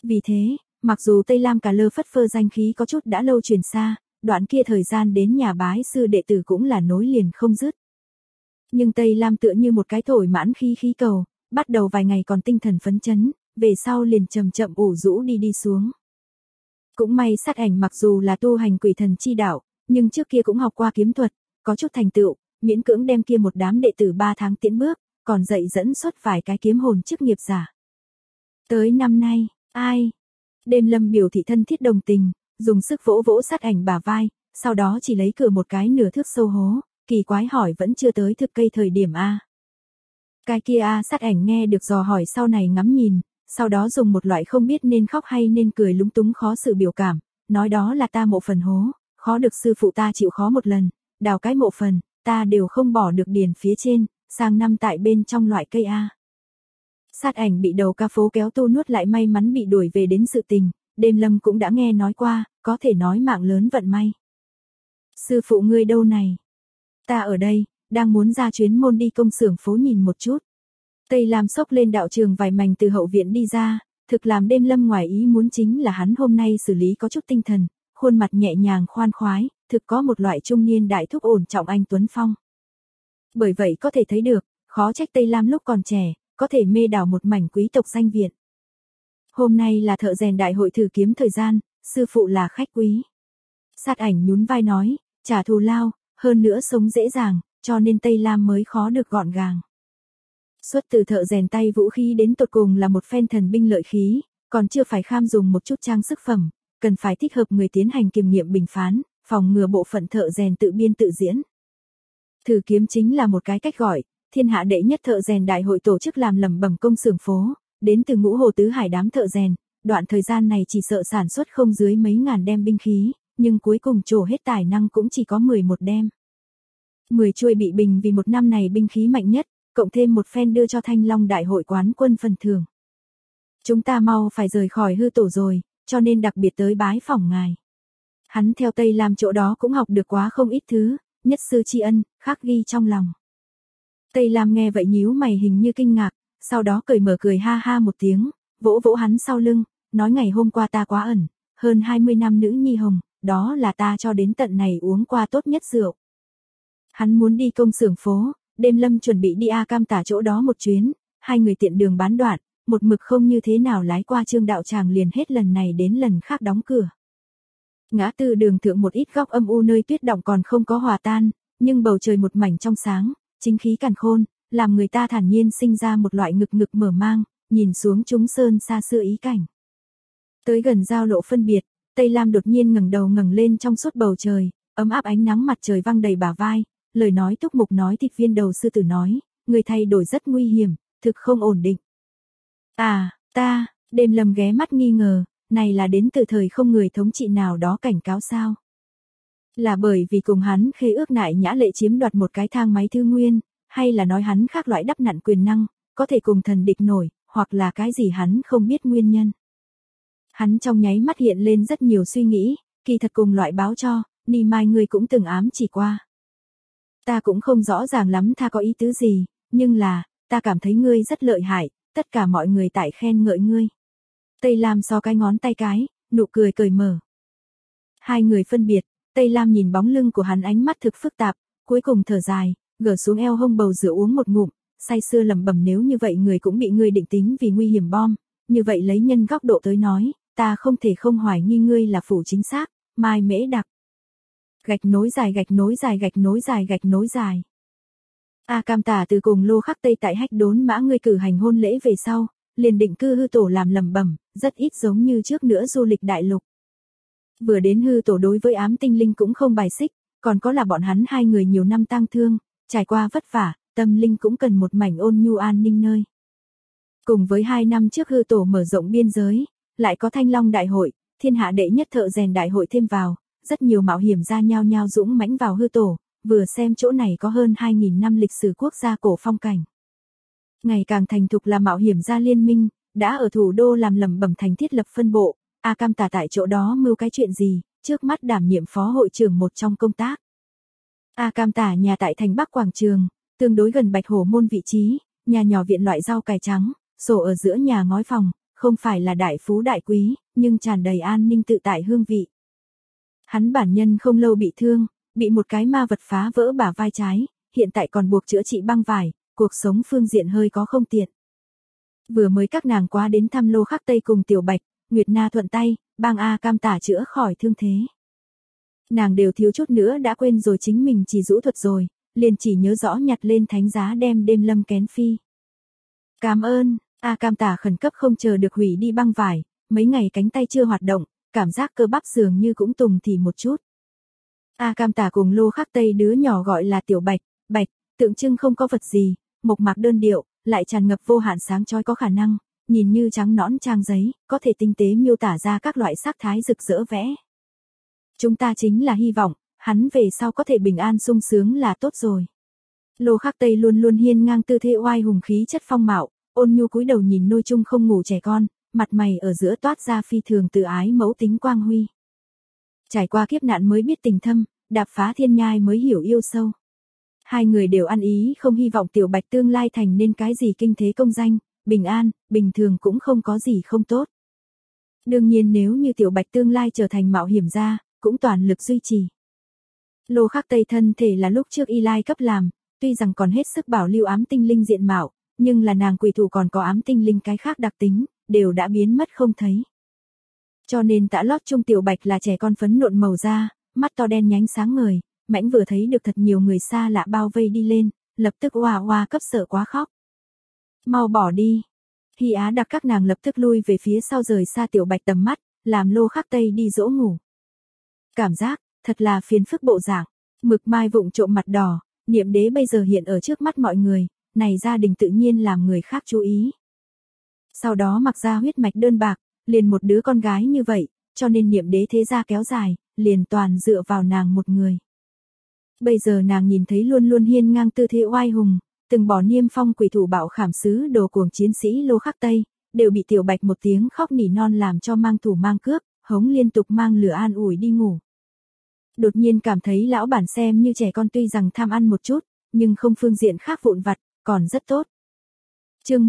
Vì thế, mặc dù Tây Lam cà lơ phất phơ danh khí có chút đã lâu truyền xa, đoạn kia thời gian đến nhà bái sư đệ tử cũng là nối liền không dứt. Nhưng Tây Lam tựa như một cái thổi mãn khí cầu, bắt đầu vài ngày còn tinh thần phấn chấn, về sau liền chậm chậm ủ rũ đi xuống. Cũng may Sát Ảnh mặc dù là tu hành quỷ thần chi đạo, nhưng trước kia cũng học qua kiếm thuật, có chút thành tựu, miễn cưỡng đem kia một đám đệ tử 3 tháng tiến bước, còn dạy dẫn xuất vài cái kiếm hồn chức nghiệp giả. Tới năm nay, ai? Đêm Lâm biểu thị thân thiết đồng tình, dùng sức vỗ vỗ Sát Ảnh bả vai, sau đó chỉ lấy cửa một cái nửa thước sâu hố, kỳ quái hỏi vẫn chưa tới thực cây thời điểm a. Cái kia a. Sát Ảnh nghe được dò hỏi sau này ngắm nhìn, sau đó dùng một loại không biết nên khóc hay nên cười lúng túng khó xử biểu cảm, nói đó là ta mộ phần hố, khó được sư phụ ta chịu khó một lần, đào cái mộ phần, ta đều không bỏ được điền phía trên, sang năm tại bên trong loại cây a. Sát Ảnh bị đầu ca phố kéo tu nuốt lại may mắn bị đuổi về đến sự tình, Đêm Lâm cũng đã nghe nói qua, có thể nói mạng lớn vận may. Sư phụ ngươi đâu này? Ta ở đây, đang muốn ra chuyến môn đi công xưởng phố nhìn một chút. Tây Lam xốc lên đạo trường vài mảnh từ hậu viện đi ra, thực làm Đêm Lâm ngoài ý muốn chính là hắn hôm nay xử lý có chút tinh thần, khuôn mặt nhẹ nhàng khoan khoái, thực có một loại trung niên đại thúc ổn trọng anh tuấn phong. Bởi vậy có thể thấy được, khó trách Tây Lam lúc còn trẻ, có thể mê đảo một mảnh quý tộc danh viện. Hôm nay là thợ rèn đại hội thử kiếm thời gian, sư phụ là khách quý. Sát Ảnh nhún vai nói, trả thù lao, hơn nữa sống dễ dàng, cho nên Tây Lam mới khó được gọn gàng. Xuất từ thợ rèn tay vũ khí đến tột cùng là một phen thần binh lợi khí, còn chưa phải kham dùng một chút trang sức phẩm, cần phải thích hợp người tiến hành kiểm nghiệm bình phán, phòng ngừa bộ phận thợ rèn tự biên tự diễn. Thử kiếm chính là một cái cách gọi, thiên hạ đệ nhất thợ rèn đại hội tổ chức làm lẩm bẩm công xưởng phố, đến từ Ngũ Hồ tứ hải đám thợ rèn, đoạn thời gian này chỉ sợ sản xuất không dưới mấy ngàn đem binh khí, nhưng cuối cùng trổ hết tài năng cũng chỉ có 11 đem. 10 chuôi bị bình vì một năm này binh khí mạnh nhất, cộng thêm một phen đưa cho Thanh Long đại hội quán quân phần thưởng. Chúng ta mau phải rời khỏi hư tổ rồi, cho nên đặc biệt tới bái phỏng ngài. Hắn theo Tây Lam chỗ đó cũng học được quá không ít thứ, nhất sư tri ân, khắc ghi trong lòng. Tây Lam nghe vậy nhíu mày hình như kinh ngạc, sau đó cười mở cười ha ha một tiếng, vỗ vỗ hắn sau lưng, nói ngày hôm qua ta quá ẩn, hơn 20 năm nữ nhi hồng, đó là ta cho đến tận này uống qua tốt nhất rượu. Hắn muốn đi công xưởng phố, Đêm Lâm chuẩn bị đi A Cam Tả chỗ đó một chuyến, hai người tiện đường bán đoạn, một mực không như thế nào lái qua Trương đạo tràng liền hết lần này đến lần khác đóng cửa. Ngã tư đường thượng một ít góc âm u nơi tuyết động còn không có hòa tan, nhưng bầu trời một mảnh trong sáng, chính khí càn khôn, làm người ta thản nhiên sinh ra một loại ngực mở mang, nhìn xuống chúng sơn xa xưa ý cảnh. Tới gần giao lộ phân biệt, Tây Lam đột nhiên ngẩng đầu ngẩng lên trong suốt bầu trời, ấm áp ánh nắng mặt trời văng đầy bả vai, lời nói túc mục nói thịt viên đầu sư tử nói, người thay đổi rất nguy hiểm, thực không ổn định. À, ta, Đêm Lâm ghé mắt nghi ngờ, này là đến từ thời không người thống trị nào đó cảnh cáo sao? Là bởi vì cùng hắn khế ước nại nhã lệ chiếm đoạt một cái thang máy thư nguyên, hay là nói hắn khác loại đắp nặn quyền năng, có thể cùng thần địch nổi, hoặc là cái gì hắn không biết nguyên nhân. Hắn trong nháy mắt hiện lên rất nhiều suy nghĩ, kỳ thật cùng loại báo cho, Ni Mai ngươi cũng từng ám chỉ qua. Ta cũng không rõ ràng lắm tha có ý tứ gì, nhưng là, ta cảm thấy ngươi rất lợi hại, tất cả mọi người tại khen ngợi ngươi. Tây Lam so cái ngón tay cái, nụ cười cởi mở. Hai người phân biệt, Tây Lam nhìn bóng lưng của hắn ánh mắt thực phức tạp, cuối cùng thở dài, gỡ xuống eo hông bầu rượu uống một ngụm, say sưa lẩm bẩm nếu như vậy người cũng bị ngươi định tính vì nguy hiểm bom, như vậy lấy nhân góc độ tới nói, ta không thể không hoài nghi ngươi là phủ chính xác, Mai Mễ Đặc. Gạch nối dài gạch nối dài gạch nối dài gạch nối dài. A Cam Tả từ cùng Lô Khắc Tây tại Hách Đốn Mã ngươi cử hành hôn lễ về sau, liền định cư hư tổ làm lẩm bẩm, rất ít giống như trước nữa du lịch đại lục. Vừa đến hư tổ đối với ám tinh linh cũng không bài xích, còn có là bọn hắn hai người nhiều năm tang thương, trải qua vất vả, tâm linh cũng cần một mảnh ôn nhu an ninh nơi. Cùng với 2 năm trước hư tổ mở rộng biên giới, lại có Thanh Long đại hội, thiên hạ đệ nhất thợ rèn đại hội thêm vào, rất nhiều mạo hiểm gia nhao nhao dũng mãnh vào hư tổ, vừa xem chỗ này có hơn 2.000 năm lịch sử quốc gia cổ phong cảnh. Ngày càng thành thục là mạo hiểm gia liên minh, đã ở thủ đô làm lẩm bẩm thành thiết lập phân bộ, A Cam Tả tại chỗ đó mưu cái chuyện gì, trước mắt đảm nhiệm phó hội trưởng một trong công tác. A Cam Tả nhà tại thành Bắc Quảng Trường, tương đối gần Bạch Hổ Môn vị trí, nhà nhỏ viện loại rau cải trắng, sổ ở giữa nhà ngói phòng, không phải là đại phú đại quý, nhưng tràn đầy an ninh tự tại hương vị. Hắn bản nhân không lâu bị thương, bị một cái ma vật phá vỡ bả vai trái, hiện tại còn buộc chữa trị băng vải, cuộc sống phương diện hơi có không tiện. Vừa mới các nàng quá đến thăm Lô Khắc Tây cùng Tiểu Bạch, Nguyệt Na thuận tay, bang A Cam tả chữa khỏi thương thế. Nàng đều thiếu chút nữa đã quên rồi chính mình chỉ rũ thuật rồi, liền chỉ nhớ rõ nhặt lên thánh giá đem Đêm Lâm kén phi. Cảm ơn, A Cam tả khẩn cấp không chờ được hủy đi băng vải, mấy ngày cánh tay chưa hoạt động, cảm giác cơ bắp dường như cũng tùng thì một chút. A Cam tả cùng Lô Khắc Tây đứa nhỏ gọi là Tiểu Bạch, Bạch, tượng trưng không có vật gì, mộc mạc đơn điệu, lại tràn ngập vô hạn sáng chói có khả năng, nhìn như trắng nõn trang giấy, có thể tinh tế miêu tả ra các loại sắc thái rực rỡ vẽ. Chúng ta chính là hy vọng, hắn về sau có thể bình an sung sướng là tốt rồi. Lô Khắc Tây luôn luôn hiên ngang tư thế oai hùng khí chất phong mạo, ôn nhu cúi đầu nhìn nôi chung không ngủ trẻ con, mặt mày ở giữa toát ra phi thường tự ái mẫu tính quang huy. Trải qua kiếp nạn mới biết tình thâm, đạp phá thiên nhai mới hiểu yêu sâu. Hai người đều ăn ý không hy vọng Tiểu Bạch tương lai thành nên cái gì kinh thế công danh, bình an, bình thường cũng không có gì không tốt. Đương nhiên nếu như Tiểu Bạch tương lai trở thành mạo hiểm gia, cũng toàn lực duy trì. Lô Khắc Tây thân thể là lúc trước Y Lai cấp làm, tuy rằng còn hết sức bảo lưu ám tinh linh diện mạo, nhưng là nàng quỷ thủ còn có ám tinh linh cái khác đặc tính, đều đã biến mất không thấy. Cho nên tã lót chung Tiểu Bạch là trẻ con phấn nộn màu da, mắt to đen nhánh sáng ngời, mãnh vừa thấy được thật nhiều người xa lạ bao vây đi lên, lập tức oa oa cấp sợ quá khóc. Mau bỏ đi. Hy Á đặc các nàng lập tức lui về phía sau rời xa Tiểu Bạch tầm mắt, làm Lô Khắc Tây đi dỗ ngủ. Cảm giác, thật là phiền phức bộ dạng, Mực Mai vụng trộm mặt đỏ, Niệm Đế bây giờ hiện ở trước mắt mọi người, này gia đình tự nhiên làm người khác chú ý. Sau đó mặc ra huyết mạch đơn bạc, liền một đứa con gái như vậy, cho nên Niệm Đế thế gia kéo dài, liền toàn dựa vào nàng một người. Bây giờ nàng nhìn thấy luôn luôn hiên ngang tư thế oai hùng, từng bỏ niêm phong quỷ thủ bạo khảm sứ đồ cuồng chiến sĩ Lô Khắc Tây, đều bị Tiểu Bạch một tiếng khóc nỉ non làm cho mang thủ mang cướp, hống liên tục mang lửa an ủi đi ngủ. Đột nhiên cảm thấy lão bản xem như trẻ con tuy rằng tham ăn một chút, nhưng không phương diện khác vụn vặt, còn rất tốt. Chương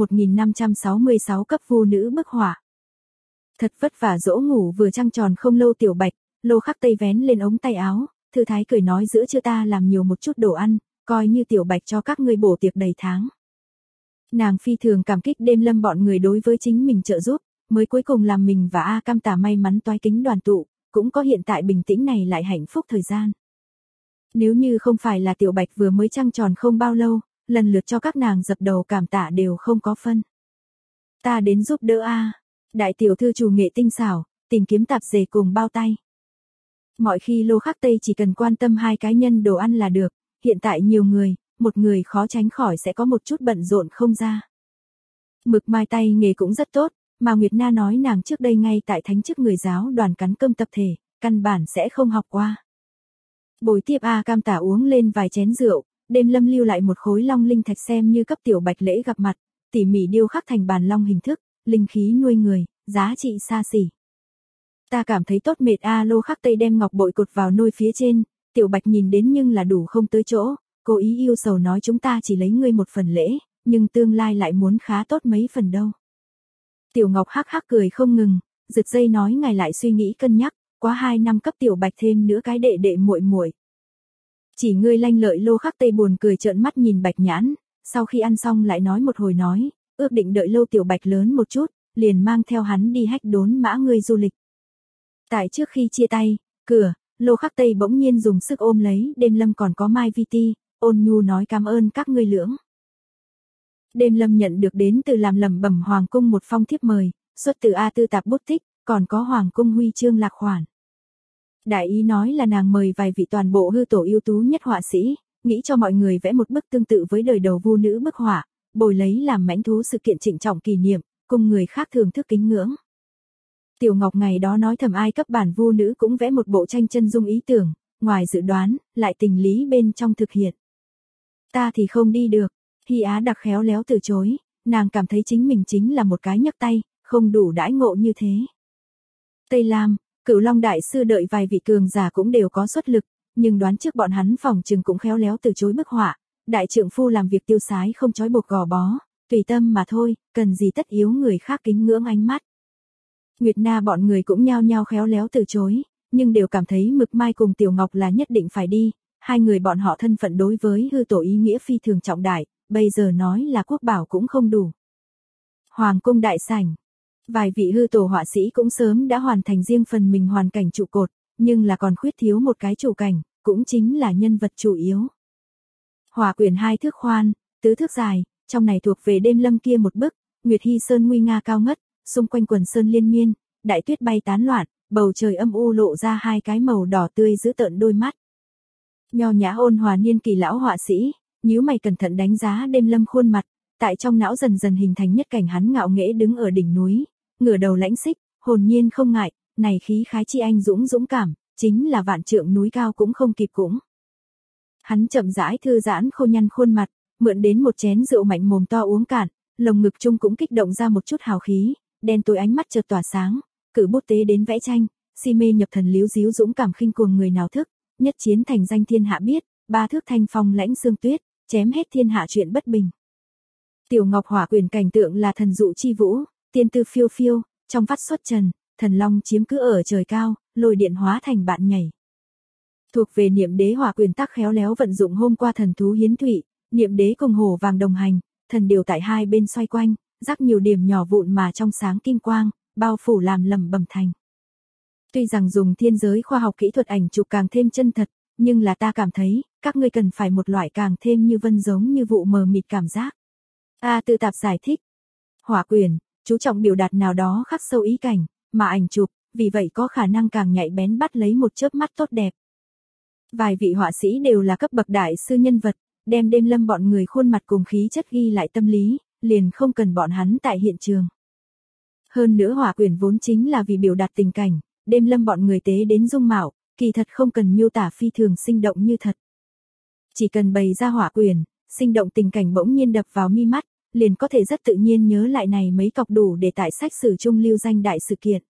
1566 cấp vu nữ bức họa. Thật vất vả dỗ ngủ vừa trăng tròn không lâu Tiểu Bạch, Lô Khắc Tây vén lên ống tay áo, thư thái cười nói giữa trưa ta làm nhiều một chút đồ ăn, coi như Tiểu Bạch cho các ngươi bổ tiệc đầy tháng. Nàng phi thường cảm kích Đêm Lâm bọn người đối với chính mình trợ giúp, mới cuối cùng làm mình và A Cam tả may mắn toái kính đoàn tụ, cũng có hiện tại bình tĩnh này lại hạnh phúc thời gian. Nếu như không phải là Tiểu Bạch vừa mới trăng tròn không bao lâu, lần lượt cho các nàng dập đầu cảm tạ đều không có phân. Ta đến giúp đỡ A. Đại tiểu thư chủ nghệ tinh xảo, tìm kiếm tạp dề cùng bao tay. Mọi khi Lô Khắc Tây chỉ cần quan tâm hai cá nhân đồ ăn là được, hiện tại nhiều người, một người khó tránh khỏi sẽ có một chút bận rộn không ra. Mực Mai tay nghề cũng rất tốt, mà Nguyệt Na nói nàng trước đây ngay tại thánh chức người giáo đoàn cắn cơm tập thể, căn bản sẽ không học qua. Bồi tiếp A Cam tả uống lên vài chén rượu, Đêm Lâm lưu lại một khối long linh thạch xem như cấp Tiểu Bạch lễ gặp mặt, tỉ mỉ điêu khắc thành bàn long hình thức, linh khí nuôi người, giá trị xa xỉ. Ta cảm thấy tốt mệt A. Lô Khắc Tây đem ngọc bội cột vào nôi phía trên, Tiểu Bạch nhìn đến nhưng là đủ không tới chỗ, cố ý yêu sầu nói chúng ta chỉ lấy ngươi một phần lễ, nhưng tương lai lại muốn khá tốt mấy phần đâu. Tiểu Ngọc hắc hắc cười không ngừng, giật dây nói ngài lại suy nghĩ cân nhắc, quá 2 năm cấp Tiểu Bạch thêm nữa cái đệ đệ muội muội. Chỉ ngươi lanh lợi. Lô Khắc Tây buồn cười trợn mắt nhìn Bạch Nhãn, sau khi ăn xong lại nói một hồi nói, ước định đợi lâu Tiểu Bạch lớn một chút, liền mang theo hắn đi hách đốn mã ngươi du lịch. Tại trước khi chia tay, cửa, Lô Khắc Tây bỗng nhiên dùng sức ôm lấy Đêm Lâm còn có Mai Vi Ti, ôn nhu nói cảm ơn các ngươi lưỡng. Đêm Lâm nhận được đến từ làm lẩm bẩm Hoàng cung một phong thiếp mời, xuất từ A Tư Tạp bút tích, còn có Hoàng cung huy chương lạc khoản. Đại ý nói là nàng mời vài vị toàn bộ hư tổ ưu tú nhất họa sĩ, nghĩ cho mọi người vẽ một bức tương tự với đời đầu vu nữ bức họa, bồi lấy làm mãnh thú sự kiện trịnh trọng kỷ niệm, cùng người khác thưởng thức kính ngưỡng. Tiểu Ngọc ngày đó nói thầm ai cấp bản vu nữ cũng vẽ một bộ tranh chân dung ý tưởng, ngoài dự đoán, lại tình lý bên trong thực hiện. Ta thì không đi được, Hy Á đặc khéo léo từ chối, nàng cảm thấy chính mình chính là một cái nhấc tay, không đủ đãi ngộ như thế. Tây Lam, Cửu Long đại sư đợi vài vị cường giả cũng đều có xuất lực, nhưng đoán trước bọn hắn phòng trừng cũng khéo léo từ chối bức họa, đại trượng phu làm việc tiêu sái không trói buộc gò bó, Tùy tâm mà thôi, cần gì tất yếu người khác kính ngưỡng ánh mắt. Nguyệt Na bọn người cũng nhao nhao khéo léo từ chối, nhưng đều cảm thấy Mực Mai cùng Tiểu Ngọc là nhất định phải đi, hai người bọn họ thân phận đối với hư tổ ý nghĩa phi thường trọng đại, bây giờ nói là quốc bảo cũng không đủ. Hoàng cung đại sảnh, vài vị hư tổ họa sĩ cũng sớm đã hoàn thành riêng phần mình hoàn cảnh trụ cột, nhưng là còn khuyết thiếu một cái chủ cảnh, cũng chính là nhân vật chủ yếu. Hỏa quyển 2 thước khoan, 4 thước dài, trong này thuộc về đêm lâm kia một bức, Nguyệt Hy Sơn nguy nga cao ngất, xung quanh quần sơn liên miên, đại tuyết bay tán loạn, bầu trời âm u lộ ra hai cái màu đỏ tươi dữ tợn đôi mắt. Nho nhã ôn hòa niên kỳ lão họa sĩ, nhíu mày cẩn thận đánh giá đêm lâm khuôn mặt, tại trong não dần dần hình thành nhất cảnh hắn ngạo nghễ đứng ở đỉnh núi, ngửa đầu lãnh xích, hồn nhiên không ngại, này khí khái chi anh dũng cảm, chính là vạn trượng núi cao cũng không kịp cũng. Hắn chậm rãi thư giãn khô nhăn khuôn mặt, mượn đến một chén rượu mạnh mồm to uống cạn, lồng ngực chung cũng kích động ra một chút hào khí, đen tối ánh mắt chợt tỏa sáng, cử bút tế đến vẽ tranh, si mê nhập thần líu díu dũng cảm khinh cuồng người nào thức, nhất chiến thành danh thiên hạ biết, 3 thước thanh phong lãnh xương tuyết, chém hết thiên hạ chuyện bất bình. Tiểu Ngọc hỏa quyển cảnh tượng là thần dụ chi vũ, tiên tư phiêu phiêu, trong phát xuất trần, thần long chiếm cứ ở trời cao, lôi điện hóa thành bạn nhảy. Thuộc về Niệm Đế hỏa quyền tác khéo léo vận dụng hôm qua thần thú hiến thụy, Niệm Đế cùng hổ vàng đồng hành, thần điều tại hai bên xoay quanh, rắc nhiều điểm nhỏ vụn mà trong sáng kim quang, bao phủ làm lẩm bẩm thành. Tuy rằng dùng thiên giới khoa học kỹ thuật ảnh chụp càng thêm chân thật, nhưng là ta cảm thấy, các ngươi cần phải một loại càng thêm như vân giống như vụ mờ mịt cảm giác. Tự tạp giải thích. Hỏa quyển, chú trọng biểu đạt nào đó khắc sâu ý cảnh, mà ảnh chụp, vì vậy có khả năng càng nhạy bén bắt lấy một chớp mắt tốt đẹp. Vài vị họa sĩ đều là cấp bậc đại sư nhân vật, đem đêm lâm bọn người khuôn mặt cùng khí chất ghi lại tâm lý, liền không cần bọn hắn tại hiện trường. Hơn nữa hỏa quyển vốn chính là vì biểu đạt tình cảnh, đêm lâm bọn người tế đến dung mạo, kỳ thật không cần miêu tả phi thường sinh động như thật. Chỉ cần bày ra hỏa quyển, sinh động tình cảnh bỗng nhiên đập vào mi mắt, liền có thể rất tự nhiên nhớ lại này mấy cọc đủ để tại sách sử chung lưu danh đại sự kiện.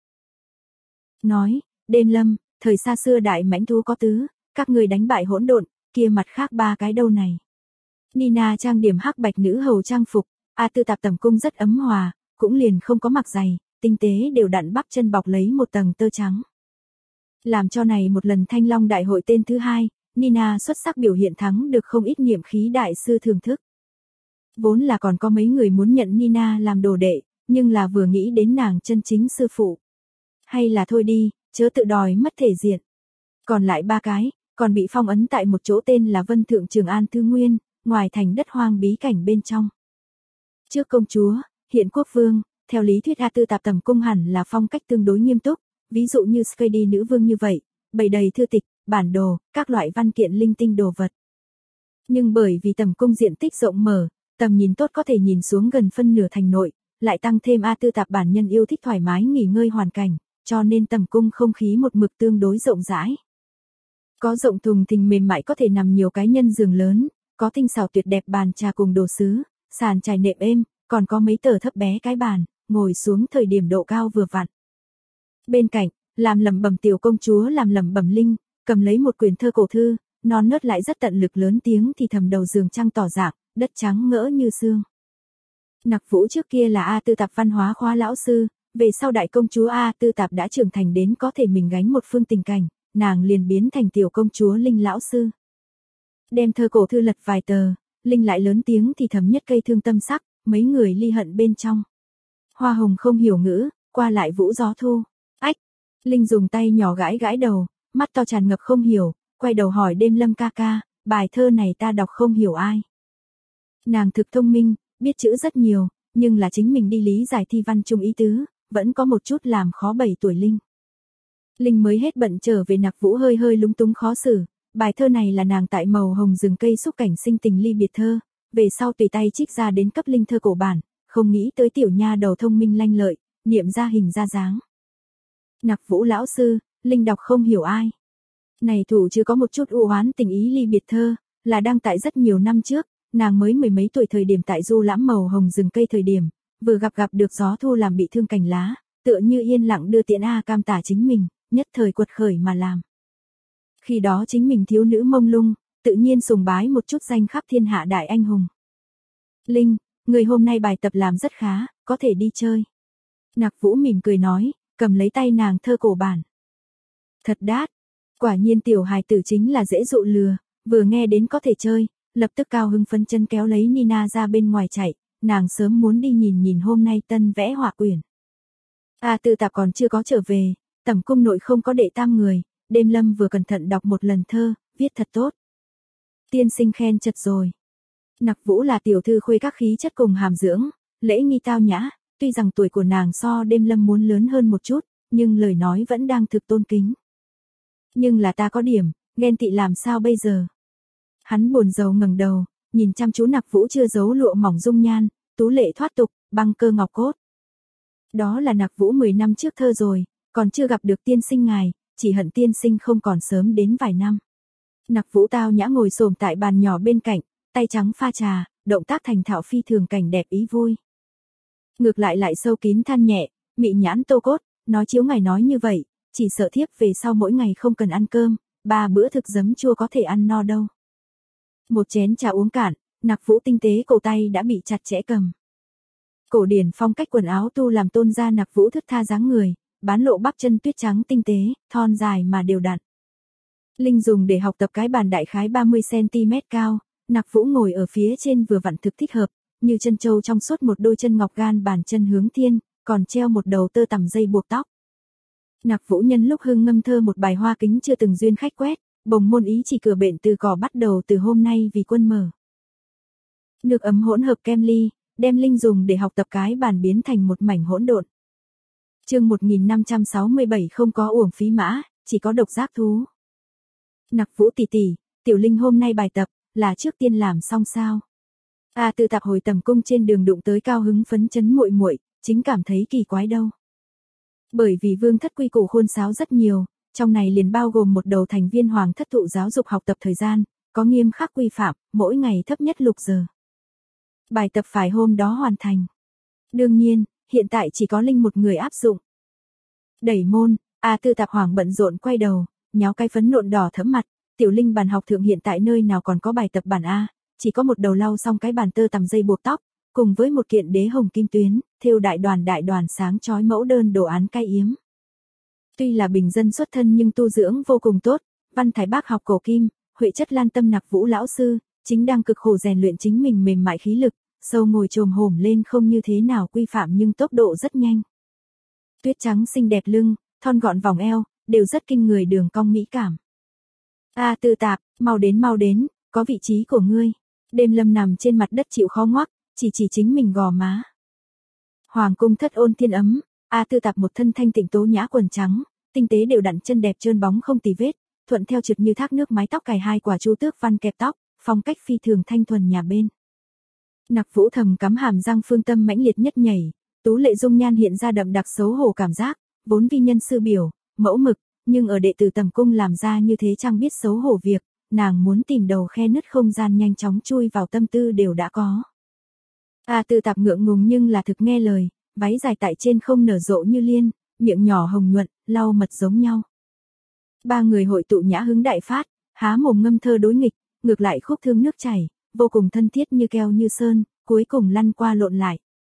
Nói, đêm lâm, thời xa xưa đại mãnh thú có tứ, các người đánh bại hỗn độn, kia mặt khác 3 cái đâu này. Nina trang điểm hắc bạch nữ hầu trang phục, Tư Tạp tầm cung rất ấm hòa, cũng liền không có mặc giày, tinh tế đều đặn bắp chân bọc lấy một tầng tơ trắng. Làm cho này một lần Thanh Long đại hội tên thứ 2, Nina xuất sắc biểu hiện thắng được không ít niệm khí đại sư thưởng thức. Vốn là còn có mấy người muốn nhận Nina làm đồ đệ, nhưng là vừa nghĩ đến nàng chân chính sư phụ. Hay là thôi đi, chớ tự đòi mất thể diện. Còn lại 3 cái, còn bị phong ấn tại một chỗ tên là Vân Thượng Trường An Thư Nguyên, ngoài thành đất hoang bí cảnh bên trong. Trước công chúa, hiện quốc vương, theo lý thuyết Tư Tạp tầm cung hẳn là phong cách tương đối nghiêm túc, ví dụ như Skady nữ vương như vậy, bày đầy thư tịch, bản đồ, các loại văn kiện linh tinh đồ vật. Nhưng bởi vì tầm cung diện tích rộng mở, tầm nhìn tốt có thể nhìn xuống gần phân nửa thành nội, lại tăng thêm Tư Tạp bản nhân yêu thích thoải mái nghỉ ngơi hoàn cảnh, cho nên tầm cung không khí một mực tương đối rộng rãi. Có rộng thùng thình mềm mại có thể nằm nhiều cái nhân giường lớn, có tinh xảo tuyệt đẹp bàn trà cùng đồ sứ, sàn trải nệm êm, còn có mấy tờ thấp bé cái bàn, ngồi xuống thời điểm độ cao vừa vặn. Bên cạnh, làm lẩm bẩm tiểu công chúa làm lẩm bẩm Linh, cầm lấy một quyển thơ cổ thư, non nớt lại rất tận lực lớn tiếng thì thầm đầu giường trăng tỏ dạng, đất trắng ngỡ như sương. Nặc Vũ trước kia là Tư Tạp văn hóa khoa lão sư, về sau đại công chúa Tư Tạp đã trưởng thành đến có thể mình gánh một phương tình cảnh, nàng liền biến thành tiểu công chúa Linh lão sư. Đem thơ cổ thư lật vài tờ, Linh lại lớn tiếng thì thầm nhất cây thương tâm sắc, mấy người ly hận bên trong. Hoa hồng không hiểu ngữ, qua lại vũ gió thu. Ách! Linh dùng tay nhỏ gãi gãi đầu, mắt to tràn ngập không hiểu, quay đầu hỏi đêm lâm ca ca, bài thơ này ta đọc không hiểu ai. Nàng thực thông minh, biết chữ rất nhiều, nhưng là chính mình đi lý giải thi văn chung ý tứ, vẫn có một chút làm khó 7 tuổi Linh. Linh mới hết bận trở về Nặc Vũ hơi hơi lúng túng khó xử, bài thơ này là nàng tại màu hồng rừng cây xúc cảnh sinh tình ly biệt thơ, về sau tùy tay trích ra đến cấp Linh thơ cổ bản, không nghĩ tới tiểu nha đầu thông minh lanh lợi, niệm ra hình ra dáng. Nặc Vũ lão sư, Linh đọc không hiểu ai. Này thủ chưa có một chút u oán tình ý ly biệt thơ, là đăng tại rất nhiều năm trước, nàng mới 10 mấy tuổi thời điểm tại du lãm màu hồng rừng cây thời điểm, vừa gặp được gió thu làm bị thương cành lá, tựa như yên lặng đưa tiễn cam tả chính mình, nhất thời quật khởi mà làm. Khi đó chính mình thiếu nữ mông lung, tự nhiên sùng bái một chút danh khắp thiên hạ đại anh hùng. Linh, Người hôm nay bài tập làm rất khá, có thể đi chơi. Nặc Vũ mỉm cười nói, cầm lấy tay nàng thơ cổ bản. Thật đát. Quả nhiên tiểu hài tử chính là dễ dụ lừa, vừa nghe đến có thể chơi, lập tức cao hứng phấn chân kéo lấy Nina ra bên ngoài chạy, nàng sớm muốn đi nhìn nhìn hôm nay tân vẽ họa quyển. Tư Tạp còn chưa có trở về, tẩm cung nội không có đệ tam người, đêm lâm vừa cẩn thận đọc một lần thơ, viết thật tốt. Tiên sinh khen chật rồi. Nặc Vũ là tiểu thư khuê các khí chất cùng hàm dưỡng, lễ nghi tao nhã, tuy rằng tuổi của nàng so đêm lâm muốn lớn hơn một chút, nhưng lời nói vẫn đang thực tôn kính. Nhưng là ta có điểm, ghen tị làm sao bây giờ? Hắn buồn rầu ngẩng đầu, nhìn chăm chú Nặc Vũ chưa giấu lụa mỏng dung nhan, tú lệ thoát tục, băng cơ ngọc cốt. Đó là Nặc Vũ 10 năm trước thơ rồi, còn chưa gặp được tiên sinh ngài, chỉ hận tiên sinh không còn sớm đến vài năm. Nặc Vũ tao nhã ngồi xổm tại bàn nhỏ bên cạnh, tay trắng pha trà, động tác thành thạo phi thường cảnh đẹp ý vui. Ngược lại lại sâu kín than nhẹ, mị nhãn tô cốt, nói chiếu ngài nói như vậy, chỉ sợ thiếp về sau mỗi ngày không cần ăn cơm, 3 bữa thực giấm chua có thể ăn no đâu. Một chén trà uống cạn, Nặc Vũ tinh tế cổ tay đã bị chặt chẽ cầm. Cổ điển phong cách quần áo tu làm tôn ra Nặc Vũ thức tha dáng người, bán lộ bắp chân tuyết trắng tinh tế, thon dài mà đều đặn. Linh dùng để học tập cái bàn đại khái 30cm cao, Nặc Vũ ngồi ở phía trên vừa vặn thực thích hợp, như chân châu trong suốt một đôi chân ngọc gan bàn chân hướng thiên, còn treo một đầu tơ tằm dây buộc tóc. Nặc Vũ nhân lúc hưng ngâm thơ một bài hoa kính chưa từng duyên khách quét, bồng môn ý chỉ cửa bện từ cỏ bắt đầu từ hôm nay vì quân mở. Nước ấm hỗn hợp kem ly, đem linh dùng để học tập cái bàn biến thành một mảnh hỗn độn. Chương 1567 không có uổng phí mã, chỉ có độc giác thú. Nặc Vũ tỷ tỷ, tiểu linh hôm nay bài tập là trước tiên làm xong sao? Tư Tạp hồi tầm cung trên đường đụng tới cao hứng phấn chấn muội muội, chính cảm thấy kỳ quái đâu. Bởi vì vương thất quy củ khuôn sáo rất nhiều, trong này liền bao gồm một đầu thành viên hoàng thất thụ giáo dục học tập thời gian, có nghiêm khắc quy phạm, mỗi ngày thấp nhất lục giờ. Bài tập phải hôm đó hoàn thành. Đương nhiên, hiện tại chỉ có linh một người áp dụng. Đẩy môn, Tư Tạp Hoàng bận rộn quay đầu, nháo cái phấn nộn đỏ thẫm mặt, tiểu linh bàn học thượng hiện tại nơi nào còn có bài tập bản A, chỉ có một đầu lau xong cái bàn tơ tằm dây buộc tóc, cùng với một kiện đế hồng kim tuyến, thêu đại đoàn sáng chói mẫu đơn đồ án cai yếm. Tuy là bình dân xuất thân nhưng tu dưỡng vô cùng tốt, văn thái bác học cổ kim, huệ chất lan tâm Nặc Vũ lão sư, chính đang cực khổ rèn luyện chính mình mềm mại khí lực, sâu ngồi chồm hổm lên không như thế nào quy phạm nhưng tốc độ rất nhanh. Tuyết trắng xinh đẹp lưng, thon gọn vòng eo, đều rất kinh người đường cong mỹ cảm. Tư Tạp, mau đến, có vị trí của ngươi. Đêm lâm nằm trên mặt đất chịu khó ngoắc, chỉ chính mình gò má. Hoàng cung thất ôn thiên ấm, Tư Tạp một thân thanh tịnh tố nhã quần trắng, tinh tế đều đặn chân đẹp trơn bóng không tì vết, thuận theo trượt như thác nước mái tóc cài 2 quả chu tước văn kẹp tóc, phong cách phi thường thanh thuần nhà bên. Nặc Vũ thầm cắm hàm răng phương tâm mãnh liệt nhất nhảy, tú lệ dung nhan hiện ra đậm đặc xấu hổ cảm giác, vốn vi nhân sư biểu, mẫu mực, nhưng ở đệ tử tầm cung làm ra như thế chẳng biết xấu hổ việc, nàng muốn tìm đầu khe nứt không gian nhanh chóng chui vào tâm tư đều đã có. Tư Tạp ngượng ngùng nhưng là thực nghe lời, váy dài tại trên không nở rộ như liên, miệng nhỏ hồng nhuận, lau mật giống nhau. Ba người hội tụ nhã hứng đại phát, há mồm ngâm thơ đối nghịch, ngược lại khúc thương nước chảy, vô cùng thân thiết như keo như sơn, cuối cùng lăn qua lộn lại.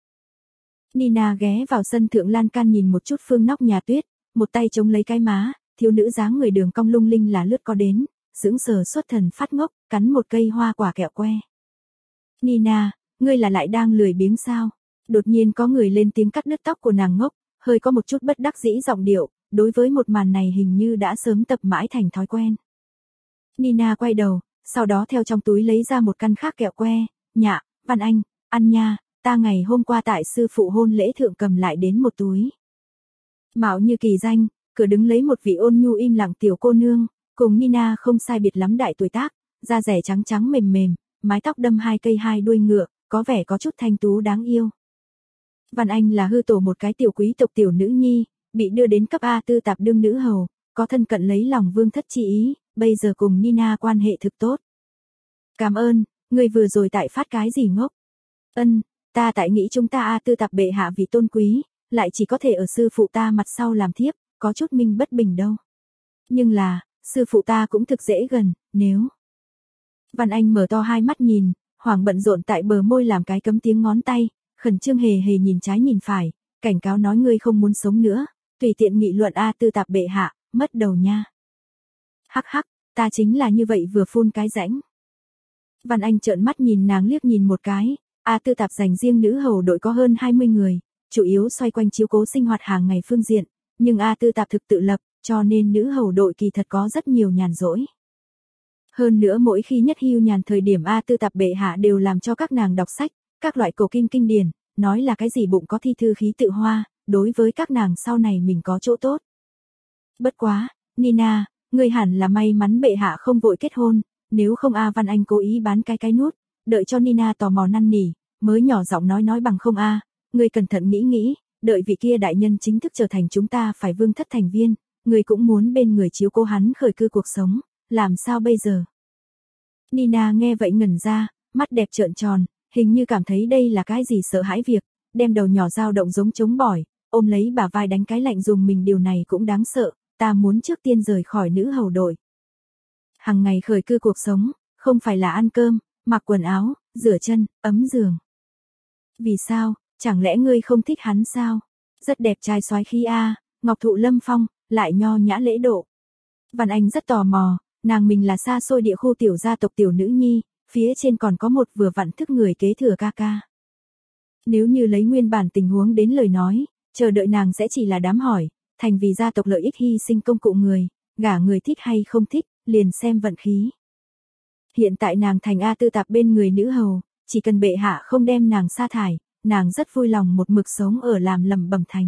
Nina ghé vào sân thượng lan can nhìn một chút phương nóc nhà tuyết, một tay chống lấy cái má, thiếu nữ dáng người đường cong lung linh là lướt có đến, sững sờ xuất thần phát ngốc, cắn một cây hoa quả kẹo que. Nina, ngươi là lại đang lười biếng sao? Đột nhiên có người lên tiếng cắt đứt tóc của nàng ngốc, hơi có một chút bất đắc dĩ giọng điệu, đối với một màn này hình như đã sớm tập mãi thành thói quen. Nina quay đầu, sau đó theo trong túi lấy ra một căn khác kẹo que, nhạ, Văn Anh, ăn nha, ta ngày hôm qua tại sư phụ hôn lễ thượng cầm lại đến một túi. Mạo như kỳ danh, cửa đứng lấy một vị ôn nhu im lặng tiểu cô nương, cùng Nina không sai biệt lắm đại tuổi tác, da rẻ trắng trắng mềm mềm, mái tóc đâm 2 cây 2 đuôi ngựa, có vẻ có chút thanh tú đáng yêu. Văn Anh là hư tổ một cái tiểu quý tộc tiểu nữ nhi, bị đưa đến cấp Tư Tạp đương nữ hầu, có thân cận lấy lòng vương thất chi ý, bây giờ cùng Nina quan hệ thực tốt. Cảm ơn, người vừa rồi tại phát cái gì ngốc? Ta tại nghĩ chúng ta Tư Tạp bệ hạ vì tôn quý, lại chỉ có thể ở sư phụ ta mặt sau làm thiếp, có chút minh bất bình đâu. Nhưng là, sư phụ ta cũng thực dễ gần, nếu... Văn Anh mở to hai mắt nhìn, Hoàng bận rộn tại bờ môi làm cái cấm tiếng ngón tay, khẩn trương hề hề nhìn trái nhìn phải, cảnh cáo nói ngươi không muốn sống nữa, tùy tiện nghị luận A Tư Tạp bệ hạ, mất đầu nha. Hắc hắc, ta chính là như vậy vừa phun cái rãnh. Văn Anh trợn mắt nhìn nàng liếc nhìn một cái, A Tư Tạp dành riêng nữ hầu đội có hơn 20 người, chủ yếu xoay quanh chiếu cố sinh hoạt hàng ngày phương diện, nhưng A Tư Tạp thực tự lập, cho nên nữ hầu đội kỳ thật có rất nhiều nhàn rỗi. Hơn nữa mỗi khi nhất hưu nhàn thời điểm A Tư Tạp bệ hạ đều làm cho các nàng đọc sách, các loại cổ kinh kinh điển, nói là cái gì bụng có thi thư khí tự hoa, đối với các nàng sau này mình có chỗ tốt. Bất quá, Nina, ngươi hẳn là may mắn bệ hạ không vội kết hôn, nếu không A Văn Anh cố ý bán cái nút, đợi cho Nina tò mò năn nỉ, mới nhỏ giọng nói bằng không A, ngươi cẩn thận nghĩ, đợi vị kia đại nhân chính thức trở thành chúng ta phải vương thất thành viên, ngươi cũng muốn bên người chiếu cố hắn khởi cư cuộc sống, làm sao bây giờ? Nina nghe vậy ngẩn ra, mắt đẹp trợn tròn, hình như cảm thấy đây là cái gì sợ hãi việc, đem đầu nhỏ dao động giống trống bỏi, ôm lấy bả vai đánh cái lạnh dùng mình, điều này cũng đáng sợ, ta muốn trước tiên rời khỏi nữ hầu đội. Hằng ngày khởi cư cuộc sống, không phải là ăn cơm, mặc quần áo, rửa chân, ấm giường. Vì sao, chẳng lẽ ngươi không thích hắn sao? Rất đẹp trai soái khí a, ngọc thụ lâm phong, lại nho nhã lễ độ. Văn Anh rất tò mò, nàng mình là xa xôi địa khu tiểu gia tộc tiểu nữ nhi, phía trên còn có một vừa vặn thức người kế thừa ca ca. Nếu như lấy nguyên bản tình huống đến lời nói, chờ đợi nàng sẽ chỉ là đám hỏi, thành vì gia tộc lợi ích hy sinh công cụ người, gả người thích hay không thích, liền xem vận khí. Hiện tại nàng thành A Tư Tạp bên người nữ hầu, chỉ cần bệ hạ không đem nàng sa thải, nàng rất vui lòng một mực sống ở làm lầm bẩm thành.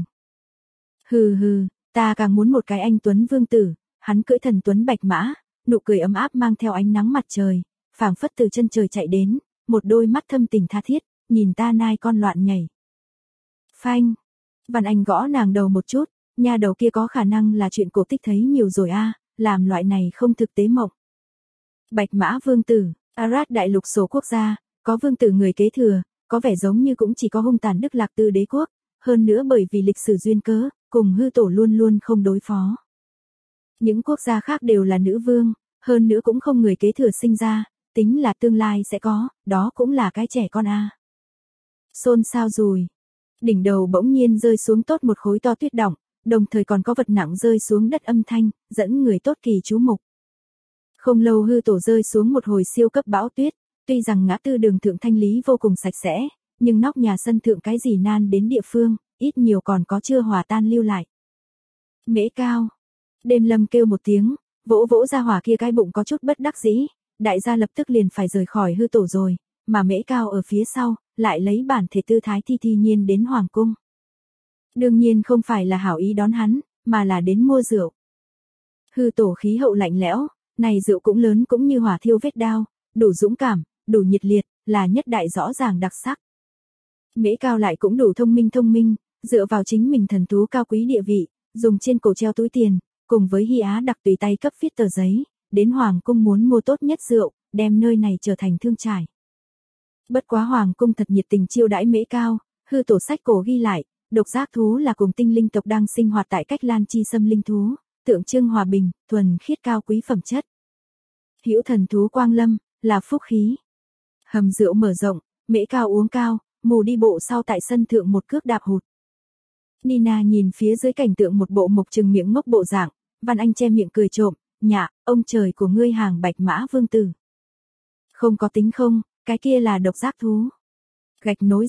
Hừ, ta càng muốn một cái anh tuấn vương tử, hắn cưỡi thần tuấn bạch mã, nụ cười ấm áp mang theo ánh nắng mặt trời, phảng phất từ chân trời chạy đến, một đôi mắt thâm tình tha thiết, nhìn ta nai con loạn nhảy. Phanh, Văn Anh gõ nàng đầu một chút, nha đầu kia có khả năng là chuyện cổ tích thấy nhiều rồi a, làm loại này không thực tế mộng. Bạch mã vương tử, Arad đại lục số quốc gia, có vương tử người kế thừa, có vẻ giống như cũng chỉ có hung tàn Đức Lạc Tư đế quốc, hơn nữa bởi vì lịch sử duyên cớ, cùng hư tổ luôn luôn không đối phó. Những quốc gia khác đều là nữ vương, hơn nữa cũng không người kế thừa sinh ra, tính là tương lai sẽ có, đó cũng là cái trẻ con a. Xôn xao rồi. Đỉnh đầu bỗng nhiên rơi xuống tốt một khối to tuyết đọng, đồng thời còn có vật nặng rơi xuống đất âm thanh, dẫn người tốt kỳ chú mục. Không lâu hư tổ rơi xuống một hồi siêu cấp bão tuyết, tuy rằng ngã tư đường thượng thanh lý vô cùng sạch sẽ, nhưng nóc nhà sân thượng cái gì nan đến địa phương, ít nhiều còn có chưa hòa tan lưu lại. Mễ Cao. Đêm Lâm kêu một tiếng, vỗ vỗ ra hỏa kia cái bụng có chút bất đắc dĩ, đại gia lập tức liền phải rời khỏi hư tổ rồi, mà Mễ Cao ở phía sau, lại lấy bản thể tư thái thi nhiên đến hoàng cung. Đương nhiên không phải là hảo ý đón hắn, mà là đến mua rượu. Hư tổ khí hậu lạnh lẽo, này rượu cũng lớn cũng như hỏa thiêu vết đao, đủ dũng cảm, đủ nhiệt liệt, là nhất đại rõ ràng đặc sắc. Mễ Cao lại cũng đủ thông minh, dựa vào chính mình thần thú cao quý địa vị, dùng trên cổ treo túi tiền, cùng với Hy Á đặc tùy tay cấp viết tờ giấy, đến hoàng cung muốn mua tốt nhất rượu, đem nơi này trở thành thương trải. Bất quá hoàng cung thật nhiệt tình chiêu đãi Mễ Cao, hư tổ sách cổ ghi lại, độc giác thú là cùng tinh linh tộc đang sinh hoạt tại cách Lan Chi Sâm linh thú, tượng trưng hòa bình, thuần khiết cao quý phẩm chất. Hữu thần thú quang lâm, là phúc khí. Hầm rượu mở rộng, Mễ Cao uống cao, mù đi bộ sau tại sân thượng một cước đạp hụt. Nina nhìn phía dưới cảnh tượng một bộ mộc trừng miệng ngốc bộ dạng, Văn Anh che miệng cười trộm, nhạ, ông trời của ngươi hàng bạch mã vương tử. Không có tính không, cái kia là độc giác thú. Gạch nối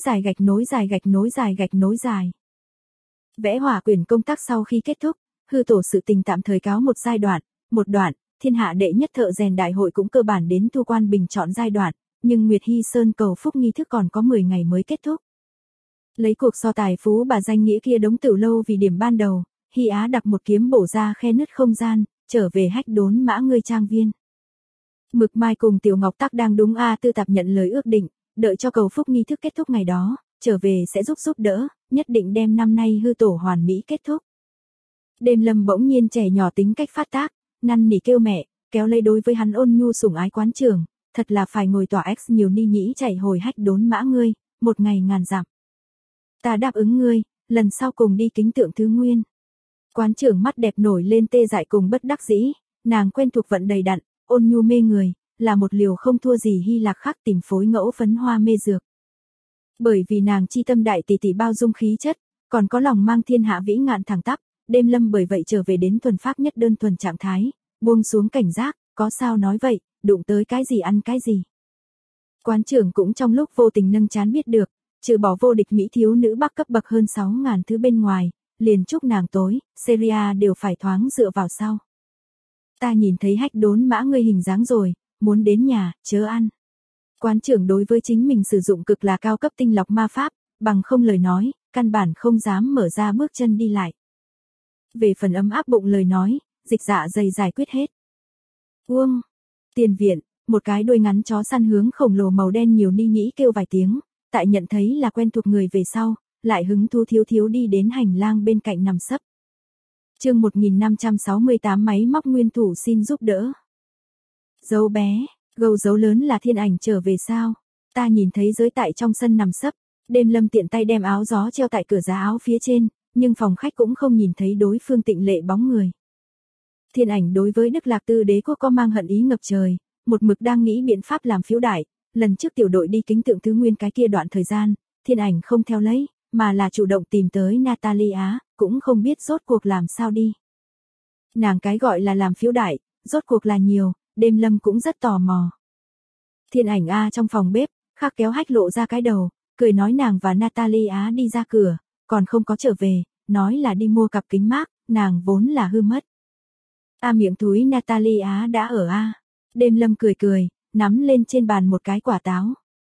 dài. Vẽ hỏa quyển công tác sau khi kết thúc, hư tổ sự tình tạm thời cáo một đoạn, thiên hạ đệ nhất thợ rèn đại hội cũng cơ bản đến thu quan bình chọn giai đoạn, nhưng Nguyệt Hy Sơn cầu phúc nghi thức còn có 10 ngày mới kết thúc. Lấy cuộc so tài phú bà danh nghĩa kia đống tửu lâu vì điểm ban đầu, Hy Á đặt một kiếm bổ ra khe nứt không gian, trở về hách đốn mã ngươi trang viên. Mực Mai cùng Tiểu Ngọc Tắc đang đúng A Tư Tạp nhận lời ước định, đợi cho cầu phúc nghi thức kết thúc ngày đó, trở về sẽ giúp đỡ, nhất định đem năm nay hư tổ hoàn mỹ kết thúc. Đêm Lâm bỗng nhiên trẻ nhỏ tính cách phát tác, năn nỉ kêu mẹ, kéo lấy đối với hắn ôn nhu sủng ái quán trường, thật là phải ngồi tòa X nhiều ni nhĩ chạy hồi hách đốn mã ngươi, một ngày ngàn dặm. Ta đáp ứng ngươi, lần sau cùng đi kính tượng thứ nguyên. Quán trưởng mắt đẹp nổi lên tê dại cùng bất đắc dĩ, nàng quen thuộc vận đầy đặn, ôn nhu mê người, là một liều không thua gì Hy Lạc khắc tìm phối ngẫu phấn hoa mê dược. Bởi vì nàng chi tâm đại tỷ tỷ bao dung khí chất, còn có lòng mang thiên hạ vĩ ngạn thẳng tắp, Đêm Lâm bởi vậy trở về đến thuần pháp nhất đơn thuần trạng thái, buông xuống cảnh giác, có sao nói vậy, đụng tới cái gì ăn cái gì. Quán trưởng cũng trong lúc vô tình nâng chán biết được, trừ bỏ vô địch mỹ thiếu nữ Bắc cấp bậc hơn 6.000 thứ bên ngoài, liền chúc nàng tối, Seria đều phải thoáng dựa vào sau. Ta nhìn thấy hách đốn mã ngươi hình dáng rồi, muốn đến nhà, chớ ăn. Quán trưởng đối với chính mình sử dụng cực là cao cấp tinh lọc ma pháp, bằng không lời nói, căn bản không dám mở ra bước chân đi lại. Về phần ấm áp bụng lời nói, dịch dạ dày giải quyết hết. Uông, tiền viện, một cái đuôi ngắn chó săn hướng khổng lồ màu đen nhiều ni nhĩ kêu vài tiếng, tại nhận thấy là quen thuộc người về sau, lại hứng thú thiếu thiếu đi đến hành lang bên cạnh nằm sấp. Chương 1568 máy móc nguyên thủ xin giúp đỡ. Dấu bé, gâu dấu lớn là Thiên Ảnh trở về sao? Ta nhìn thấy giới tại trong sân nằm sấp, Đêm Lâm tiện tay đem áo gió treo tại cửa giá áo phía trên, nhưng phòng khách cũng không nhìn thấy đối phương tịnh lệ bóng người. Thiên Ảnh đối với Đức Lạc Tư đế quốc có mang hận ý ngập trời, một mực đang nghĩ biện pháp làm phiếu đại, lần trước tiểu đội đi kính tượng thứ nguyên cái kia đoạn thời gian, Thiên Ảnh không theo lấy, mà là chủ động tìm tới Natalia, cũng không biết rốt cuộc làm sao đi. Nàng cái gọi là làm phiếu đại, rốt cuộc là nhiều, Đêm Lâm cũng rất tò mò. Thiên Ảnh trong phòng bếp, Khắc kéo hách lộ ra cái đầu, cười nói nàng và Natalia đi ra cửa, còn không có trở về, nói là đi mua cặp kính mác, nàng vốn là hư mất. Miệng túi Natalia đã ở Đêm Lâm cười cười, nắm lên trên bàn một cái quả táo.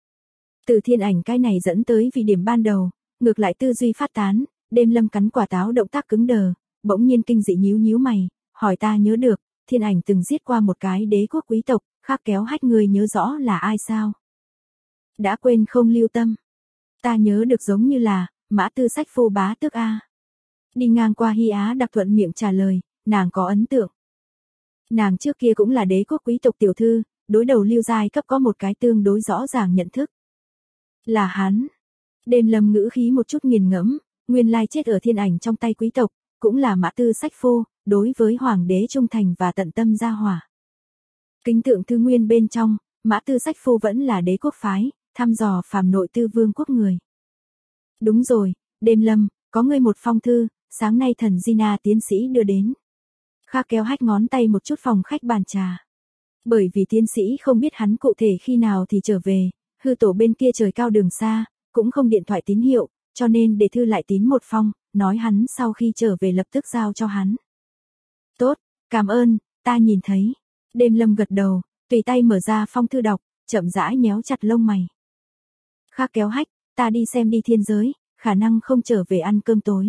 Từ Thiên Ảnh cái này dẫn tới vì điểm ban đầu, ngược lại tư duy phát tán, Đêm Lâm cắn quả táo động tác cứng đờ, bỗng nhiên kinh dị nhíu nhíu mày, hỏi ta nhớ được, Thiên Ảnh từng giết qua một cái đế quốc quý tộc, Khắc kéo hách người nhớ rõ là ai sao? Đã quên không lưu tâm. Ta nhớ được giống như là, Mã Tư Sách Phu bá tước Đi ngang qua Hy Á đặc thuận miệng trả lời, nàng có ấn tượng. Nàng trước kia cũng là đế quốc quý tộc tiểu thư, đối đầu lưu giai cấp có một cái tương đối rõ ràng nhận thức. Là hắn. Đêm Lâm ngữ khí một chút nghiền ngẫm, nguyên lai chết ở Thiên Ảnh trong tay quý tộc, cũng là Mã Tư Sách Phu, đối với hoàng đế trung thành và tận tâm gia hỏa. Kính tượng thư nguyên bên trong, Mã Tư Sách Phu vẫn là đế quốc phái, thăm dò phàm nội tư vương quốc người. Đúng rồi, Đêm Lâm, có ngươi một phong thư, sáng nay thần Gina tiến sĩ đưa đến. Khắc kéo hách ngón tay một chút phòng khách bàn trà. Bởi vì tiến sĩ không biết hắn cụ thể khi nào thì trở về, hư tổ bên kia trời cao đường xa, cũng không điện thoại tín hiệu, cho nên để thư lại tín một phong, nói hắn sau khi trở về lập tức giao cho hắn. Tốt, cảm ơn, ta nhìn thấy. Đêm Lâm gật đầu, tùy tay mở ra phong thư đọc, chậm rãi nhéo chặt lông mày. Khắc kéo hách, ta đi xem đi thiên giới, khả năng không trở về ăn cơm tối.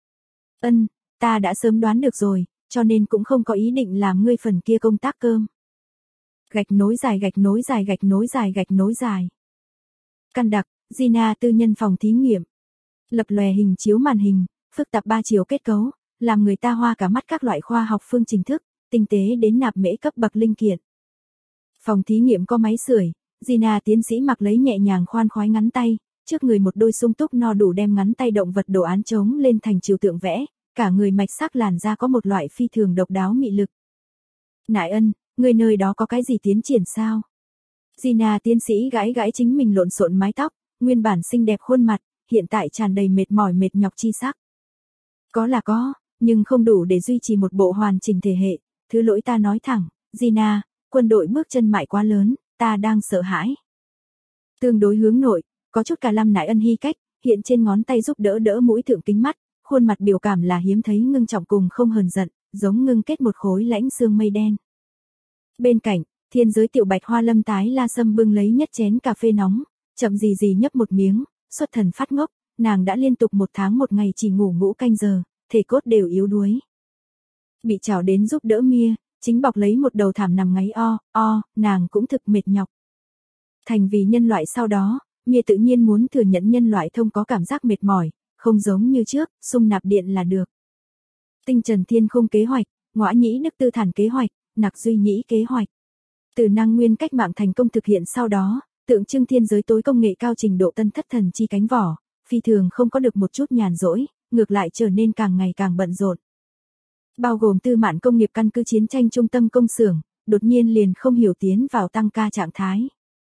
Ta đã sớm đoán được rồi, cho nên cũng không có ý định làm ngươi phần kia công tác cơm. Gạch nối dài gạch nối dài gạch nối dài gạch nối dài. Căn đặc, Gina tư nhân phòng thí nghiệm. Lập lòe hình chiếu màn hình, phức tạp 3 chiều kết cấu, làm người ta hoa cả mắt các loại khoa học phương trình thức, tinh tế đến nạp mễ cấp bậc linh kiện. Phòng thí nghiệm có máy sưởi, Gina tiến sĩ mặc lấy nhẹ nhàng khoan khoái ngắn tay, trước người một đôi sung túc no đủ đem ngắn tay động vật đồ án trống lên thành trừu tượng vẽ, cả người mạch sắc làn da có một loại phi thường độc đáo mị lực. Nại Ân, người nơi đó có cái gì tiến triển sao? Gina tiến sĩ gãi gãi chính mình lộn xộn mái tóc, nguyên bản xinh đẹp khuôn mặt, hiện tại tràn đầy mệt mỏi mệt nhọc chi sắc. Có là có, nhưng không đủ để duy trì một bộ hoàn chỉnh thể hệ, thứ lỗi ta nói thẳng, Gina, quân đội bước chân mại quá lớn, ta đang sợ hãi. Tương đối hướng nội, có chút cả Lâm Nại Ân hy cách, hiện trên ngón tay giúp đỡ đỡ mũi thượng kính mắt, khuôn mặt biểu cảm là hiếm thấy ngưng trọng cùng không hờn giận, giống ngưng kết một khối lãnh xương mây đen. Bên cạnh, thiên giới tiểu bạch hoa Lâm Tái La Sâm bưng lấy nhất chén cà phê nóng, chậm gì gì nhấp một miếng, xuất thần phát ngốc, nàng đã liên tục 1 tháng 1 ngày chỉ ngủ ngũ canh giờ, thể cốt đều yếu đuối. Bị chảo đến giúp đỡ Mia, chính bọc lấy một đầu thảm nằm ngáy nàng cũng thực mệt nhọc. Thành vì nhân loại sau đó, Mia tự nhiên muốn thừa nhận nhân loại thông có cảm giác mệt mỏi, không giống như trước, xung nạp điện là được. Tinh Trần Thiên Không kế hoạch, Ngõa Nhĩ Đức Tư Thản kế hoạch, Nặc Duy Nhĩ kế hoạch. Từ năng nguyên cách mạng thành công thực hiện sau đó, tượng trưng thiên giới tối công nghệ cao trình độ tân thất thần chi cánh vỏ, phi thường không có được một chút nhàn rỗi, ngược lại trở nên càng ngày càng bận rộn. Bao gồm tư mạn công nghiệp căn cứ chiến tranh trung tâm công xưởng, đột nhiên liền không hiểu tiến vào tăng ca trạng thái.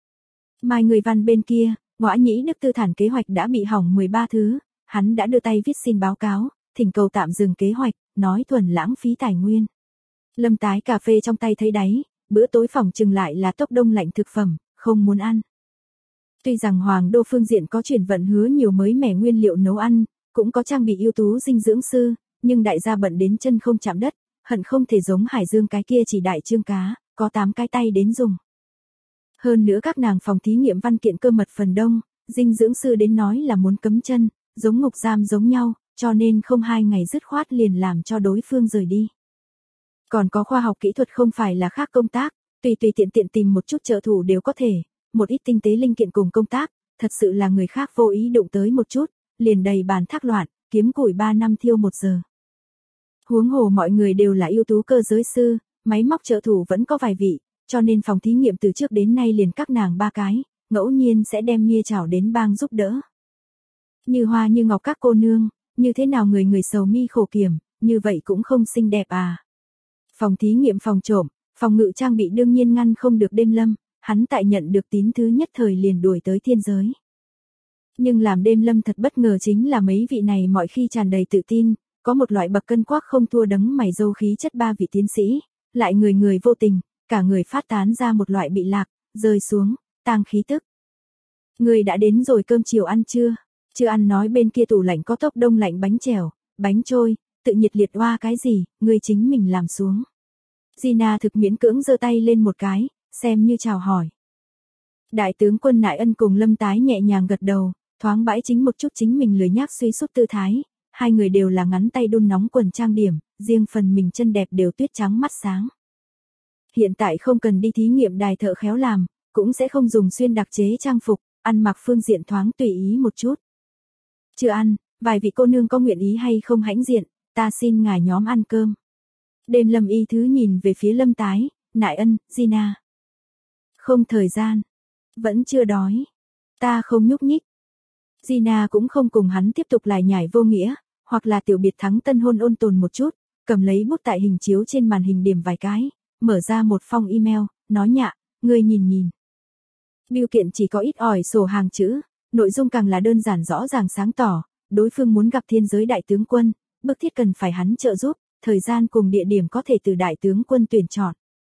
Mai Người Văn bên kia, Ngõa Nhĩ Đức Tư Thản kế hoạch đã bị hỏng 13 thứ, hắn đã đưa tay viết xin báo cáo, thỉnh cầu tạm dừng kế hoạch, nói thuần lãng phí tài nguyên. Lâm Tái cà phê trong tay thấy đáy, bữa tối phòng chừng lại là tốc đông lạnh thực phẩm, không muốn ăn. Tuy rằng Hoàng Đô phương diện có chuyển vận hứa nhiều mới mẻ nguyên liệu nấu ăn, cũng có trang bị ưu tú dinh dưỡng sư, nhưng đại gia bận đến chân không chạm đất, hận không thể giống Hải Dương cái kia chỉ đại trương cá, có 8 cái tay đến dùng. Hơn nữa các nàng phòng thí nghiệm văn kiện cơ mật phần đông, dinh dưỡng sư đến nói là muốn cấm chân, giống ngục giam giống nhau, cho nên không 2 ngày dứt khoát liền làm cho đối phương rời đi. Còn có khoa học kỹ thuật không phải là khác công tác, tùy tiện tìm một chút trợ thủ đều có thể, một ít tinh tế linh kiện cùng công tác, thật sự là người khác vô ý đụng tới một chút, liền đầy bàn thác loạn, kiếm củi 3 năm thiêu 1 giờ. Huống hồ mọi người đều là ưu tú cơ giới sư, máy móc trợ thủ vẫn có vài vị, cho nên phòng thí nghiệm từ trước đến nay liền các nàng 3 cái, ngẫu nhiên sẽ đem Mia chảo đến bang giúp đỡ. Như hoa như ngọc các cô nương, như thế nào người sầu mi khổ kiểm, như vậy cũng không xinh đẹp à. Phòng thí nghiệm phòng trộm, phòng ngự trang bị đương nhiên ngăn không được Đêm Lâm, hắn tại nhận được tín thứ nhất thời liền đuổi tới thiên giới. Nhưng làm Đêm Lâm thật bất ngờ chính là mấy vị này mọi khi tràn đầy tự tin, có một loại bậc cân quắc không thua đấng mày râu khí chất 3 vị tiến sĩ, lại người vô tình, cả người phát tán ra một loại bị lạc, rơi xuống, tang khí tức. Người đã đến rồi, cơm chiều ăn chưa? Chưa ăn, nói bên kia tủ lạnh có tốc đông lạnh bánh chèo, bánh trôi, tự nhiệt liệt oa cái gì, người chính mình làm xuống. Gina thực miễn cưỡng giơ tay lên một cái, xem như chào hỏi. Đại tướng quân Nại Ân cùng Lâm Tái nhẹ nhàng gật đầu, thoáng bãi chính một chút chính mình lười nhác suy sút tư thái, hai người đều là ngắn tay đun nóng quần trang điểm, riêng phần mình chân đẹp đều tuyết trắng mắt sáng. Hiện tại không cần đi thí nghiệm đài thợ khéo làm, cũng sẽ không dùng xuyên đặc chế trang phục, ăn mặc phương diện thoáng tùy ý một chút. Chưa ăn, vài vị cô nương có nguyện ý hay không hãnh diện, ta xin ngài nhóm ăn cơm. Đêm Lâm y thứ nhìn về phía Lâm Tái, Nại Ân, Gina. Không thời gian. Vẫn chưa đói. Ta không nhúc nhích. Gina cũng không cùng hắn tiếp tục lải nhải vô nghĩa, hoặc là tiểu biệt thắng tân hôn ôn tồn một chút, cầm lấy bút tại hình chiếu trên màn hình điểm vài cái, mở ra một phong email, nói nhạ, ngươi nhìn. Bưu kiện chỉ có ít ỏi sổ hàng chữ, nội dung càng là đơn giản rõ ràng sáng tỏ, đối phương muốn gặp thiên giới đại tướng quân, bức thiết cần phải hắn trợ giúp, thời gian cùng địa điểm có thể từ đại tướng quân tuyển chọn.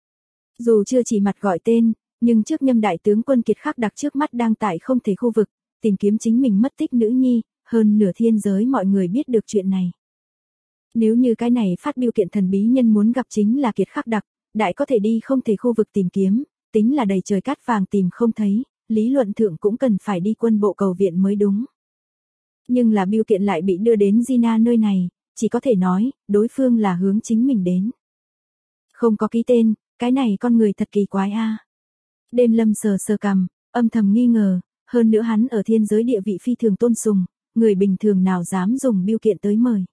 Dù chưa chỉ mặt gọi tên, nhưng trước nhâm đại tướng quân Kiệt Khắc Đặc trước mắt đang tại không thể khu vực, tìm kiếm chính mình mất tích nữ nhi, hơn nửa thiên giới mọi người biết được chuyện này. Nếu như cái này phát bưu kiện thần bí nhân muốn gặp chính là Kiệt Khắc Đặc, đại có thể đi không thể khu vực tìm kiếm, tính là đầy trời cát vàng tìm không thấy, lý luận thượng cũng cần phải đi quân bộ cầu viện mới đúng. Nhưng là bưu kiện lại bị đưa đến Gina nơi này, chỉ có thể nói, đối phương là hướng chính mình đến. Không có ký tên, cái này con người thật kỳ quái a. Đêm Lâm sờ cằm, âm thầm nghi ngờ, hơn nữa hắn ở thiên giới địa vị phi thường tôn sùng, người bình thường nào dám dùng bưu kiện tới mời.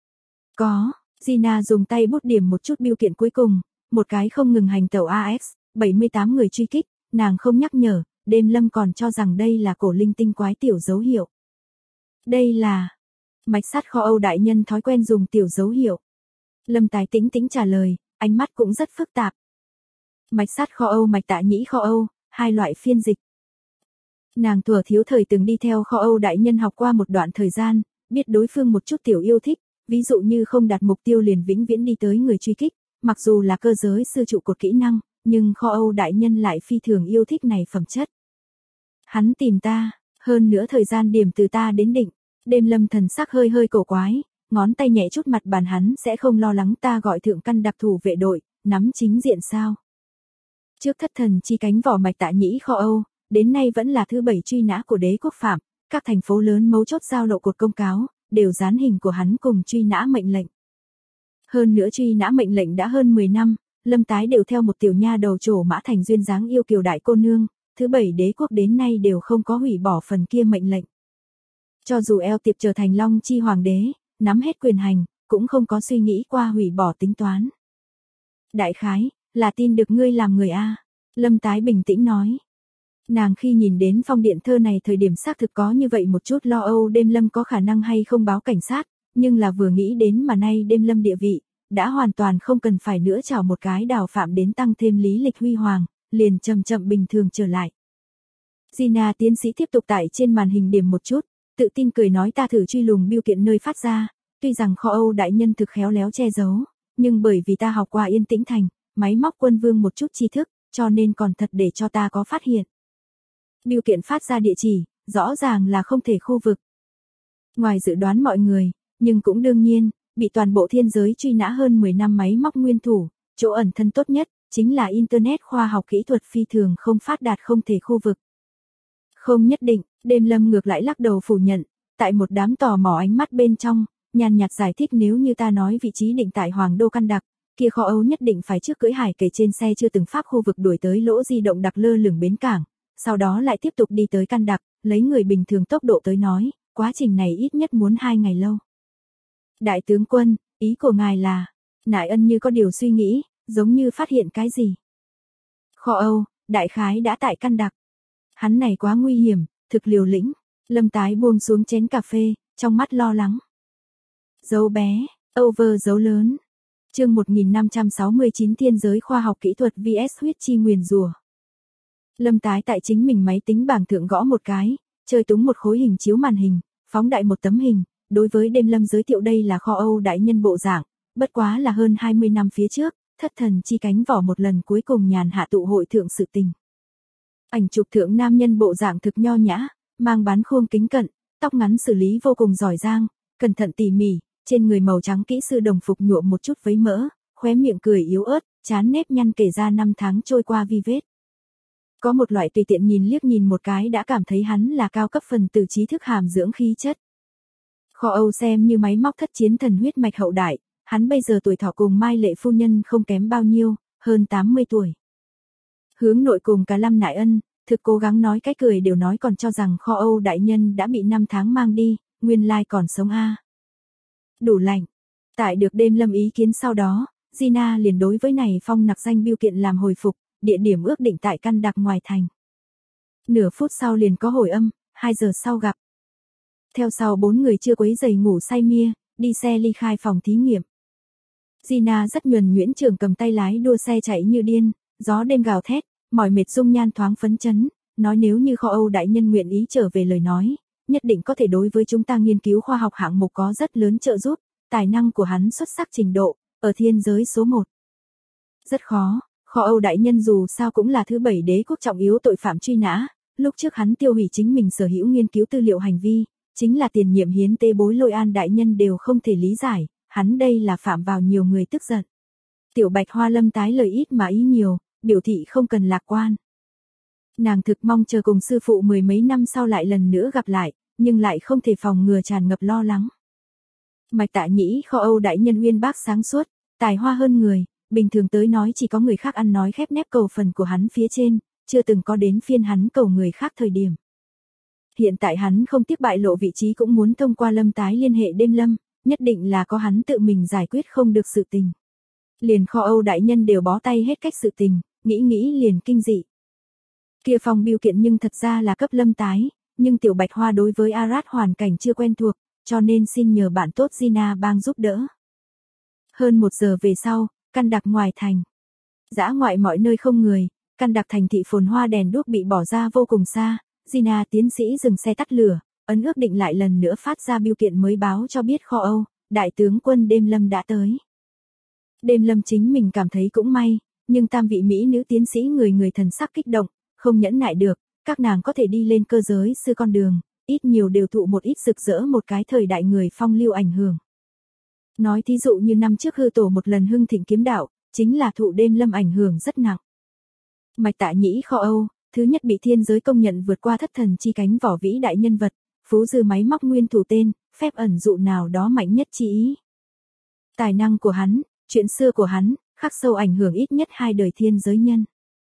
Có, Gina dùng tay bút điểm một chút bưu kiện cuối cùng, một cái không ngừng hành tẩu AX, 78 người truy kích, nàng không nhắc nhở, Đêm Lâm còn cho rằng đây là cổ linh tinh quái tiểu dấu hiệu. Đây là mạch sát kho Âu đại nhân thói quen dùng tiểu dấu hiệu. Lâm Tái tĩnh trả lời, ánh mắt cũng rất phức tạp. Mạch sát kho Âu, mạch tạ nhĩ kho Âu, hai loại phiên dịch. Nàng thuở thiếu thời từng đi theo kho Âu đại nhân học qua một đoạn thời gian, biết đối phương một chút tiểu yêu thích, ví dụ như không đạt mục tiêu liền vĩnh viễn đi tới người truy kích, mặc dù là cơ giới sư trụ cột kỹ năng, nhưng kho Âu đại nhân lại phi thường yêu thích này phẩm chất. Hắn tìm ta, hơn nữa thời gian điểm từ ta đến định. Đêm Lâm thần sắc hơi cổ quái, ngón tay nhẹ chút mặt bàn, hắn sẽ không lo lắng ta gọi thượng căn đặc thù vệ đội, nắm chính diện sao. Trước thất thần chi cánh vỏ mạch tạ nhĩ kho Âu, đến nay vẫn là thứ 7 truy nã của đế quốc phạm, các thành phố lớn mấu chốt giao lộ cột công cáo, đều dán hình của hắn cùng truy nã mệnh lệnh. Hơn nữa truy nã mệnh lệnh đã hơn 10 năm, Lâm Tái đều theo một tiểu nha đầu trổ mã thành duyên dáng yêu kiều đại cô nương, thứ 7 đế quốc đến nay đều không có hủy bỏ phần kia mệnh lệnh. Cho dù eo tiệp trở thành Long Chi hoàng đế, nắm hết quyền hành, cũng không có suy nghĩ qua hủy bỏ tính toán. Đại khái, là tin được ngươi làm người A. Lâm Tái bình tĩnh nói. Nàng khi nhìn đến phong điện thơ này thời điểm xác thực có như vậy một chút lo âu Đêm Lâm có khả năng hay không báo cảnh sát, nhưng là vừa nghĩ đến mà nay Đêm Lâm địa vị, đã hoàn toàn không cần phải nữa chào một cái đào phạm đến tăng thêm lý lịch huy hoàng, liền chậm chậm bình thường trở lại. Gina tiến sĩ tiếp tục tại trên màn hình điểm một chút, tự tin cười nói ta thử truy lùng bưu kiện nơi phát ra, tuy rằng kho Âu đại nhân thực khéo léo che giấu, nhưng bởi vì ta học qua Yên Tĩnh Thành, máy móc quân vương một chút tri thức, cho nên còn thật để cho ta có phát hiện. Bưu kiện phát ra địa chỉ, rõ ràng là không thể khu vực. Ngoài dự đoán mọi người, nhưng cũng đương nhiên, bị toàn bộ thiên giới truy nã hơn 10 năm máy móc nguyên thủ, chỗ ẩn thân tốt nhất, chính là Internet khoa học kỹ thuật phi thường không phát đạt không thể khu vực. Không nhất định, Đêm Lâm ngược lại lắc đầu phủ nhận, tại một đám tò mò ánh mắt bên trong, nhàn nhạt giải thích nếu như ta nói vị trí định tại Hoàng Đô Căn Đặc, kia kho Âu nhất định phải trước cưỡi hải kể trên xe chưa từng pháp khu vực đuổi tới lỗ di động đặc lơ lửng bến cảng, sau đó lại tiếp tục đi tới Căn Đặc, lấy người bình thường tốc độ tới nói, quá trình này ít nhất muốn 2 ngày lâu. Đại tướng quân, ý của ngài là, Nại Ân như có điều suy nghĩ, giống như phát hiện cái gì. Kho Âu, đại khái đã tại Căn Đặc. Hắn này quá nguy hiểm, thực liều lĩnh. Lâm Tái buông xuống chén cà phê, trong mắt lo lắng. Dấu bé, over dấu lớn. Chương 1569 Thiên giới khoa học kỹ thuật vs huyết chi nguyền rủa. Lâm Tái tại chính mình máy tính bảng thượng gõ một cái, chơi túng một khối hình chiếu màn hình, phóng đại một tấm hình, đối với Đêm Lâm giới thiệu đây là kho Âu đại nhân bộ dạng, bất quá là hơn 20 năm phía trước, thất thần chi cánh vỏ một lần cuối cùng nhàn hạ tụ hội thượng sự tình. Ảnh chụp thượng nam nhân bộ dạng thực nho nhã, mang bán khuôn kính cận, tóc ngắn xử lý vô cùng giỏi giang, cẩn thận tỉ mỉ, trên người màu trắng kỹ sư đồng phục nhuộm một chút vấy mỡ, khóe miệng cười yếu ớt, trán nếp nhăn kể ra năm tháng trôi qua vi vết. Có một loại tùy tiện nhìn liếc nhìn một cái đã cảm thấy hắn là cao cấp phần tử trí thức hàm dưỡng khí chất. Kho Âu xem như máy móc thất chiến thần huyết mạch hậu đại, hắn bây giờ tuổi thọ cùng Mai Lệ phu nhân không kém bao nhiêu, hơn 80 tuổi. Hướng nội cùng cả Lâm Nại Ân, thực cố gắng nói cái cười đều nói còn cho rằng kho Âu đại nhân đã bị 5 tháng mang đi, nguyên lai còn sống a. Đủ lạnh. Tại được Đêm Lâm ý kiến sau đó, Gina liền đối với này phong nặc danh bưu kiện làm hồi phục, địa điểm ước định tại Căn Đặc ngoài thành. Nửa phút sau liền có hồi âm, 2 giờ sau gặp. Theo sau 4 người chưa quấy giày ngủ say mia, đi xe ly khai phòng thí nghiệm. Gina rất nhuần nhuyễn trường cầm tay lái đua xe chạy như điên, gió đêm gào thét, mỏi mệt dung nhan thoáng phấn chấn, nói nếu như kho Âu đại nhân nguyện ý trở về lời nói, nhất định có thể đối với chúng ta nghiên cứu khoa học hạng mục có rất lớn trợ giúp, tài năng của hắn xuất sắc trình độ, ở thiên giới số 1. Rất khó, kho Âu đại nhân dù sao cũng là thứ 7 đế quốc trọng yếu tội phạm truy nã, lúc trước hắn tiêu hủy chính mình sở hữu nghiên cứu tư liệu hành vi, chính là tiền nhiệm hiến tế bối Lôi An đại nhân đều không thể lý giải, hắn đây là phạm vào nhiều người tức giận. Tiểu Bạch Hoa Lâm tái lời ít mà ý nhiều, biểu thị không cần lạc quan. Nàng thực mong chờ cùng sư phụ 10 mấy năm sau lại lần nữa gặp lại, nhưng lại không thể phòng ngừa tràn ngập lo lắng. Mạch Tạ Nhĩ kho Âu đại nhân uyên bác sáng suốt, tài hoa hơn người, bình thường tới nói chỉ có người khác ăn nói khép nép cầu phần của hắn phía trên, chưa từng có đến phiên hắn cầu người khác thời điểm. Hiện tại hắn không tiếc bại lộ vị trí cũng muốn thông qua Lâm Tái liên hệ Đêm Lâm, nhất định là có hắn tự mình giải quyết không được sự tình. Liền kho Âu đại nhân đều bó tay hết cách sự tình, nghĩ liền kinh dị. Kia phòng bưu kiện nhưng thật ra là cấp Lâm Tái, nhưng Tiểu Bạch Hoa đối với Arad hoàn cảnh chưa quen thuộc, cho nên xin nhờ bạn tốt Gina bang giúp đỡ. Hơn 1 giờ về sau, Căn Đặc ngoài thành. Dã ngoại mọi nơi không người, Căn Đặc thành thị phồn hoa đèn đuốc bị bỏ ra vô cùng xa, Gina tiến sĩ dừng xe tắt lửa, ấn ước định lại lần nữa phát ra bưu kiện mới báo cho biết kho Âu, đại tướng quân Đêm Lâm đã tới. Đêm Lâm chính mình cảm thấy cũng may, nhưng tam vị mỹ nữ tiến sĩ người thần sắc kích động, không nhẫn nại được, các nàng có thể đi lên cơ giới sư con đường, ít nhiều đều thụ một ít rực rỡ một cái thời đại người phong lưu ảnh hưởng. Nói thí dụ như năm trước hư tổ một lần hưng thịnh kiếm đạo, chính là thụ Đêm Lâm ảnh hưởng rất nặng. Mạch Tạ Nhĩ kho Âu, thứ nhất bị thiên giới công nhận vượt qua thất thần chi cánh vỏ vĩ đại nhân vật, phú dư máy móc nguyên thủ tên, phép ẩn dụ nào đó mạnh nhất chi ý. Tài năng của hắn, chuyện xưa của hắn, khắc sâu ảnh hưởng ít nhất 2 đời thiên giới nhân.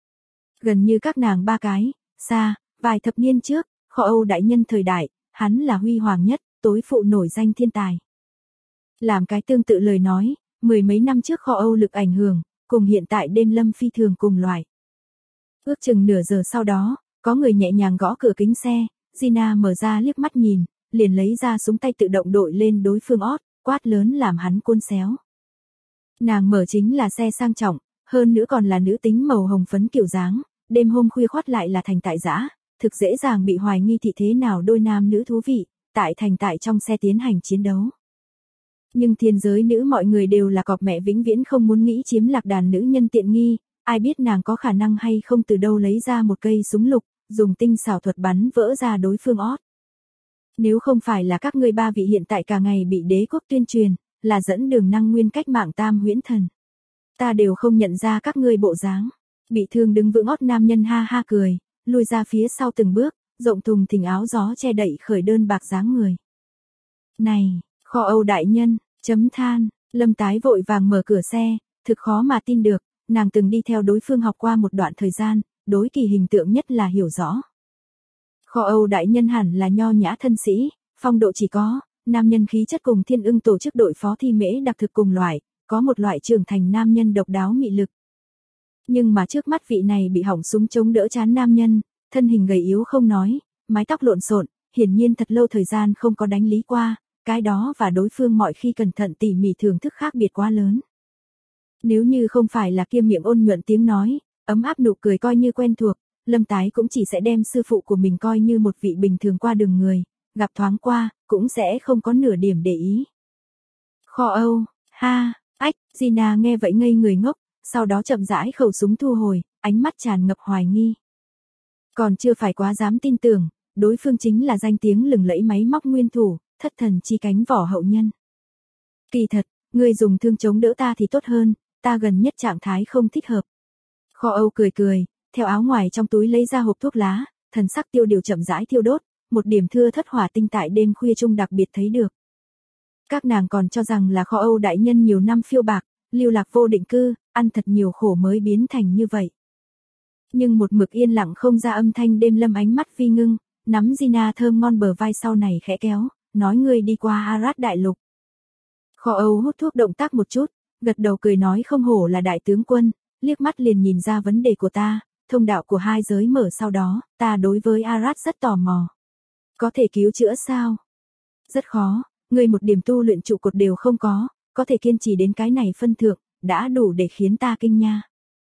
Gần như các nàng 3 cái, xa, vài thập niên trước, kho Âu đại nhân thời đại, hắn là huy hoàng nhất, tối phụ nổi danh thiên tài. Làm cái tương tự lời nói, 10 mấy năm trước kho Âu lực ảnh hưởng, cùng hiện tại Đêm Lâm phi thường cùng loại. Ước chừng nửa giờ sau đó, có người nhẹ nhàng gõ cửa kính xe, Gina mở ra liếc mắt nhìn, liền lấy ra súng tay tự động đội lên đối phương ót, quát lớn làm hắn cuốn xéo. Nàng mở chính là xe sang trọng, hơn nữa còn là nữ tính màu hồng phấn kiểu dáng, đêm hôm khuya khoắt lại là thành tại giã, thực dễ dàng bị hoài nghi thị thế nào đôi nam nữ thú vị, tại trong xe tiến hành chiến đấu. Nhưng thiên giới nữ mọi người đều là cọp mẹ vĩnh viễn không muốn nghĩ chiếm lạc đàn nữ nhân tiện nghi, ai biết nàng có khả năng hay không từ đâu lấy ra một cây súng lục, dùng tinh xảo thuật bắn vỡ ra đối phương ót. Nếu không phải là các ngươi ba vị hiện tại cả ngày bị đế quốc tuyên truyền, là dẫn đường năng nguyên cách mạng tam huyễn thần. Ta đều không nhận ra các ngươi bộ dáng. Bị thương đứng vững ót nam nhân ha ha cười, lùi ra phía sau từng bước, rộng thùng thình áo gió che đậy khởi đơn bạc dáng người. Này, Kho Âu đại nhân, chấm than, Lâm Tái vội vàng mở cửa xe, thực khó mà tin được, nàng từng đi theo đối phương học qua một đoạn thời gian, đối kỳ hình tượng nhất là hiểu rõ. Kho Âu đại nhân hẳn là nho nhã thân sĩ, phong độ chỉ có, nam nhân khí chất cùng Thiên Ưng tổ chức đội phó thi mễ đặc thực cùng loại, có một loại trưởng thành nam nhân độc đáo mị lực. Nhưng mà trước mắt vị này bị hỏng súng chống đỡ chán nam nhân, thân hình gầy yếu không nói, mái tóc lộn xộn, hiển nhiên thật lâu thời gian không có đánh lý qua, cái đó và đối phương mọi khi cẩn thận tỉ mỉ thưởng thức khác biệt quá lớn. Nếu như không phải là kia miệng ôn nhuận tiếng nói, ấm áp nụ cười coi như quen thuộc, Lâm Tái cũng chỉ sẽ đem sư phụ của mình coi như một vị bình thường qua đường người, gặp thoáng qua, cũng sẽ không có nửa điểm để ý. Kho Âu, ha, ách, Gina nghe vậy ngây người ngốc, sau đó chậm rãi khẩu súng thu hồi, ánh mắt tràn ngập hoài nghi. Còn chưa phải quá dám tin tưởng, đối phương chính là danh tiếng lừng lẫy máy móc nguyên thủ, thất thần chi cánh vỏ hậu nhân. Kỳ thật, ngươi dùng thương chống đỡ ta thì tốt hơn, ta gần nhất trạng thái không thích hợp. Kho Âu cười cười, theo áo ngoài trong túi lấy ra hộp thuốc lá, thần sắc tiêu điều chậm rãi thiêu đốt, một điểm thưa thất hỏa tinh tại đêm khuya trung đặc biệt thấy được. Các nàng còn cho rằng là Kho Âu đại nhân nhiều năm phiêu bạc, lưu lạc vô định cư, ăn thật nhiều khổ mới biến thành như vậy. Nhưng một mực yên lặng không ra âm thanh đêm lâm ánh mắt vi ngưng, nắm Gina thơm ngon bờ vai sau này khẽ kéo, nói ngươi đi qua Arad đại lục. Kho Âu hút thuốc động tác một chút, gật đầu cười nói không hổ là đại tướng quân, liếc mắt liền nhìn ra vấn đề của ta, thông đạo của hai giới mở sau đó, ta đối với Arad rất tò mò. Có thể cứu chữa sao? Rất khó, ngươi một điểm tu luyện trụ cột đều không có thể kiên trì đến cái này phân thượng, đã đủ để khiến ta kinh nha.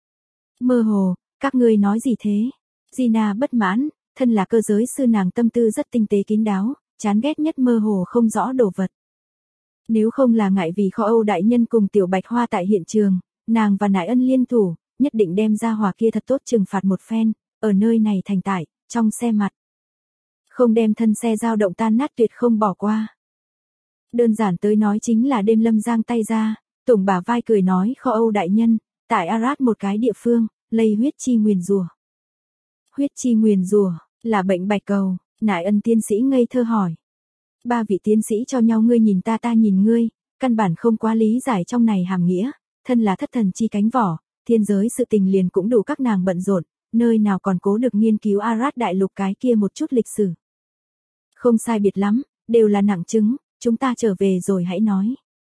Mơ hồ, các ngươi nói gì thế? Gina bất mãn, thân là cơ giới sư nàng tâm tư rất tinh tế kín đáo, chán ghét nhất mơ hồ không rõ đồ vật. Nếu không là ngại vì Kho Âu đại nhân cùng Tiểu Bạch Hoa tại hiện trường, nàng và Nải Ân liên thủ, nhất định đem ra hỏa kia thật tốt trừng phạt một phen, ở nơi này thành tải, trong xe mặt. Không đem thân xe dao động tan nát tuyệt không bỏ qua. Đơn giản tới nói chính là đêm lâm giang tay ra, tủng bả vai cười nói Kho Âu đại nhân, tại Arad một cái địa phương, lây huyết chi nguyền rủa. Huyết chi nguyền rủa là bệnh bạch cầu, Nải Ân tiến sĩ ngây thơ hỏi. Ba vị tiến sĩ cho nhau ngươi nhìn ta nhìn ngươi, căn bản không quá lý giải trong này hàm nghĩa, thân là thất thần chi cánh vỏ, thiên giới sự tình liền cũng đủ các nàng bận rộn, nơi nào còn cố được nghiên cứu Arad đại lục cái kia một chút lịch sử. Không sai biệt lắm, đều là nặng chứng, chúng ta trở về rồi hãy nói.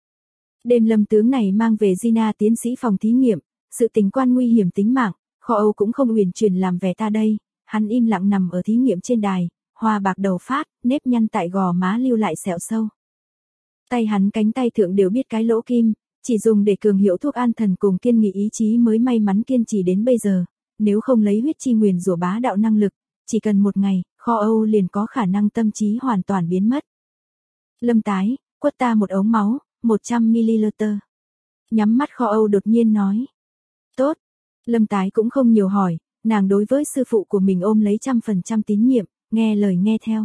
Đêm lâm tướng này mang về Gina tiến sĩ phòng thí nghiệm, sự tình quan nguy hiểm tính mạng, Kho Âu cũng không uyển chuyển làm vẻ ta đây, hắn im lặng nằm ở thí nghiệm trên đài, hoa bạc đầu phát, nếp nhăn tại gò má lưu lại sẹo sâu. Tay hắn cánh tay thượng đều biết cái lỗ kim, chỉ dùng để cường hiệu thuốc an thần cùng kiên nghị ý chí mới may mắn kiên trì đến bây giờ, nếu không lấy huyết chi nguyền rủa bá đạo năng lực, chỉ cần một ngày, Kho Âu liền có khả năng tâm trí hoàn toàn biến mất. Lâm Tái, quất ta một ống máu, 100ml. Nhắm mắt Kho Âu đột nhiên nói. Tốt. Lâm Tái cũng không nhiều hỏi, nàng đối với sư phụ của mình ôm lấy 100% tín nhiệm, nghe lời nghe theo.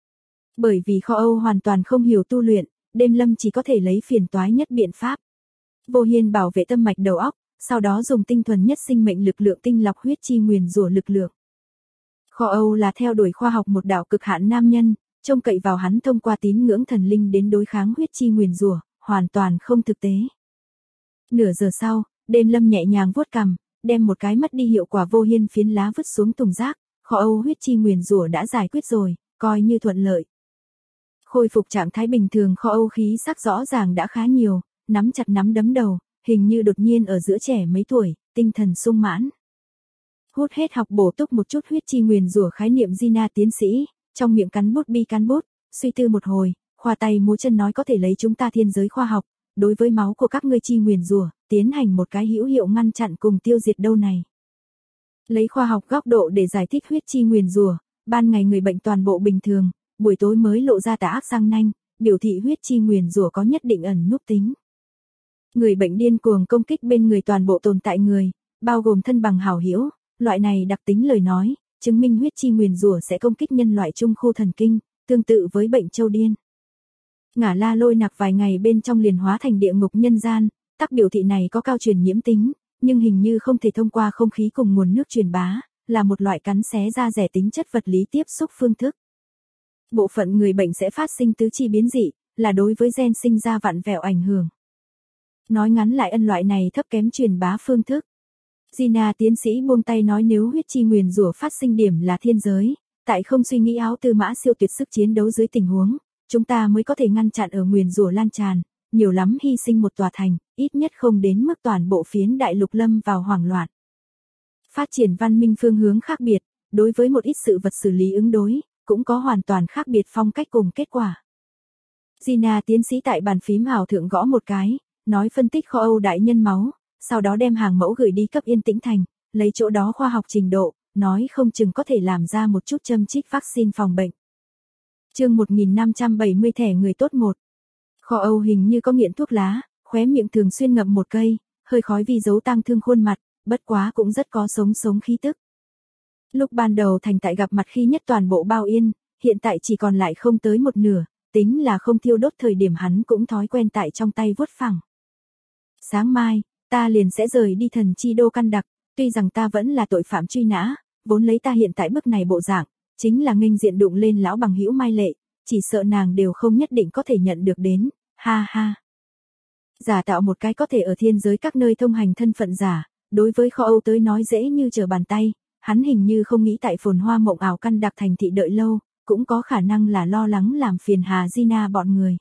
Bởi vì Kho Âu hoàn toàn không hiểu tu luyện, đêm lâm chỉ có thể lấy phiền toái nhất biện pháp. Vô hiên bảo vệ tâm mạch đầu óc, sau đó dùng tinh thuần nhất sinh mệnh lực lượng tinh lọc huyết chi nguyền rủa lực lượng. Kho Âu là theo đuổi khoa học một đạo cực hạn nam nhân, trông cậy vào hắn thông qua tín ngưỡng thần linh đến đối kháng huyết chi nguyền rủa, hoàn toàn không thực tế. Nửa giờ sau, đêm lâm nhẹ nhàng vuốt cằm, đem một cái mất đi hiệu quả vô hiên phiến lá vứt xuống thùng rác, Kho Âu huyết chi nguyền rủa đã giải quyết rồi, coi như thuận lợi. Khôi phục trạng thái bình thường Kho Âu khí sắc rõ ràng đã khá nhiều, nắm chặt nắm đấm đầu, hình như đột nhiên ở giữa trẻ mấy tuổi, tinh thần sung mãn. Hút hết học bổ túc một chút huyết chi nguyền rủa khái niệm Gina tiến sĩ, trong miệng cắn bút bi cắn bút, suy tư một hồi, khoa tay múa chân nói có thể lấy chúng ta thiên giới khoa học, đối với máu của các ngươi chi nguyền rủa, tiến hành một cái hữu hiệu ngăn chặn cùng tiêu diệt đâu này. Lấy khoa học góc độ để giải thích huyết chi nguyền rủa, ban ngày người bệnh toàn bộ bình thường, buổi tối mới lộ ra tà ác răng nanh, biểu thị huyết chi nguyền rủa có nhất định ẩn núp tính. Người bệnh điên cuồng công kích bên người toàn bộ tồn tại người, bao gồm thân bằng hảo hữu, loại này đặc tính lời nói, chứng minh huyết chi nguyền rủa sẽ công kích nhân loại trung khu thần kinh, tương tự với bệnh châu điên. Ngả la lôi nặc vài ngày bên trong liền hóa thành địa ngục nhân gian, tác biểu thị này có cao truyền nhiễm tính, nhưng hình như không thể thông qua không khí cùng nguồn nước truyền bá, là một loại cắn xé da rẻ tính chất vật lý tiếp xúc phương thức. Bộ phận người bệnh sẽ phát sinh tứ chi biến dị, là đối với gen sinh ra vặn vẹo ảnh hưởng. Nói ngắn lại ân loại này thấp kém truyền bá phương thức. Gina tiến sĩ buông tay nói nếu huyết chi nguyền rủa phát sinh điểm là thiên giới, tại không suy nghĩ áo tư mã siêu tuyệt sức chiến đấu dưới tình huống, chúng ta mới có thể ngăn chặn ở nguyền rủa lan tràn, nhiều lắm hy sinh một tòa thành, ít nhất không đến mức toàn bộ phiến đại lục lâm vào hoảng loạn. Phát triển văn minh phương hướng khác biệt, đối với một ít sự vật xử lý ứng đối, cũng có hoàn toàn khác biệt phong cách cùng kết quả. Gina tiến sĩ tại bàn phím hào thượng gõ một cái, nói phân tích kho Âu đại nhân máu, sau đó đem hàng mẫu gửi đi cấp Yên Tĩnh Thành, lấy chỗ đó khoa học trình độ, nói không chừng có thể làm ra một chút châm chích vaccine phòng bệnh. Chương 1570 thẻ người tốt 1. Kho Âu hình như có nghiện thuốc lá, khóe miệng thường xuyên ngậm một cây, hơi khói vì giấu tang thương khuôn mặt, bất quá cũng rất có sống khí tức. Lúc ban đầu thành tại gặp mặt khi nhất toàn bộ bao yên, hiện tại chỉ còn lại không tới một nửa, tính là không thiêu đốt thời điểm hắn cũng thói quen tại trong tay vuốt phẳng. Sáng mai, ta liền sẽ rời đi thần chi đô căn đặc, tuy rằng ta vẫn là tội phạm truy nã, vốn lấy ta hiện tại bức này bộ dạng, chính là nghênh diện đụng lên lão bằng hữu Mai Lệ, chỉ sợ nàng đều không nhất định có thể nhận được đến, ha ha. Giả tạo một cái có thể ở thiên giới các nơi thông hành thân phận giả, đối với kho Âu tới nói dễ như trở bàn tay, hắn hình như không nghĩ tại phồn hoa mộng ảo căn đặc thành thị đợi lâu, cũng có khả năng là lo lắng làm phiền Hà Gina bọn người.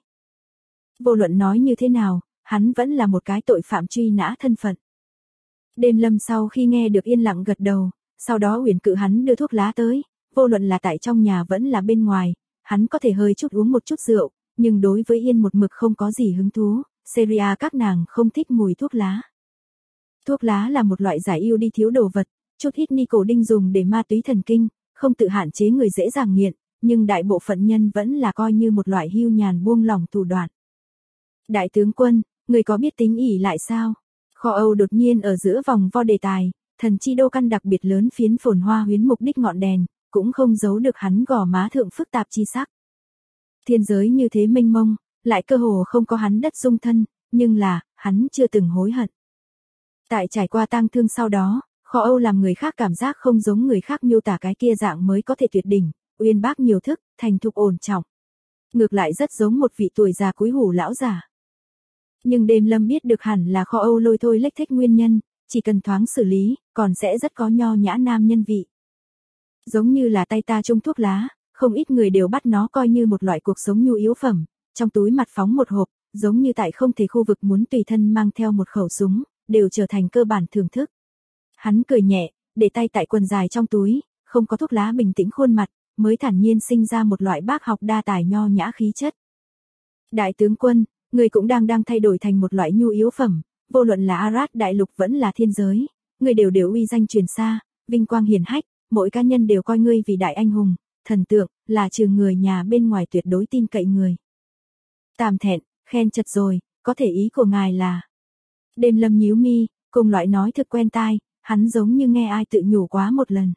Vô luận nói như thế nào, hắn vẫn là một cái tội phạm truy nã thân phận. Đêm Lâm sau khi nghe được yên lặng gật đầu, sau đó Uyển cự hắn đưa thuốc lá tới, vô luận là tại trong nhà vẫn là bên ngoài, hắn có thể hơi chút uống một chút rượu, nhưng đối với Yên một mực không có gì hứng thú, Seria các nàng không thích mùi thuốc lá. Thuốc lá là một loại giải ưu đi thiếu đồ vật, chút ít nicotine dùng để ma túy thần kinh, không tự hạn chế người dễ dàng nghiện, nhưng đại bộ phận nhân vẫn là coi như một loại hưu nhàn buông lỏng thủ đoạn. Đại tướng quân, người có biết tính ỉ lại sao? Kho Âu đột nhiên ở giữa vòng vo đề tài, thần chi đô căn đặc biệt lớn phiến phồn hoa huyến mục đích ngọn đèn, cũng không giấu được hắn gò má thượng phức tạp chi sắc. Thiên giới như thế mênh mông, lại cơ hồ không có hắn đất dung thân, nhưng là, hắn chưa từng hối hận. Tại trải qua tang thương sau đó, kho Âu làm người khác cảm giác không giống người khác miêu tả cái kia dạng mới có thể tuyệt đỉnh, uyên bác nhiều thức, thành thục ổn trọng. Ngược lại rất giống một vị tuổi già cúi hủ lão già. Nhưng Đêm Lâm biết được hẳn là kho Âu lôi thôi lếch thếch nguyên nhân, chỉ cần thoáng xử lý, còn sẽ rất có nho nhã nam nhân vị. Giống như là tay ta chung thuốc lá, không ít người đều bắt nó coi như một loại cuộc sống nhu yếu phẩm, trong túi mặt phóng một hộp, giống như tại không thể khu vực muốn tùy thân mang theo một khẩu súng, đều trở thành cơ bản thưởng thức. Hắn cười nhẹ, để tay tại quần dài trong túi, không có thuốc lá bình tĩnh khuôn mặt, mới thản nhiên sinh ra một loại bác học đa tài nho nhã khí chất. Đại tướng quân, người cũng đang thay đổi thành một loại nhu yếu phẩm, vô luận là Arad đại lục vẫn là thiên giới, người đều uy danh truyền xa, vinh quang hiển hách, mỗi cá nhân đều coi ngươi vì đại anh hùng, thần tượng, là trừ người nhà bên ngoài tuyệt đối tin cậy người. Tạm thẹn, khen chật rồi, có thể ý của ngài là. Đêm Lâm nhíu mi, cùng loại nói thực quen tai, hắn giống như nghe ai tự nhủ quá một lần.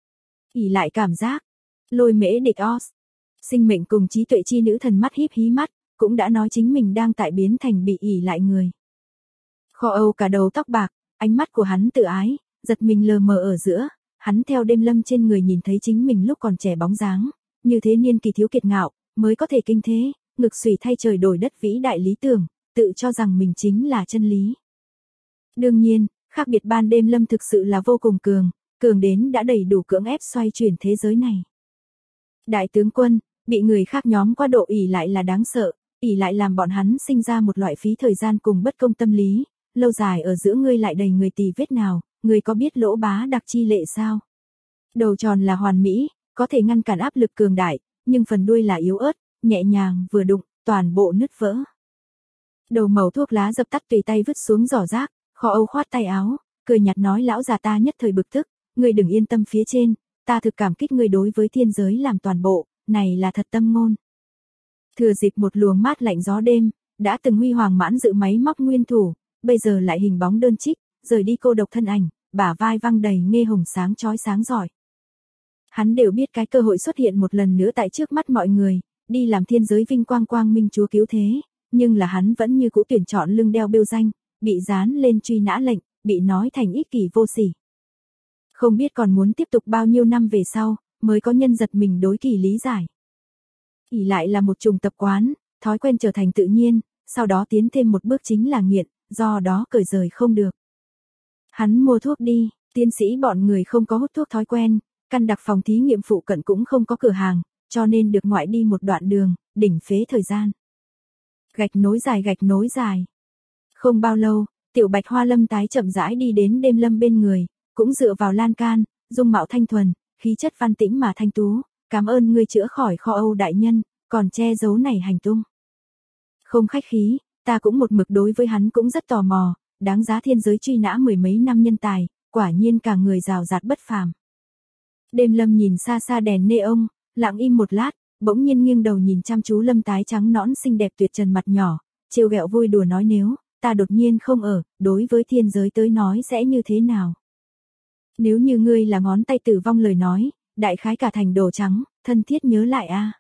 Ỉ lại cảm giác, lôi mễ địch os, sinh mệnh cùng trí tuệ chi nữ thần mắt híp hí mắt, cũng đã nói chính mình đang tại biến thành bị ỉ lại người. Kho Âu cả đầu tóc bạc, ánh mắt của hắn tự ái, giật mình lờ mờ ở giữa, hắn theo Đêm Lâm trên người nhìn thấy chính mình lúc còn trẻ bóng dáng, như thế niên kỳ thiếu kiệt ngạo, mới có thể kinh thế, ngực xùy thay trời đổi đất vĩ đại lý tưởng, tự cho rằng mình chính là chân lý. Đương nhiên, khác biệt ban Đêm Lâm thực sự là vô cùng cường đến đã đầy đủ cưỡng ép xoay chuyển thế giới này. Đại tướng quân, bị người khác nhóm qua độ ỉ lại là đáng sợ, ỉ lại làm bọn hắn sinh ra một loại phí thời gian cùng bất công tâm lý, lâu dài ở giữa ngươi lại đầy người tì vết nào, ngươi có biết lỗ bá đặc chi lệ sao? Đầu tròn là hoàn mỹ, có thể ngăn cản áp lực cường đại, nhưng phần đuôi là yếu ớt, nhẹ nhàng vừa đụng, toàn bộ nứt vỡ. Đầu mẩu thuốc lá dập tắt tùy tay vứt xuống giỏ rác, Kho Âu khoát tay áo, cười nhạt nói lão già ta nhất thời bực tức, ngươi đừng yên tâm phía trên, ta thực cảm kích ngươi đối với thiên giới làm toàn bộ, này là thật tâm ngôn. Thừa dịp một luồng mát lạnh gió đêm, đã từng huy hoàng mãn dự máy móc nguyên thủ, bây giờ lại hình bóng đơn trích, rời đi cô độc thân ảnh, bả vai văng đầy nghe hồng sáng chói sáng giỏi. Hắn đều biết cái cơ hội xuất hiện một lần nữa tại trước mắt mọi người, đi làm thiên giới vinh quang quang minh chúa cứu thế, nhưng là hắn vẫn như cũ tuyển chọn lưng đeo bêu danh, bị dán lên truy nã lệnh, bị nói thành ích kỷ vô sỉ. Không biết còn muốn tiếp tục bao nhiêu năm về sau, mới có nhân giật mình đối kỳ lý giải. Ỷ lại là một chủng tập quán, thói quen trở thành tự nhiên, sau đó tiến thêm một bước chính là nghiện, do đó cởi rời không được. Hắn mua thuốc đi, tiến sĩ bọn người không có hút thuốc thói quen, căn đặc phòng thí nghiệm phụ cận cũng không có cửa hàng, cho nên được ngoại đi một đoạn đường, đỉnh phế thời gian. Gạch nối dài. Không bao lâu, tiểu Bạch Hoa Lâm tái chậm rãi đi đến Đêm Lâm bên người, cũng dựa vào lan can, dung mạo thanh thuần, khí chất văn tĩnh mà thanh tú, cảm ơn ngươi chữa khỏi Kho Âu đại nhân, còn che giấu này hành tung. Không khách khí, ta cũng một mực đối với hắn cũng rất tò mò, đáng giá thiên giới truy nã mười mấy năm nhân tài, quả nhiên cả người rào rạt bất phàm. Đêm Lâm nhìn xa xa đèn neon, lặng im một lát, bỗng nhiên nghiêng đầu nhìn chăm chú Lâm tái trắng nõn xinh đẹp tuyệt trần mặt nhỏ, trêu ghẹo vui đùa nói nếu ta đột nhiên không ở, đối với thiên giới tới nói sẽ như thế nào? Nếu như ngươi là ngón tay tử vong lời nói, đại khái cả thành đồ trắng, thân thiết nhớ lại a.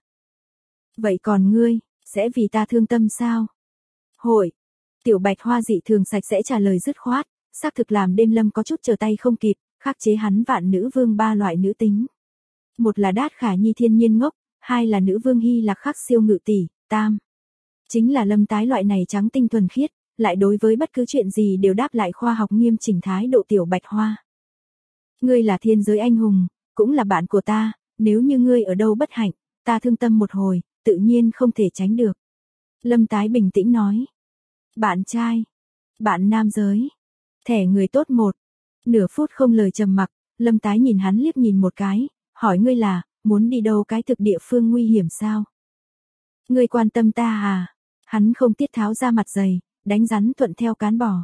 Vậy còn ngươi, sẽ vì ta thương tâm sao? Hội. Tiểu Bạch Hoa dị thường sạch sẽ trả lời dứt khoát, xác thực làm Đêm Lâm có chút trở tay không kịp, khắc chế hắn vạn nữ vương ba loại nữ tính. Một là Đát Khả Nhi thiên nhiên ngốc, hai là nữ vương Hy Lạc khắc siêu ngự tỷ, tam. Chính là Lâm tái loại này trắng tinh thuần khiết, lại đối với bất cứ chuyện gì đều đáp lại khoa học nghiêm chỉnh thái độ Tiểu Bạch Hoa. Ngươi là thiên giới anh hùng, cũng là bạn của ta, nếu như ngươi ở đâu bất hạnh, ta thương tâm một hồi, tự nhiên không thể tránh được. Lâm tái bình tĩnh nói. Bạn trai, bạn nam giới, thẻ người tốt một. Nửa phút không lời trầm mặc, Lâm tái nhìn hắn liếc nhìn một cái, hỏi ngươi là, muốn đi đâu cái thực địa phương nguy hiểm sao? Ngươi quan tâm ta à? Hắn không tiết tháo ra mặt dày, đánh rắn thuận theo cán bò.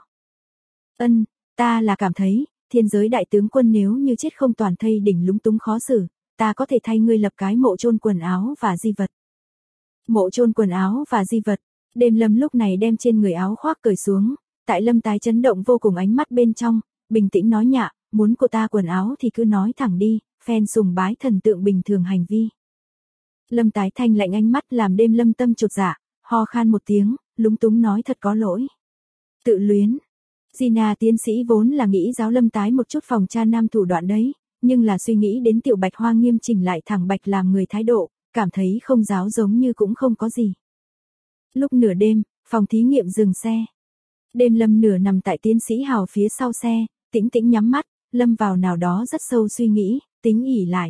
Ta là cảm thấy, thiên giới đại tướng quân nếu như chết không toàn thây đỉnh lúng túng khó xử, ta có thể thay ngươi lập cái mộ chôn quần áo và di vật. Mộ chôn quần áo và di vật, Đêm Lâm lúc này đem trên người áo khoác cởi xuống, tại Lâm tái chấn động vô cùng ánh mắt bên trong, bình tĩnh nói nhạ, muốn của ta quần áo thì cứ nói thẳng đi, phen sùng bái thần tượng bình thường hành vi. Lâm tái thanh lạnh ánh mắt làm Đêm Lâm tâm chột dạ, ho khan một tiếng, lúng túng nói thật có lỗi. Tự luyến. Gina tiến sĩ vốn là nghĩ giáo Lâm tái một chút phòng tra nam thủ đoạn đấy, nhưng là suy nghĩ đến Tiểu Bạch Hoa nghiêm chỉnh lại thẳng bạch làm người thái độ, cảm thấy không giáo giống như cũng không có gì. Lúc nửa đêm, phòng thí nghiệm dừng xe. Đêm Lâm nửa nằm tại tiến sĩ Hào phía sau xe, tĩnh tĩnh nhắm mắt, lâm vào nào đó rất sâu suy nghĩ, tính ỉ lại.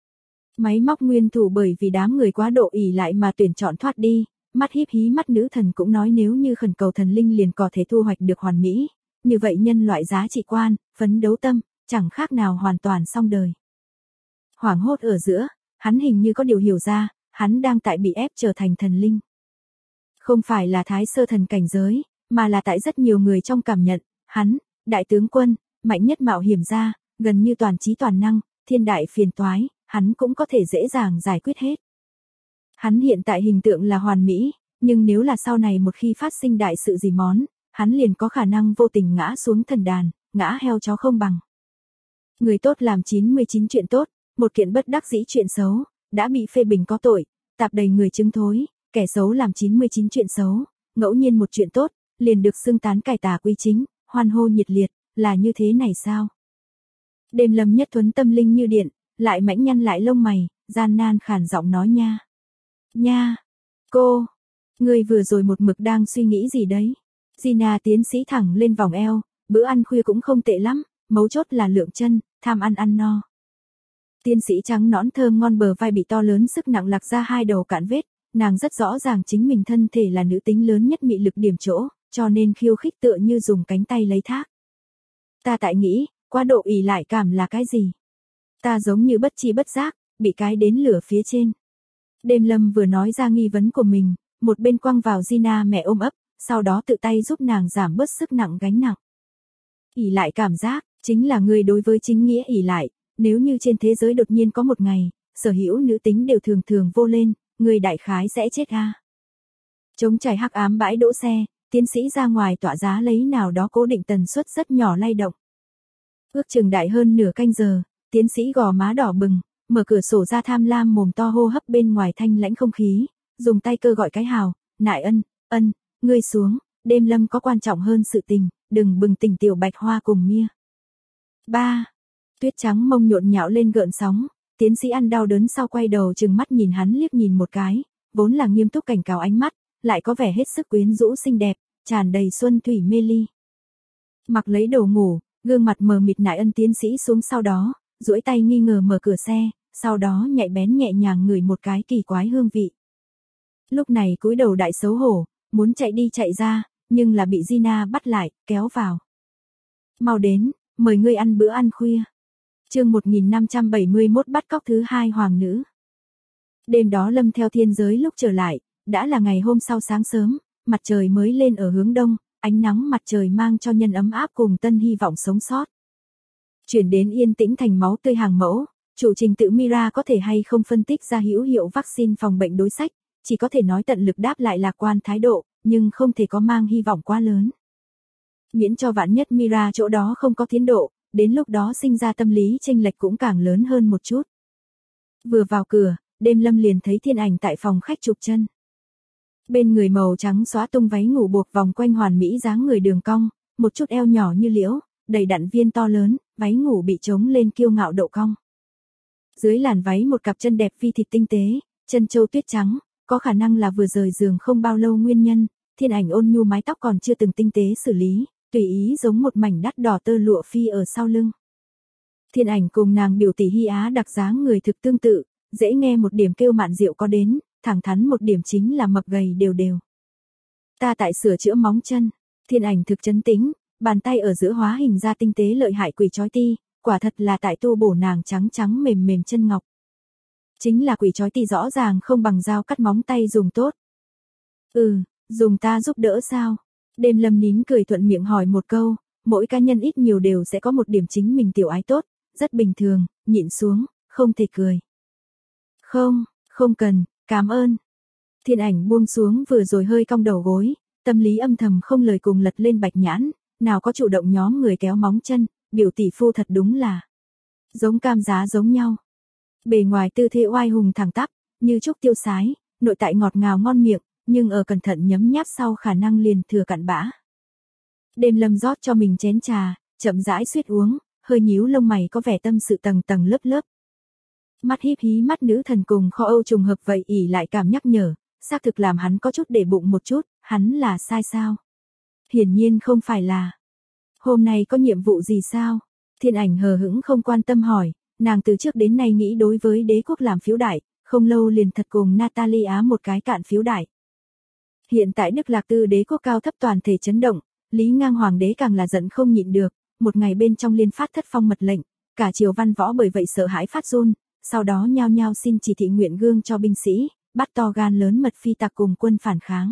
Máy móc nguyên thủ bởi vì đám người quá độ ỉ lại mà tuyển chọn thoát đi, mắt híp hí mắt nữ thần cũng nói nếu như khẩn cầu thần linh liền có thể thu hoạch được hoàn mỹ, như vậy nhân loại giá trị quan, phấn đấu tâm, chẳng khác nào hoàn toàn xong đời. Hoảng hốt ở giữa, hắn hình như có điều hiểu ra, hắn đang tại bị ép trở thành thần linh. Không phải là thái sơ thần cảnh giới, mà là tại rất nhiều người trong cảm nhận, hắn, đại tướng quân, mạnh nhất mạo hiểm gia, gần như toàn trí toàn năng, thiên đại phiền toái, hắn cũng có thể dễ dàng giải quyết hết. Hắn hiện tại hình tượng là hoàn mỹ, nhưng nếu là sau này một khi phát sinh đại sự gì món, hắn liền có khả năng vô tình ngã xuống thần đàn, ngã heo chó không bằng. Người tốt làm 99 chuyện tốt, một kiện bất đắc dĩ chuyện xấu, đã bị phê bình có tội, tạp đầy người chứng thối, kẻ xấu làm 99 chuyện xấu, ngẫu nhiên một chuyện tốt, liền được xưng tán cải tà quy chính, hoan hô nhiệt liệt, là như thế này sao? Đêm Lâm nhất thuấn tâm linh như điện, lại mãnh nhăn lại lông mày, gian nan khàn giọng nói nha. Nha, cô, ngươi vừa rồi một mực đang suy nghĩ gì đấy? Gina tiến sĩ thẳng lên vòng eo, bữa ăn khuya cũng không tệ lắm, mấu chốt là lượng chân, tham ăn ăn no. Tiến sĩ trắng nõn thơm ngon bờ vai bị to lớn sức nặng lạc ra hai đầu cạn vết, nàng rất rõ ràng chính mình thân thể là nữ tính lớn nhất mị lực điểm chỗ, cho nên khiêu khích tựa như dùng cánh tay lấy thác. Ta tại nghĩ, quá độ ỷ lại cảm là cái gì? Ta giống như bất tri bất giác, bị cái đến lửa phía trên. Đêm Lâm vừa nói ra nghi vấn của mình, một bên quăng vào Gina mẹ ôm ấp, sau đó tự tay giúp nàng giảm bớt sức nặng gánh nặng. Ỷ lại cảm giác, chính là người đối với chính nghĩa ỷ lại, nếu như trên thế giới đột nhiên có một ngày, sở hữu nữ tính đều thường thường vô lên, người đại khái sẽ chết a. Trống trải hắc ám bãi đỗ xe, tiến sĩ ra ngoài tỏa giá lấy nào đó cố định tần suất rất nhỏ lay động. Ước chừng đại hơn nửa canh giờ, tiến sĩ gò má đỏ bừng, mở cửa sổ ra tham lam mồm to hô hấp bên ngoài thanh lãnh không khí, dùng tay cơ gọi cái hào, Nại Ân, ngươi xuống, đêm lâm có quan trọng hơn sự tình, đừng bừng tỉnh tiểu bạch hoa cùng mia. 3. Tuyết trắng mông nhộn nhạo lên gợn sóng, tiến sĩ ăn đau đớn sau quay đầu trừng mắt nhìn hắn liếc nhìn một cái, vốn là nghiêm túc cảnh cáo ánh mắt, lại có vẻ hết sức quyến rũ xinh đẹp, tràn đầy xuân thủy mê ly. Mặc lấy đồ ngủ, gương mặt mờ mịt Nại Ân tiến sĩ xuống sau đó, duỗi tay nghi ngờ mở cửa xe, sau đó nhạy bén nhẹ nhàng ngửi một cái kỳ quái hương vị. Lúc này cúi đầu đại xấu hổ, muốn chạy đi chạy ra, nhưng là bị Gina bắt lại, kéo vào. Mau đến, mời ngươi ăn bữa ăn khuya. Chương 1571 bắt cóc thứ 2 hoàng nữ. Đêm đó Lâm theo thiên giới lúc trở lại, đã là ngày hôm sau sáng sớm, mặt trời mới lên ở hướng đông, ánh nắng mặt trời mang cho nhân ấm áp cùng tân hy vọng sống sót. Chuyển đến yên tĩnh thành máu tươi hàng mẫu, chủ trình tự Mira có thể hay không phân tích ra hữu hiệu vaccine phòng bệnh đối sách, chỉ có thể nói tận lực đáp lại lạc quan thái độ, nhưng không thể có mang hy vọng quá lớn. Miễn cho vạn nhất Mira chỗ đó không có tiến độ, đến lúc đó sinh ra tâm lý chênh lệch cũng càng lớn hơn một chút. Vừa vào cửa, đêm Lâm liền thấy Thiên Ảnh tại phòng khách chụp chân. Bên người màu trắng xóa tung váy ngủ buộc vòng quanh hoàn mỹ dáng người đường cong, một chút eo nhỏ như liễu, đầy đặn viên to lớn, váy ngủ bị trống lên kiêu ngạo độ cong. Dưới làn váy một cặp chân đẹp vi thịt tinh tế, chân châu tuyết trắng, có khả năng là vừa rời giường không bao lâu nguyên nhân, Thiên Ảnh ôn nhu mái tóc còn chưa từng tinh tế xử lý, tùy ý giống một mảnh đắt đỏ tơ lụa phi ở sau lưng. Thiên Ảnh cùng nàng biểu tỷ Hy Á đặc dáng người thực tương tự, dễ nghe một điểm kêu mạn diệu có đến, thẳng thắn một điểm chính là mập gầy đều đều. Ta tại sửa chữa móng chân, Thiên Ảnh thực trấn tĩnh, bàn tay ở giữa hóa hình ra tinh tế lợi hại quỷ chói ti, quả thật là tại tu bổ nàng trắng trắng mềm mềm chân ngọc. Chính là quỷ chói ti rõ ràng không bằng dao cắt móng tay dùng tốt. Dùng ta giúp đỡ sao? Đêm Lâm nín cười thuận miệng hỏi một câu, mỗi cá nhân ít nhiều đều sẽ có một điểm chính mình tiểu ái tốt, rất bình thường, nhịn xuống, không thể cười. Không cần, cảm ơn. Thiên Ảnh buông xuống vừa rồi hơi cong đầu gối, tâm lý âm thầm không lời cùng lật lên bạch nhãn, nào có chủ động nhóm người kéo móng chân, biểu tỷ phu thật đúng là giống cam giá giống nhau. Bề ngoài tư thế oai hùng thẳng tắp, như trúc tiêu sái, nội tại ngọt ngào ngon miệng, nhưng ở cẩn thận nhấm nháp sau khả năng liền thừa cặn bã. Đêm Lâm rót cho mình chén trà, chậm rãi suýt uống, hơi nhíu lông mày có vẻ tâm sự tầng tầng lớp lớp. Mắt híp hí mắt nữ thần cùng kho âu trùng hợp vậy ỉ lại cảm nhắc nhở, xác thực làm hắn có chút để bụng một chút, hắn là sai sao? Hiển nhiên không phải là. Hôm nay có nhiệm vụ gì sao? Thiên Ảnh hờ hững không quan tâm hỏi, nàng từ trước đến nay nghĩ đối với đế quốc làm phiếu đại, không lâu liền thật cùng Natalia một cái cạn phiếu đại. Hiện tại Đức Lạc Tư đế quốc cao thấp toàn thể chấn động, Lý Ngang hoàng đế càng là giận không nhịn được, một ngày bên trong liên phát thất phong mật lệnh, cả triều văn võ bởi vậy sợ hãi phát run, sau đó nhao nhao xin chỉ thị nguyện gương cho binh sĩ, bắt to gan lớn mật phi tặc cùng quân phản kháng.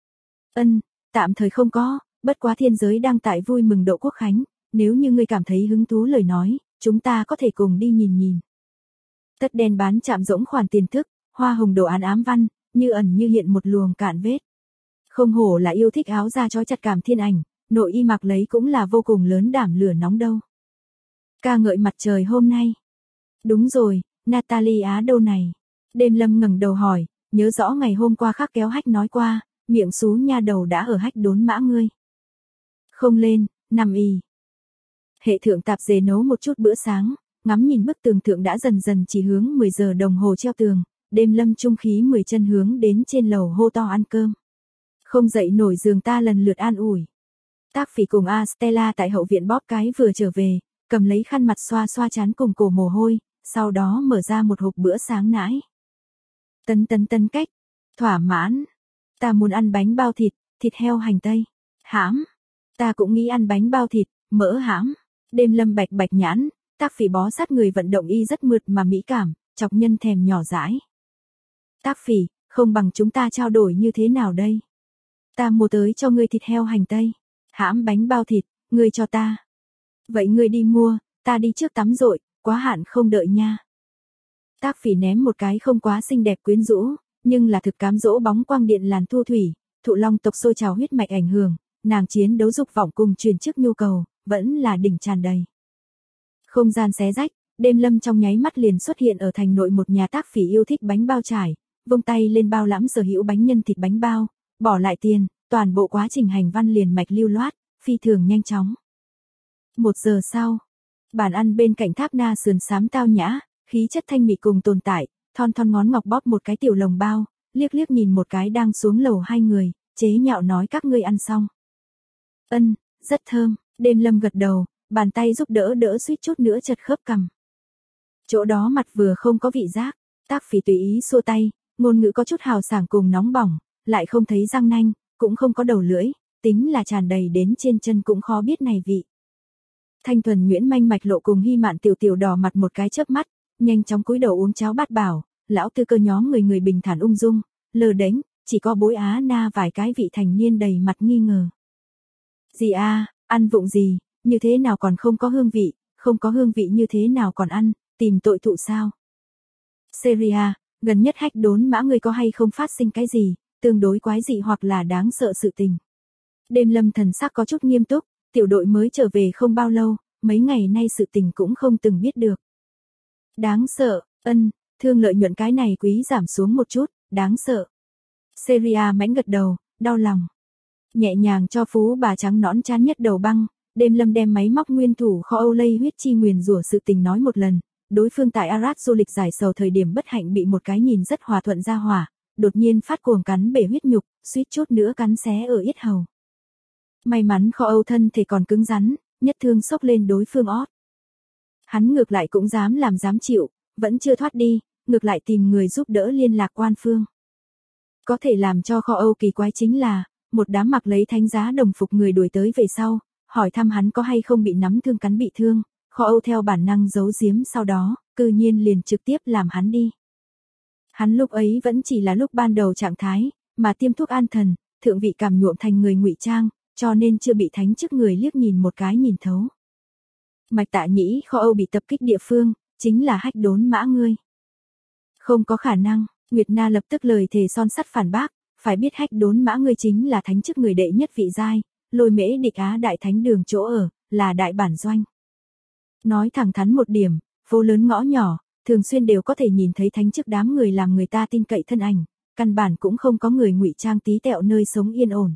Tạm thời không có, bất quá thiên giới đang tại vui mừng độ quốc khánh, nếu như ngươi cảm thấy hứng thú lời nói, chúng ta có thể cùng đi nhìn nhìn. Tất đen bán chạm rỗng khoản tiền thức, hoa hồng đồ án ám văn, như ẩn như hiện một luồng cạn vết. Không hổ là yêu thích áo da trói chặt cảm Thiên Ảnh, nội y mặc lấy cũng là vô cùng lớn đảm lửa nóng đâu. Ca ngợi mặt trời hôm nay. Đúng rồi, Natalia đâu này? Đêm Lâm ngẩng đầu hỏi, nhớ rõ ngày hôm qua khắc kéo hách nói qua, miệng xú nha đầu đã ở hách đốn mã ngươi. Không lên, nằm y. Hệ thượng tạp dề nấu một chút bữa sáng, ngắm nhìn bức tường thượng đã dần dần chỉ hướng 10 giờ đồng hồ treo tường, Đêm Lâm trung khí 10 chân hướng đến trên lầu hô to ăn cơm. Không dậy nổi giường ta lần lượt an ủi. Tác Phỉ cùng Stella tại hậu viện bóp cái vừa trở về, cầm lấy khăn mặt xoa xoa trán cùng cổ mồ hôi, sau đó mở ra một hộp bữa sáng nãi. Tấn cách, thỏa mãn. Ta muốn ăn bánh bao thịt, thịt heo hành tây. Hãm. Ta cũng nghĩ ăn bánh bao thịt, mỡ hãm. Đêm Lâm bạch bạch nhãn, Tác Phỉ bó sát người vận động y rất mượt mà mỹ cảm, chọc nhân thèm nhỏ dãi. Tác Phỉ, không bằng chúng ta trao đổi như thế nào đây? Ta mua tới cho ngươi thịt heo hành tây, hãm bánh bao thịt, ngươi cho ta. Vậy ngươi đi mua, ta đi trước tắm rội, quá hạn không đợi nha. Tác Phỉ ném một cái không quá xinh đẹp quyến rũ, nhưng là thực cám dỗ bóng quang điện làn thu thủy, Thụ Long tộc sôi trào huyết mạch ảnh hưởng, nàng chiến đấu dục vọng cùng truyền chức nhu cầu, vẫn là đỉnh tràn đầy. Không gian xé rách, Đêm Lâm trong nháy mắt liền xuất hiện ở thành nội một nhà Tác Phỉ yêu thích bánh bao trải, vung tay lên bao lãm sở hữu bánh nhân thịt bánh bao, bỏ lại tiền, toàn bộ quá trình hành văn liền mạch lưu loát, phi thường nhanh chóng. 1 giờ sau, bàn ăn bên cạnh tháp na sườn xám tao nhã, khí chất thanh mị cùng tồn tại, thon thon ngón ngọc bóp một cái tiểu lồng bao, liếc liếc nhìn một cái đang xuống lầu hai người, chế nhạo nói các ngươi ăn xong. Ân, rất thơm, Đêm Lâm gật đầu, bàn tay giúp đỡ đỡ suýt chút nữa chật khớp cằm. Chỗ đó mặt vừa không có vị giác, Tác Phỉ tùy ý xua tay, ngôn ngữ có chút hào sảng cùng nóng bỏng, lại không thấy răng nanh, cũng không có đầu lưỡi, tính là tràn đầy đến trên chân cũng khó biết này vị. Thanh thuần nhuyễn manh mạch lộ cùng Hy Mạn tiểu tiểu đỏ mặt một cái chớp mắt, nhanh chóng cúi đầu uống cháo bát bảo, lão tư cơ nhóm người bình thản ung dung, lờ đánh, chỉ có Bối Á Na vài cái vị thành niên đầy mặt nghi ngờ. Gì a, ăn vụng gì, như thế nào còn không có hương vị, không có hương vị như thế nào còn ăn, tìm tội thụ sao? Seria, gần nhất Hách Đốn Mã người có hay không phát sinh cái gì, tương đối quái dị hoặc là đáng sợ sự tình. Đêm Lâm thần sắc có chút nghiêm túc, tiểu đội mới trở về không bao lâu, mấy ngày nay sự tình cũng không từng biết được. Đáng sợ, thương lợi nhuận cái này quý giảm xuống một chút, đáng sợ. Seria mãnh gật đầu, đau lòng. Nhẹ nhàng cho phú bà trắng nõn chán nhất đầu băng, Đêm Lâm đem máy móc nguyên thủ kho Âu Lây huyết chi nguyền rủa sự tình nói một lần, đối phương tại Arad du lịch giải sầu thời điểm bất hạnh bị một cái nhìn rất hòa thuận ra hỏa, đột nhiên phát cuồng cắn bể huyết nhục, suýt chút nữa cắn xé ở yết hầu. May mắn kho Âu thân thể còn cứng rắn, nhất thương xốc lên đối phương ót. Hắn ngược lại cũng dám làm dám chịu, vẫn chưa thoát đi, ngược lại tìm người giúp đỡ liên lạc quan phương. Có thể làm cho kho Âu kỳ quái chính là, một đám mặc lấy thánh giá đồng phục người đuổi tới về sau, hỏi thăm hắn có hay không bị nắm thương cắn bị thương, kho Âu theo bản năng giấu giếm sau đó, cư nhiên liền trực tiếp làm hắn đi. Hắn lúc ấy vẫn chỉ là lúc ban đầu trạng thái, mà tiêm thuốc an thần, thượng vị cảm nhuộm thành người ngụy trang, cho nên chưa bị thánh chức người liếc nhìn một cái nhìn thấu. Mạch Tạ Nhĩ kho Âu bị tập kích địa phương, chính là Hách Đốn Mã ngươi. Không có khả năng, Nguyệt Na lập tức lời thề son sắt phản bác, phải biết Hách Đốn Mã ngươi chính là thánh chức người đệ nhất vị giai, Lôi Mễ Địch Á đại thánh đường chỗ ở, là đại bản doanh. Nói thẳng thắn một điểm, phố lớn ngõ nhỏ, thường xuyên đều có thể nhìn thấy thánh chức đám người làm người ta tin cậy thân ảnh, căn bản cũng không có người ngụy trang tí tẹo nơi sống yên ổn.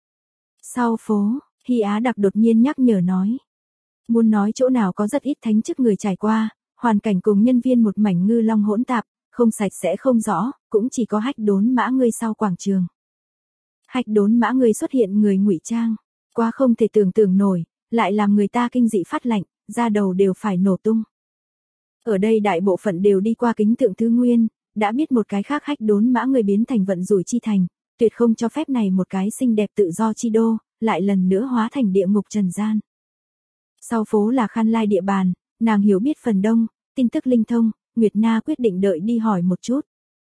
Sau phố, Hy Á Đặc đột nhiên nhắc nhở nói. Muốn nói chỗ nào có rất ít thánh chức người trải qua, hoàn cảnh cùng nhân viên một mảnh ngư long hỗn tạp, không sạch sẽ không rõ, cũng chỉ có Hách Đốn Mã ngươi sau quảng trường. Hách Đốn Mã ngươi xuất hiện người ngụy trang, quá không thể tưởng tượng nổi, lại làm người ta kinh dị phát lạnh, da đầu đều phải nổ tung. Ở đây đại bộ phận đều đi qua kính tượng thứ nguyên, đã biết một cái khác Hách Đốn Mã ngươi biến thành vận rủi chi thành, tuyệt không cho phép này một cái xinh đẹp tự do chi đô, lại lần nữa hóa thành địa ngục trần gian. Sau phố là Khan Lai địa bàn, nàng hiểu biết phần đông, tin tức linh thông, Nguyệt Na quyết định đợi đi hỏi một chút.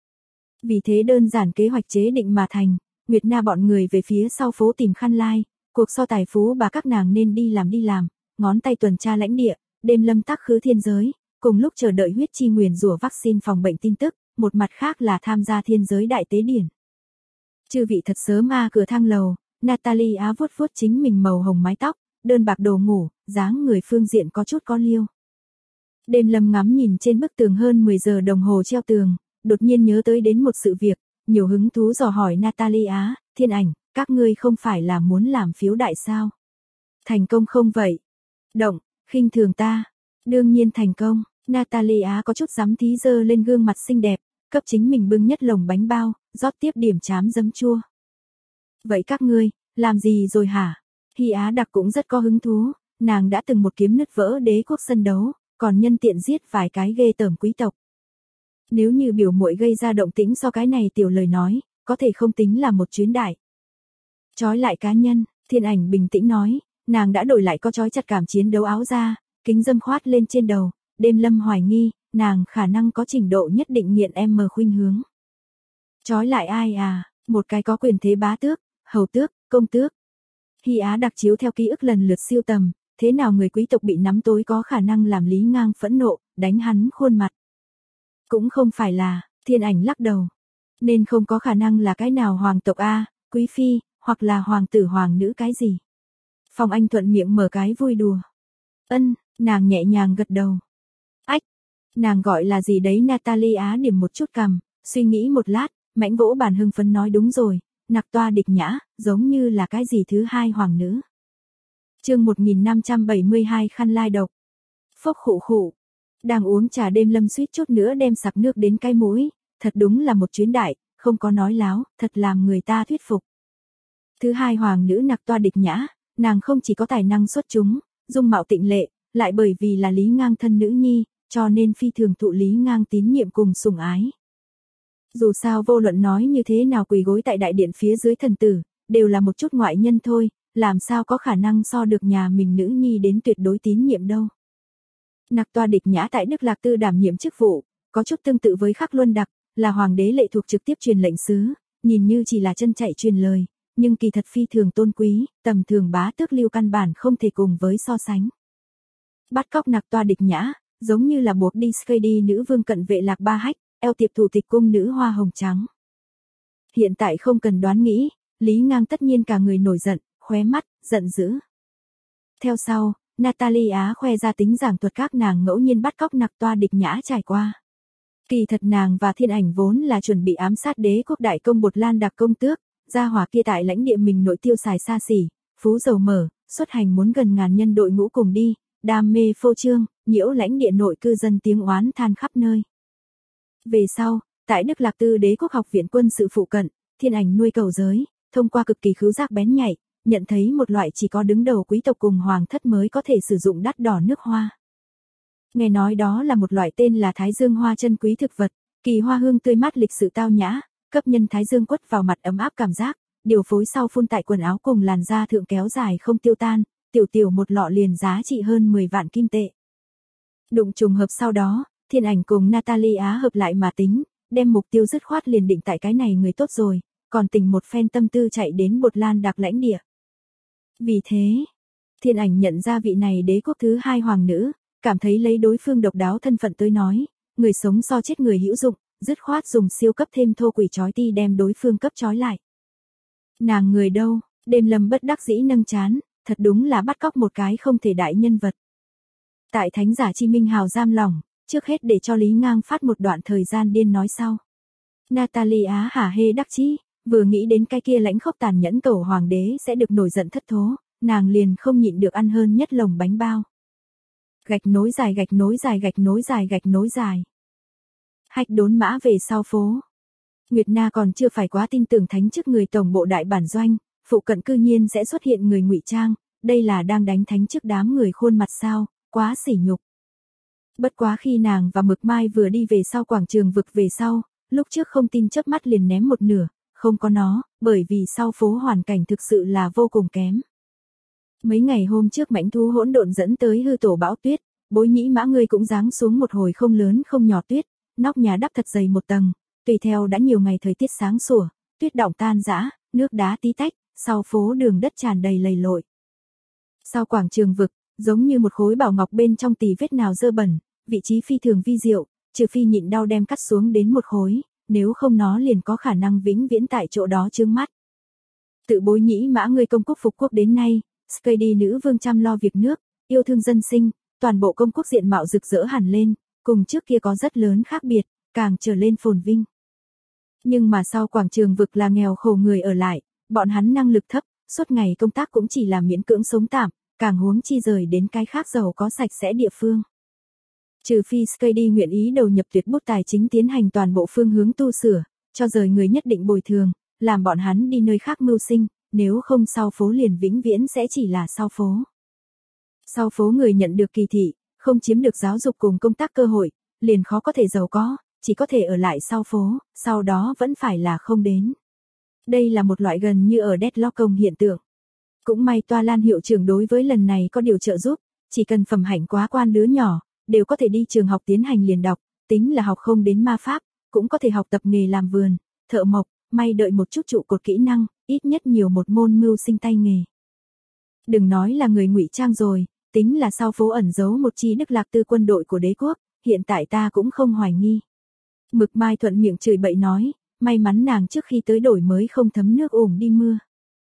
Vì thế đơn giản kế hoạch chế định mà thành, Nguyệt Na bọn người về phía sau phố tìm Khan Lai, cuộc so tài phú bà các nàng nên đi làm, ngón tay tuần tra lãnh địa, Đêm Lâm tác khứ thiên giới, cùng lúc chờ đợi huyết chi nguyền rủa vaccine phòng bệnh tin tức, một mặt khác là tham gia thiên giới đại tế điển. Chư vị thật sớm cửa thang lầu, Natalie Á vuốt vuốt chính mình màu hồng mái tóc, đơn bạc đồ ngủ, dáng người phương diện có chút có liêu. Đêm Lâm ngắm nhìn trên bức tường hơn 10 giờ đồng hồ treo tường, đột nhiên nhớ tới đến một sự việc, nhiều hứng thú dò hỏi Natalie Á, Thiên Ảnh, các ngươi không phải là muốn làm phiếu đại sao? Thành công không vậy? Động, khinh thường ta. Đương nhiên thành công, Natalie Á có chút dám thí dơ lên gương mặt xinh đẹp, cấp chính mình bưng nhất lồng bánh bao, rót tiếp điểm chám giấm chua. Vậy các ngươi, làm gì rồi hả? Hy Á Đặc cũng rất có hứng thú, nàng đã từng một kiếm nứt vỡ đế quốc sân đấu, còn nhân tiện giết vài cái ghê tởm quý tộc. Nếu như biểu muội gây ra động tĩnh so cái này tiểu lời nói, có thể không tính là một chuyến đại. Chói lại cá nhân, Thiên Ảnh bình tĩnh nói, nàng đã đổi lại có chói chặt cảm chiến đấu áo ra, kính dâm khoát lên trên đầu, Đêm Lâm hoài nghi, nàng khả năng có trình độ nhất định nghiện M khuynh hướng. Chói lại ai à, một cái có quyền thế bá tước, hầu tước, công tước. Hy Á đặc chiếu theo ký ức lần lượt siêu tầm, thế nào người quý tộc bị nắm tối có khả năng làm Lý Ngang phẫn nộ, đánh hắn khuôn mặt. Cũng không phải là, Thiên Ảnh lắc đầu. Nên không có khả năng là cái nào hoàng tộc A, quý phi, hoặc là hoàng tử hoàng nữ cái gì. Phong Anh thuận miệng mở cái vui đùa. Nàng nhẹ nhàng gật đầu. Ách, nàng gọi là gì đấy? Natalie Á điểm một chút cằm, suy nghĩ một lát, mãnh vỗ bàn hưng phấn nói đúng rồi, Nặc Toa Địch Nhã, giống như là cái gì thứ hai hoàng nữ. Chương 1572 khăn lai độc. Phốc khụ khụ. Đang uống trà đêm Lâm suýt chút nữa đem sặc nước đến cái mũi, thật đúng là một chuyến đại, không có nói láo, thật làm người ta thuyết phục. Thứ hai hoàng nữ Nặc Toa Địch Nhã, nàng không chỉ có tài năng xuất chúng, dung mạo tịnh lệ, lại bởi vì là Lý Ngang thân nữ nhi, cho nên phi thường thụ Lý Ngang tín nhiệm cùng sủng ái. Dù sao vô luận nói như thế nào quỳ gối tại đại điện phía dưới thần tử, đều là một chút ngoại nhân thôi, làm sao có khả năng so được nhà mình nữ nhi đến tuyệt đối tín nhiệm đâu. Nặc Toa Địch Nhã tại Đức Lạc Tư đảm nhiệm chức vụ, có chút tương tự với Khắc Luân Đặc, là hoàng đế lệ thuộc trực tiếp truyền lệnh sứ, nhìn như chỉ là chân chạy truyền lời, nhưng kỳ thật phi thường tôn quý, tầm thường bá tước lưu căn bản không thể cùng với so sánh. Bắt cóc Nặc Toa Địch Nhã, giống như là buộc đi Skady nữ vương cận vệ Lạc Ba Hách, eo tiệp thủ tịch cung nữ hoa hồng trắng. Hiện tại không cần đoán nghĩ, Lý Ngang tất nhiên cả người nổi giận, khóe mắt, giận dữ. Theo sau, Natalie Á khoe ra tính giảng thuật các nàng ngẫu nhiên bắt cóc Nặc Toa Địch Nhã trải qua. Kỳ thật nàng và Thiên Ảnh vốn là chuẩn bị ám sát đế quốc đại công Bột Lan Đặc công tước, gia hỏa kia tại lãnh địa mình nội tiêu xài xa xỉ, phú giàu mở, xuất hành muốn gần ngàn nhân đội ngũ cùng đi, đam mê phô trương, nhiễu lãnh địa nội cư dân tiếng oán than khắp nơi. Về sau, tại Đức Lạc Tư đế quốc học viện quân sự phụ cận, Thiên Ảnh nuôi cầu giới, thông qua cực kỳ khứu giác bén nhạy, nhận thấy một loại chỉ có đứng đầu quý tộc cùng hoàng thất mới có thể sử dụng đắt đỏ nước hoa. Nghe nói đó là một loại tên là Thái Dương hoa chân quý thực vật, kỳ hoa hương tươi mát lịch sự tao nhã, cấp nhân Thái Dương quất vào mặt ấm áp cảm giác, điều phối sau phun tại quần áo cùng làn da thượng kéo dài không tiêu tan, tiểu một lọ liền giá trị hơn 10 vạn kim tệ. Đụng trùng hợp sau đó, Thiên Ảnh cùng Natalie Á hợp lại mà tính, đem mục tiêu dứt khoát liền định tại cái này người tốt rồi, còn tình một phen tâm tư chạy đến Bột Lan Đặc lãnh địa. Vì thế, Thiên Ảnh nhận ra vị này đế quốc thứ hai hoàng nữ, cảm thấy lấy đối phương độc đáo thân phận tới nói, người sống so chết người hữu dụng, dứt khoát dùng siêu cấp thêm thô quỷ trói ti đem đối phương cấp trói lại. Nàng người đâu? Đêm Lâm bất đắc dĩ nâng chán, thật đúng là bắt cóc một cái không thể đại nhân vật. Tại Thánh Giả Chi Minh Hào giam lỏng, trước hết để cho Lý Ngang phát một đoạn thời gian điên nói sau. Natalie Á hả hê đắc chí, vừa nghĩ đến cái kia lãnh khốc tàn nhẫn cẩu hoàng đế sẽ được nổi giận thất thố, nàng liền không nhịn được ăn hơn nhất lồng bánh bao. Gạch nối dài gạch nối dài gạch nối dài gạch nối dài. Hách đốn mã về sau phố. Nguyệt Na còn chưa phải quá tin tưởng thánh chức người tổng bộ đại bản doanh, phụ cận cư nhiên sẽ xuất hiện người ngụy trang, đây là đang đánh thánh chức đám người khuôn mặt sao, quá sỉ nhục. Bất quá khi nàng và Mực Mai vừa đi về sau quảng trường vực về sau, lúc trước không tin chớp mắt liền ném một nửa, không có nó, bởi vì sau phố hoàn cảnh thực sự là vô cùng kém. Mấy ngày hôm trước mãnh thú hỗn độn dẫn tới hư tổ bão tuyết, Bối Nhĩ Mã ngươi cũng giáng xuống một hồi không lớn không nhỏ tuyết, nóc nhà đắp thật dày một tầng, tùy theo đã nhiều ngày thời tiết sáng sủa, tuyết đọng tan rã, nước đá tí tách, sau phố đường đất tràn đầy lầy lội. Sau quảng trường vực, giống như một khối bảo ngọc bên trong tì vết nào dơ bẩn, vị trí phi thường vi diệu, trừ phi nhịn đau đem cắt xuống đến một khối, nếu không nó liền có khả năng vĩnh viễn tại chỗ đó chướng mắt. Tự Bối Nhĩ Mã ngươi công quốc phục quốc đến nay, Skady nữ vương chăm lo việc nước, yêu thương dân sinh, toàn bộ công quốc diện mạo rực rỡ hẳn lên, cùng trước kia có rất lớn khác biệt, càng trở lên phồn vinh. Nhưng mà sau quảng trường vực là nghèo khổ người ở lại, bọn hắn năng lực thấp, suốt ngày công tác cũng chỉ là miễn cưỡng sống tạm, càng huống chi rời đến cái khác giàu có sạch sẽ địa phương. Trừ phi Skady nguyện ý đầu nhập tuyệt bút tài chính tiến hành toàn bộ phương hướng tu sửa, cho rời người nhất định bồi thường, làm bọn hắn đi nơi khác mưu sinh, nếu không sau phố liền vĩnh viễn sẽ chỉ là sau phố. Sau phố người nhận được kỳ thị, không chiếm được giáo dục cùng công tác cơ hội, liền khó có thể giàu có, chỉ có thể ở lại sau phố, sau đó vẫn phải là không đến. Đây là một loại gần như ở deadlock công hiện tượng. Cũng may Toa Lan hiệu trưởng đối với lần này có điều trợ giúp, chỉ cần phẩm hạnh quá quan đứa nhỏ, đều có thể đi trường học tiến hành liền đọc, tính là học không đến ma pháp, cũng có thể học tập nghề làm vườn, thợ mộc, may đợi một chút trụ cột kỹ năng, ít nhất nhiều một môn mưu sinh tay nghề. Đừng nói là người ngụy trang rồi, tính là sau phố ẩn giấu một chi Đức Lạc Tư quân đội của đế quốc, hiện tại ta cũng không hoài nghi. Mực Mai thuận miệng chửi bậy nói, may mắn nàng trước khi tới đổi mới không thấm nước ủng đi mưa.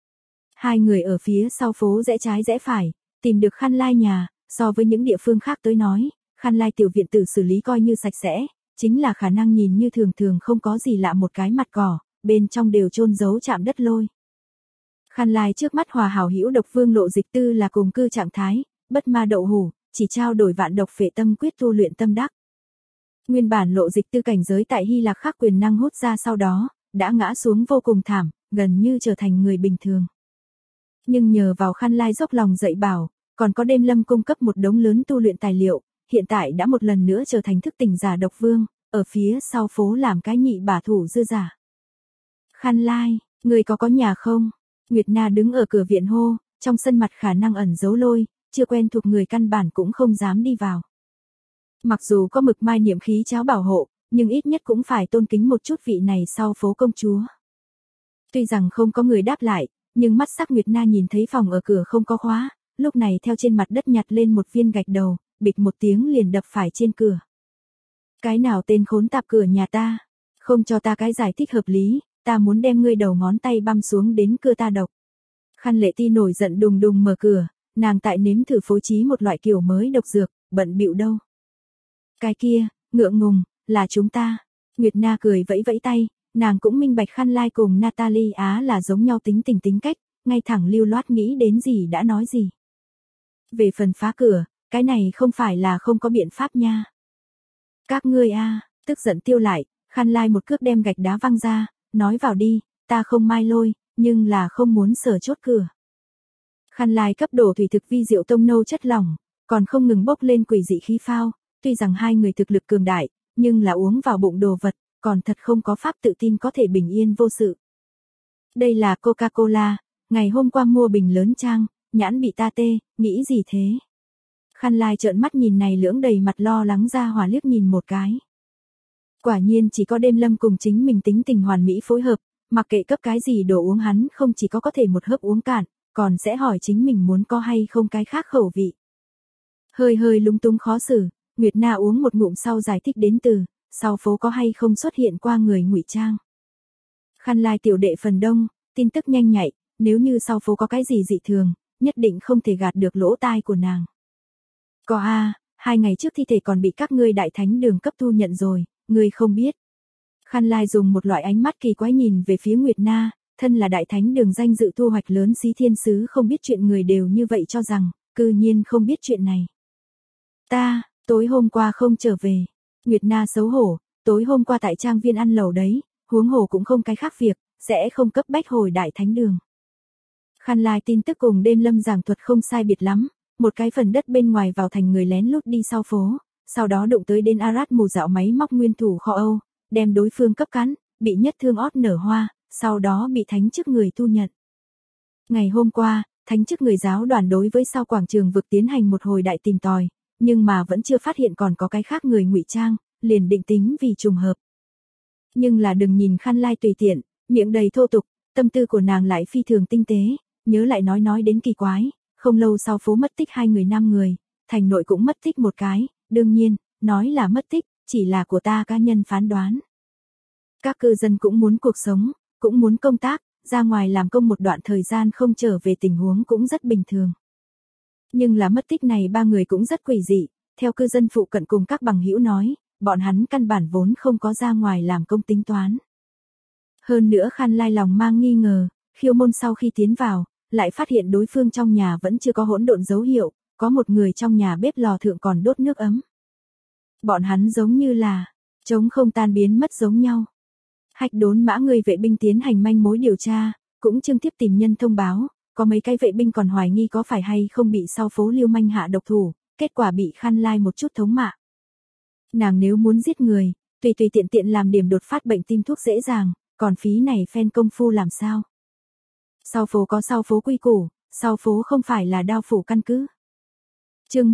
Hai người ở phía sau phố rẽ trái rẽ phải, tìm được Khăn Lai nhà, so với những địa phương khác tới nói, Khăn Lai tiểu viện tử xử lý coi như sạch sẽ, chính là khả năng nhìn như thường thường không có gì lạ một cái mặt cỏ, bên trong đều chôn giấu chạm đất lôi. Khăn Lai trước mắt hòa hảo hữu Độc Vương Lộ Dịch Tư là cùng cư trạng thái, bất ma đậu hủ, chỉ trao đổi vạn độc phệ tâm quyết tu luyện tâm đắc. Nguyên bản Lộ Dịch Tư cảnh giới tại Hy Lạc khác quyền năng hút ra sau đó, đã ngã xuống vô cùng thảm, gần như trở thành người bình thường. Nhưng nhờ vào Khăn Lai dốc lòng dạy bảo, còn có Đêm Lâm cung cấp một đống lớn tu luyện tài liệu, hiện tại đã một lần nữa trở thành thức tỉnh giả độc vương, ở phía sau phố làm cái nhị bả thủ dư giả. Khăn Lai, người có nhà không? Nguyệt Na đứng ở cửa viện hô, trong sân mặt khả năng ẩn giấu lôi, chưa quen thuộc người căn bản cũng không dám đi vào. Mặc dù có Mực Mai niệm khí cháo bảo hộ, nhưng ít nhất cũng phải tôn kính một chút vị này sau phố công chúa. Tuy rằng không có người đáp lại, nhưng mắt sắc Nguyệt Na nhìn thấy phòng ở cửa không có khóa, lúc này theo trên mặt đất nhặt lên một viên gạch đầu, bịch một tiếng liền đập phải trên cửa. Cái nào tên khốn tạp cửa nhà ta, không cho ta cái giải thích hợp lý, ta muốn đem ngươi đầu ngón tay băm xuống đến cưa ta độc. Khăn Lệ Ti nổi giận đùng đùng mở cửa, nàng tại nếm thử phối trí một loại kiểu mới độc dược, bận bịu đâu. Cái kia, ngượng ngùng, là chúng ta. Nguyệt Na cười vẫy vẫy tay, nàng cũng minh bạch Khăn Lai cùng Natalie Á là giống nhau tính tình tính cách, ngay thẳng lưu loát nghĩ đến gì đã nói gì. Về phần phá cửa, cái này không phải là không có biện pháp nha. Các ngươi tức giận tiêu lại, Khăn Lai một cước đem gạch đá văng ra, nói vào đi, ta không mai lôi, nhưng là không muốn sờ chốt cửa. Khăn Lai cấp đổ thủy thực vi rượu tông nâu chất lỏng, còn không ngừng bốc lên quỷ dị khí phao, tuy rằng hai người thực lực cường đại, nhưng là uống vào bụng đồ vật, còn thật không có pháp tự tin có thể bình yên vô sự. Đây là Coca-Cola, ngày hôm qua mua bình lớn trang, nhãn bị ta tê, nghĩ gì thế? Khăn Lai trợn mắt nhìn này lưỡng đầy mặt lo lắng ra hòa liếc nhìn một cái. Quả nhiên chỉ có Đêm Lâm cùng chính mình tính tình hoàn mỹ phối hợp, mặc kệ cấp cái gì đồ uống hắn không chỉ có thể một hớp uống cạn, còn sẽ hỏi chính mình muốn có hay không cái khác khẩu vị. Hơi lúng túng khó xử, Nguyệt Na uống một ngụm sau giải thích đến từ, sau phố có hay không xuất hiện qua người ngụy trang. Khăn Lai tiểu đệ phần đông, tin tức nhanh nhạy, nếu như sau phố có cái gì dị thường, nhất định không thể gạt được lỗ tai của nàng. Có 2 ngày trước thi thể còn bị các ngươi đại thánh đường cấp thu nhận rồi, ngươi không biết. Khăn Lai dùng một loại ánh mắt kỳ quái nhìn về phía Nguyệt Na, thân là đại thánh đường danh dự thu hoạch lớn xí thiên sứ không biết chuyện người đều như vậy cho rằng, cư nhiên không biết chuyện này. Ta, tối hôm qua không trở về. Nguyệt Na xấu hổ, tối hôm qua tại trang viên ăn lẩu đấy, huống hồ cũng không cái khác việc, sẽ không cấp bách hồi đại thánh đường. Khăn Lai tin tức cùng Đêm Lâm giảng thuật không sai biệt lắm, một cái phần đất bên ngoài vào thành người lén lút đi sau phố, sau đó đụng tới đến Arat mù dạo máy móc nguyên thủ kho Âu, đem đối phương cấp cắn, bị nhất thương ót nở hoa, sau đó bị thánh chức người thu nhận. Ngày hôm qua, thánh chức người giáo đoàn đối với sau quảng trường vực tiến hành một hồi đại tìm tòi, nhưng mà vẫn chưa phát hiện còn có cái khác người ngụy trang, liền định tính vì trùng hợp. Nhưng là đừng nhìn Khăn Lai tùy tiện, miệng đầy thô tục, tâm tư của nàng lại phi thường tinh tế, nhớ lại nói đến kỳ quái, không lâu sau phố mất tích 2 người 5 người, thành nội cũng mất tích một cái, đương nhiên, nói là mất tích, chỉ là của ta cá nhân phán đoán. Các cư dân cũng muốn cuộc sống, cũng muốn công tác, ra ngoài làm công một đoạn thời gian không trở về tình huống cũng rất bình thường. Nhưng là mất tích này 3 người cũng rất quỷ dị, theo cư dân phụ cận cùng các bằng hữu nói, bọn hắn căn bản vốn không có ra ngoài làm công tính toán. Hơn nữa Khăn Lai lòng mang nghi ngờ, khiêu môn sau khi tiến vào, lại phát hiện đối phương trong nhà vẫn chưa có hỗn độn dấu hiệu, có một người trong nhà bếp lò thượng còn đốt nước ấm. Bọn hắn giống như là, trống không tan biến mất giống nhau. Hạch Đốn Mã người vệ binh tiến hành manh mối điều tra, cũng trực tiếp tìm nhân thông báo, có mấy cái vệ binh còn hoài nghi có phải hay không bị sau phố Liêu Manh hạ độc thủ, kết quả bị Khăn Lai một chút thống mạ. Nàng nếu muốn giết người, tùy tiện làm điểm đột phát bệnh tim thuốc dễ dàng, còn phí này phen công phu làm sao? Sau phố có sau phố quy củ, sau phố không phải là đao phủ căn cứ. Chương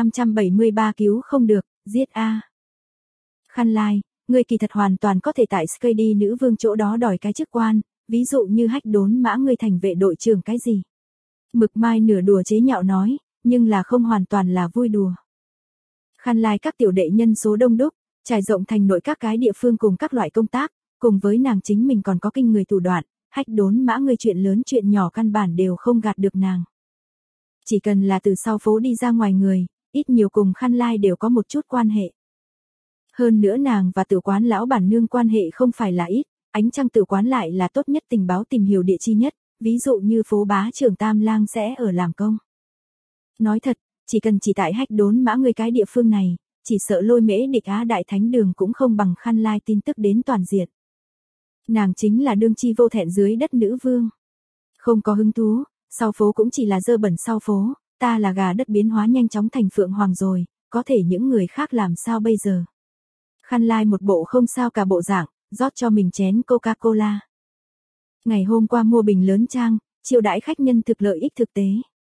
1573 cứu không được, giết Khăn Lai, người kỳ thật hoàn toàn có thể tại Skady nữ vương chỗ đó đòi cái chức quan, ví dụ như Hách Đốn Mã ngươi thành vệ đội trưởng cái gì. Mực Mai nửa đùa chế nhạo nói, nhưng là không hoàn toàn là vui đùa. Khăn Lai các tiểu đệ nhân số đông đúc, trải rộng thành nội các cái địa phương cùng các loại công tác, cùng với nàng chính mình còn có kinh người thủ đoạn, Hách Đốn Mã ngươi chuyện lớn chuyện nhỏ căn bản đều không gạt được nàng. Chỉ cần là từ sau phố đi ra ngoài người, ít nhiều cùng Khăn Lai đều có một chút quan hệ. Hơn nữa nàng và tử quán lão bản nương quan hệ không phải là ít, Ánh Trăng tử quán lại là tốt nhất tình báo tìm hiểu địa chi nhất, ví dụ như phố bá trưởng Tam Lang sẽ ở làm công. Nói thật, chỉ cần chỉ tại Hách Đốn Mã ngươi cái địa phương này, chỉ sợ Lôi Mễ Địch Á Đại Thánh Đường cũng không bằng Khăn Lai tin tức đến toàn diện. Nàng chính là đương chi vô thẹn dưới đất nữ vương. Không có hứng thú, sau phố cũng chỉ là dơ bẩn sau phố, ta là gà đất biến hóa nhanh chóng thành phượng hoàng rồi, có thể những người khác làm sao bây giờ. Khăn Lai một bộ không sao cả bộ dạng, rót cho mình chén Coca-Cola. Ngày hôm qua mua bình lớn trang, chiêu đãi khách nhân thực lợi ích thực tế.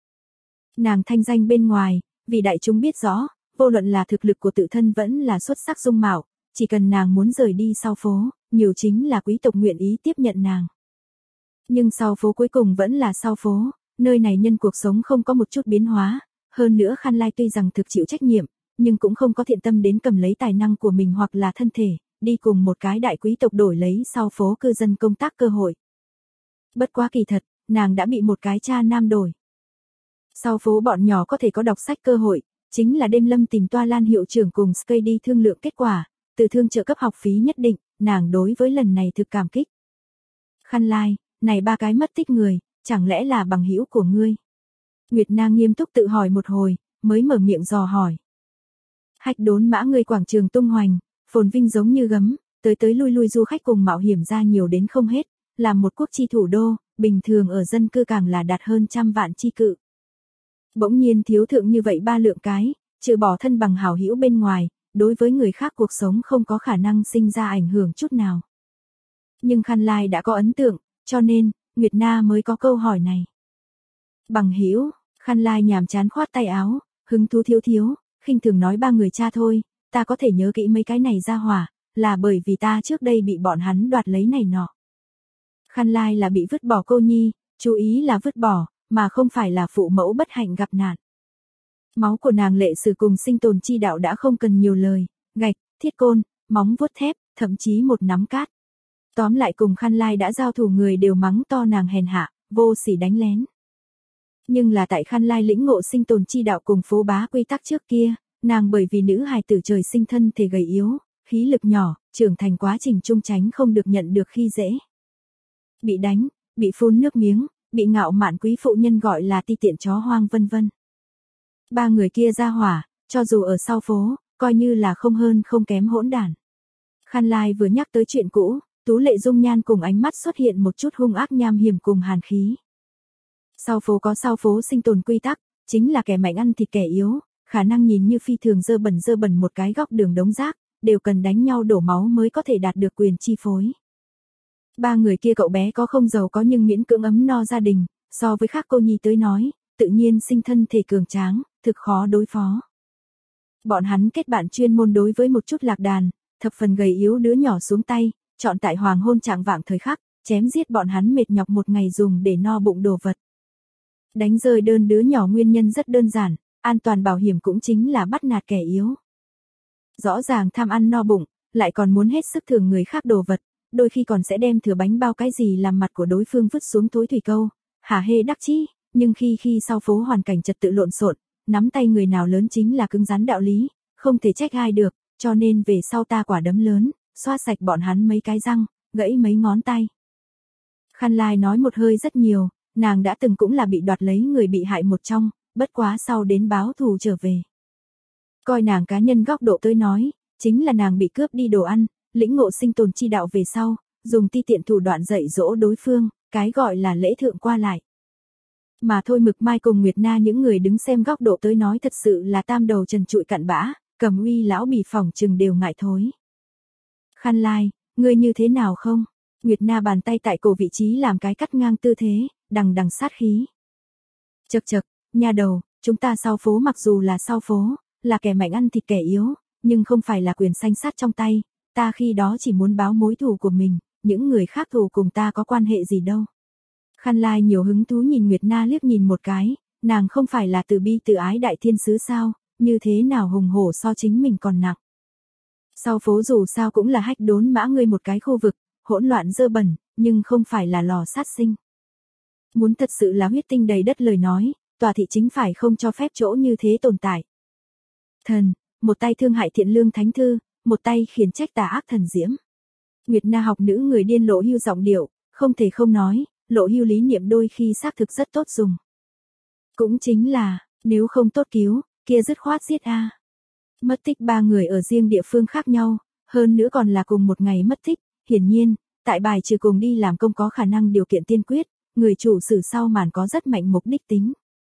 Nàng thanh danh bên ngoài, vì đại chúng biết rõ, vô luận là thực lực của tự thân vẫn là xuất sắc dung mạo, chỉ cần nàng muốn rời đi sau phố, nhiều chính là quý tộc nguyện ý tiếp nhận nàng. Nhưng sau phố cuối cùng vẫn là sau phố, nơi này nhân cuộc sống không có một chút biến hóa, hơn nữa Khăn Lai tuy rằng thực chịu trách nhiệm, nhưng cũng không có thiện tâm đến cầm lấy tài năng của mình hoặc là thân thể, đi cùng một cái đại quý tộc đổi lấy sau phố cư dân công tác cơ hội. Bất quá kỳ thật, nàng đã bị một cái cha nam đổi. Sau phố bọn nhỏ có thể có đọc sách cơ hội, chính là đêm lâm tìm Toa Lan hiệu trưởng cùng Sky đi thương lượng kết quả, từ thương trợ cấp học phí nhất định, nàng đối với lần này thực cảm kích. Khăn Lai, này ba cái mất tích người, chẳng lẽ là bằng hữu của ngươi? Nguyệt Na nghiêm túc tự hỏi một hồi, mới mở miệng dò hỏi. Hách Đốn Mã ngươi quảng trường tung hoành, phồn vinh giống như gấm, tới lui lui du khách cùng mạo hiểm ra nhiều đến không hết, là một quốc chi thủ đô, bình thường ở dân cư càng là đạt hơn 100 vạn chi cự. Bỗng nhiên thiếu thượng như vậy ba lượng cái, trừ bỏ thân bằng hảo hữu bên ngoài, đối với người khác cuộc sống không có khả năng sinh ra ảnh hưởng chút nào. Nhưng Khăn Lai đã có ấn tượng, cho nên, Nguyệt Na mới có câu hỏi này. Bằng hữu, Khăn Lai nhàm chán khoát tay áo, hứng thú thiếu, khinh thường nói ba người cha thôi, ta có thể nhớ kỹ mấy cái này ra hỏa, là bởi vì ta trước đây bị bọn hắn đoạt lấy này nọ. Khăn Lai là bị vứt bỏ cô nhi, chú ý là vứt bỏ, mà không phải là phụ mẫu bất hạnh gặp nạn. Máu của nàng lệ sử cùng sinh tồn chi đạo đã không cần nhiều lời, gạch, thiết côn, móng vuốt thép, thậm chí một nắm cát. Tóm lại cùng Khăn Lai đã giao thủ người đều mắng to nàng hèn hạ, vô sỉ đánh lén. Nhưng là tại Khăn Lai lĩnh ngộ sinh tồn chi đạo cùng phố bá quy tắc trước kia, nàng bởi vì nữ hài tử trời sinh thân thể gầy yếu, khí lực nhỏ, trưởng thành quá trình trung tránh không được nhận được khi dễ. Bị đánh, bị phun nước miếng, bị ngạo mạn quý phụ nhân gọi là ti tiện chó hoang vân vân. Ba người kia ra hỏa, cho dù ở sau phố, coi như là không hơn không kém hỗn đản. Khăn Lai vừa nhắc tới chuyện cũ, Tú Lệ dung nhan cùng ánh mắt xuất hiện một chút hung ác nham hiểm cùng hàn khí. Sau phố có sau phố sinh tồn quy tắc, chính là kẻ mạnh ăn thịt kẻ yếu, khả năng nhìn như phi thường dơ bẩn một cái góc đường đống rác, đều cần đánh nhau đổ máu mới có thể đạt được quyền chi phối. Ba người kia cậu bé có không giàu có nhưng miễn cưỡng ấm no gia đình, so với khác cô nhi tới nói, tự nhiên sinh thân thể cường tráng, thực khó đối phó. Bọn hắn kết bạn chuyên môn đối với một chút lạc đàn, thập phần gầy yếu đứa nhỏ xuống tay, chọn tại hoàng hôn trạng vạng thời khắc, chém giết bọn hắn mệt nhọc một ngày dùng để no bụng đồ vật. Đánh rơi đơn đứa nhỏ nguyên nhân rất đơn giản, an toàn bảo hiểm cũng chính là bắt nạt kẻ yếu. Rõ ràng tham ăn no bụng, lại còn muốn hết sức thường người khác đồ vật, đôi khi còn sẽ đem thừa bánh bao cái gì làm mặt của đối phương vứt xuống thối thủy câu, hả hê đắc chí, nhưng khi sau phố hoàn cảnh trật tự lộn xộn, nắm tay người nào lớn chính là cứng rắn đạo lý, không thể trách ai được, cho nên về sau ta quả đấm lớn, xoa sạch bọn hắn mấy cái răng, gãy mấy ngón tay. Khăn Lai nói một hơi rất nhiều, nàng đã từng cũng là bị đoạt lấy người bị hại một trong, bất quá sau đến báo thù trở về. Coi nàng cá nhân góc độ tới nói, chính là nàng bị cướp đi đồ ăn, lĩnh ngộ sinh tồn chi đạo về sau, dùng ti tiện thủ đoạn dạy dỗ đối phương, cái gọi là lễ thượng qua lại. Mà thôi Mực Mai cùng Nguyệt Na những người đứng xem góc độ tới nói thật sự là tam đầu trần trụi cặn bã, Cầm Uy lão bì phỏng chừng đều ngại thối. Khăn Lai, ngươi như thế nào không? Nguyệt Na bàn tay tại cổ vị trí làm cái cắt ngang tư thế, đằng đằng sát khí. Chậc, nha đầu, chúng ta sau phố mặc dù là sau phố, là kẻ mạnh ăn thịt kẻ yếu, nhưng không phải là quyền sanh sát trong tay, ta khi đó chỉ muốn báo mối thù của mình, những người khác thù cùng ta có quan hệ gì đâu. Khăn Lai nhiều hứng thú nhìn Nguyệt Na liếc nhìn một cái, nàng không phải là từ bi từ ái đại thiên sứ sao, như thế nào hùng hổ so chính mình còn nặng. Sau phố dù sao cũng là Hách Đốn Mã ngươi một cái khu vực, hỗn loạn dơ bẩn, nhưng không phải là lò sát sinh. Muốn thật sự là huyết tinh đầy đất lời nói, tòa thị chính phải không cho phép chỗ như thế tồn tại. Thần, một tay thương hại thiện lương thánh thư, một tay khiển trách tà ác thần diễm. Nguyệt Na học nữ người điên Lộ Hưu giọng điệu, không thể không nói, Lộ Hưu lý niệm đôi khi xác thực rất tốt dùng. Cũng chính là, nếu không tốt cứu, kia dứt khoát giết a. Mất tích 3 người ở riêng địa phương khác nhau, hơn nữa còn là cùng một ngày mất tích, hiển nhiên, tại bài trừ cùng đi làm công có khả năng điều kiện tiên quyết, người chủ sử sau màn có rất mạnh mục đích tính.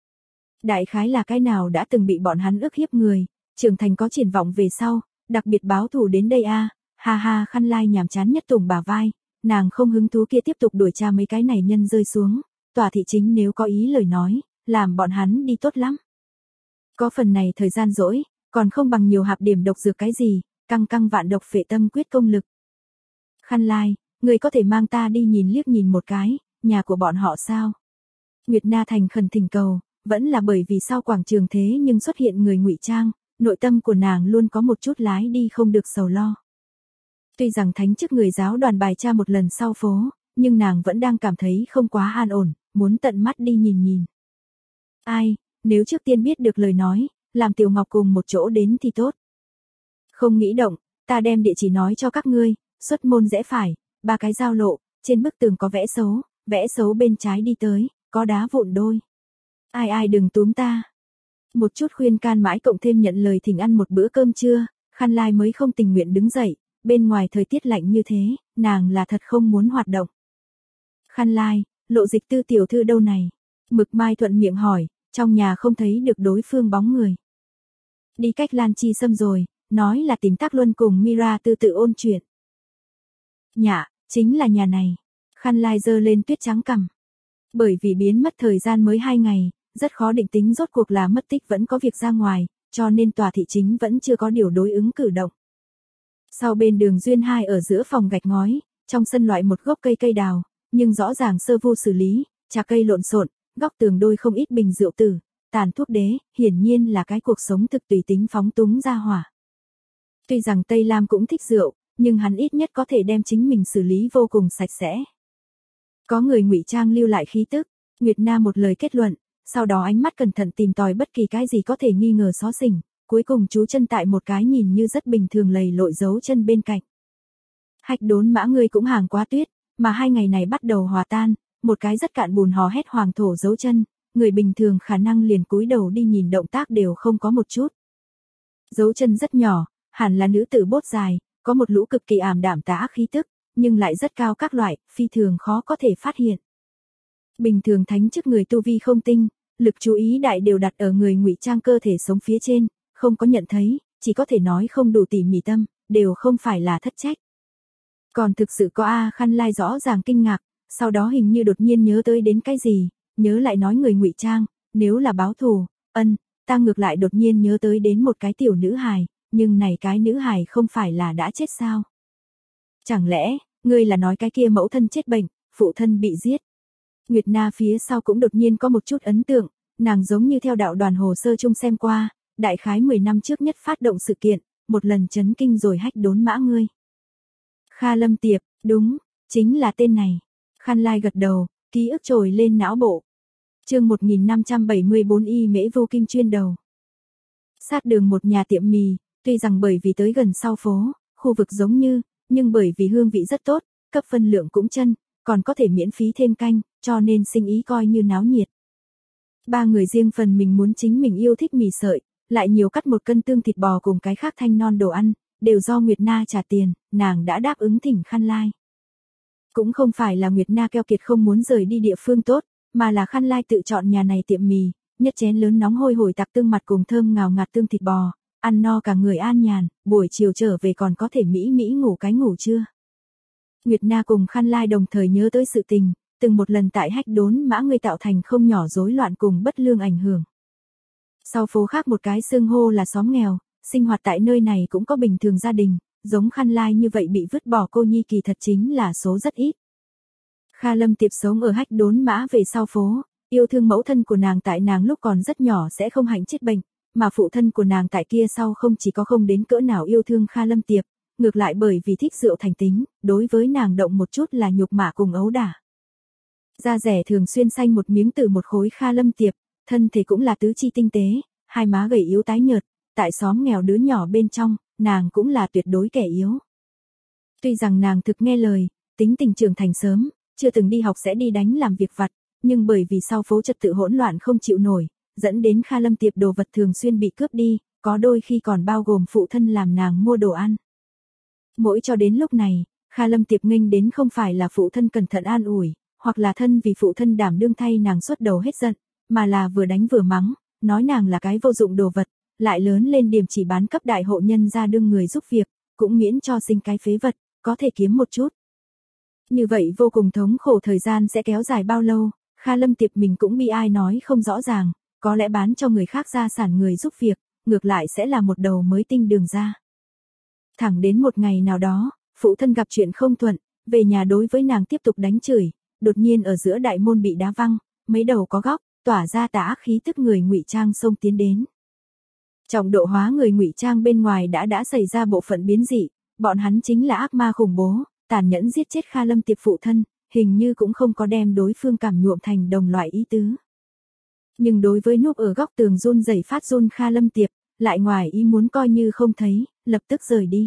Đại khái là cái nào đã từng bị bọn hắn ức hiếp người, trưởng thành có triển vọng về sau, đặc biệt báo thù đến đây a. Ha ha, Khăn Lai nhàm chán nhất tùng bả vai, nàng không hứng thú kia tiếp tục đuổi tra mấy cái này nhân rơi xuống, tòa thị chính nếu có ý lời nói, làm bọn hắn đi tốt lắm. Có phần này thời gian rỗi, còn không bằng nhiều hạp điểm độc dược cái gì, căng căng vạn độc phệ tâm quyết công lực. Khăn Lai, người có thể mang ta đi nhìn liếc nhìn một cái, nhà của bọn họ sao? Nguyệt Na thành khẩn thỉnh cầu, vẫn là bởi vì sau quảng trường thế nhưng xuất hiện người ngụy trang, nội tâm của nàng luôn có một chút lái đi không được sầu lo. Tuy rằng thánh chức người giáo đoàn bài tra một lần sau phố, nhưng nàng vẫn đang cảm thấy không quá an ổn, muốn tận mắt đi nhìn nhìn. Ai, nếu trước tiên biết được lời nói, làm Tiểu Ngọc cùng một chỗ đến thì tốt. Không nghĩ động, ta đem địa chỉ nói cho các ngươi, xuất môn rẽ phải, 3 cái giao lộ, trên bức tường có vẽ xấu bên trái đi tới, có đá vụn đôi. Ai đừng túm ta. Một chút khuyên can mãi cộng thêm nhận lời thỉnh ăn một bữa cơm trưa, Khăn Lai mới không tình nguyện đứng dậy, bên ngoài thời tiết lạnh như thế, nàng là thật không muốn hoạt động. Khăn Lai, Lộ Dịch Tư tiểu thư đâu này? Mực Mai thuận miệng hỏi, trong nhà không thấy được đối phương bóng người. Đi cách Lan Chi Sâm rồi, nói là tìm Tác Luân cùng Mira Tư tự ôn chuyện. Nhạ, chính là nhà này. Khăn Lai giơ lên tuyết trắng cằm. Bởi vì biến mất thời gian mới 2 ngày, rất khó định tính rốt cuộc là mất tích vẫn có việc ra ngoài, cho nên tòa thị chính vẫn chưa có điều đối ứng cử động. Sau bên đường Duyên 2 ở giữa phòng gạch ngói, trong sân loại một gốc cây đào, nhưng rõ ràng sơ vô xử lý, trà cây lộn xộn, góc tường đôi không ít bình rượu tử, tàn thuốc đế, hiển nhiên là cái cuộc sống thực tùy tính phóng túng ra hỏa. Tuy rằng Tây Lam cũng thích rượu, nhưng hắn ít nhất có thể đem chính mình xử lý vô cùng sạch sẽ. Có người ngụy trang lưu lại khí tức, Nguyệt Na một lời kết luận, sau đó ánh mắt cẩn thận tìm tòi bất kỳ cái gì có thể nghi ngờ xó xỉnh, cuối cùng chú chân tại một cái nhìn như rất bình thường lầy lội dấu chân bên cạnh. Hách Đốn Mã ngươi cũng hàng quá tuyết, mà 2 ngày này bắt đầu hòa tan, một cái rất cạn bùn hò hét hoàng thổ dấu chân, người bình thường khả năng liền cúi đầu đi nhìn động tác đều không có một chút. Dấu chân rất nhỏ, hẳn là nữ tử bốt dài, có một lũ cực kỳ ảm đạm tà ác khí tức, nhưng lại rất cao các loại, phi thường khó có thể phát hiện. Bình thường thánh chức người tu vi không tinh, lực chú ý đại đều đặt ở người ngụy trang cơ thể sống phía trên, không có nhận thấy, chỉ có thể nói không đủ tỉ mỉ tâm, đều không phải là thất trách. Còn thực sự có Khăn Lai rõ ràng kinh ngạc, sau đó hình như đột nhiên nhớ tới đến cái gì, nhớ lại nói người ngụy trang, nếu là báo thù, ta ngược lại đột nhiên nhớ tới đến một cái tiểu nữ hài, nhưng này cái nữ hài không phải là đã chết sao? Chẳng lẽ, ngươi là nói cái kia mẫu thân chết bệnh, phụ thân bị giết? Nguyệt Na phía sau cũng đột nhiên có một chút ấn tượng, nàng giống như theo đạo đoàn hồ sơ chung xem qua, đại khái 10 năm trước nhất phát động sự kiện, một lần chấn kinh rồi Hách Đốn Mã ngươi. Kha Lâm Tiệp, đúng, chính là tên này. Khăn Lai gật đầu, ký ức trồi lên não bộ. Chương 1574 y mễ vô kim chuyên đầu. Sát đường một nhà tiệm mì, tuy rằng bởi vì tới gần sau phố, khu vực giống như, nhưng bởi vì hương vị rất tốt, cấp phân lượng cũng chân, còn có thể miễn phí thêm canh, cho nên sinh ý coi như náo nhiệt. 3 người riêng phần mình muốn chính mình yêu thích mì sợi, lại nhiều cắt 1 cân tương thịt bò cùng cái khác thanh non đồ ăn, đều do Nguyệt Na trả tiền, nàng đã đáp ứng thỉnh Khăn Lai. Cũng không phải là Nguyệt Na keo kiệt không muốn rời đi địa phương tốt, mà là Khăn Lai tự chọn nhà này tiệm mì, nhất chén lớn nóng hôi hổi tạc tương mặt cùng thơm ngào ngạt tương thịt bò, ăn no cả người an nhàn, buổi chiều trở về còn có thể mỹ ngủ cái ngủ trưa. Nguyệt Na cùng Khăn Lai đồng thời nhớ tới sự tình, từng một lần tại Hách Đốn Mã ngươi tạo thành không nhỏ rối loạn cùng bất lương ảnh hưởng. Sau phố khác một cái xương hô là xóm nghèo, sinh hoạt tại nơi này cũng có bình thường gia đình, giống Khăn Lai như vậy bị vứt bỏ cô nhi kỳ thật chính là số rất ít. Kha Lâm Tiệp sống ở Hách Đốn Mã về sau phố, yêu thương mẫu thân của nàng tại nàng lúc còn rất nhỏ sẽ không hạnh chết bệnh, mà phụ thân của nàng tại kia sau không chỉ có không đến cỡ nào yêu thương Kha Lâm Tiệp, ngược lại bởi vì thích rượu thành tính, đối với nàng động một chút là nhục mạ cùng ấu đả. Da rẻ thường xuyên xanh một miếng từ một khối Kha Lâm Tiệp, thân thể cũng là tứ chi tinh tế, hai má gầy yếu tái nhợt, tại xóm nghèo đứa nhỏ bên trong, nàng cũng là tuyệt đối kẻ yếu. Tuy rằng nàng thực nghe lời, tính tình trưởng thành sớm, chưa từng đi học sẽ đi đánh làm việc vặt, nhưng bởi vì sau phố trật tự hỗn loạn không chịu nổi, dẫn đến Kha Lâm Tiệp đồ vật thường xuyên bị cướp đi, có đôi khi còn bao gồm phụ thân làm nàng mua đồ ăn. Mỗi cho đến lúc này, Kha Lâm Tiệp nghênh đến không phải là phụ thân cẩn thận an ủi, hoặc là thân vì phụ thân đảm đương thay nàng xuất đầu hết giận, mà là vừa đánh vừa mắng, nói nàng là cái vô dụng đồ vật, lại lớn lên điểm chỉ bán cấp đại hộ nhân ra đương người giúp việc, cũng miễn cho sinh cái phế vật, có thể kiếm một chút. Như vậy vô cùng thống khổ thời gian sẽ kéo dài bao lâu, Kha Lâm Tiệp mình cũng bi ai nói không rõ ràng, có lẽ bán cho người khác gia sản người giúp việc, ngược lại sẽ là một đầu mới tinh đường ra. Thẳng đến một ngày nào đó, phụ thân gặp chuyện không thuận, về nhà đối với nàng tiếp tục đánh chửi, đột nhiên ở giữa đại môn bị đá văng, mấy đầu có góc, tỏa ra tà ác khí tức người ngụy trang xông tiến đến. Trọng độ hóa người ngụy trang bên ngoài đã xảy ra bộ phận biến dị, bọn hắn chính là ác ma khủng bố, tàn nhẫn giết chết Kha Lâm Tiệp phụ thân, hình như cũng không có đem đối phương cảm nhuộm thành đồng loại ý tứ. Nhưng đối với núp ở góc tường run rẩy phát run Kha Lâm Tiệp, lại ngoài ý muốn coi như không thấy, lập tức rời đi.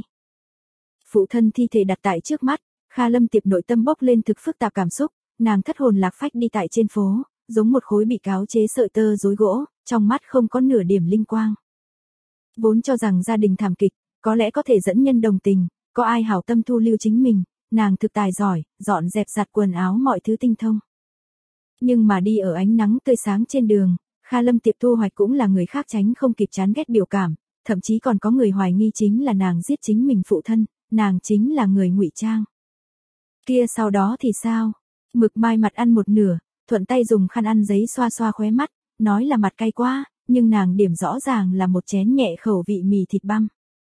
Phụ thân thi thể đặt tại trước mắt, Kha Lâm Tiệp nội tâm bốc lên thực phức tạp cảm xúc, nàng thất hồn lạc phách đi tại trên phố, giống một khối bị cáo chế sợi tơ rối gỗ, trong mắt không có nửa điểm linh quang. Vốn cho rằng gia đình thảm kịch, có lẽ có thể dẫn nhân đồng tình, có ai hảo tâm thu lưu chính mình, nàng thực tài giỏi, dọn dẹp giặt quần áo mọi thứ tinh thông. Nhưng mà đi ở ánh nắng tươi sáng trên đường, Kha Lâm Tiệp thu hoạch cũng là người khác tránh không kịp chán ghét biểu cảm, thậm chí còn có người hoài nghi chính là nàng giết chính mình phụ thân, nàng chính là người ngụy trang. Kia sau đó thì sao? Mực Mai mặt ăn một nửa, thuận tay dùng khăn ăn giấy xoa xoa khóe mắt, nói là mặt cay quá, nhưng nàng điểm rõ ràng là một chén nhẹ khẩu vị mì thịt băm.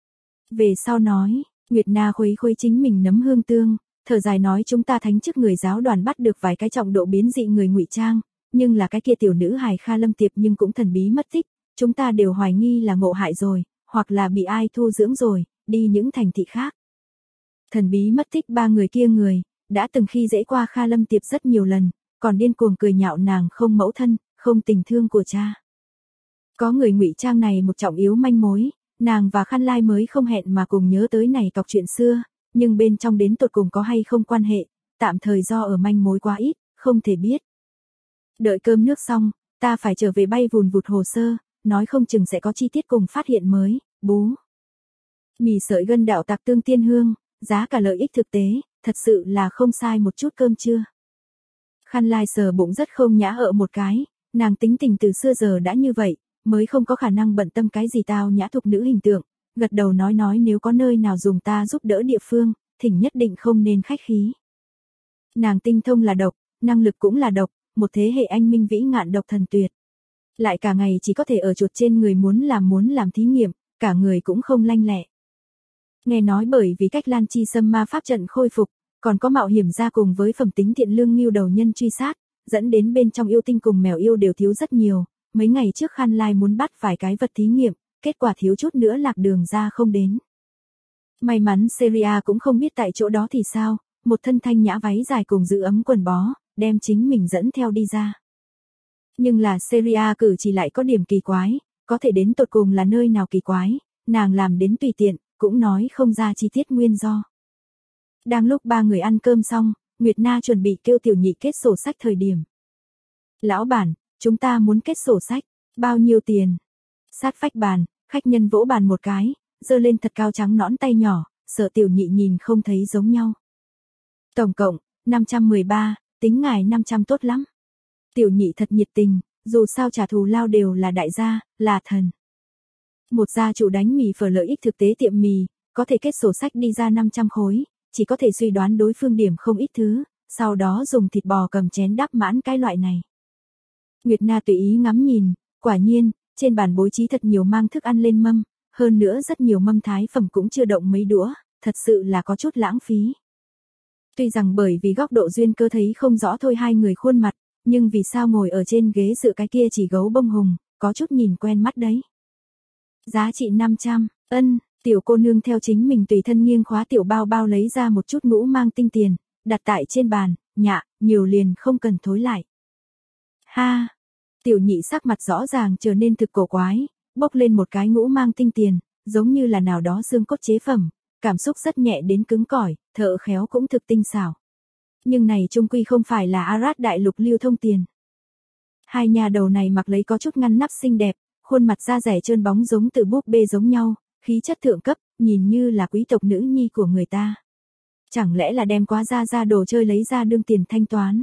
Về sau nói, Nguyệt Na khuấy khuấy chính mình nấm hương tương, thở dài nói chúng ta thánh chức người giáo đoàn bắt được vài cái trọng độ biến dị người ngụy trang, nhưng là cái kia tiểu nữ hài Kha Lâm Tiệp nhưng cũng thần bí mất tích, chúng ta đều hoài nghi là ngộ hại rồi, hoặc là bị ai thu dưỡng rồi, đi những thành thị khác. Thần bí mất tích ba người kia người, đã từng khi dễ qua Kha Lâm Tiệp rất nhiều lần, còn điên cuồng cười nhạo nàng không mẫu thân, không tình thương của cha. Có người ngụy trang này một trọng yếu manh mối, nàng và Khăn Lai mới không hẹn mà cùng nhớ tới này cọc chuyện xưa, nhưng bên trong đến tột cùng có hay không quan hệ, tạm thời do ở manh mối quá ít, không thể biết. Đợi cơm nước xong, ta phải trở về bay vùn vụt hồ sơ, nói không chừng sẽ có chi tiết cùng phát hiện mới, bú. Mì sợi gân đạo tạc tương tiên hương, giá cả lợi ích thực tế, thật sự là không sai một chút cơm trưa. Khăn Lai sờ bụng rất không nhã ở một cái, nàng tính tình từ xưa giờ đã như vậy, mới không có khả năng bận tâm cái gì tao nhã thục nữ hình tượng, gật đầu nói nếu có nơi nào dùng ta giúp đỡ địa phương, thỉnh nhất định không nên khách khí. Nàng tinh thông là độc, năng lực cũng là độc, một thế hệ anh minh vĩ ngạn độc thần tuyệt. Lại cả ngày chỉ có thể ở chuột trên người muốn làm thí nghiệm, cả người cũng không lanh lẹ. Nghe nói bởi vì cách Lan Chi Sâm ma pháp trận khôi phục, còn có mạo hiểm ra cùng với phẩm tính thiện lương Ngưu đầu nhân truy sát, dẫn đến bên trong yêu tinh cùng mèo yêu đều thiếu rất nhiều. Mấy ngày trước Khăn Lai muốn bắt vài cái vật thí nghiệm, kết quả thiếu chút nữa lạc đường ra không đến. May mắn Seria cũng không biết tại chỗ đó thì sao, một thân thanh nhã váy dài cùng giữ ấm quần bó, đem chính mình dẫn theo đi ra. Nhưng là Seria cử chỉ lại có điểm kỳ quái, có thể đến tột cùng là nơi nào kỳ quái, nàng làm đến tùy tiện, cũng nói không ra chi tiết nguyên do. Đang lúc ba người ăn cơm xong, Nguyệt Na chuẩn bị kêu tiểu nhị kết sổ sách thời điểm. Lão bản, chúng ta muốn kết sổ sách, bao nhiêu tiền? Sát phách bàn, khách nhân vỗ bàn một cái, giơ lên thật cao trắng nõn tay nhỏ, sợ tiểu nhị nhìn không thấy giống nhau. Tổng cộng, 513, tính ngài 500 tốt lắm. Tiểu nhị thật nhiệt tình, dù sao trả thù lao đều là đại gia, là thần. Một gia chủ đánh mì phở lợi ích thực tế tiệm mì, có thể kết sổ sách đi ra 500 khối, chỉ có thể suy đoán đối phương điểm không ít thứ, sau đó dùng thịt bò cầm chén đắp mãn cái loại này. Nguyệt Na tùy ý ngắm nhìn, quả nhiên, trên bàn bố trí thật nhiều mang thức ăn lên mâm, hơn nữa rất nhiều mâm thái phẩm cũng chưa động mấy đũa, thật sự là có chút lãng phí. Tuy rằng bởi vì góc độ duyên cơ thấy không rõ thôi hai người khuôn mặt, nhưng vì sao ngồi ở trên ghế dựa cái kia chỉ gấu bông hùng, có chút nhìn quen mắt đấy. Giá trị 500, tiểu cô nương theo chính mình tùy thân nghiêng khóa tiểu bao bao lấy ra một chút ngũ mang tinh tiền, đặt tại trên bàn, nhạ, nhiều liền không cần thối lại. Ha, tiểu nhị sắc mặt rõ ràng trở nên thực cổ quái, bốc lên một cái ngũ mang tinh tiền, giống như là nào đó xương cốt chế phẩm, cảm xúc rất nhẹ đến cứng cỏi, thợ khéo cũng thực tinh xảo. Nhưng này chung quy không phải là Arad đại lục lưu thông tiền. Hai nhà đầu này mặc lấy có chút ngăn nắp xinh đẹp, khuôn mặt da rẻ trơn bóng giống từ búp bê giống nhau, khí chất thượng cấp, nhìn như là quý tộc nữ nhi của người ta. Chẳng lẽ là đem quá ra đồ chơi lấy ra đương tiền thanh toán?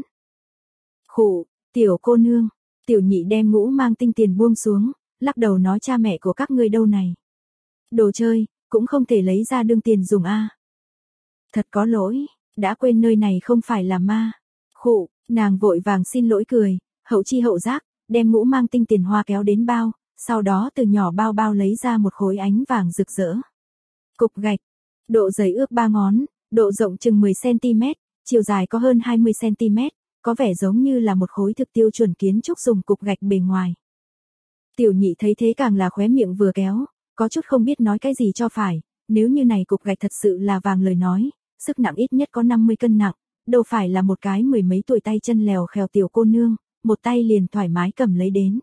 Khụ, tiểu cô nương, tiểu nhị đem ngũ mang tinh tiền buông xuống, lắc đầu nói cha mẹ của các ngươi đâu này. Đồ chơi, cũng không thể lấy ra đương tiền dùng a. Thật có lỗi, đã quên nơi này không phải là ma. Khụ, nàng vội vàng xin lỗi cười, hậu chi hậu giác, đem ngũ mang tinh tiền hoa kéo đến bao, sau đó từ nhỏ bao bao lấy ra một khối ánh vàng rực rỡ. Cục gạch, độ dày ước 3 ngón, độ rộng chừng 10cm, chiều dài có hơn 20cm, có vẻ giống như là một khối thực tiêu chuẩn kiến trúc dùng cục gạch bề ngoài. Tiểu nhị thấy thế càng là khóe miệng vừa kéo, có chút không biết nói cái gì cho phải, nếu như này cục gạch thật sự là vàng lời nói, sức nặng ít nhất có 50 cân nặng, đâu phải là một cái mười mấy tuổi tay chân lèo khèo tiểu cô nương, một tay liền thoải mái cầm lấy đến.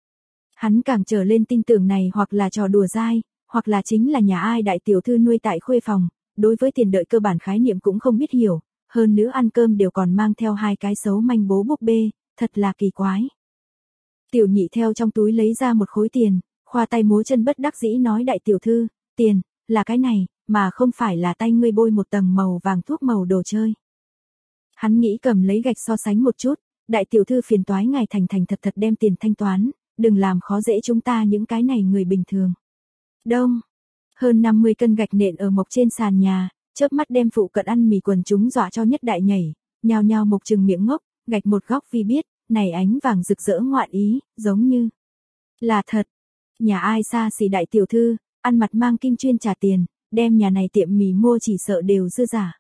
Hắn càng trở lên tin tưởng này hoặc là trò đùa dai, hoặc là chính là nhà ai đại tiểu thư nuôi tại khuê phòng, đối với tiền đợi cơ bản khái niệm cũng không biết hiểu, hơn nữa ăn cơm đều còn mang theo hai cái xấu manh bố búp bê, thật là kỳ quái. Tiểu nhị theo trong túi lấy ra một khối tiền, khoa tay múa chân bất đắc dĩ nói đại tiểu thư, tiền, là cái này, mà không phải là tay ngươi bôi một tầng màu vàng thuốc màu đồ chơi. Hắn nghĩ cầm lấy gạch so sánh một chút, đại tiểu thư phiền toái ngài thành thật đem tiền thanh toán, đừng làm khó dễ chúng ta những cái này người bình thường. Đông, hơn 50 cân gạch nện ở mộc trên sàn nhà, chớp mắt đem phụ cận ăn mì quần chúng dọa cho nhất đại nhảy, nhào nhào mộc trừng miệng ngốc, gạch một góc vì biết, này ánh vàng rực rỡ ngoạn ý, giống như là thật. Nhà ai xa xỉ đại tiểu thư, ăn mặt mang kim chuyên trả tiền, đem nhà này tiệm mì mua chỉ sợ đều dư giả.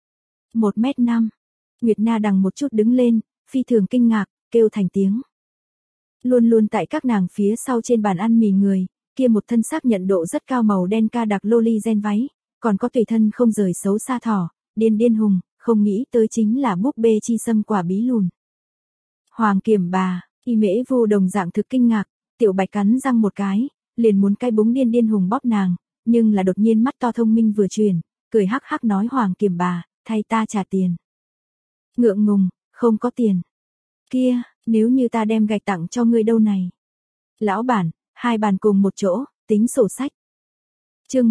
1m5, Nguyệt Na đằng một chút đứng lên, phi thường kinh ngạc, kêu thành tiếng. Luôn luôn tại các nàng phía sau trên bàn ăn mì người, kia một thân xác nhận độ rất cao màu đen ca đặc loli gen váy, còn có tùy thân không rời xấu xa thỏ, điên hùng, không nghĩ tới chính là búp bê chi sâm quả bí lùn. Hoàng Kiểm bà, Y Mễ Vu đồng dạng thực kinh ngạc, tiểu bạch cắn răng một cái, liền muốn cái búng điên hùng bóp nàng, nhưng là đột nhiên mắt to thông minh vừa chuyển, cười hắc hắc nói Hoàng Kiểm bà, thay ta trả tiền. Ngượng ngùng, không có tiền. Kia, nếu như ta đem gạch tặng cho ngươi đâu này. Lão bản, hai bàn cùng một chỗ, tính sổ sách. Chương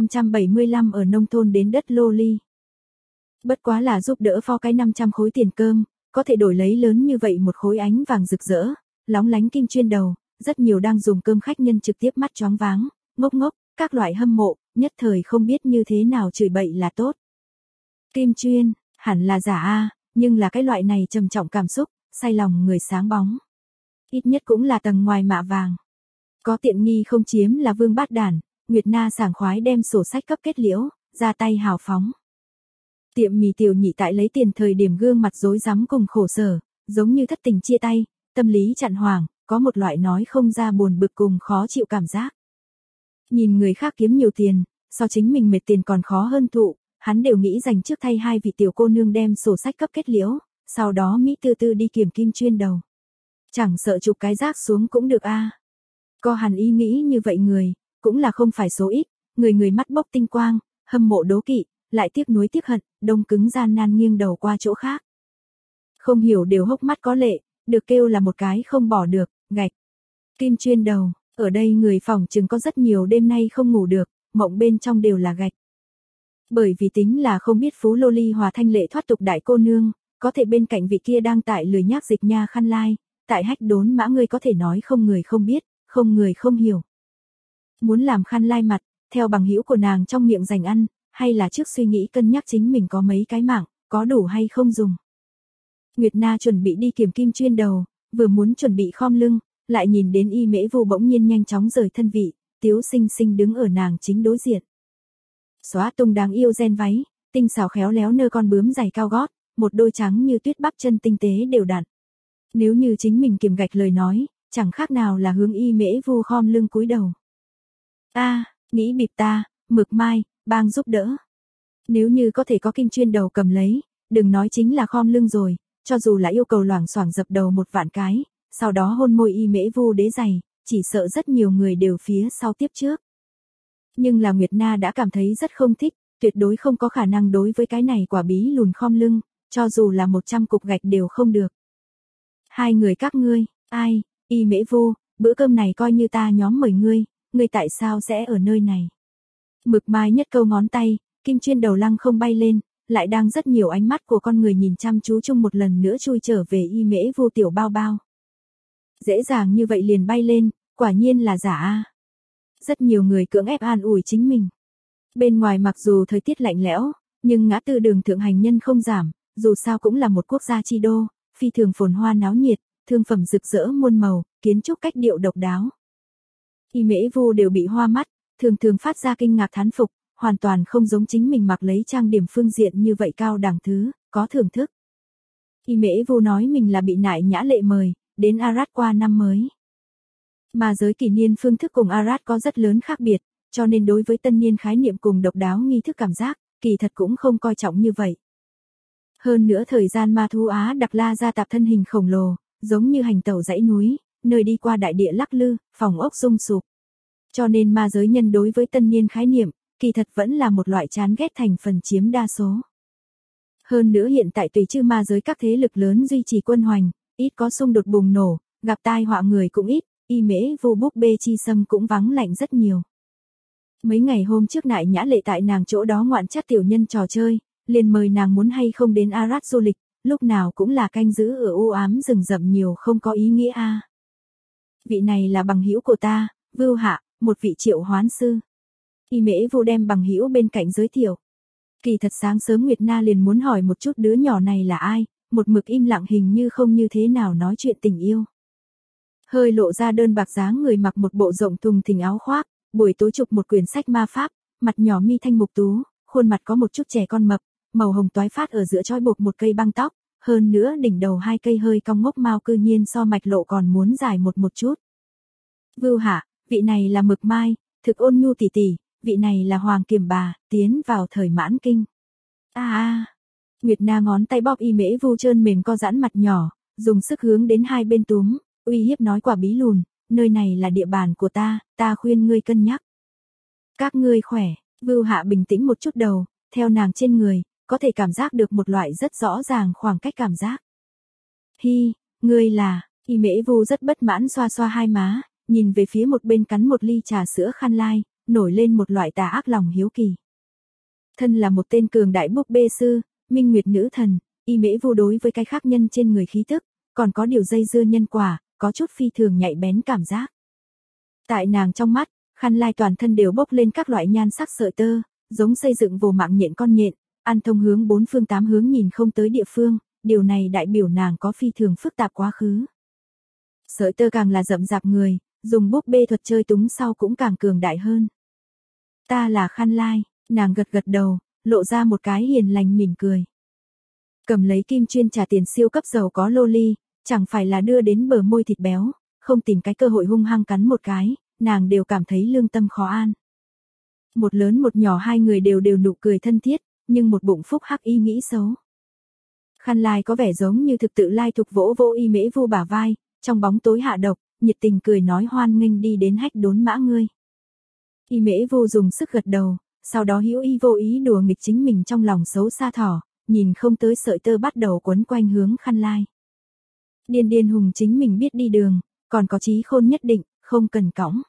1575 ở nông thôn đến đất loli. Bất quá là giúp đỡ phó cái 500 khối tiền cơm, có thể đổi lấy lớn như vậy một khối ánh vàng rực rỡ, lóng lánh kim chuyên đầu, rất nhiều đang dùng cơm khách nhân trực tiếp mắt choáng váng, ngốc, các loại hâm mộ, nhất thời không biết như thế nào chửi bậy là tốt. Kim chuyên, hẳn là giả a, nhưng là cái loại này trầm trọng cảm xúc, say lòng người sáng bóng. Ít nhất cũng là tầng ngoài mạ vàng. Có tiện nghi không chiếm là vương bát đản, Nguyệt Na sảng khoái đem sổ sách cấp kết liễu, ra tay hào phóng. Tiệm mì tiểu nhị tại lấy tiền thời điểm gương mặt rối rắm cùng khổ sở, giống như thất tình chia tay, tâm lý chặn hoàng, có một loại nói không ra buồn bực cùng khó chịu cảm giác. Nhìn người khác kiếm nhiều tiền, so chính mình mệt tiền còn khó hơn thụ, hắn đều nghĩ dành trước thay hai vị tiểu cô nương đem sổ sách cấp kết liễu, sau đó Mỹ tư tư đi kiểm kim chuyên đầu. Chẳng sợ chụp cái rác xuống cũng được a. Có hẳn ý nghĩ như vậy người, cũng là không phải số ít, người mắt bốc tinh quang, hâm mộ đố kỵ, lại tiếc nuối tiếc hận, đông cứng gian nan nghiêng đầu qua chỗ khác. Không hiểu đều hốc mắt có lệ, được kêu là một cái không bỏ được, gạch. Kim chuyên đầu, ở đây người phòng chừng có rất nhiều đêm nay không ngủ được, mộng bên trong đều là gạch. Bởi vì tính là không biết phú loli hòa thanh lệ thoát tục đại cô nương, có thể bên cạnh vị kia đang tại lười nhác dịch nha khăn lai, tại hách đốn mã ngươi có thể nói không người không biết, không người không hiểu. Muốn làm khăn lai mặt, theo bằng hữu của nàng trong miệng dành ăn, hay là trước suy nghĩ cân nhắc chính mình có mấy cái mạng, có đủ hay không dùng. Nguyệt Na chuẩn bị đi kiểm kim chuyên đầu, vừa muốn chuẩn bị khom lưng, lại nhìn đến Y Mễ Vu bỗng nhiên nhanh chóng rời thân vị, Tiếu Sinh Sinh đứng ở nàng chính đối diện. xóa tung đáng yêu ren váy, tinh xảo khéo léo nơ con bướm giày cao gót, một đôi trắng như tuyết bắp chân tinh tế đều đặn. Nếu như chính mình kiềm gạch lời nói, chẳng khác nào là hướng Y Mễ Vu khom lưng cúi đầu. A, nghĩ bịp ta, Mực Mai, bang giúp đỡ. Nếu như có thể có Kim Chuyên đầu cầm lấy, đừng nói chính là khom lưng rồi, cho dù là yêu cầu loảng xoảng dập đầu 1 vạn cái, sau đó hôn môi Y Mễ Vu đế giày, chỉ sợ rất nhiều người đều phía sau tiếp trước. Nhưng là Nguyệt Na đã cảm thấy rất không thích, tuyệt đối không có khả năng đối với cái này quả bí lùn khom lưng, cho dù là 100 cục gạch đều không được. Hai người các ngươi, ai, Y Mễ Vu, bữa cơm này coi như ta nhóm mời ngươi tại sao sẽ ở nơi này? Mực Mai nhất câu ngón tay, Kim Chuyên đầu lăng không bay lên, lại đang rất nhiều ánh mắt của con người nhìn chăm chú chung một lần nữa chui trở về Y Mễ Vu tiểu bao bao. Dễ dàng như vậy liền bay lên, quả nhiên là giả a. Rất nhiều người cưỡng ép an ủi chính mình. Bên ngoài mặc dù thời tiết lạnh lẽo, nhưng ngã tư đường thượng hành nhân không giảm, dù sao cũng là một quốc gia chi đô, phi thường phồn hoa náo nhiệt, thương phẩm rực rỡ muôn màu, kiến trúc cách điệu độc đáo. Y Mễ Vu đều bị hoa mắt, thường thường phát ra kinh ngạc thán phục, hoàn toàn không giống chính mình mặc lấy trang điểm phương diện như vậy cao đẳng thứ, có thưởng thức. Y Mễ Vu nói mình là bị Nại Nhã Lệ mời, đến Arad qua năm mới. Mà giới kỷ niên phương thức cùng Arad có rất lớn khác biệt, cho nên đối với tân niên khái niệm cùng độc đáo nghi thức cảm giác, kỳ thật cũng không coi trọng như vậy. Hơn nữa thời gian ma thú Á Đặc La gia tạp thân hình khổng lồ, giống như hành tẩu dãy núi, nơi đi qua đại địa lắc lư, phòng ốc rung sụp. Cho nên ma giới nhân đối với tân niên khái niệm, kỳ thật vẫn là một loại chán ghét thành phần chiếm đa số. Hơn nữa hiện tại tùy chư ma giới các thế lực lớn duy trì quân hoành, ít có xung đột bùng nổ, gặp tai họa người cũng ít, Y Mễ Vu búp bê chi sâm cũng vắng lạnh rất nhiều. Mấy ngày hôm trước Nại Nhã Lệ tại nàng chỗ đó ngoạn chắt tiểu nhân trò chơi, liền mời nàng muốn hay không đến Arad du lịch, lúc nào cũng là canh giữ ở u ám rừng rậm nhiều không có ý nghĩa a. Vị này là bằng hữu của ta, Vưu Hạ, một vị triệu hoán sư. Y Mễ Vu đem bằng hữu bên cạnh giới thiệu. Kỳ thật sáng sớm Nguyệt Na liền muốn hỏi một chút đứa nhỏ này là ai, một mực im lặng hình như không như thế nào nói chuyện tình yêu. Hơi lộ ra đơn bạc dáng người mặc một bộ rộng thùng thình áo khoác, buổi tối chụp một quyển sách ma pháp, mặt nhỏ mi thanh mục tú, khuôn mặt có một chút trẻ con mập, màu hồng toái phát ở giữa trói buộc một cây băng tóc, hơn nữa đỉnh đầu 2 cây hơi cong ngốc mao cư nhiên so mạch lộ còn muốn dài một chút. Vưu Hạ, vị này là Mực Mai, thực ôn nhu tỷ tỷ, vị này là Hoàng Kiềm Bà, tiến vào thời mãn kinh. Nguyệt Na ngón tay bóp Y Mễ Vu trơn mềm co giãn mặt nhỏ, dùng sức hướng đến hai bên túm, uy hiếp nói quả bí lùn, nơi này là địa bàn của ta khuyên ngươi cân nhắc. Các ngươi khỏe, Vưu Hạ bình tĩnh một chút đầu, theo nàng trên người, có thể cảm giác được một loại rất rõ ràng khoảng cách cảm giác. Hi, ngươi là, Y Mễ Vu rất bất mãn xoa xoa hai má, nhìn về phía một bên cắn một ly trà sữa Khăn Lai, nổi lên một loại tà ác lòng hiếu kỳ. Thân là một tên cường đại búp bê sư, minh nguyệt nữ thần, Y Mễ Vu đối với cái khác nhân trên người khí tức, còn có điều dây dưa nhân quả, có chút phi thường nhạy bén cảm giác. Tại nàng trong mắt, Khăn Lai toàn thân đều bốc lên các loại nhan sắc sợi tơ, giống xây dựng vồ mạng nhện con nhện, ăn thông hướng 4 phương 8 hướng nhìn không tới địa phương, điều này đại biểu nàng có phi thường phức tạp quá khứ. Sợi tơ càng là rậm rạp người, dùng búp bê thuật chơi túng sau cũng càng cường đại hơn. Ta là Khăn Lai, nàng gật gật đầu, lộ ra một cái hiền lành mỉm cười. Cầm lấy kim chuyên trả tiền siêu cấp giàu có loli, chẳng phải là đưa đến bờ môi thịt béo, không tìm cái cơ hội hung hăng cắn một cái, nàng đều cảm thấy lương tâm khó an. Một lớn một nhỏ hai người đều nụ cười thân thiết, nhưng một bụng phúc hắc ý nghĩ xấu. Khăn Lai có vẻ giống như thực tự lai thục vỗ vỗ Y Mễ Vu bả vai, trong bóng tối hạ độc, nhiệt tình cười nói hoan nghênh đi đến hách đốn mã ngươi. Y Mễ Vu dùng sức gật đầu, sau đó hữu ý vô ý đùa nghịch chính mình trong lòng xấu xa thỏ, nhìn không tới sợi tơ bắt đầu quấn quanh hướng Khăn Lai. Điên điên hùng chính mình biết đi đường, còn có trí khôn nhất định, không cần cõng.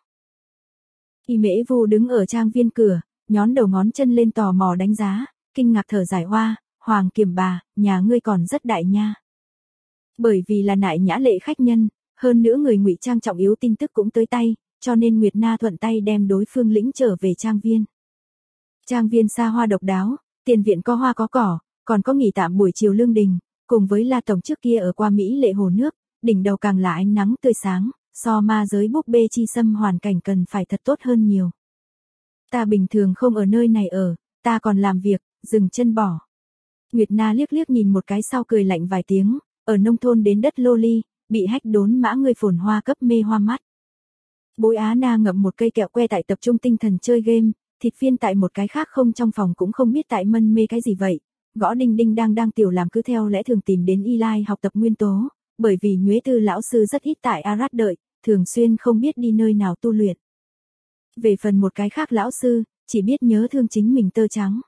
Y Mễ Vu đứng ở trang viên cửa, nhón đầu ngón chân lên tò mò đánh giá, kinh ngạc thở dài hoa, Hoàng Kiềm Bà, nhà ngươi còn rất đại nha. Bởi vì là Nại Nhã Lệ khách nhân, hơn nữa người ngụy trang trọng yếu tin tức cũng tới tay, cho nên Nguyệt Na thuận tay đem đối phương lĩnh trở về trang viên. Trang viên xa hoa độc đáo, tiền viện có hoa có cỏ, còn có nghỉ tạm buổi chiều lương đình, cùng với La tổng trước kia ở qua Mỹ lệ hồ nước, đỉnh đầu càng là ánh nắng tươi sáng, so ma giới búp bê chi sâm hoàn cảnh cần phải thật tốt hơn nhiều. Ta bình thường không ở nơi này ở, ta còn làm việc, dừng chân bỏ. Nguyệt Na liếc liếc nhìn một cái sau cười lạnh vài tiếng, ở nông thôn đến đất lô ly, bị hách đốn mã người phồn hoa cấp mê hoa mắt. Bối Á Na ngậm một cây kẹo que tại tập trung tinh thần chơi game, thịt viên tại một cái khác không trong phòng cũng không biết tại mân mê cái gì vậy. Gõ đinh đinh đang tiểu làm cứ theo lẽ thường tìm đến Eli học tập nguyên tố, bởi vì Nhuế Tư lão sư rất ít tại Arad đợi, thường xuyên không biết đi nơi nào tu luyện. Về phần một cái khác lão sư, chỉ biết nhớ thương chính mình tơ trắng.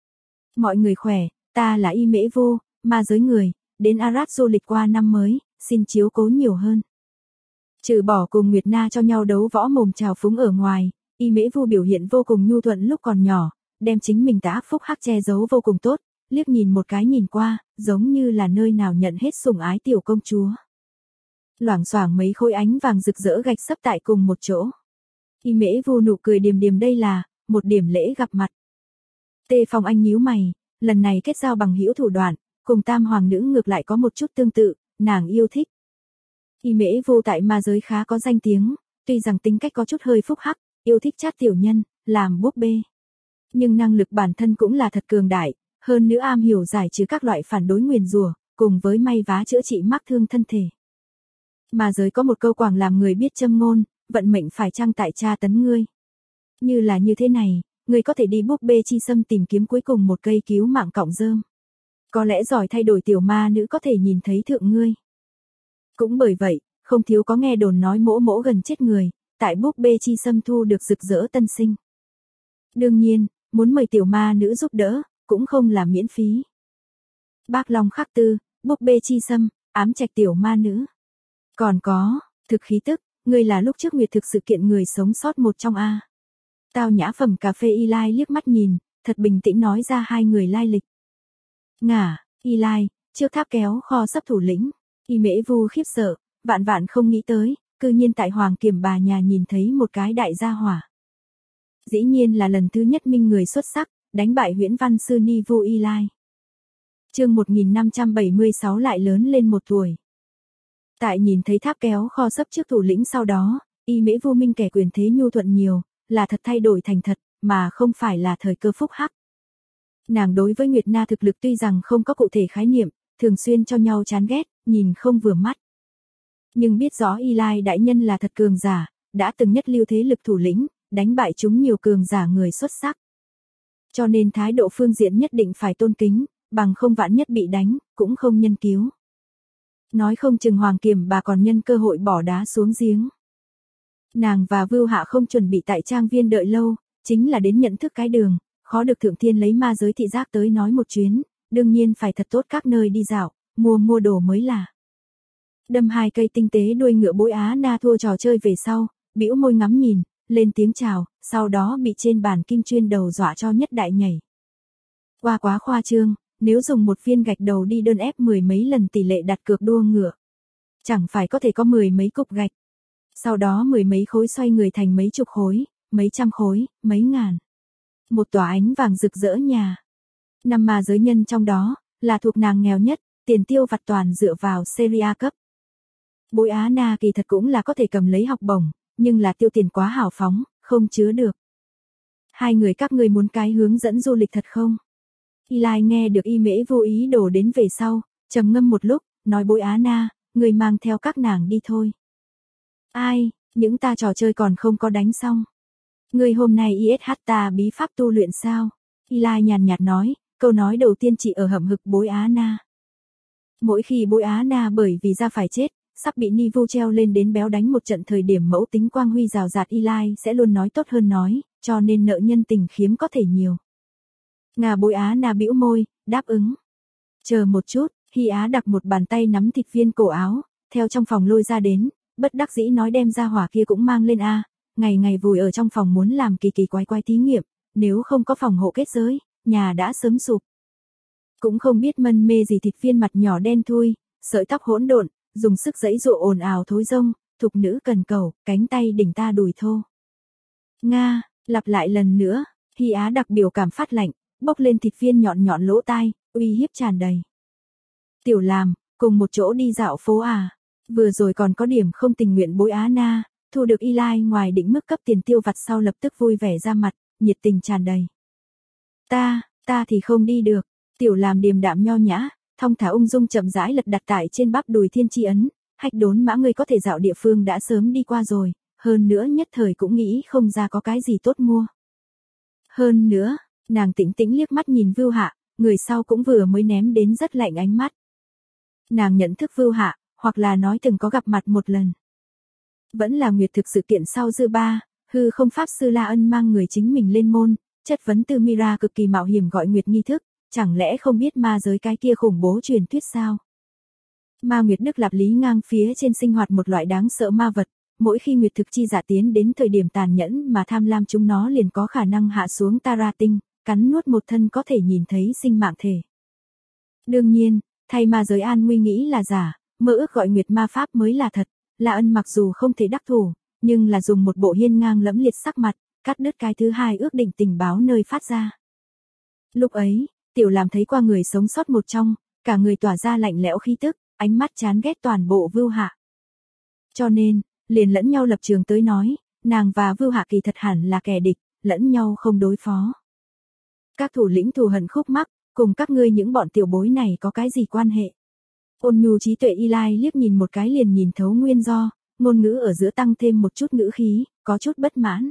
Mọi người khỏe, ta là Y Mễ Vô, ma giới người, đến Arad du lịch qua năm mới, xin chiếu cố nhiều hơn. Trừ bỏ cùng Nguyệt Na cho nhau đấu võ mồm trào phúng ở ngoài, Y Mễ Vu biểu hiện vô cùng nhu thuận lúc còn nhỏ, đem chính mình tà ác phúc hắc che giấu vô cùng tốt, liếc nhìn một cái nhìn qua, giống như là nơi nào nhận hết sủng ái tiểu công chúa. Loảng xoảng mấy khối ánh vàng rực rỡ gạch xấp tại cùng một chỗ. Y Mễ Vu nụ cười điềm điềm, đây là một điểm lễ gặp mặt. Tê Phong Anh nhíu mày, lần này kết giao bằng hữu thủ đoạn, cùng Tam Hoàng nữ ngược lại có một chút tương tự, nàng yêu thích. Y Mễ Vu tại ma giới khá có danh tiếng, tuy rằng tính cách có chút hơi phúc hắc, yêu thích chát tiểu nhân, làm búp bê. Nhưng năng lực bản thân cũng là thật cường đại, hơn nữa am hiểu giải trừ các loại phản đối nguyền rủa, cùng với may vá chữa trị mắc thương thân thể. Ma giới có một câu quảng làm người biết châm ngôn, vận mệnh phải chăng tại tra tấn ngươi. Như là như thế này, ngươi có thể đi búp bê chi xâm tìm kiếm cuối cùng một cây cứu mạng cọng rơm. Có lẽ giỏi thay đổi tiểu ma nữ có thể nhìn thấy thượng ngươi. Cũng bởi vậy, không thiếu có nghe đồn nói mỗ mỗ gần chết người, tại búp bê chi xâm thu được rực rỡ tân sinh. Đương nhiên, muốn mời tiểu ma nữ giúp đỡ, cũng không là miễn phí. Bác Long Khắc Tư, búp bê chi xâm, ám trạch tiểu ma nữ. Còn có, thực khí tức, ngươi là lúc trước nguyệt thực sự kiện người sống sót một trong A. Tao nhã phẩm cà phê Eli liếc mắt nhìn, thật bình tĩnh nói ra hai người lai lịch. Ngả, Eli, trước tháp kéo kho sấp thủ lĩnh. Y Mễ Vu khiếp sợ, vạn vạn không nghĩ tới, cư nhiên tại Hoàng Kiểm bà nhà nhìn thấy một cái đại gia hỏa. Dĩ nhiên là lần thứ nhất minh người xuất sắc, đánh bại huyễn văn sư Ni Vu Eli. Chương 1576 lại lớn lên một tuổi. Tại nhìn thấy tháp kéo kho sấp trước thủ lĩnh sau đó, Y Mễ Vu minh kẻ quyền thế nhu thuận nhiều, là thật thay đổi thành thật, mà không phải là thời cơ phúc hắc. Nàng đối với Nguyệt Na thực lực tuy rằng không có cụ thể khái niệm, thường xuyên cho nhau chán ghét, nhìn không vừa mắt. Nhưng biết rõ Eli đại nhân là thật cường giả, đã từng nhất lưu thế lực thủ lĩnh, đánh bại chúng nhiều cường giả người xuất sắc. Cho nên thái độ phương diện nhất định phải tôn kính, bằng không vạn nhất bị đánh, cũng không nhân cứu. Nói không chừng Hoàng Kiểm bà còn nhân cơ hội bỏ đá xuống giếng. Nàng và Vưu Hạ không chuẩn bị tại trang viên đợi lâu, chính là đến nhận thức cái đường, khó được Thượng Thiên lấy ma giới thị giác tới nói một chuyến, đương nhiên phải thật tốt các nơi đi dạo, mua đồ mới là. Đâm hai cây tinh tế đuôi ngựa Bối Á Na thua trò chơi về sau, bĩu môi ngắm nhìn, lên tiếng chào, sau đó bị trên bàn kim chuyên đầu dọa cho nhất đại nhảy. Qua quá khoa trương, nếu dùng một viên gạch đầu đi đơn ép mười mấy lần tỷ lệ đặt cược đua ngựa, chẳng phải có thể có mười mấy cục gạch. Sau đó mười mấy khối xoay người thành mấy chục khối, mấy trăm khối, mấy ngàn. Một tòa ánh vàng rực rỡ nhà. Năm ma giới nhân trong đó, là thuộc nàng nghèo nhất, tiền tiêu vặt toàn dựa vào Serie cấp. Bối Á Na kỳ thật cũng là có thể cầm lấy học bổng, nhưng là tiêu tiền quá hào phóng, không chứa được. Hai người các ngươi muốn cái hướng dẫn du lịch thật không? Eli nghe được Y Mễ vô ý đồ đến về sau, trầm ngâm một lúc, nói Bối Á Na, người mang theo các nàng đi thôi. Ai, những ta trò chơi còn không có đánh xong. Người hôm nay ISH ta bí pháp tu luyện sao? Eli nhàn nhạt nói, câu nói đầu tiên chỉ ở hậm hực Bối Á Na. Mỗi khi Bối Á Na bởi vì ra phải chết, sắp bị Ni Vu treo lên đến béo đánh một trận thời điểm mẫu tính quang huy rào rạt Eli sẽ luôn nói tốt hơn nói, cho nên nợ nhân tình khiếm có thể nhiều. Ngà Bối Á Na bĩu môi, đáp ứng. Chờ một chút, Hy Á đặt một bàn tay nắm thịt viên cổ áo, theo trong phòng lôi ra đến, bất đắc dĩ nói đem ra hỏa kia cũng mang lên a, ngày ngày vùi ở trong phòng muốn làm kỳ kỳ quái quái thí nghiệm, nếu không có phòng hộ kết giới, nhà đã sớm sụp. Cũng không biết mân mê gì thịt viên mặt nhỏ đen thui, sợi tóc hỗn độn, dùng sức giãy giụa ồn ào thối rông, thục nữ cần cầu, cánh tay đỉnh ta đùi thô. Nga, lặp lại lần nữa, Hy Á đặc biểu cảm phát lạnh, bốc lên thịt viên nhọn nhọn lỗ tai, uy hiếp tràn đầy. Tiểu làm, cùng một chỗ đi dạo phố à, vừa rồi còn có điểm không tình nguyện Bối Á Na, thu được Eli ngoài định mức cấp tiền tiêu vặt sau lập tức vui vẻ ra mặt, nhiệt tình tràn đầy. Ta thì không đi được. Tiểu Làm điềm đạm nho nhã, thong thả ung dung chậm rãi lật đặt tại trên bắp đùi Thiên Chi ấn, Hách Đốn Mã ngươi có thể dạo địa phương đã sớm đi qua rồi, hơn nữa nhất thời cũng nghĩ không ra có cái gì tốt mua. Hơn nữa, nàng tĩnh tĩnh liếc mắt nhìn Vưu Hạ, người sau cũng vừa mới ném đến rất lạnh ánh mắt. Nàng nhận thức Vưu Hạ, hoặc là nói từng có gặp mặt một lần. Vẫn là nguyệt thực sự kiện sau dư ba, hư không pháp sư La Ân mang người chính mình lên môn, chất vấn Tư Mira cực kỳ mạo hiểm gọi nguyệt nghi thức, chẳng lẽ không biết ma giới cái kia khủng bố truyền thuyết sao? Ma Nguyệt Đức Lạp Lý ngang phía trên sinh hoạt một loại đáng sợ ma vật, mỗi khi nguyệt thực chi giả tiến đến thời điểm tàn nhẫn mà tham lam chúng nó liền có khả năng hạ xuống Tara tinh, cắn nuốt một thân có thể nhìn thấy sinh mạng thể. Đương nhiên, thay ma giới an nguy nghĩ là giả, mơ ước gọi nguyệt ma pháp mới là thật, La Ân mặc dù không thể đắc thủ, nhưng là dùng một bộ hiên ngang lẫm liệt sắc mặt, cắt đứt cái thứ hai ước định tình báo nơi phát ra. Lúc ấy, Tiểu Làm thấy qua người sống sót một trong, cả người tỏa ra lạnh lẽo khí tức, ánh mắt chán ghét toàn bộ Vưu Hạ. Cho nên, liền lẫn nhau lập trường tới nói, nàng và Vưu Hạ kỳ thật hẳn là kẻ địch, lẫn nhau không đối phó. Các thủ lĩnh thù hận khúc mắc, cùng các ngươi những bọn tiểu bối này có cái gì quan hệ? Ôn nhu trí tuệ Eli liếc nhìn một cái liền nhìn thấu nguyên do, ngôn ngữ ở giữa tăng thêm một chút ngữ khí, có chút bất mãn.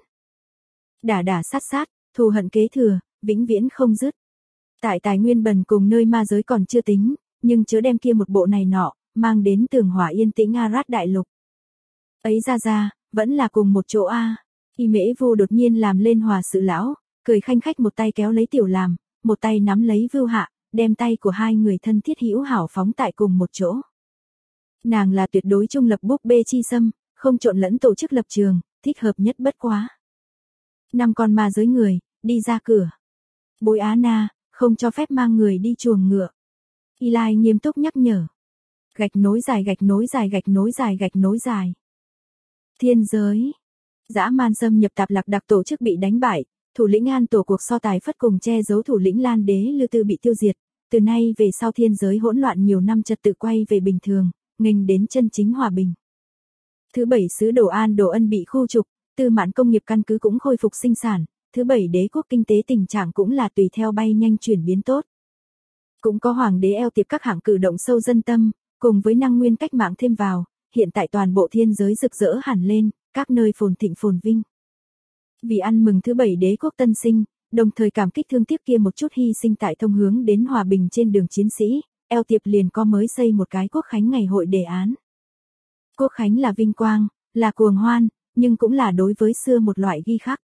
Đả sát, thù hận kế thừa, vĩnh viễn không dứt. Tại tài nguyên bần cùng nơi ma giới còn chưa tính, nhưng chớ đem kia một bộ này nọ, mang đến tường hỏa yên tĩnh Arad đại lục. Ấy ra, vẫn là cùng một chỗ a. Y Mễ Vu đột nhiên làm lên hòa sự lão, cười khanh khách một tay kéo lấy Tiểu Làm, một tay nắm lấy Vưu Hạ, đem tay của hai người thân thiết hữu hảo phóng tại cùng một chỗ. Nàng là tuyệt đối trung lập búp bê chi sâm, không trộn lẫn tổ chức lập trường, thích hợp nhất bất quá. 5 con ma giới người, đi ra cửa. Bối Á Na, không cho phép mang người đi chuồng ngựa. Eli nghiêm túc nhắc nhở. Gạch nối dài. Thiên giới. Dã man xâm nhập Tạp Lạc Đặc tổ chức bị đánh bại, thủ lĩnh An tổ cuộc so tài phất cùng che giấu thủ lĩnh Lan Đế Lư Tư bị tiêu diệt. Từ nay về sau thiên giới hỗn loạn nhiều năm trật tự quay về bình thường, nghênh đến chân chính hòa bình. Thứ 7 sứ Đồ An Đồ Ân bị khu trục, Tư Mãn công nghiệp căn cứ cũng khôi phục sinh sản, thứ 7 đế quốc kinh tế tình trạng cũng là tùy theo bay nhanh chuyển biến tốt. Cũng có hoàng đế eo tiệp các hạng cử động sâu dân tâm, cùng với năng nguyên cách mạng thêm vào, hiện tại toàn bộ thiên giới rực rỡ hẳn lên, các nơi phồn thịnh phồn vinh. Vì ăn mừng thứ 7 đế quốc tân sinh, đồng thời cảm kích thương tiếc kia một chút hy sinh tại thông hướng đến hòa bình trên đường chiến sĩ, eo tiệp liền có mới xây một cái quốc khánh ngày hội đề án. Quốc khánh là vinh quang, là cuồng hoan, nhưng cũng là đối với xưa một loại ghi khắc.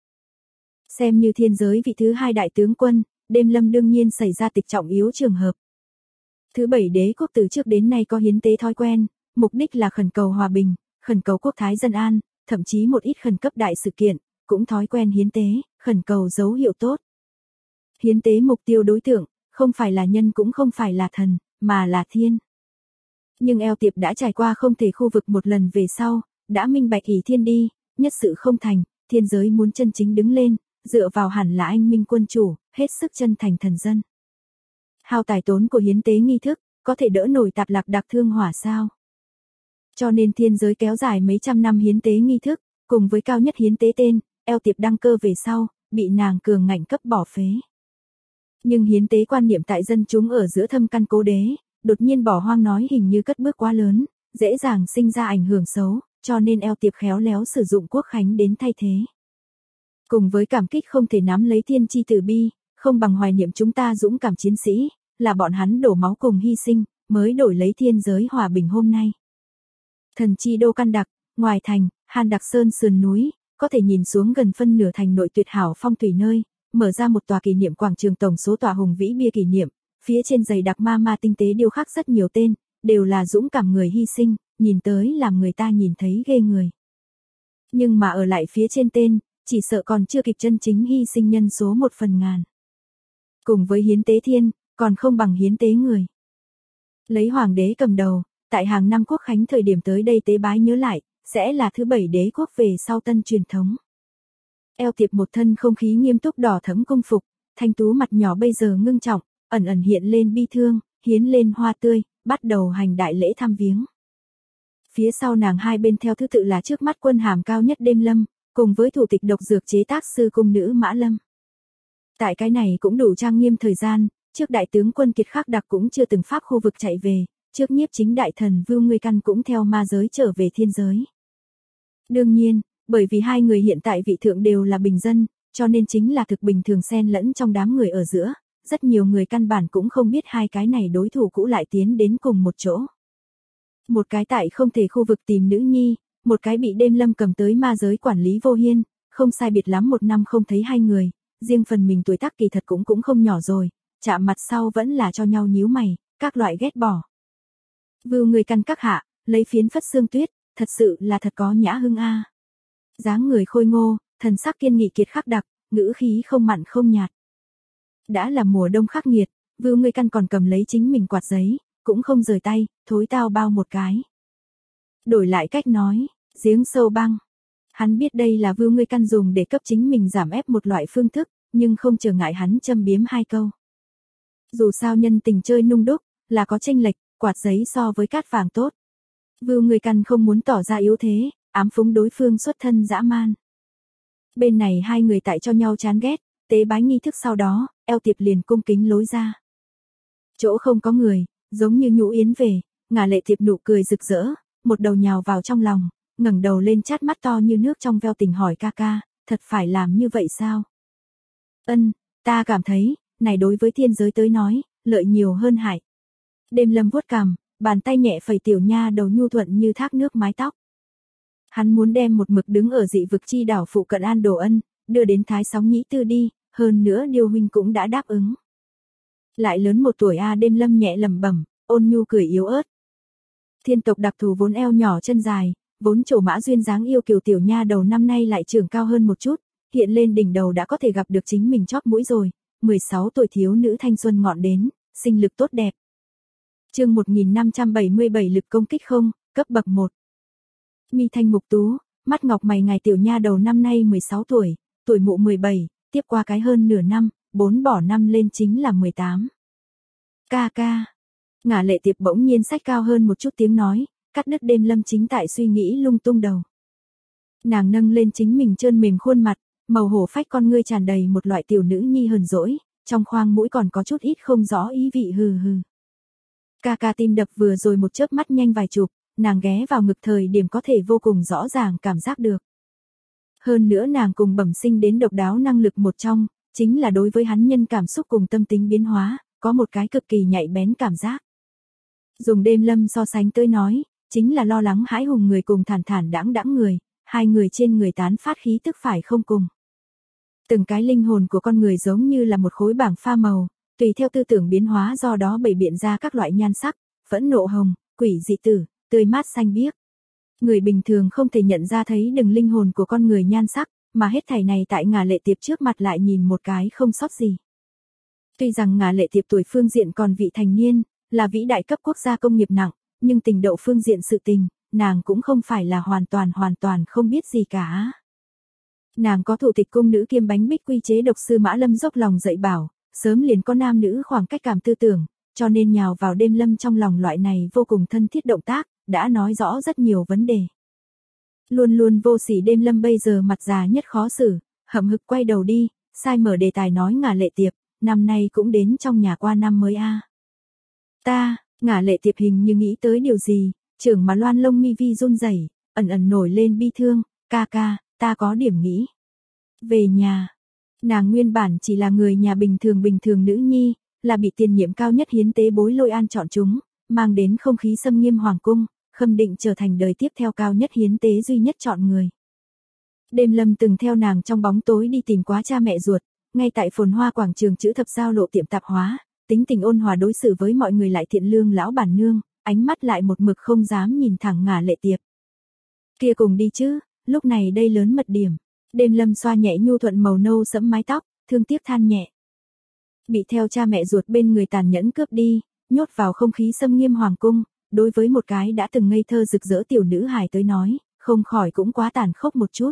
Xem như thiên giới vị thứ 2 đại tướng quân, Đêm Lâm đương nhiên xảy ra tịch trọng yếu trường hợp. Thứ 7 đế quốc từ trước đến nay có hiến tế thói quen, mục đích là khẩn cầu hòa bình, khẩn cầu quốc thái dân an, thậm chí một ít khẩn cấp đại sự kiện, cũng thói quen hiến tế, khẩn cầu dấu hiệu tốt. Hiến tế mục tiêu đối tượng, không phải là nhân cũng không phải là thần, mà là thiên. Nhưng eo tiệp đã trải qua không thể khu vực một lần về sau, đã minh bạch ỷ thiên đi, nhất sự không thành, thiên giới muốn chân chính đứng lên, dựa vào hẳn là anh minh quân chủ, hết sức chân thành thần dân. Hao tài tốn của hiến tế nghi thức, có thể đỡ nổi Tạp Lạc Đặc thương hỏa sao? Cho nên thiên giới kéo dài mấy trăm năm hiến tế nghi thức, cùng với cao nhất hiến tế tên, eo tiệp đăng cơ về sau, bị nàng cường ngạnh cấp bỏ phế. Nhưng hiến tế quan niệm tại dân chúng ở giữa thâm căn cố đế, đột nhiên bỏ hoang nói hình như cất bước quá lớn, dễ dàng sinh ra ảnh hưởng xấu, cho nên eo tiệp khéo léo sử dụng quốc khánh đến thay thế. Cùng với cảm kích không thể nắm lấy thiên chi từ bi, không bằng hoài niệm chúng ta dũng cảm chiến sĩ, là bọn hắn đổ máu cùng hy sinh, mới đổi lấy thiên giới hòa bình hôm nay. Thần chi đô căn đặc, ngoài thành, Han Đặc Sơn sườn núi, có thể nhìn xuống gần phân nửa thành nội tuyệt hảo phong thủy nơi, mở ra một tòa kỷ niệm quảng trường tổng số tòa hùng vĩ bia kỷ niệm, phía trên dày đặc ma tinh tế điêu khắc rất nhiều tên, đều là dũng cảm người hy sinh, nhìn tới làm người ta nhìn thấy ghê người. Nhưng mà ở lại phía trên tên, chỉ sợ còn chưa kịp chân chính hy sinh nhân số 1/1000. Cùng với hiến tế thiên, còn không bằng hiến tế người. Lấy hoàng đế cầm đầu, tại hàng năm quốc khánh thời điểm tới đây tế bái nhớ lại, sẽ là thứ 7 đế quốc về sau tân truyền thống. Eo tiệp một thân không khí nghiêm túc đỏ thẫm cung phục, thanh tú mặt nhỏ bây giờ ngưng trọng, ẩn ẩn hiện lên bi thương, hiến lên hoa tươi, bắt đầu hành đại lễ thăm viếng. Phía sau nàng hai bên theo thứ tự là trước mắt quân hàm cao nhất Đêm Lâm, cùng với thủ tịch độc dược chế tác sư cung nữ Mã Lâm. Tại cái này cũng đủ trang nghiêm thời gian, trước đại tướng quân Kiệt Khắc Đặc cũng chưa từng pháp khu vực chạy về, trước nhiếp chính đại thần Vưu Ngươi Căn cũng theo ma giới trở về thiên giới. Đương nhiên, bởi vì hai người hiện tại vị thượng đều là bình dân, cho nên chính là thực bình thường xen lẫn trong đám người ở giữa, rất nhiều người căn bản cũng không biết hai cái này đối thủ cũ lại tiến đến cùng một chỗ. Một cái tại không thể khu vực tìm nữ nhi, một cái bị đêm lâm cầm tới ma giới quản lý vô hiên, không sai biệt lắm 1 năm không thấy hai người, riêng phần mình tuổi tác kỳ thật cũng không nhỏ rồi, chạm mặt sau vẫn là cho nhau nhíu mày, các loại ghét bỏ. Vưu Ngươi Căn các hạ, lấy phiến phất xương tuyết, thật sự là thật có nhã hương a. Dáng người khôi ngô, thần sắc kiên nghị Kiệt Khắc Đặc, ngữ khí không mặn không nhạt. Đã là mùa đông khắc nghiệt, Vưu Ngươi Căn còn cầm lấy chính mình quạt giấy, cũng không rời tay, thối tao bao một cái. Đổi lại cách nói, giếng sâu băng. Hắn biết đây là Vưu Ngươi Căn dùng để cấp chính mình giảm ép một loại phương thức, nhưng không trở ngại hắn châm biếm hai câu. Dù sao nhân tình chơi nung đúc, là có chênh lệch, quạt giấy so với cát vàng tốt. Vưu Ngươi Căn không muốn tỏ ra yếu thế, ám phúng đối phương xuất thân dã man. Bên này hai người tại cho nhau chán ghét, tế bái nghi thức sau đó, eo tiệp liền cung kính lối ra. Chỗ không có người, giống như nhũ yến về, Ngả Lệ Tiệp nụ cười rực rỡ, một đầu nhào vào trong lòng, ngẩng đầu lên chát mắt to như nước trong veo tình hỏi ca ca, thật phải làm như vậy sao? Ân, ta cảm thấy, này đối với thiên giới tới nói, lợi nhiều hơn hại. Đêm lâm vuốt cằm, bàn tay nhẹ phẩy tiểu nha đầu nhu thuận như thác nước mái tóc. Hắn muốn đem một mực đứng ở dị vực chi đảo phụ cận An Đồ Ân, đưa đến Thái Sóng Nhĩ Tư đi, hơn nữa Điêu huynh cũng đã đáp ứng. Lại lớn 1 tuổi a. Đêm lâm nhẹ lẩm bẩm, ôn nhu cười yếu ớt. Thiên tộc đặc thù vốn eo nhỏ chân dài, vốn trổ mã duyên dáng yêu kiều tiểu nha đầu năm nay lại trưởng cao hơn một chút, hiện lên đỉnh đầu đã có thể gặp được chính mình chóp mũi rồi, 16 tuổi thiếu nữ thanh xuân ngọn đến, sinh lực tốt đẹp. Chương 1577 lực công kích không, cấp bậc 1. Mi thanh mục tú, mắt ngọc mày ngài tiểu nha đầu năm nay 16 tuổi, tuổi mụ 17, tiếp qua cái hơn nửa năm, 4 bỏ năm lên chính là 18. Ca ca. Ngả Lệ Tiệp bỗng nhiên sách cao hơn một chút tiếng nói, cắt đứt đêm lâm chính tại suy nghĩ lung tung đầu. Nàng nâng lên chính mình trơn mềm khuôn mặt, màu hổ phách con ngươi tràn đầy một loại tiểu nữ nhi hờn dỗi, trong khoang mũi còn có chút ít không rõ ý vị hừ hừ. Ca ca tim đập vừa rồi một chớp mắt nhanh vài chục, nàng ghé vào ngực thời điểm có thể vô cùng rõ ràng cảm giác được. Hơn nữa nàng cùng bẩm sinh đến độc đáo năng lực một trong, chính là đối với hắn nhân cảm xúc cùng tâm tính biến hóa, có một cái cực kỳ nhạy bén cảm giác. Dùng đêm lâm so sánh tới nói, chính là lo lắng hãi hùng người cùng thản thản đãng đãng người, hai người trên người tán phát khí tức phải không cùng. Từng cái linh hồn của con người giống như là một khối bảng pha màu, tùy theo tư tưởng biến hóa do đó bày biện ra các loại nhan sắc, phẫn nộ hồng, quỷ dị tử, tươi mát xanh biếc. Người bình thường không thể nhận ra thấy đừng linh hồn của con người nhan sắc, mà hết thảy này tại Ngả Lệ Tiệp trước mặt lại nhìn một cái không sót gì. Tuy rằng Ngả Lệ Tiệp tuổi phương diện còn vị thành niên, là vĩ đại cấp quốc gia công nghiệp nặng, nhưng tình đậu phương diện sự tình, nàng cũng không phải là hoàn toàn không biết gì cả. Nàng có thủ tịch cung nữ kiêm bánh bích quy chế độc sư Mã Lâm dốc lòng dạy bảo, sớm liền có nam nữ khoảng cách cảm tư tưởng, cho nên nhào vào đêm lâm trong lòng loại này vô cùng thân thiết động tác, đã nói rõ rất nhiều vấn đề. Luôn luôn vô sỉ đêm lâm bây giờ mặt già nhất khó xử, hậm hực quay đầu đi, sai mở đề tài nói Ngả Lệ Tiệp, năm nay cũng đến trong nhà qua năm mới a. Ta, Ngả Lệ Tiệp hình như nghĩ tới điều gì, trưởng mà loan lông mi vi run rẩy, ẩn ẩn nổi lên bi thương, ca ca, ta có điểm nghĩ. Về nhà, nàng nguyên bản chỉ là người nhà bình thường nữ nhi, là bị tiền nhiệm cao nhất hiến tế bối Lôi An chọn chúng, mang đến không khí xâm nghiêm hoàng cung, khâm định trở thành đời tiếp theo cao nhất hiến tế duy nhất chọn người. Đêm lâm từng theo nàng trong bóng tối đi tìm quá cha mẹ ruột, ngay tại phồn hoa quảng trường chữ thập giao lộ tiệm tạp hóa, tính tình ôn hòa đối xử với mọi người lại thiện lương lão bản nương, ánh mắt lại một mực không dám nhìn thẳng Ngả Lệ Tiệp. Kia cùng đi chứ, lúc này đây lớn mật điểm. Đêm lâm xoa nhẹ nhu thuận màu nâu sẫm mái tóc, thương tiếc than nhẹ. Bị theo cha mẹ ruột bên người tàn nhẫn cướp đi, nhốt vào không khí xâm nghiêm hoàng cung, đối với một cái đã từng ngây thơ rực rỡ tiểu nữ hài tới nói, không khỏi cũng quá tàn khốc một chút.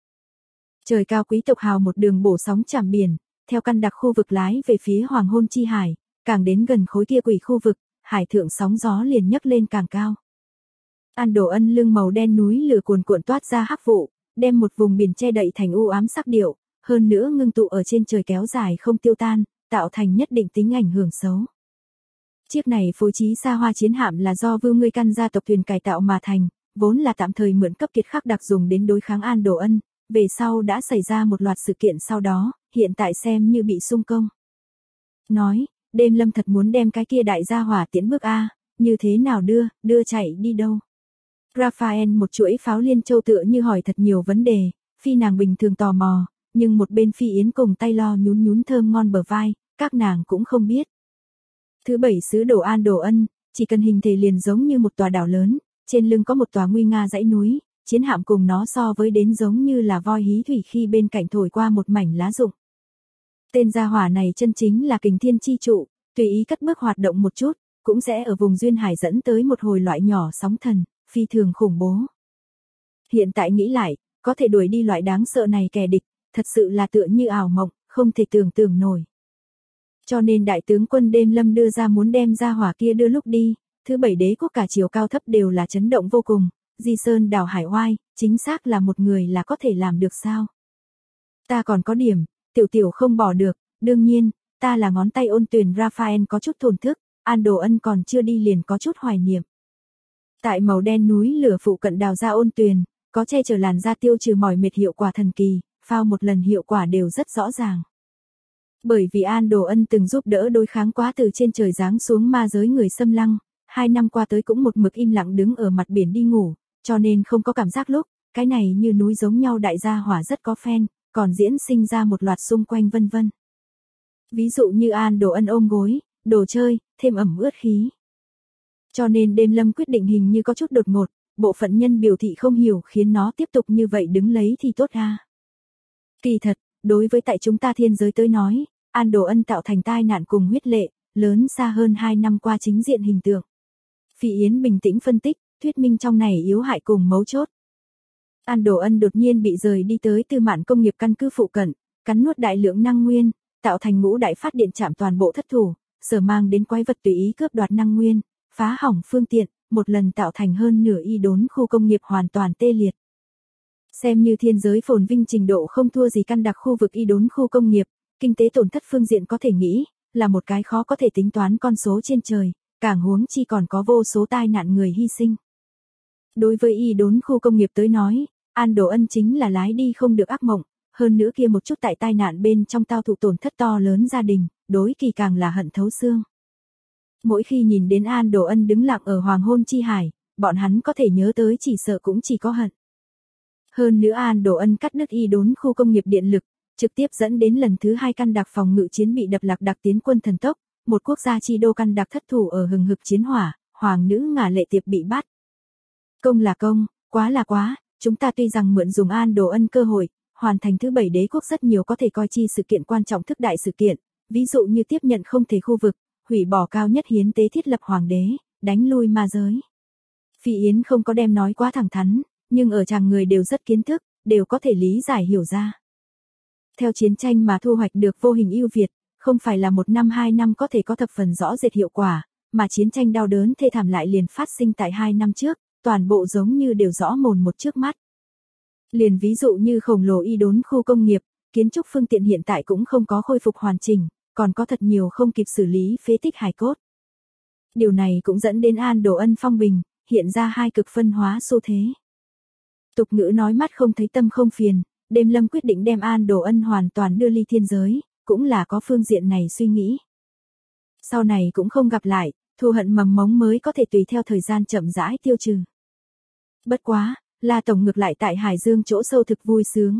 Trời cao quý tộc hào một đường bổ sóng chạm biển, theo căn đặc khu vực lái về phía hoàng hôn chi hải, càng đến gần khối kia quỷ khu vực, hải thượng sóng gió liền nhấc lên càng cao. An Đồ Ân lưng màu đen núi lửa cuồn cuộn toát ra hắc vụ, đem một vùng biển che đậy thành u ám sắc điệu, hơn nữa ngưng tụ ở trên trời kéo dài không tiêu tan, tạo thành nhất định tính ảnh hưởng xấu. Chiếc này phối trí xa hoa chiến hạm là do Vưu Ngươi Căn gia tộc thuyền cải tạo mà thành, vốn là tạm thời mượn cấp kiệt khắc đặc dùng đến đối kháng An Đồ Ân, về sau đã xảy ra một loạt sự kiện sau đó, hiện tại xem như bị xung công. Nói, Đêm Lâm thật muốn đem cái kia đại gia hỏa tiến bước A, như thế nào đưa chạy đi đâu? Raphael một chuỗi pháo liên châu tựa như hỏi thật nhiều vấn đề, Phi nàng bình thường tò mò, nhưng một bên Phi Yến cùng tay lo nhún nhún thơm ngon bờ vai, các nàng cũng không biết. Thứ 7 sứ đồ An Đồ Ân, chỉ cần hình thể liền giống như một tòa đảo lớn, trên lưng có một tòa nguy nga dãy núi, chiến hạm cùng nó so với đến giống như là voi hí thủy khi bên cạnh thổi qua một mảnh lá rụng. Tên gia hỏa này chân chính là kình thiên chi trụ, tùy ý cất bước hoạt động một chút, cũng sẽ ở vùng duyên hải dẫn tới một hồi loại nhỏ sóng thần, phi thường khủng bố. Hiện tại nghĩ lại, có thể đuổi đi loại đáng sợ này kẻ địch, thật sự là tựa như ảo mộng, không thể tưởng tượng nổi. Cho nên đại tướng quân Đêm Lâm đưa ra muốn đem gia hỏa kia đưa lúc đi, thứ 7 đế quốc cả chiều cao thấp đều là chấn động vô cùng, Di Sơn đảo hải oai, chính xác là một người là có thể làm được sao? Ta còn có điểm, tiểu không bỏ được, đương nhiên, ta là ngón tay ôn tuyền Raphael có chút thổn thức, An Đồ Ân còn chưa đi liền có chút hoài niệm. Tại màu đen núi lửa phụ cận đào ra ôn tuyền, có che chở làn da tiêu trừ mỏi mệt hiệu quả thần kỳ, phao một lần hiệu quả đều rất rõ ràng. Bởi vì An Đồ Ân từng giúp đỡ đối kháng quá từ trên trời giáng xuống ma giới người xâm lăng, 2 năm qua tới cũng một mực im lặng đứng ở mặt biển đi ngủ, cho nên không có cảm giác lúc, cái này như núi giống nhau đại gia hỏa rất có fan, còn diễn sinh ra một loạt xung quanh vân vân. Ví dụ như An Đồ Ân ôm gối, đồ chơi, thêm ẩm ướt khí. Cho nên Đêm Lâm quyết định hình như có chút đột ngột, bộ phận nhân biểu thị không hiểu khiến nó tiếp tục như vậy đứng lấy thì tốt ha. Kỳ thật, đối với tại chúng ta thiên giới tới nói, An Đồ Ân tạo thành tai nạn cùng huyết lệ, lớn xa hơn 2 năm qua chính diện hình tượng. Phi Yến bình tĩnh phân tích, thuyết minh trong này yếu hại cùng mấu chốt. An Đồ Ân đột nhiên bị rời đi tới Tư Mạn công nghiệp căn cứ phụ cận, cắn nuốt đại lượng năng nguyên, tạo thành ngũ đại phát điện trạm toàn bộ thất thủ, sở mang đến quái vật tùy ý cướp đoạt năng nguyên, phá hỏng phương tiện, một lần tạo thành hơn nửa y đốn khu công nghiệp hoàn toàn tê liệt. Xem như thiên giới phồn vinh trình độ không thua gì căn đặc khu vực y đốn khu công nghiệp, kinh tế tổn thất phương diện có thể nghĩ, là một cái khó có thể tính toán con số trên trời, càng huống chi còn có vô số tai nạn người hy sinh. Đối với y đốn khu công nghiệp tới nói, An Đồ Ân chính là lái đi không được ác mộng, hơn nữa kia một chút tại tai nạn bên trong tao thụ tổn thất to lớn gia đình, đối kỳ càng là hận thấu xương. Mỗi khi nhìn đến An Đồ Ân đứng lặng ở hoàng hôn chi hải, bọn hắn có thể nhớ tới chỉ sợ cũng chỉ có hận. Hơn nữa An Đồ Ân cắt đứt y đốn khu công nghiệp điện lực, trực tiếp dẫn đến lần thứ 2 căn đặc phòng ngự chiến bị đập lạc đặc tiến quân thần tốc, một quốc gia chi đô căn đặc thất thủ ở hừng hực chiến hỏa, hoàng nữ Ngả Lệ Tiệp bị bắt. Công là công, quá là quá, chúng ta tuy rằng mượn dùng An Đồ Ân cơ hội, hoàn thành thứ 7 đế quốc rất nhiều có thể coi chi sự kiện quan trọng thức đại sự kiện, ví dụ như tiếp nhận không thể khu vực, hủy bỏ cao nhất hiến tế thiết lập hoàng đế, đánh lui ma giới. Phi Yến không có đem nói quá thẳng thắn, nhưng ở chàng người đều rất kiến thức, đều có thể lý giải hiểu ra. Theo chiến tranh mà thu hoạch được vô hình ưu việt, không phải là 1 năm 2 năm có thể có thập phần rõ rệt hiệu quả, mà chiến tranh đau đớn thê thảm lại liền phát sinh tại 2 năm trước, toàn bộ giống như đều rõ mồn một trước mắt. Liền ví dụ như khổng lồ y đốn khu công nghiệp, kiến trúc phương tiện hiện tại cũng không có khôi phục hoàn chỉnh, còn có thật nhiều không kịp xử lý phế tích hài cốt. Điều này cũng dẫn đến An Đồ Ân phong bình, hiện ra hai cực phân hóa xu thế. Tục ngữ nói mắt không thấy tâm không phiền, Đêm Lâm quyết định đem An Đồ Ân hoàn toàn đưa ly thiên giới, cũng là có phương diện này suy nghĩ. Sau này cũng không gặp lại, thù hận mầm mống mới có thể tùy theo thời gian chậm rãi tiêu trừ. Bất quá, La Tổng ngược lại tại Hải Dương chỗ sâu thực vui sướng.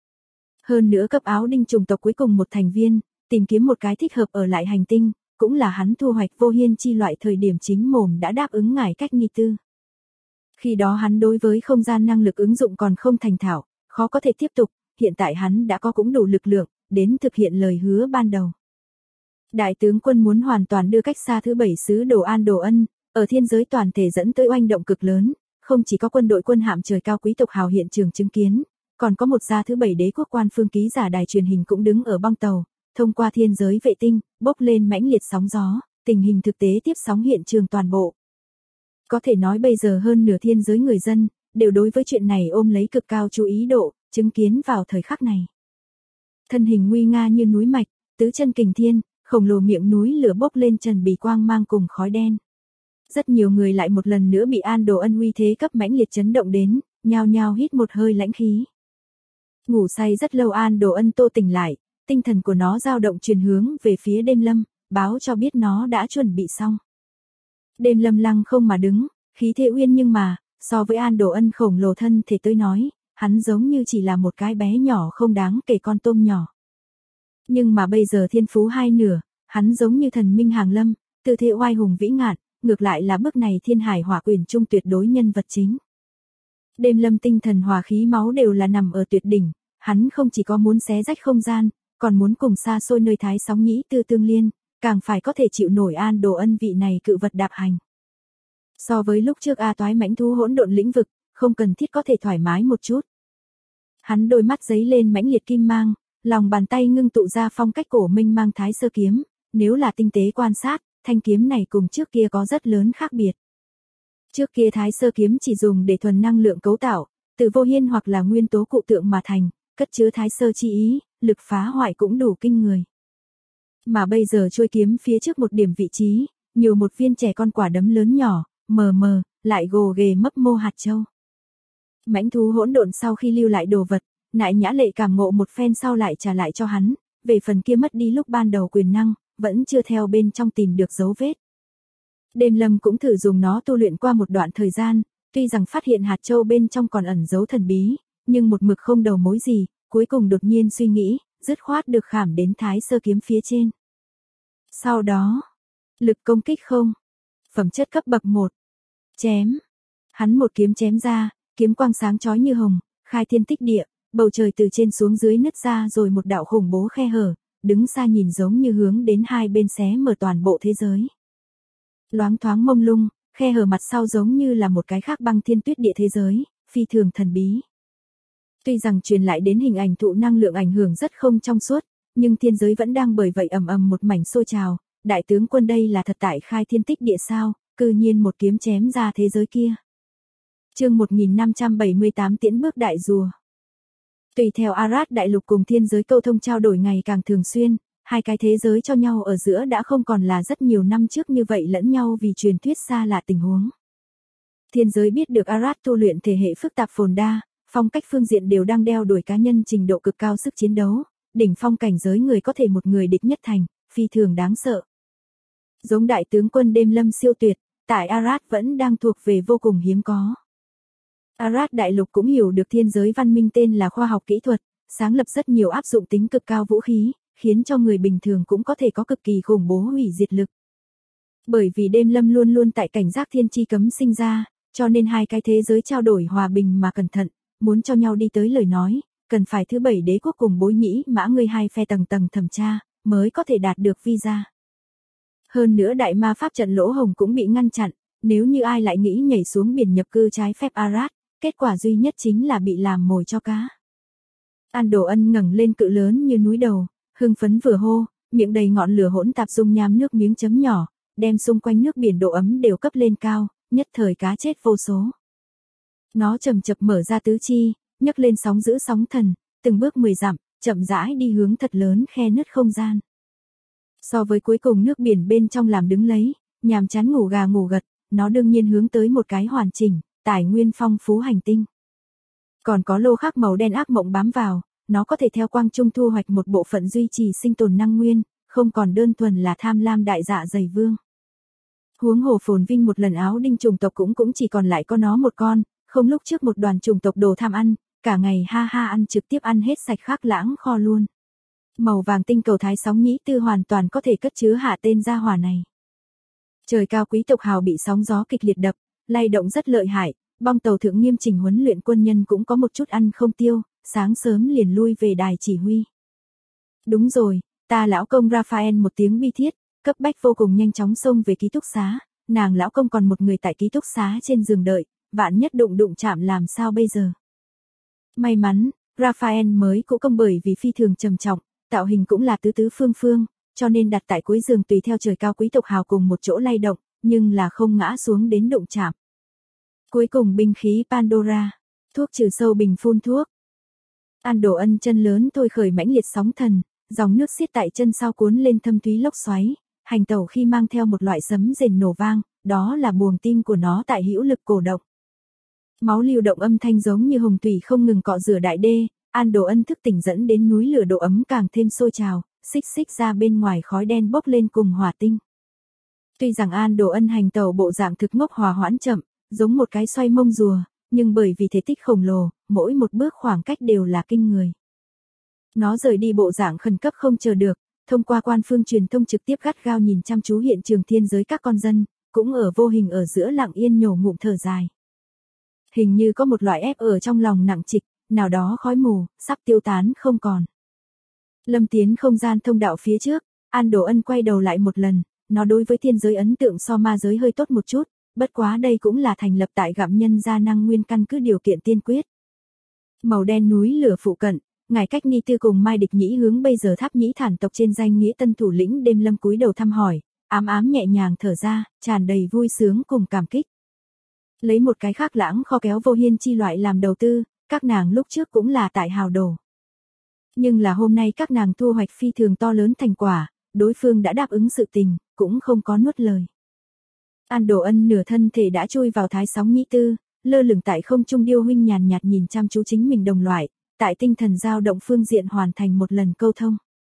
Hơn nữa cấp áo đinh chủng tộc cuối cùng một thành viên, tìm kiếm một cái thích hợp ở lại hành tinh, cũng là hắn thu hoạch vô hiên chi loại thời điểm chính mồm đã đáp ứng ngài cách nghi tư. Khi đó hắn đối với không gian năng lực ứng dụng còn không thành thạo, khó có thể tiếp tục, hiện tại hắn đã có cũng đủ lực lượng, đến thực hiện lời hứa ban đầu. Đại tướng quân muốn hoàn toàn đưa cách xa thứ 7 sứ đồ An Đồ Ân, ở thiên giới toàn thể dẫn tới oanh động cực lớn, không chỉ có quân đội quân hạm trời cao quý tộc hào hiện trường chứng kiến, còn có một gia thứ 7 đế quốc quan phương ký giả đài truyền hình cũng đứng ở bong tàu, thông qua thiên giới vệ tinh, bốc lên mãnh liệt sóng gió, tình hình thực tế tiếp sóng hiện trường toàn bộ. Có thể nói bây giờ hơn nửa thiên giới người dân, đều đối với chuyện này ôm lấy cực cao chú ý độ, chứng kiến vào thời khắc này. thân hình nguy nga như núi mạch, tứ chân kình thiên, khổng lồ miệng núi lửa bốc lên trần bì quang mang cùng khói đen. Rất nhiều người lại một lần nữa bị An Đồ Ân uy thế cấp mãnh liệt chấn động đến, nhao nhao hít một hơi lãnh khí. Ngủ say rất lâu An Đồ Ân tô tỉnh lại, tinh thần của nó dao động chuyển hướng về phía Đêm Lâm, báo cho biết nó đã chuẩn bị xong. Đêm Lâm lăng không mà đứng, khí thế uyên nhưng mà, so với An Đồ Ân khổng lồ thân thể tới nói, hắn giống như chỉ là một cái bé nhỏ không đáng kể con tôm nhỏ. Nhưng mà bây giờ thiên phú hai nửa, hắn giống như thần minh hàng lâm, tư thế oai hùng vĩ ngạn, ngược lại là bước này thiên hải hỏa quyền trung tuyệt đối nhân vật chính. Đêm Lâm tinh thần hòa khí máu đều là nằm ở tuyệt đỉnh, hắn không chỉ có muốn xé rách không gian, còn muốn cùng xa xôi nơi thái sóng nhĩ tư tương liên, càng phải có thể chịu nổi An Đồ Ân vị này cự vật đạp hành. So với lúc trước A Toái mãnh thú hỗn độn lĩnh vực, không cần thiết có thể thoải mái một chút. Hắn đôi mắt giấy lên mãnh liệt kim mang, lòng bàn tay ngưng tụ ra phong cách cổ minh mang thái sơ kiếm, nếu là tinh tế quan sát, thanh kiếm này cùng trước kia có rất lớn khác biệt. Trước kia thái sơ kiếm chỉ dùng để thuần năng lượng cấu tạo, từ vô hiên hoặc là nguyên tố cụ tượng mà thành, cất chứa thái sơ chi ý, lực phá hoại cũng đủ kinh người. Mà bây giờ chuôi kiếm phía trước một điểm vị trí, nhiều một viên trẻ con quả đấm lớn nhỏ, mờ mờ, lại gồ ghề mấp mô hạt châu. Mãnh thú hỗn độn sau khi lưu lại đồ vật, Nại Nhã Lệ cảm ngộ một phen sau lại trả lại cho hắn, về phần kia mất đi lúc ban đầu quyền năng, vẫn chưa theo bên trong tìm được dấu vết. Đêm Lâm cũng thử dùng nó tu luyện qua một đoạn thời gian, tuy rằng phát hiện hạt châu bên trong còn ẩn dấu thần bí, nhưng một mực không đầu mối gì, cuối cùng đột nhiên suy nghĩ, dứt khoát được khảm đến thái sơ kiếm phía trên. Sau đó, lực công kích không, phẩm chất cấp bậc 1, chém. Hắn một kiếm chém ra, kiếm quang sáng chói như hồng, khai thiên tích địa, bầu trời từ trên xuống dưới nứt ra rồi một đạo khủng bố khe hở, đứng xa nhìn giống như hướng đến hai bên xé mở toàn bộ thế giới. Loáng thoáng mông lung, khe hở mặt sau giống như là một cái khác băng thiên tuyết địa thế giới, phi thường thần bí. Tuy rằng truyền lại đến hình ảnh thụ năng lượng ảnh hưởng rất không trong suốt, nhưng thiên giới vẫn đang bởi vậy ầm ầm một mảnh sôi trào, đại tướng quân đây là thật tại khai thiên tích địa sao, cư nhiên một kiếm chém ra thế giới kia. Chương 1578 Tiễn bước đại rùa. Tùy theo Arad đại lục cùng thiên giới câu thông trao đổi ngày càng thường xuyên, hai cái thế giới cho nhau ở giữa đã không còn là rất nhiều năm trước như vậy lẫn nhau vì truyền thuyết xa lạ tình huống. Thiên giới biết được Arad tu luyện thể hệ phức tạp phồn đa, phong cách phương diện đều đang đeo đuổi cá nhân trình độ cực cao sức chiến đấu, đỉnh phong cảnh giới người có thể một người địch nhất thành, phi thường đáng sợ. Giống đại tướng quân Đêm Lâm siêu tuyệt, tại Arad vẫn đang thuộc về vô cùng hiếm có. Arad đại lục cũng hiểu được thiên giới văn minh tên là khoa học kỹ thuật, sáng lập rất nhiều áp dụng tính cực cao vũ khí, khiến cho người bình thường cũng có thể có cực kỳ khủng bố hủy diệt lực. Bởi vì Đêm Lâm luôn luôn tại cảnh giác thiên chi cấm sinh ra, cho nên hai cái thế giới trao đổi hòa bình mà cẩn thận, muốn cho nhau đi tới lời nói, cần phải thứ bảy đế quốc cùng Bối Nhĩ Mã người hai phe tầng tầng thẩm tra, mới có thể đạt được visa. Hơn nữa đại ma pháp trận lỗ hồng cũng bị ngăn chặn, nếu như ai lại nghĩ nhảy xuống biển nhập cư trái phép Arad, kết quả duy nhất chính là bị làm mồi cho cá. An Đồ Ân ngẩng lên cự lớn như núi đầu, hưng phấn vừa hô, miệng đầy ngọn lửa hỗn tạp dung nham nước miếng chấm nhỏ, đem xung quanh nước biển độ ấm đều cấp lên cao, nhất thời cá chết vô số. Nó chậm chậm mở ra tứ chi, nhấc lên sóng giữ sóng thần, từng bước 10 dặm, chậm rãi đi hướng thật lớn khe nứt không gian. So với cuối cùng nước biển bên trong làm đứng lấy, nhàm chán ngủ gà ngủ gật, nó đương nhiên hướng tới một cái hoàn chỉnh, tài nguyên phong phú hành tinh. Còn có lô khắc màu đen ác mộng bám vào, nó có thể theo quang trung thu hoạch một bộ phận duy trì sinh tồn năng nguyên, không còn đơn thuần là tham lam đại dạ dày vương. Huống hồ phồn vinh một lần áo đinh chủng tộc cũng chỉ còn lại có nó một con, không lúc trước một đoàn chủng tộc đồ tham ăn, cả ngày ha ha ăn trực tiếp ăn hết sạch khắc lãng kho luôn. Màu vàng tinh cầu thái sóng nhĩ tư hoàn toàn có thể cất chứa hạ tên gia hỏa này. Trời cao quý tộc hào bị sóng gió kịch liệt đập, lay động rất lợi hại, bong tàu thượng nghiêm chỉnh huấn luyện quân nhân cũng có một chút ăn không tiêu, sáng sớm liền lui về đài chỉ huy. Đúng rồi, ta lão công Raphael một tiếng bi thiết, cấp bách vô cùng nhanh chóng xông về ký túc xá, nàng lão công còn một người tại ký túc xá trên giường đợi, vạn nhất đụng chạm làm sao bây giờ. May mắn, Raphael mới cũ công bởi vì phi thường trầm trọng, tạo hình cũng là tứ tứ phương phương, cho nên đặt tại cuối giường tùy theo trời cao quý tộc hào cùng một chỗ lay động, nhưng là không ngã xuống đến đụng chạm. Cuối cùng binh khí Pandora, thuốc trừ sâu bình phun thuốc. An Đồ Ân chân lớn thôi khởi mãnh liệt sóng thần, dòng nước xiết tại chân sau cuốn lên thâm thúy lốc xoáy, hành tẩu khi mang theo một loại sấm rền nổ vang, đó là buồng tim của nó tại hữu lực cổ động. Máu lưu động âm thanh giống như hồng thủy không ngừng cọ rửa đại đê, An Đồ Ân thức tỉnh dẫn đến núi lửa độ ấm càng thêm sôi trào, xích xích ra bên ngoài khói đen bốc lên cùng hỏa tinh. Tuy rằng An Đồ Ân hành tẩu bộ dạng thực ngốc hòa hoãn chậm, giống một cái xoay mông rùa, nhưng bởi vì thể tích khổng lồ, mỗi một bước khoảng cách đều là kinh người. Nó rời đi bộ dạng khẩn cấp không chờ được, thông qua quan phương truyền thông trực tiếp gắt gao nhìn chăm chú hiện trường thiên giới các con dân, cũng ở vô hình ở giữa lặng yên nhổ ngụm thở dài. Hình như có một loại ép ở trong lòng nặng trịch, nào đó khói mù, sắp tiêu tán không còn. Lâm tiến không gian thông đạo phía trước, An Đồ Ân quay đầu lại một lần, nó đối với thiên giới ấn tượng so ma giới hơi tốt một chút, bất quá đây cũng là thành lập tại gặm nhân gia năng nguyên căn cứ điều kiện tiên quyết. Màu đen núi lửa phụ cận, ngài Cách Ni Tư cùng Mai Địch Nhĩ hướng bây giờ Tháp Nhĩ Thản tộc trên danh nghĩa tân thủ lĩnh Đêm Lâm cúi đầu thăm hỏi, ám ám nhẹ nhàng thở ra, tràn đầy vui sướng cùng cảm kích. Lấy một cái khác lãng kho kéo vô hiên chi loại làm đầu tư, các nàng lúc trước cũng là tại hào đổ. Nhưng là hôm nay các nàng thu hoạch phi thường to lớn thành quả, đối phương đã đáp ứng sự tình, cũng không có nuốt lời. An Đồ Ân nửa thân thể đã chui vào thái sóng nhĩ tư, lơ lửng tại không trung điêu huynh nhàn nhạt nhìn chăm chú chính mình đồng loại, tại tinh thần dao động phương diện hoàn thành một lần câu thông.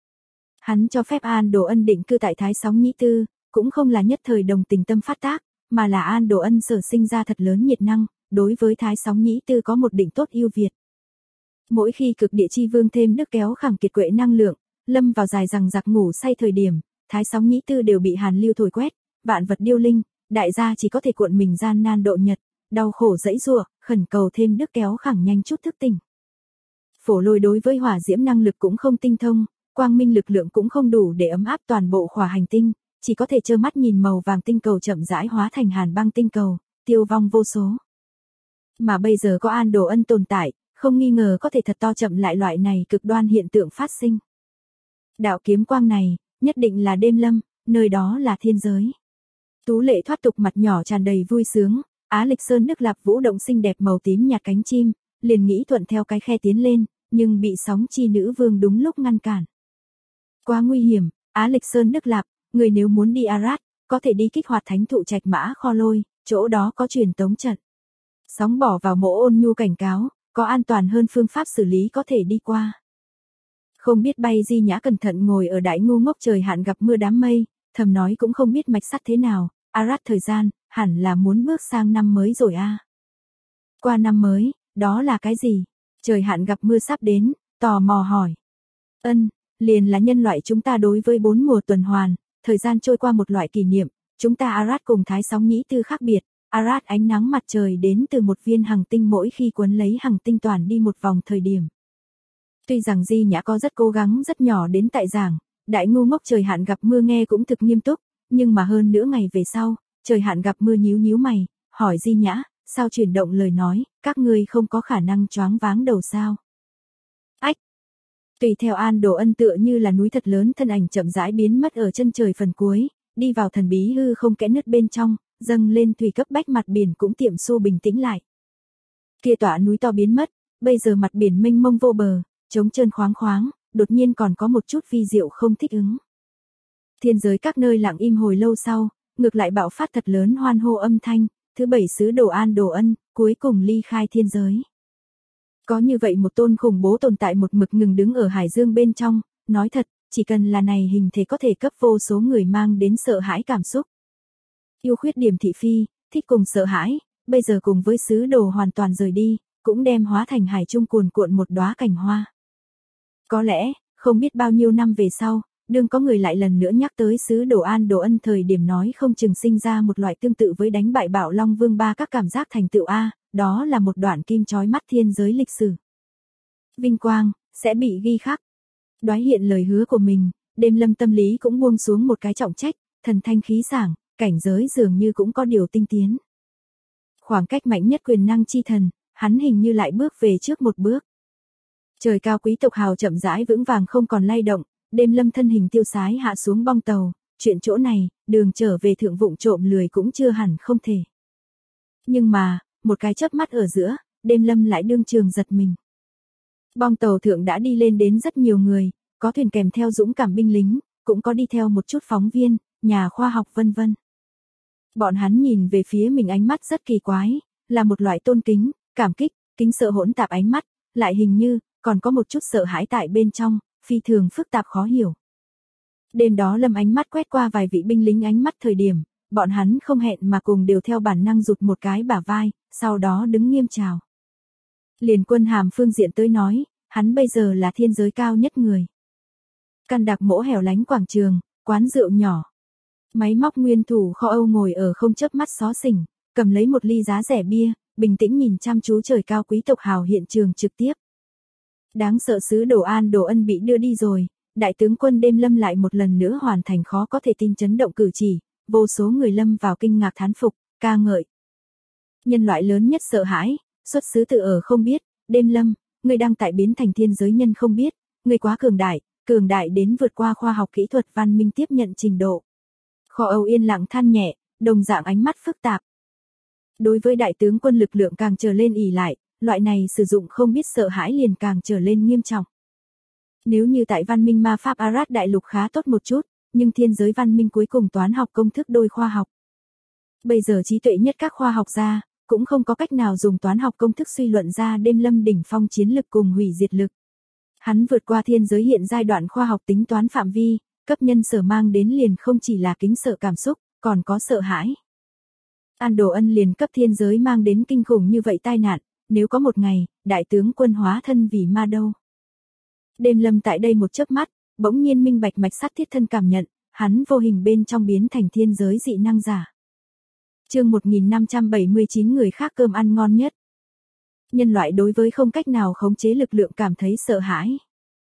Hắn cho phép An Đồ Ân định cư tại thái sóng nhĩ tư, cũng không là nhất thời đồng tình tâm phát tác, mà là An Đồ Ân sở sinh ra thật lớn nhiệt năng, đối với thái sóng nhĩ tư có một định tốt ưu việt. Mỗi khi cực địa chi vương thêm nước kéo khẳng kiệt quệ năng lượng, lâm vào dài rằng giặc ngủ say thời điểm, thái sóng nhĩ tư đều bị hàn lưu thổi quét, vạn vật điêu linh, đại gia chỉ có thể cuộn mình gian nan độ nhật, đau khổ dẫy giụa, khẩn cầu thêm nước kéo khẳng nhanh chút thức tỉnh. Phổ Lôi đối với hỏa diễm năng lực cũng không tinh thông, quang minh lực lượng cũng không đủ để ấm áp toàn bộ khỏa hành tinh, chỉ có thể trơ mắt nhìn màu vàng tinh cầu chậm rãi hóa thành hàn băng tinh cầu, tiêu vong vô số. Mà bây giờ có An Đồ Ân tồn tại, không nghi ngờ có thể thật to chậm lại loại này cực đoan hiện tượng phát sinh. Đạo kiếm quang này, nhất định là Đêm Lâm, nơi đó là thiên giới. Tú lệ thoát tục mặt nhỏ tràn đầy vui sướng, Á Lịch Sơn nước lạp vũ động xinh đẹp màu tím nhạt cánh chim, liền nghĩ thuận theo cái khe tiến lên, nhưng bị sóng chi nữ vương đúng lúc ngăn cản. Quá nguy hiểm, Á Lịch Sơn nước lạp, người nếu muốn đi Arad, có thể đi kích hoạt thánh thụ trạch mã kho lôi, chỗ đó có truyền tống trận. Sóng bỏ vào mộ ôn nhu cảnh cáo, có an toàn hơn phương pháp xử lý có thể đi qua. Không biết bay Di Nhã cẩn thận ngồi ở đại ngu ngốc trời hạn gặp mưa đám mây, thầm nói cũng không biết mạch sắt thế nào, Arad thời gian, hẳn là muốn bước sang năm mới rồi a. Qua năm mới, đó là cái gì? Trời hạn gặp mưa sắp đến, tò mò hỏi. Liền là nhân loại chúng ta đối với 4 mùa tuần hoàn, thời gian trôi qua một loại kỷ niệm, chúng ta Arad cùng thái sóng nhĩ tư khác biệt, Arad ánh nắng mặt trời đến từ một viên hành tinh mỗi khi cuốn lấy hành tinh toàn đi một vòng thời điểm. Tuy rằng Di Nhã có rất cố gắng rất nhỏ đến tại giảng, đại ngu ngốc trời hạn gặp mưa nghe cũng thực nghiêm túc, nhưng mà hơn nửa ngày về sau, trời hạn gặp mưa nhíu nhíu mày, hỏi Di Nhã, sao chuyển động lời nói, các ngươi không có khả năng choáng váng đầu sao? Ách! Tùy theo An Đồ Ân tựa như là núi thật lớn thân ảnh chậm rãi biến mất ở chân trời phần cuối, đi vào thần bí hư không kẽ nứt bên trong, dâng lên thủy cấp bách mặt biển cũng tiệm xu bình tĩnh lại. Kia tỏa núi to biến mất, bây giờ mặt biển mênh mông vô bờ, trống trơn khoáng khoáng, đột nhiên còn có một chút vi diệu không thích ứng. Thiên giới các nơi lặng im hồi lâu sau, ngược lại bạo phát thật lớn hoan hô âm thanh, thứ 7 sứ đồ An Đồ Ân, cuối cùng ly khai thiên giới. Có như vậy một tôn khủng bố tồn tại một mực ngừng đứng ở hải dương bên trong, nói thật, chỉ cần là này hình thể có thể cấp vô số người mang đến sợ hãi cảm xúc. Yêu khuyết điểm thị phi, thích cùng sợ hãi, bây giờ cùng với sứ đồ hoàn toàn rời đi, cũng đem hóa thành hải trung cuồn cuộn một đóa cành hoa. Có lẽ, không biết bao nhiêu năm về sau, đương có người lại lần nữa nhắc tới sứ đồ An Đồ Ân thời điểm nói không chừng sinh ra một loại tương tự với đánh bại Bạo Long Vương ba các cảm giác thành tựu A, đó là một đoạn kim chói mắt thiên giới lịch sử. Vinh quang, sẽ bị ghi khắc. Đoái hiện lời hứa của mình, Đêm Lâm tâm lý cũng buông xuống một cái trọng trách, thần thanh khí sảng, cảnh giới dường như cũng có điều tinh tiến. Khoảng cách mạnh nhất quyền năng chi thần, hắn hình như lại bước về trước một bước. Trời cao quý tộc hào chậm rãi vững vàng không còn lay động, Đêm Lâm thân hình tiêu sái hạ xuống bong tàu, chuyện chỗ này, đường trở về thượng vụng trộm lười cũng chưa hẳn không thể. Nhưng mà, một cái chớp mắt ở giữa, Đêm Lâm lại đương trường giật mình. Bong tàu thượng đã đi lên đến rất nhiều người, có thuyền kèm theo dũng cảm binh lính, cũng có đi theo một chút phóng viên, nhà khoa học vân vân. Bọn hắn nhìn về phía mình ánh mắt rất kỳ quái, là một loại tôn kính, cảm kích, kính sợ hỗn tạp ánh mắt, lại hình như còn có một chút sợ hãi tại bên trong, phi thường phức tạp khó hiểu. Đêm đó Lâm ánh mắt quét qua vài vị binh lính ánh mắt thời điểm, bọn hắn không hẹn mà cùng đều theo bản năng rụt một cái bả vai, sau đó đứng nghiêm chào. Liền Quân Hàm phương diện tới nói, hắn bây giờ là thiên giới cao nhất người. Căn đặc mỗ hẻo lánh quảng trường, quán rượu nhỏ. Máy móc nguyên thủ kho Âu ngồi ở không chớp mắt xó xỉnh, cầm lấy một ly giá rẻ bia, bình tĩnh nhìn chăm chú trời cao quý tộc hào hiện trường trực tiếp. Đáng sợ sứ đồ An Đồ Ân bị đưa đi rồi, đại tướng quân Đêm Lâm lại một lần nữa hoàn thành khó có thể tin chấn động cử chỉ, vô số người lâm vào kinh ngạc thán phục, ca ngợi. Nhân loại lớn nhất sợ hãi, xuất xứ từ ở không biết, Đêm Lâm, người đang tại biến thành thiên giới nhân không biết, người quá cường đại đến vượt qua khoa học kỹ thuật văn minh tiếp nhận trình độ. Kho Âu yên lặng than nhẹ, đồng dạng ánh mắt phức tạp. Đối với đại tướng quân lực lượng càng trở lên ỉ lại, loại này sử dụng không biết sợ hãi liền càng trở lên nghiêm trọng. Nếu như tại văn minh ma pháp Arad đại lục khá tốt một chút, nhưng thiên giới văn minh cuối cùng toán học công thức đôi khoa học. Bây giờ trí tuệ nhất các khoa học gia, cũng không có cách nào dùng toán học công thức suy luận ra Đêm Lâm đỉnh phong chiến lực cùng hủy diệt lực. Hắn vượt qua thiên giới hiện giai đoạn khoa học tính toán phạm vi, cấp nhân sở mang đến liền không chỉ là kính sợ cảm xúc, còn có sợ hãi. An Đồ Ân liền cấp thiên giới mang đến kinh khủng như vậy tai nạn, nếu có một ngày, đại tướng quân hóa thân vì ma đâu. Đêm Lâm tại đây một chớp mắt, bỗng nhiên minh bạch mạch sắt thiết thân cảm nhận, hắn vô hình bên trong biến thành thiên giới dị năng giả. Chương 1579 người khác cơm ăn ngon nhất. Nhân loại đối với không cách nào khống chế lực lượng cảm thấy sợ hãi.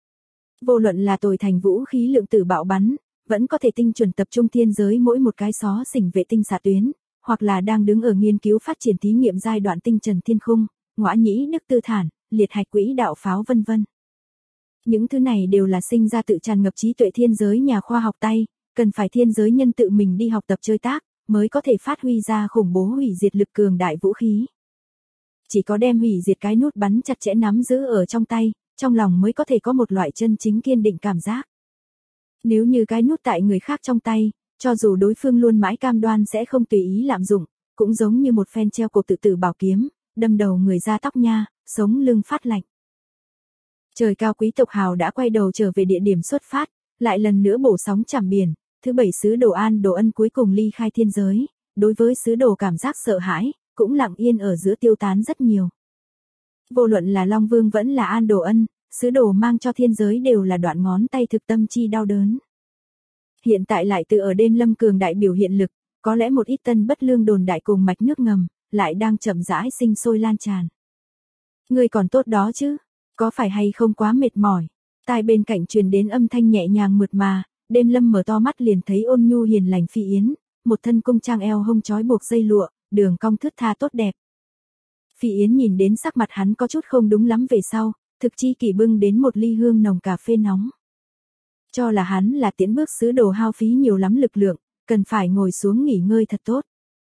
Vô luận là tồi thành vũ khí lượng tử bạo bắn, vẫn có thể tinh chuẩn tập trung thiên giới mỗi một cái xó xỉnh vệ tinh xạ tuyến, hoặc là đang đứng ở nghiên cứu phát triển thí nghiệm giai đoạn tinh trần thiên khung, ngõa nhĩ đức tư thản, liệt hạch quỹ đạo pháo vân vân. Những thứ này đều là sinh ra tự tràn ngập trí tuệ thiên giới nhà khoa học tay, cần phải thiên giới nhân tự mình đi học tập chơi tác, mới có thể phát huy ra khủng bố hủy diệt lực cường đại vũ khí. Chỉ có đem hủy diệt cái nút bắn chặt chẽ nắm giữ ở trong tay, trong lòng mới có thể có một loại chân chính kiên định cảm giác. Nếu như cái nút tại người khác trong tay, cho dù đối phương luôn mãi cam đoan sẽ không tùy ý lạm dụng, cũng giống như một phen treo cổ tự tử bảo kiếm, đâm đầu người ra tóc nha, sống lưng phát lạnh. Trời cao quý tộc hào đã quay đầu trở về địa điểm xuất phát, lại lần nữa bổ sóng chạm biển, thứ 7 sứ đồ An Đồ Ân cuối cùng ly khai thiên giới, đối với sứ đồ cảm giác sợ hãi, cũng lặng yên ở giữa tiêu tán rất nhiều. Vô luận là Long Vương vẫn là An Đồ Ân, sứ đồ mang cho thiên giới đều là đoạn ngón tay thực tâm chi đau đớn. Hiện tại lại từ ở Đêm Lâm cường đại biểu hiện lực, có lẽ một ít tân bất lương đồn đại cùng mạch nước ngầm, lại đang chậm rãi sinh sôi lan tràn. Người còn tốt đó chứ, có phải hay không quá mệt mỏi? Tai bên cạnh truyền đến âm thanh nhẹ nhàng mượt mà, Đêm Lâm mở to mắt liền thấy ôn nhu hiền lành Phi Yến, một thân cung trang eo hông trói buộc dây lụa, đường cong thướt tha tốt đẹp. Phi Yến nhìn đến sắc mặt hắn có chút không đúng lắm về sau, thực chi kỷ bưng đến một ly hương nồng cà phê nóng. Cho là hắn là tiến bước sứ đồ hao phí nhiều lắm lực lượng, cần phải ngồi xuống nghỉ ngơi thật tốt.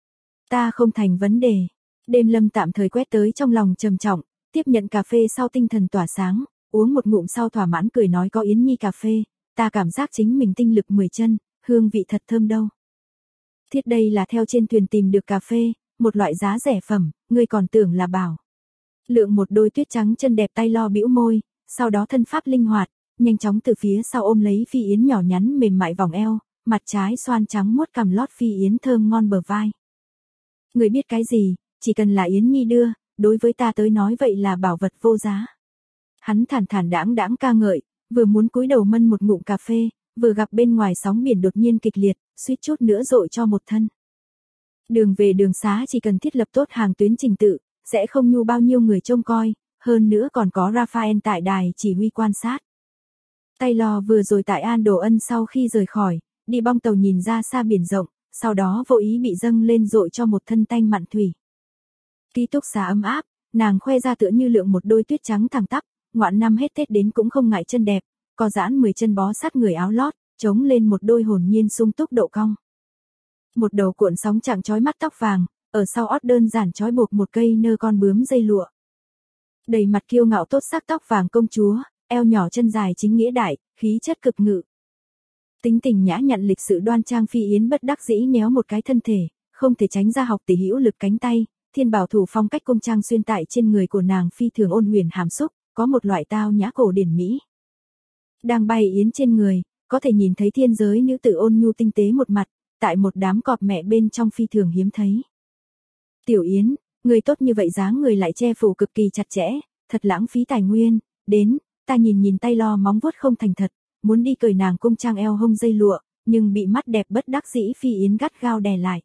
Ta không thành vấn đề. Đêm Lâm tạm thời quét tới trong lòng trầm trọng, tiếp nhận cà phê sau tinh thần tỏa sáng, uống một ngụm sau thỏa mãn cười nói có Yến Nhi cà phê, ta cảm giác chính mình tinh lực 10 chân, hương vị thật thơm đâu. Thiết đây là theo trên thuyền tìm được cà phê, một loại giá rẻ phẩm, ngươi còn tưởng là bảo. Lượng một đôi tuyết trắng chân đẹp tay lo bĩu môi, sau đó thân pháp linh hoạt, nhanh chóng từ phía sau ôm lấy Phi Yến nhỏ nhắn mềm mại vòng eo, mặt trái xoan trắng muốt cằm lót Phi Yến thơm ngon bờ vai. Người biết cái gì, chỉ cần là Yến Nhi đưa, đối với ta tới nói vậy là bảo vật vô giá. Hắn thản thản đãng đãng ca ngợi, vừa muốn cúi đầu mân một ngụm cà phê, vừa gặp bên ngoài sóng biển đột nhiên kịch liệt, suýt chút nữa dội cho một thân. Đường về đường xá chỉ cần thiết lập tốt hàng tuyến trình tự, sẽ không nhu bao nhiêu người trông coi, hơn nữa còn có Raphael tại đài chỉ huy quan sát. Taylor vừa rồi tại An Đồ Ân sau khi rời khỏi, đi bong tàu nhìn ra xa biển rộng, sau đó vô ý bị dâng lên dội cho một thân tanh mặn thủy. Ký túc xá ấm áp, nàng khoe ra tựa như lượng một đôi tuyết trắng thẳng tắp, ngoạn năm hết Tết đến cũng không ngại chân đẹp, có giãn 10 chân bó sát người áo lót, chống lên một đôi hồn nhiên sung túc độ cong. Một đầu cuộn sóng chạm chói mắt tóc vàng, ở sau ót đơn giản trói buộc một cây nơ con bướm dây lụa. Đầy mặt kiêu ngạo tốt sắc tóc vàng công chúa, eo nhỏ chân dài chính nghĩa đại, khí chất cực ngự. Tính tình nhã nhặn lịch sự đoan trang Phi Yến bất đắc dĩ nhéo một cái thân thể, không thể tránh ra học tỷ hữu lực cánh tay, thiên bảo thủ phong cách công trang xuyên tại trên người của nàng phi thường ôn huyền hàm xúc, có một loại tao nhã cổ điển mỹ. Đang bay Yến trên người, có thể nhìn thấy thiên giới nữ tử ôn nhu tinh tế một mặt, tại một đám cọp mẹ bên trong phi thường hiếm thấy. Tiểu Yến, người tốt như vậy dáng người lại che phủ cực kỳ chặt chẽ, thật lãng phí tài nguyên, đến, ta nhìn tay lo móng vuốt không thành thật, muốn đi cởi nàng cung trang eo hông dây lụa, nhưng bị mắt đẹp bất đắc dĩ Phi Yến gắt gao đè lại.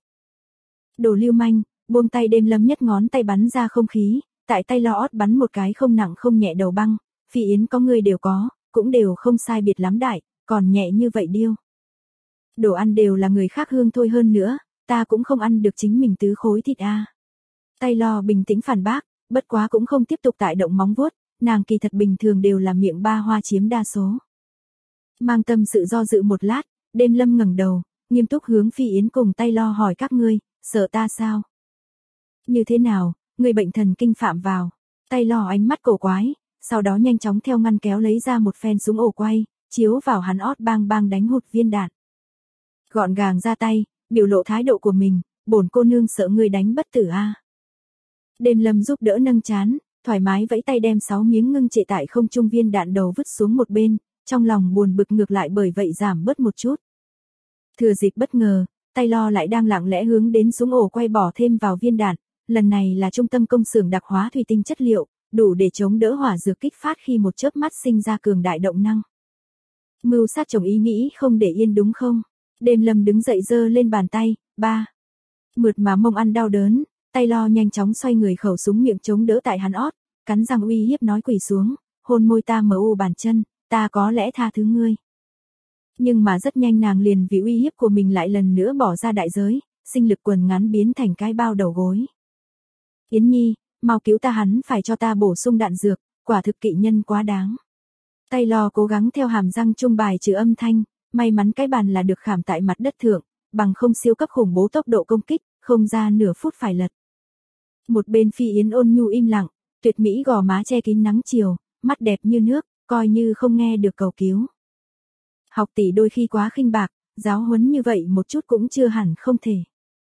Đồ lưu manh, buông tay Đêm Lâm nhất ngón tay bắn ra không khí, tại tay lo ót bắn một cái không nặng không nhẹ đầu băng, Phi Yến có người đều có, cũng đều không sai biệt lắm đại, còn nhẹ như vậy điêu. Đồ ăn đều là người khác hương thôi hơn nữa, ta cũng không ăn được chính mình tứ khối thịt a. Tay lo bình tĩnh phản bác, bất quá cũng không tiếp tục tại động móng vuốt, nàng kỳ thật bình thường đều là miệng ba hoa chiếm đa số. Mang tâm sự do dự một lát, Đêm Lâm ngẩng đầu, nghiêm túc hướng Phi Yến cùng tay lo hỏi các ngươi, sợ ta sao? Như thế nào, người bệnh thần kinh phạm vào. Tay lo ánh mắt cổ quái, sau đó nhanh chóng theo ngăn kéo lấy ra một phen súng ổ quay, chiếu vào hắn ót bang bang đánh hụt viên đạn. Gọn gàng ra tay, biểu lộ thái độ của mình, bổn cô nương sợ người đánh bất tử a. Đêm Lâm giúp đỡ nâng chán, thoải mái vẫy tay đem 6 miếng ngưng trệ tại không trung viên đạn đầu vứt xuống một bên, trong lòng buồn bực ngược lại bởi vậy giảm bớt một chút. Thừa dịp bất ngờ, tay lo lại đang lặng lẽ hướng đến súng ổ quay bỏ thêm vào viên đạn, lần này là trung tâm công xưởng đặc hóa thủy tinh chất liệu, đủ để chống đỡ hỏa dược kích phát khi một chớp mắt sinh ra cường đại động năng. Mưu sát chồng ý nghĩ không để yên đúng không? Đêm Lâm đứng dậy giơ lên bàn tay, ba. Mượt mà mông ăn đau đớn, tay lo nhanh chóng xoay người khẩu súng miệng chống đỡ tại hắn ót, cắn răng uy hiếp nói quỳ xuống, hôn môi ta mờ u bàn chân, ta có lẽ tha thứ ngươi. Nhưng mà rất nhanh nàng liền vì uy hiếp của mình lại lần nữa bỏ ra đại giới, sinh lực quần ngắn biến thành cái bao đầu gối. Yến Nhi, mau cứu ta, hắn phải cho ta bổ sung đạn dược, quả thực kỵ nhân quá đáng. Tay lo cố gắng theo hàm răng trung bài trừ âm thanh, may mắn cái bàn là được khảm tại mặt đất thượng, bằng không siêu cấp khủng bố tốc độ công kích, không ra nửa phút phải lật. Một bên Phi Yến ôn nhu im lặng, tuyệt mỹ gò má che kín nắng chiều, mắt đẹp như nước, coi như không nghe được cầu cứu. Học tỷ đôi khi quá khinh bạc, giáo huấn như vậy một chút cũng chưa hẳn không thể.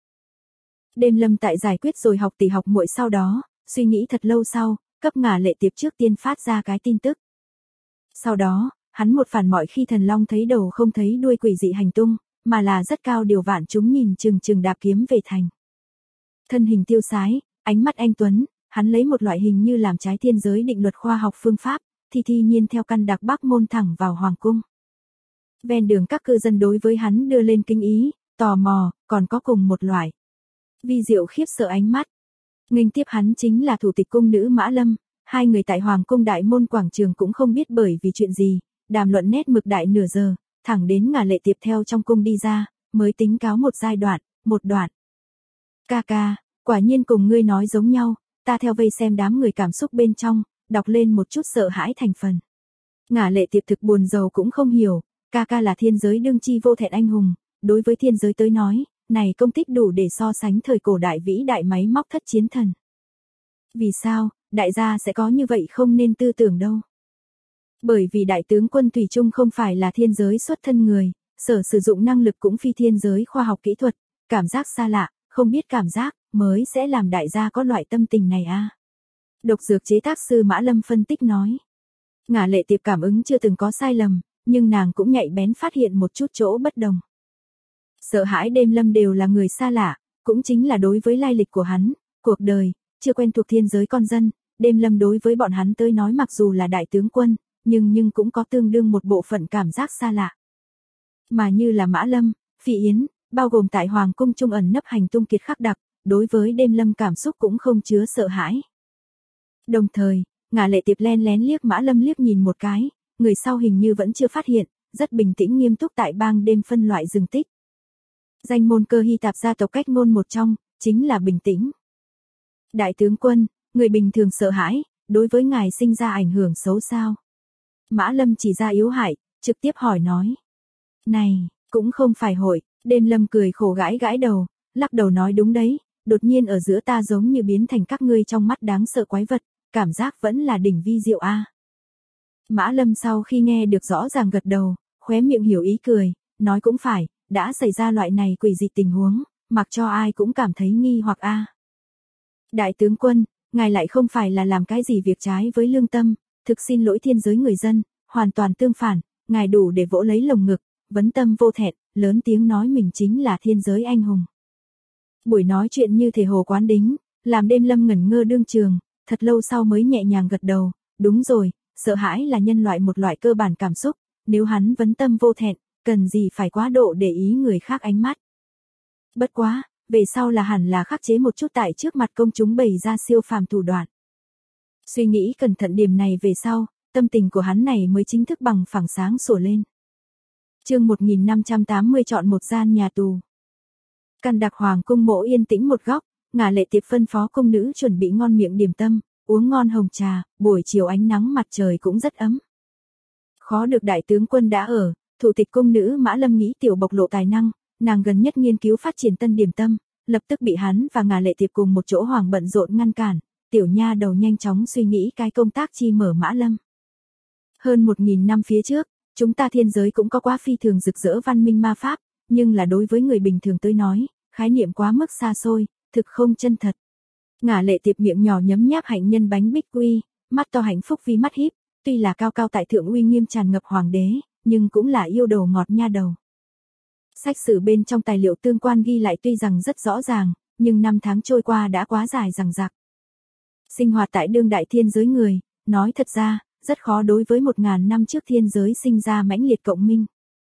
Đêm Lâm tại giải quyết rồi học tỷ học muội sau đó, suy nghĩ thật lâu sau, cấp Ngả Lệ Tiệp trước tiên phát ra cái tin tức. Sau đó, hắn một phản mọi khi thần long thấy đầu không thấy đuôi quỷ dị hành tung, mà là rất cao điều vạn chúng nhìn chừng đạp kiếm về thành. Thân hình tiêu sái, ánh mắt anh tuấn, hắn lấy một loại hình như làm trái thiên giới định luật khoa học phương pháp, thi nhiên theo căn đặc Bắc môn thẳng vào hoàng cung. Ven đường các cư dân đối với hắn đưa lên kinh ý, tò mò, còn có cùng một loại vi diệu khiếp sợ ánh mắt. Nghênh tiếp hắn chính là thủ tịch cung nữ Mã Lâm, hai người tại hoàng cung đại môn quảng trường cũng không biết bởi vì chuyện gì, đàm luận nét mực đại nửa giờ, thẳng đến Ngả Lệ Tiệp theo trong cung đi ra, mới tính cáo một giai đoạn, một đoạn. Ca ca, quả nhiên cùng ngươi nói giống nhau, ta theo vây xem đám người cảm xúc bên trong, đọc lên một chút sợ hãi thành phần. Ngả Lệ Tiệp thực buồn rầu cũng không hiểu, ca ca là thiên giới đương chi vô thẹn anh hùng, đối với thiên giới tới nói, này công tích đủ để so sánh thời cổ đại vĩ đại máy móc thất chiến thần. Vì sao, đại gia sẽ có như vậy không nên tư tưởng đâu. Bởi vì đại tướng quân Thủy Trung không phải là thiên giới xuất thân người, sở sử dụng năng lực cũng phi thiên giới khoa học kỹ thuật, cảm giác xa lạ, không biết cảm giác, mới sẽ làm đại gia có loại tâm tình này a. Độc dược chế tác sư Mã Lâm phân tích nói. Ngả Lệ Tiệp cảm ứng chưa từng có sai lầm, nhưng nàng cũng nhạy bén phát hiện một chút chỗ bất đồng. Sợ hãi Đêm Lâm đều là người xa lạ, cũng chính là đối với lai lịch của hắn, cuộc đời, chưa quen thuộc thiên giới con dân, Đêm Lâm đối với bọn hắn tới nói mặc dù là đại tướng quân, nhưng cũng có tương đương một bộ phận cảm giác xa lạ. Mà như là Mã Lâm, Phi Yến, bao gồm tại hoàng cung trung ẩn nấp hành tung kiệt khắc đặc, đối với Đêm Lâm cảm xúc cũng không chứa sợ hãi. Đồng thời, Ngả Lệ Tiệp len lén liếc Mã Lâm liếc nhìn một cái, người sau hình như vẫn chưa phát hiện, rất bình tĩnh nghiêm túc tại bang đêm phân loại dừng tích. Danh môn Cơ Hy Tạp gia tộc cách ngôn một trong, chính là bình tĩnh. Đại tướng quân, người bình thường sợ hãi, đối với ngài sinh ra ảnh hưởng xấu sao? Mã Lâm chỉ ra yếu hại, trực tiếp hỏi nói. Này, cũng không phải hội, Đêm Lâm cười khổ gãi gãi đầu, lắc đầu nói đúng đấy, đột nhiên ở giữa ta giống như biến thành các ngươi trong mắt đáng sợ quái vật, cảm giác vẫn là đỉnh vi diệu a. Mã Lâm sau khi nghe được rõ ràng gật đầu, khóe miệng hiểu ý cười, nói cũng phải, đã xảy ra loại này quỷ dị tình huống, mặc cho ai cũng cảm thấy nghi hoặc a. Đại tướng quân, ngài lại không phải là làm cái gì việc trái với lương tâm, thực xin lỗi thiên giới người dân, hoàn toàn tương phản, ngài đủ để vỗ lấy lồng ngực, vấn tâm vô thẹn, lớn tiếng nói mình chính là thiên giới anh hùng. Buổi nói chuyện như thể hồ quán đính, làm Đêm Lâm ngẩn ngơ đương trường, thật lâu sau mới nhẹ nhàng gật đầu, đúng rồi, sợ hãi là nhân loại một loại cơ bản cảm xúc, nếu hắn vấn tâm vô thẹn, cần gì phải quá độ để ý người khác ánh mắt. Bất quá, về sau là hẳn là khắc chế một chút tại trước mặt công chúng bày ra siêu phàm thủ đoạn. Suy nghĩ cẩn thận điểm này về sau, tâm tình của hắn này mới chính thức bằng phẳng sáng sủa lên. Chương 1580 chọn một gian nhà tù. Căn đặc hoàng cung mộ yên tĩnh một góc, Ngả Lệ Tiệp phân phó cung nữ chuẩn bị ngon miệng điểm tâm, uống ngon hồng trà, buổi chiều ánh nắng mặt trời cũng rất ấm. Khó được đại tướng quân đã ở, thủ tịch cung nữ Mã Lâm nghĩ tiểu bộc lộ tài năng, nàng gần nhất nghiên cứu phát triển tân điểm tâm, lập tức bị hắn và Ngả Lệ Tiệp cùng một chỗ hoàng bận rộn ngăn cản, tiểu nha đầu nhanh chóng suy nghĩ cái công tác chi mở Mã Lâm. Hơn 1000 năm phía trước, chúng ta thiên giới cũng có quá phi thường rực rỡ văn minh ma pháp, nhưng là đối với người bình thường tới nói, khái niệm quá mức xa xôi, thực không chân thật. Ngả Lệ Tiệp miệng nhỏ nhấm nháp hạnh nhân bánh bích quy, mắt to hạnh phúc vì mắt híp, tuy là cao cao tại thượng uy nghiêm tràn ngập hoàng đế, nhưng cũng là yêu đầu ngọt nha đầu. Sách sử bên trong tài liệu tương quan ghi lại tuy rằng rất rõ ràng, nhưng năm tháng trôi qua đã quá dài dằng dặc. Sinh hoạt tại đương đại thiên giới người, nói thật ra, rất khó đối với 1000 năm trước thiên giới sinh ra mãnh liệt cộng minh.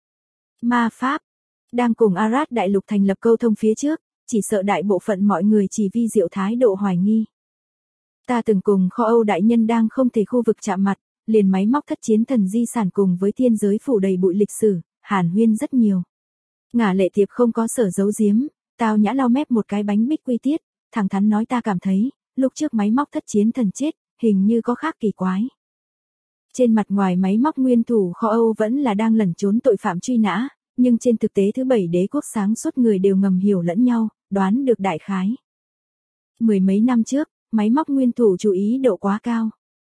Ma pháp, đang cùng Arad đại lục thành lập câu thông phía trước, chỉ sợ đại bộ phận mọi người chỉ vi diệu thái độ hoài nghi. Ta từng cùng Kho Âu đại nhân đang không thể khu vực chạm mặt, liền máy móc thất chiến thần di sản cùng với thiên giới phủ đầy bụi lịch sử, hàn huyên rất nhiều. Ngả Lệ Tiệp không có sở giấu giếm, tao nhã lau mép một cái bánh bích quy tiết, thẳng thắn nói ta cảm thấy, lúc trước máy móc thất chiến thần chết, hình như có khác kỳ quái. Trên mặt ngoài máy móc nguyên thủ Kho Âu vẫn là đang lẩn trốn tội phạm truy nã, nhưng trên thực tế thứ 7 đế quốc sáng suốt người đều ngầm hiểu lẫn nhau, đoán được đại khái. Mười mấy năm trước, máy móc nguyên thủ chú ý độ quá cao.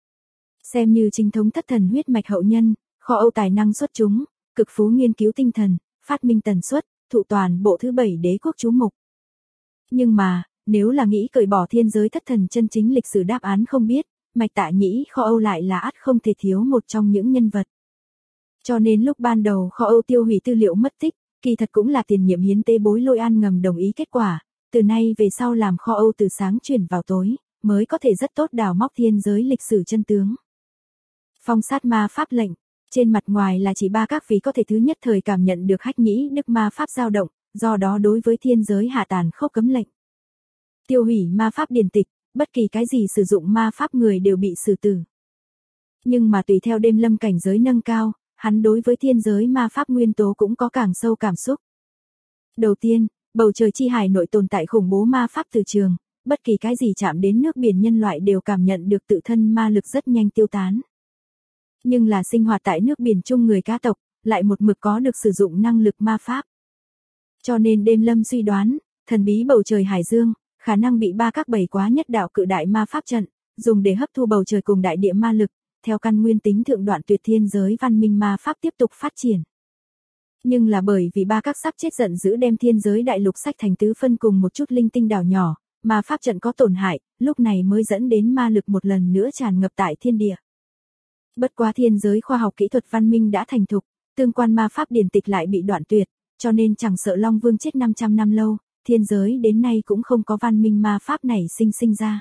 Xem như chính thống thất thần huyết mạch hậu nhân, Kho Âu tài năng xuất chúng, cực phú nghiên cứu tinh thần, phát minh tần suất, thụ toàn bộ thứ 7 đế quốc chú mục. Nhưng mà, nếu là nghĩ cởi bỏ thiên giới thất thần chân chính lịch sử đáp án không biết, Mạch Tạ Nhĩ Kho Âu lại là ắt không thể thiếu một trong những nhân vật. Cho nên lúc ban đầu Kho Âu tiêu hủy tư liệu mất tích, kỳ thật cũng là tiền nhiệm hiến tế bối Lôi An ngầm đồng ý kết quả, từ nay về sau làm Kho Âu từ sáng chuyển vào tối, mới có thể rất tốt đào móc thiên giới lịch sử chân tướng. Phong sát ma pháp lệnh, trên mặt ngoài là chỉ ba các vị có thể thứ nhất thời cảm nhận được hách nhĩ đức ma pháp dao động, do đó đối với thiên giới hạ tàn khốc cấm lệnh. Tiêu hủy ma pháp điển tịch, bất kỳ cái gì sử dụng ma pháp người đều bị xử tử. Nhưng mà tùy theo Đêm Lâm cảnh giới nâng cao, hắn đối với thiên giới ma pháp nguyên tố cũng có càng sâu cảm xúc. Đầu tiên, bầu trời chi hải nội tồn tại khủng bố ma pháp từ trường, bất kỳ cái gì chạm đến nước biển nhân loại đều cảm nhận được tự thân ma lực rất nhanh tiêu tán. Nhưng là sinh hoạt tại nước biển chung người cá tộc, lại một mực có được sử dụng năng lực ma pháp. Cho nên Đêm Lâm suy đoán, thần bí bầu trời hải dương, khả năng bị ba các bảy quá nhất đạo cự đại ma pháp trận, dùng để hấp thu bầu trời cùng đại địa ma lực, theo căn nguyên tính thượng đoạn tuyệt thiên giới văn minh ma pháp tiếp tục phát triển. Nhưng là bởi vì ba các sắp chết giận dữ đem thiên giới đại lục sách thành tứ phân cùng một chút linh tinh đảo nhỏ, ma pháp trận có tổn hại, lúc này mới dẫn đến ma lực một lần nữa tràn ngập tại thiên địa. Bất quá thiên giới khoa học kỹ thuật văn minh đã thành thục, tương quan ma pháp điển tịch lại bị đoạn tuyệt, cho nên chẳng sợ Long Vương chết 500 năm lâu, thiên giới đến nay cũng không có văn minh ma pháp này sinh ra.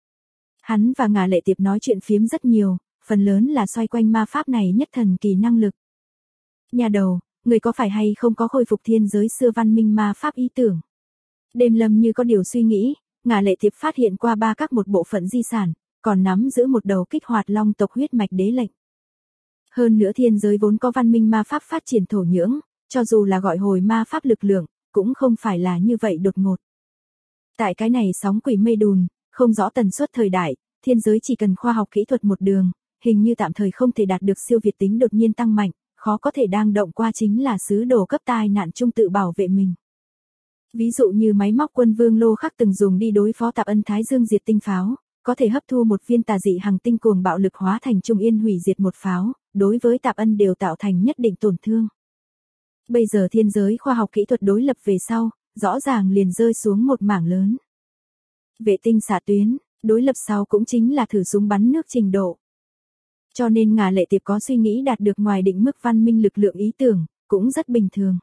Hắn và Ngả Lệ Tiệp nói chuyện phiếm rất nhiều, phần lớn là xoay quanh ma pháp này nhất thần kỳ năng lực. Nhà đầu, người có phải hay không có khôi phục thiên giới xưa văn minh ma pháp ý tưởng? Đêm Lâm như có điều suy nghĩ, Ngả Lệ Tiệp phát hiện qua ba các một bộ phận di sản, còn nắm giữ một đầu kích hoạt long tộc huyết mạch đế lệnh. Hơn nữa thiên giới vốn có văn minh ma pháp phát triển thổ nhưỡng, cho dù là gọi hồi ma pháp lực lượng, cũng không phải là như vậy đột ngột. Tại cái này sóng quỷ mây đùn, không rõ tần suất thời đại, thiên giới chỉ cần khoa học kỹ thuật một đường, hình như tạm thời không thể đạt được siêu việt tính đột nhiên tăng mạnh, khó có thể đang động qua chính là sứ đồ cấp tai nạn chung tự bảo vệ mình. Ví dụ như máy móc quân vương Lô Khắc từng dùng đi đối phó Tạp Ân Thái Dương diệt tinh pháo, có thể hấp thu một viên tà dị hành tinh cuồng bạo lực hóa thành trung yên hủy diệt một pháo, đối với Tạp Ân đều tạo thành nhất định tổn thương. Bây giờ thiên giới khoa học kỹ thuật đối lập về sau, rõ ràng liền rơi xuống một mảng lớn. Vệ tinh xạ tuyến, đối lập sau cũng chính là thử súng bắn nước trình độ. Cho nên Ngà Lệ Tiệp có suy nghĩ đạt được ngoài định mức văn minh lực lượng ý tưởng, cũng rất bình thường.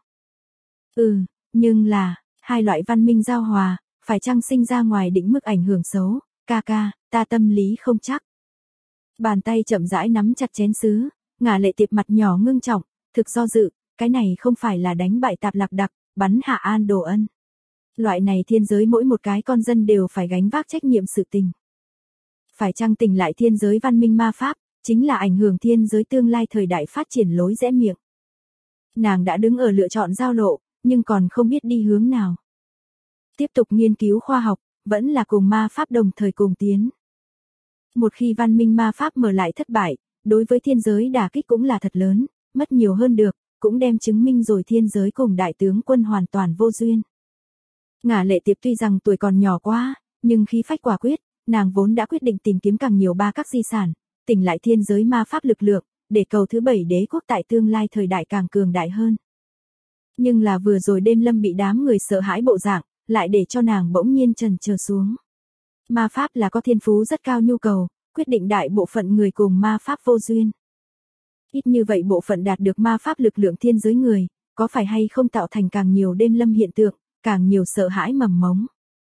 Nhưng là, hai loại văn minh giao hòa, phải chăng sinh ra ngoài định mức ảnh hưởng xấu, ca, ta tâm lý không chắc. Bàn tay chậm rãi nắm chặt chén sứ, Ngà Lệ Tiệp mặt nhỏ ngưng trọng, thực do dự, cái này không phải là đánh bại Tạp Lạc Đặc, bắn hạ An Đồ Ân. Loại này thiên giới mỗi một cái con dân đều phải gánh vác trách nhiệm sự tình. Phải chăng tỉnh lại thiên giới văn minh ma pháp, chính là ảnh hưởng thiên giới tương lai thời đại phát triển lối rẽ miệng. Nàng đã đứng ở lựa chọn giao lộ, nhưng còn không biết đi hướng nào. Tiếp tục nghiên cứu khoa học, vẫn là cùng ma pháp đồng thời cùng tiến. Một khi văn minh ma pháp mở lại thất bại, đối với thiên giới đả kích cũng là thật lớn, mất nhiều hơn được, cũng đem chứng minh rồi thiên giới cùng đại tướng quân hoàn toàn vô duyên. Ngà Lệ Tiệp tuy rằng tuổi còn nhỏ quá, nhưng khí phách quả quyết, nàng vốn đã quyết định tìm kiếm càng nhiều ba các di sản, tỉnh lại thiên giới ma pháp lực lượng, để cầu thứ 7 đế quốc tại tương lai thời đại càng cường đại hơn. Nhưng là vừa rồi đêm lâm bị đám người sợ hãi bộ dạng, lại để cho nàng bỗng nhiên chần chờ xuống. Ma pháp là có thiên phú rất cao nhu cầu, quyết định đại bộ phận người cùng ma pháp vô duyên. Ít như vậy bộ phận đạt được ma pháp lực lượng thiên giới người, có phải hay không tạo thành càng nhiều đêm lâm hiện tượng, càng nhiều sợ hãi mầm mống.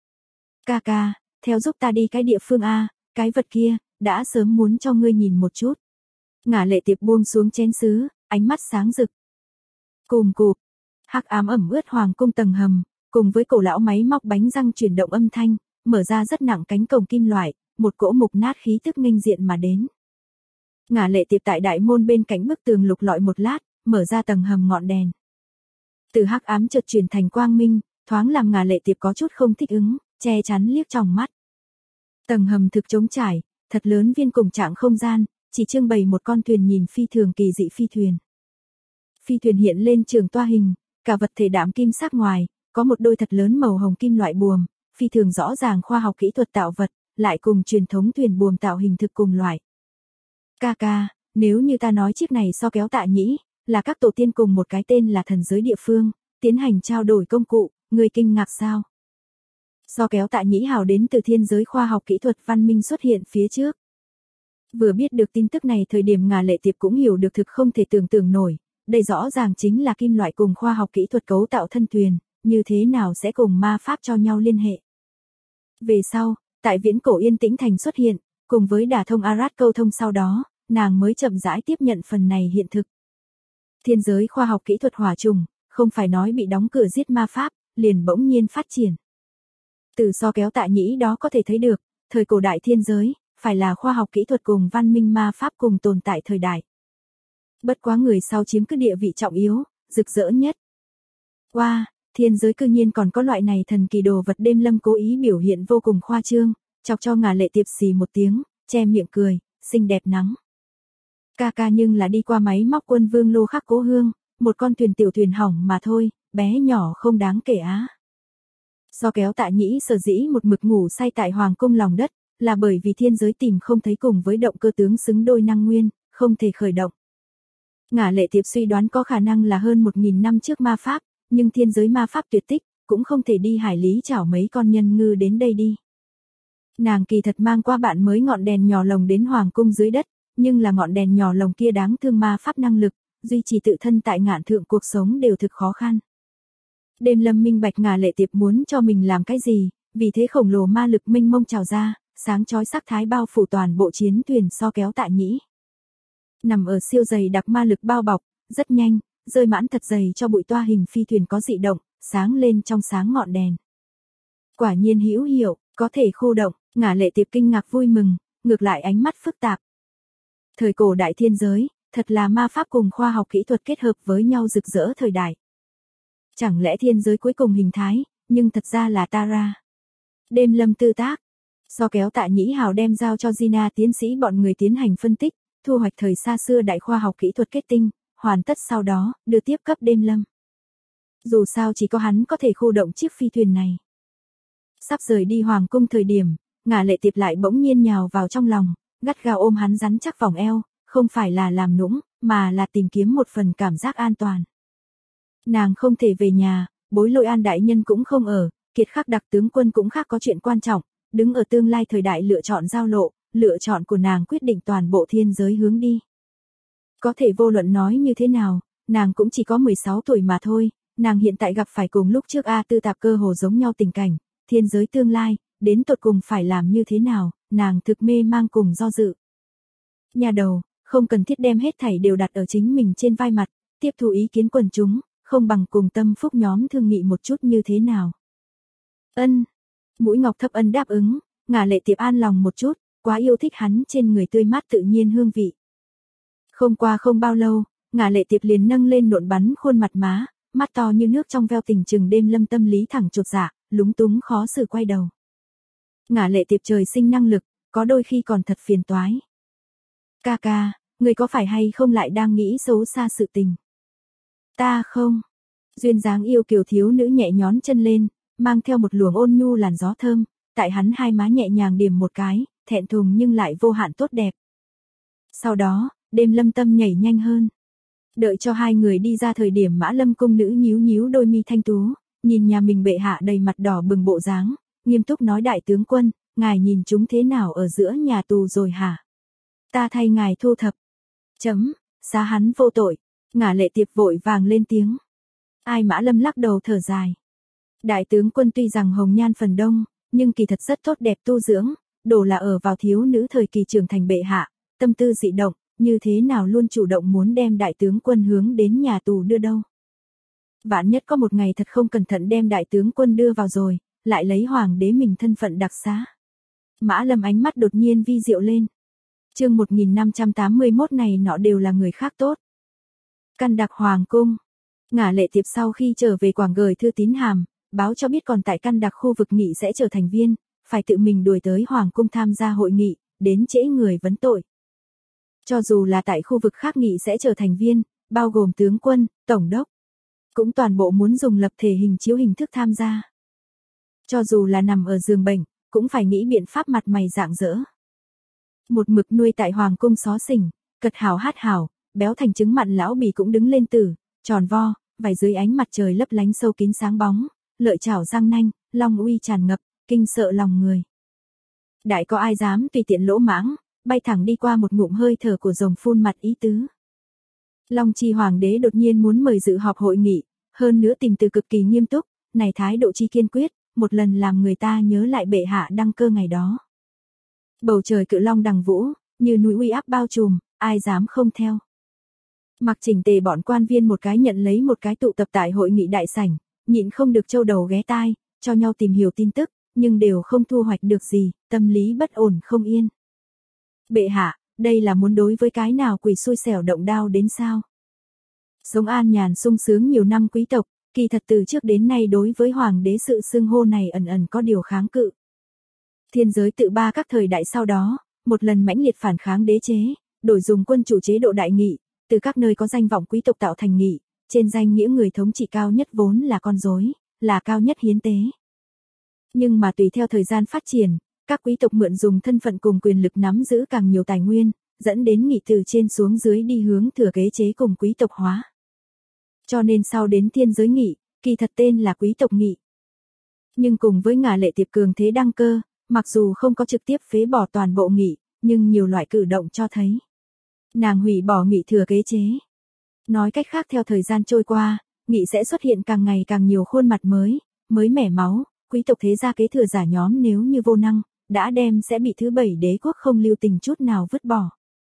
Ca, theo giúp ta đi cái địa phương A, cái vật kia, đã sớm muốn cho ngươi nhìn một chút. Ngà Lệ Tiệp buông xuống chén sứ, ánh mắt sáng rực. Cùm cụp, hắc ám ẩm ướt hoàng cung tầng hầm, cùng với cổ lão máy móc bánh răng chuyển động âm thanh, mở ra rất nặng cánh cổng kim loại, một cỗ mục nát khí tức nghênh diện mà đến. Ngà Lệ Tiệp tại đại môn bên cạnh bức tường lục lọi một lát, mở ra tầng hầm ngọn đèn. Từ hắc ám chợt chuyển thành quang minh, thoáng làm Ngà Lệ Tiệp có chút không thích ứng, che chắn liếc tròng mắt. Tầng hầm thực trống trải, thật lớn viên cùng trạng không gian, chỉ trưng bày một con thuyền nhìn phi thường kỳ dị phi thuyền. Phi thuyền hiện lên trường toa hình, cả vật thể đạm kim sắc ngoài, có một đôi thật lớn màu hồng kim loại buồm, phi thường rõ ràng khoa học kỹ thuật tạo vật, lại cùng truyền thống thuyền buồm tạo hình thực cùng loại. Ca, nếu như ta nói chiếc này so kéo Tạ Nhĩ, là các tổ tiên cùng một cái tên là thần giới địa phương, tiến hành trao đổi công cụ, người kinh ngạc sao? So kéo Tạ Nhĩ hào đến từ thiên giới khoa học kỹ thuật văn minh xuất hiện phía trước. Vừa biết được tin tức này thời điểm Ngà Lệ Tiệp cũng hiểu được thực không thể tưởng tượng nổi, đây rõ ràng chính là kim loại cùng khoa học kỹ thuật cấu tạo thân thuyền, như thế nào sẽ cùng ma pháp cho nhau liên hệ. Về sau, tại viễn cổ yên tĩnh thành xuất hiện, cùng với đả thông Arad câu thông sau đó, nàng mới chậm rãi tiếp nhận phần này hiện thực. Thiên giới khoa học kỹ thuật hỏa trùng, không phải nói bị đóng cửa giết ma pháp, liền bỗng nhiên phát triển. Từ so kéo Tạ Nhĩ đó có thể thấy được, thời cổ đại thiên giới, phải là khoa học kỹ thuật cùng văn minh ma pháp cùng tồn tại thời đại. Bất quá người sau chiếm cứ địa vị trọng yếu, rực rỡ nhất. Thiên giới cư nhiên còn có loại này thần kỳ đồ vật đêm lâm cố ý biểu hiện vô cùng khoa trương, chọc cho Ngà Lệ Tiệp xì một tiếng, che miệng cười, xinh đẹp nắng. Ca nhưng là đi qua máy móc quân vương lô khắc cố hương, một con thuyền tiểu thuyền hỏng mà thôi, bé nhỏ không đáng kể á. So kéo Tạ Nhĩ sở dĩ một mực ngủ say tại hoàng cung lòng đất, là bởi vì thiên giới tìm không thấy cùng với động cơ tướng xứng đôi năng nguyên, không thể khởi động. Ngà Lệ Tiệp suy đoán có khả năng là hơn 1000 năm trước ma pháp, nhưng thiên giới ma pháp tuyệt tích, cũng không thể đi hải lý chảo mấy con nhân ngư đến đây đi. Nàng kỳ thật mang qua bạn mới ngọn đèn nhỏ lồng đến hoàng cung dưới đất, nhưng là ngọn đèn nhỏ lồng kia đáng thương ma pháp năng lực, duy trì tự thân tại ngạn thượng cuộc sống đều thực khó khăn. Đêm lâm minh bạch Ngà Lệ Tiệp muốn cho mình làm cái gì, vì thế khổng lồ ma lực minh mông trào ra, sáng chói sắc thái bao phủ toàn bộ chiến thuyền so kéo Tạ Nhĩ. Nằm ở siêu dày đặc ma lực bao bọc, rất nhanh, rơi mãn thật dày cho bụi toa hình phi thuyền có dị động, sáng lên trong sáng ngọn đèn. Quả nhiên hữu hiệu, có thể khu động, Ngà Lệ Tiệp kinh ngạc vui mừng, ngược lại ánh mắt phức tạp. Thời cổ đại thiên giới, thật là ma pháp cùng khoa học kỹ thuật kết hợp với nhau rực rỡ thời đại. Chẳng lẽ thiên giới cuối cùng hình thái, nhưng thật ra là Tara. Đêm lâm tư tác, so kéo Tạ Nhĩ hào đem giao cho Gina tiến sĩ bọn người tiến hành phân tích, thu hoạch thời xa xưa đại khoa học kỹ thuật kết tinh, hoàn tất sau đó, đưa tiếp cấp đêm lâm. Dù sao chỉ có hắn có thể khu động chiếc phi thuyền này. Sắp rời đi hoàng cung thời điểm, Ngả Lệ Tiệp lại bỗng nhiên nhào vào trong lòng, gắt gao ôm hắn rắn chắc vòng eo, không phải là làm nũng, mà là tìm kiếm một phần cảm giác an toàn. Nàng không thể về nhà, Bối Lôi An đại nhân cũng không ở, Kiệt Khắc đặc tướng quân cũng khác có chuyện quan trọng, đứng ở tương lai thời đại lựa chọn giao lộ, lựa chọn của nàng quyết định toàn bộ thiên giới hướng đi. Có thể vô luận nói như thế nào, nàng cũng chỉ có 16 tuổi mà thôi, nàng hiện tại gặp phải cùng lúc trước A Tư Tạp cơ hồ giống nhau tình cảnh, thiên giới tương lai, đến tột cùng phải làm như thế nào, nàng thực mê mang cùng do dự. Nhà đầu, không cần thiết đem hết thảy đều đặt ở chính mình trên vai mặt, tiếp thu ý kiến quần chúng, không bằng cùng Tâm Phúc nhóm thương nghị một chút như thế nào. Ân. Mũi Ngọc Thấp Ân đáp ứng, Ngả Lệ Tiệp an lòng một chút, quá yêu thích hắn trên người tươi mát tự nhiên hương vị. Không qua không bao lâu, Ngả Lệ Tiệp liền nâng lên nộn bắn khuôn mặt má, mắt to như nước trong veo tình chừng đêm lâm tâm lý thẳng chột dạ, lúng túng khó xử quay đầu. Ngả Lệ Tiệp trời sinh năng lực, có đôi khi còn thật phiền toái. Ca ca, người có phải hay không lại đang nghĩ xấu xa sự tình? Ta không. Duyên dáng yêu kiều thiếu nữ nhẹ nhón chân lên, mang theo một luồng ôn nhu làn gió thơm, tại hắn hai má nhẹ nhàng điểm một cái, thẹn thùng nhưng lại vô hạn tốt đẹp. Sau đó, đêm lâm tâm nhảy nhanh hơn. Đợi cho hai người đi ra thời điểm Mã Lâm cung nữ nhíu nhíu đôi mi thanh tú, nhìn nhà mình bệ hạ đầy mặt đỏ bừng bộ dáng, nghiêm túc nói đại tướng quân, ngài nhìn chúng thế nào ở giữa nhà tù rồi hả? Ta thay ngài thu thập. Xá hắn vô tội. Ngả Lệ Tiệp vội vàng lên tiếng. Ai? Mã Lâm lắc đầu thở dài. Đại tướng quân tuy rằng hồng nhan phần đông, nhưng kỳ thật rất tốt đẹp tu dưỡng, đổ là ở vào thiếu nữ thời kỳ trưởng thành bệ hạ, tâm tư dị động, như thế nào luôn chủ động muốn đem đại tướng quân hướng đến nhà tù đưa đâu. Vạn nhất có một ngày thật không cẩn thận đem đại tướng quân đưa vào rồi, lại lấy hoàng đế mình thân phận đặc xá. Mã Lâm ánh mắt đột nhiên vi diệu lên. Chương 1581 này nọ đều là người khác tốt. Căn Đặc Hoàng cung. Ngả Lệ Tiệp sau khi trở về Quảng gửi thư tín hàm, báo cho biết còn tại Căn Đặc khu vực nghị sẽ trở thành viên, phải tự mình đuổi tới Hoàng cung tham gia hội nghị, đến trễ người vấn tội. Cho dù là tại khu vực khác nghị sẽ trở thành viên, bao gồm tướng quân, tổng đốc, cũng toàn bộ muốn dùng lập thể hình chiếu hình thức tham gia. Cho dù là nằm ở giường bệnh, cũng phải nghĩ biện pháp mặt mày rạng rỡ. Một mực nuôi tại Hoàng cung xó xỉnh, cật hảo hát hảo, béo thành trứng mặn lão bì cũng đứng lên tử, tròn vo, vài dưới ánh mặt trời lấp lánh sâu kín sáng bóng, lợi chảo răng nanh, long uy tràn ngập, kinh sợ lòng người. Đại có ai dám tùy tiện lỗ mãng, bay thẳng đi qua một ngụm hơi thở của rồng phun mặt ý tứ. Long Chi Hoàng đế đột nhiên muốn mời dự họp hội nghị, hơn nữa tìm từ cực kỳ nghiêm túc, này thái độ chi kiên quyết, một lần làm người ta nhớ lại bệ hạ đăng cơ ngày đó. Bầu trời cự long đằng vũ, như núi uy áp bao trùm, ai dám không theo. Mặc chỉnh tề bọn quan viên một cái nhận lấy một cái tụ tập tại hội nghị đại sảnh, nhịn không được châu đầu ghé tai, cho nhau tìm hiểu tin tức, nhưng đều không thu hoạch được gì, tâm lý bất ổn không yên. Bệ hạ, đây là muốn đối với cái nào quỷ xui xẻo động đao đến sao? Sống an nhàn sung sướng nhiều năm quý tộc, kỳ thật từ trước đến nay đối với hoàng đế sự xưng hô này ẩn ẩn có điều kháng cự. Thiên giới tự ba các thời đại sau đó, một lần mãnh liệt phản kháng đế chế, đổi dùng quân chủ chế độ đại nghị, từ các nơi có danh vọng quý tộc tạo thành nghị, trên danh nghĩa người thống trị cao nhất vốn là con rối, là cao nhất hiến tế. Nhưng mà tùy theo thời gian phát triển, các quý tộc mượn dùng thân phận cùng quyền lực nắm giữ càng nhiều tài nguyên, dẫn đến nghị từ trên xuống dưới đi hướng thừa kế chế cùng quý tộc hóa. Cho nên sau đến thiên giới nghị, kỳ thật tên là quý tộc nghị. Nhưng cùng với Ngả Lệ Tiệp cường thế đăng cơ, mặc dù không có trực tiếp phế bỏ toàn bộ nghị, nhưng nhiều loại cử động cho thấy nàng hủy bỏ nghị thừa kế chế. Nói cách khác theo thời gian trôi qua, nghị sẽ xuất hiện càng ngày càng nhiều khuôn mặt mới, mới mẻ máu, quý tộc thế gia kế thừa giả nhóm nếu như vô năng, đã đem sẽ bị thứ bảy đế quốc không lưu tình chút nào vứt bỏ.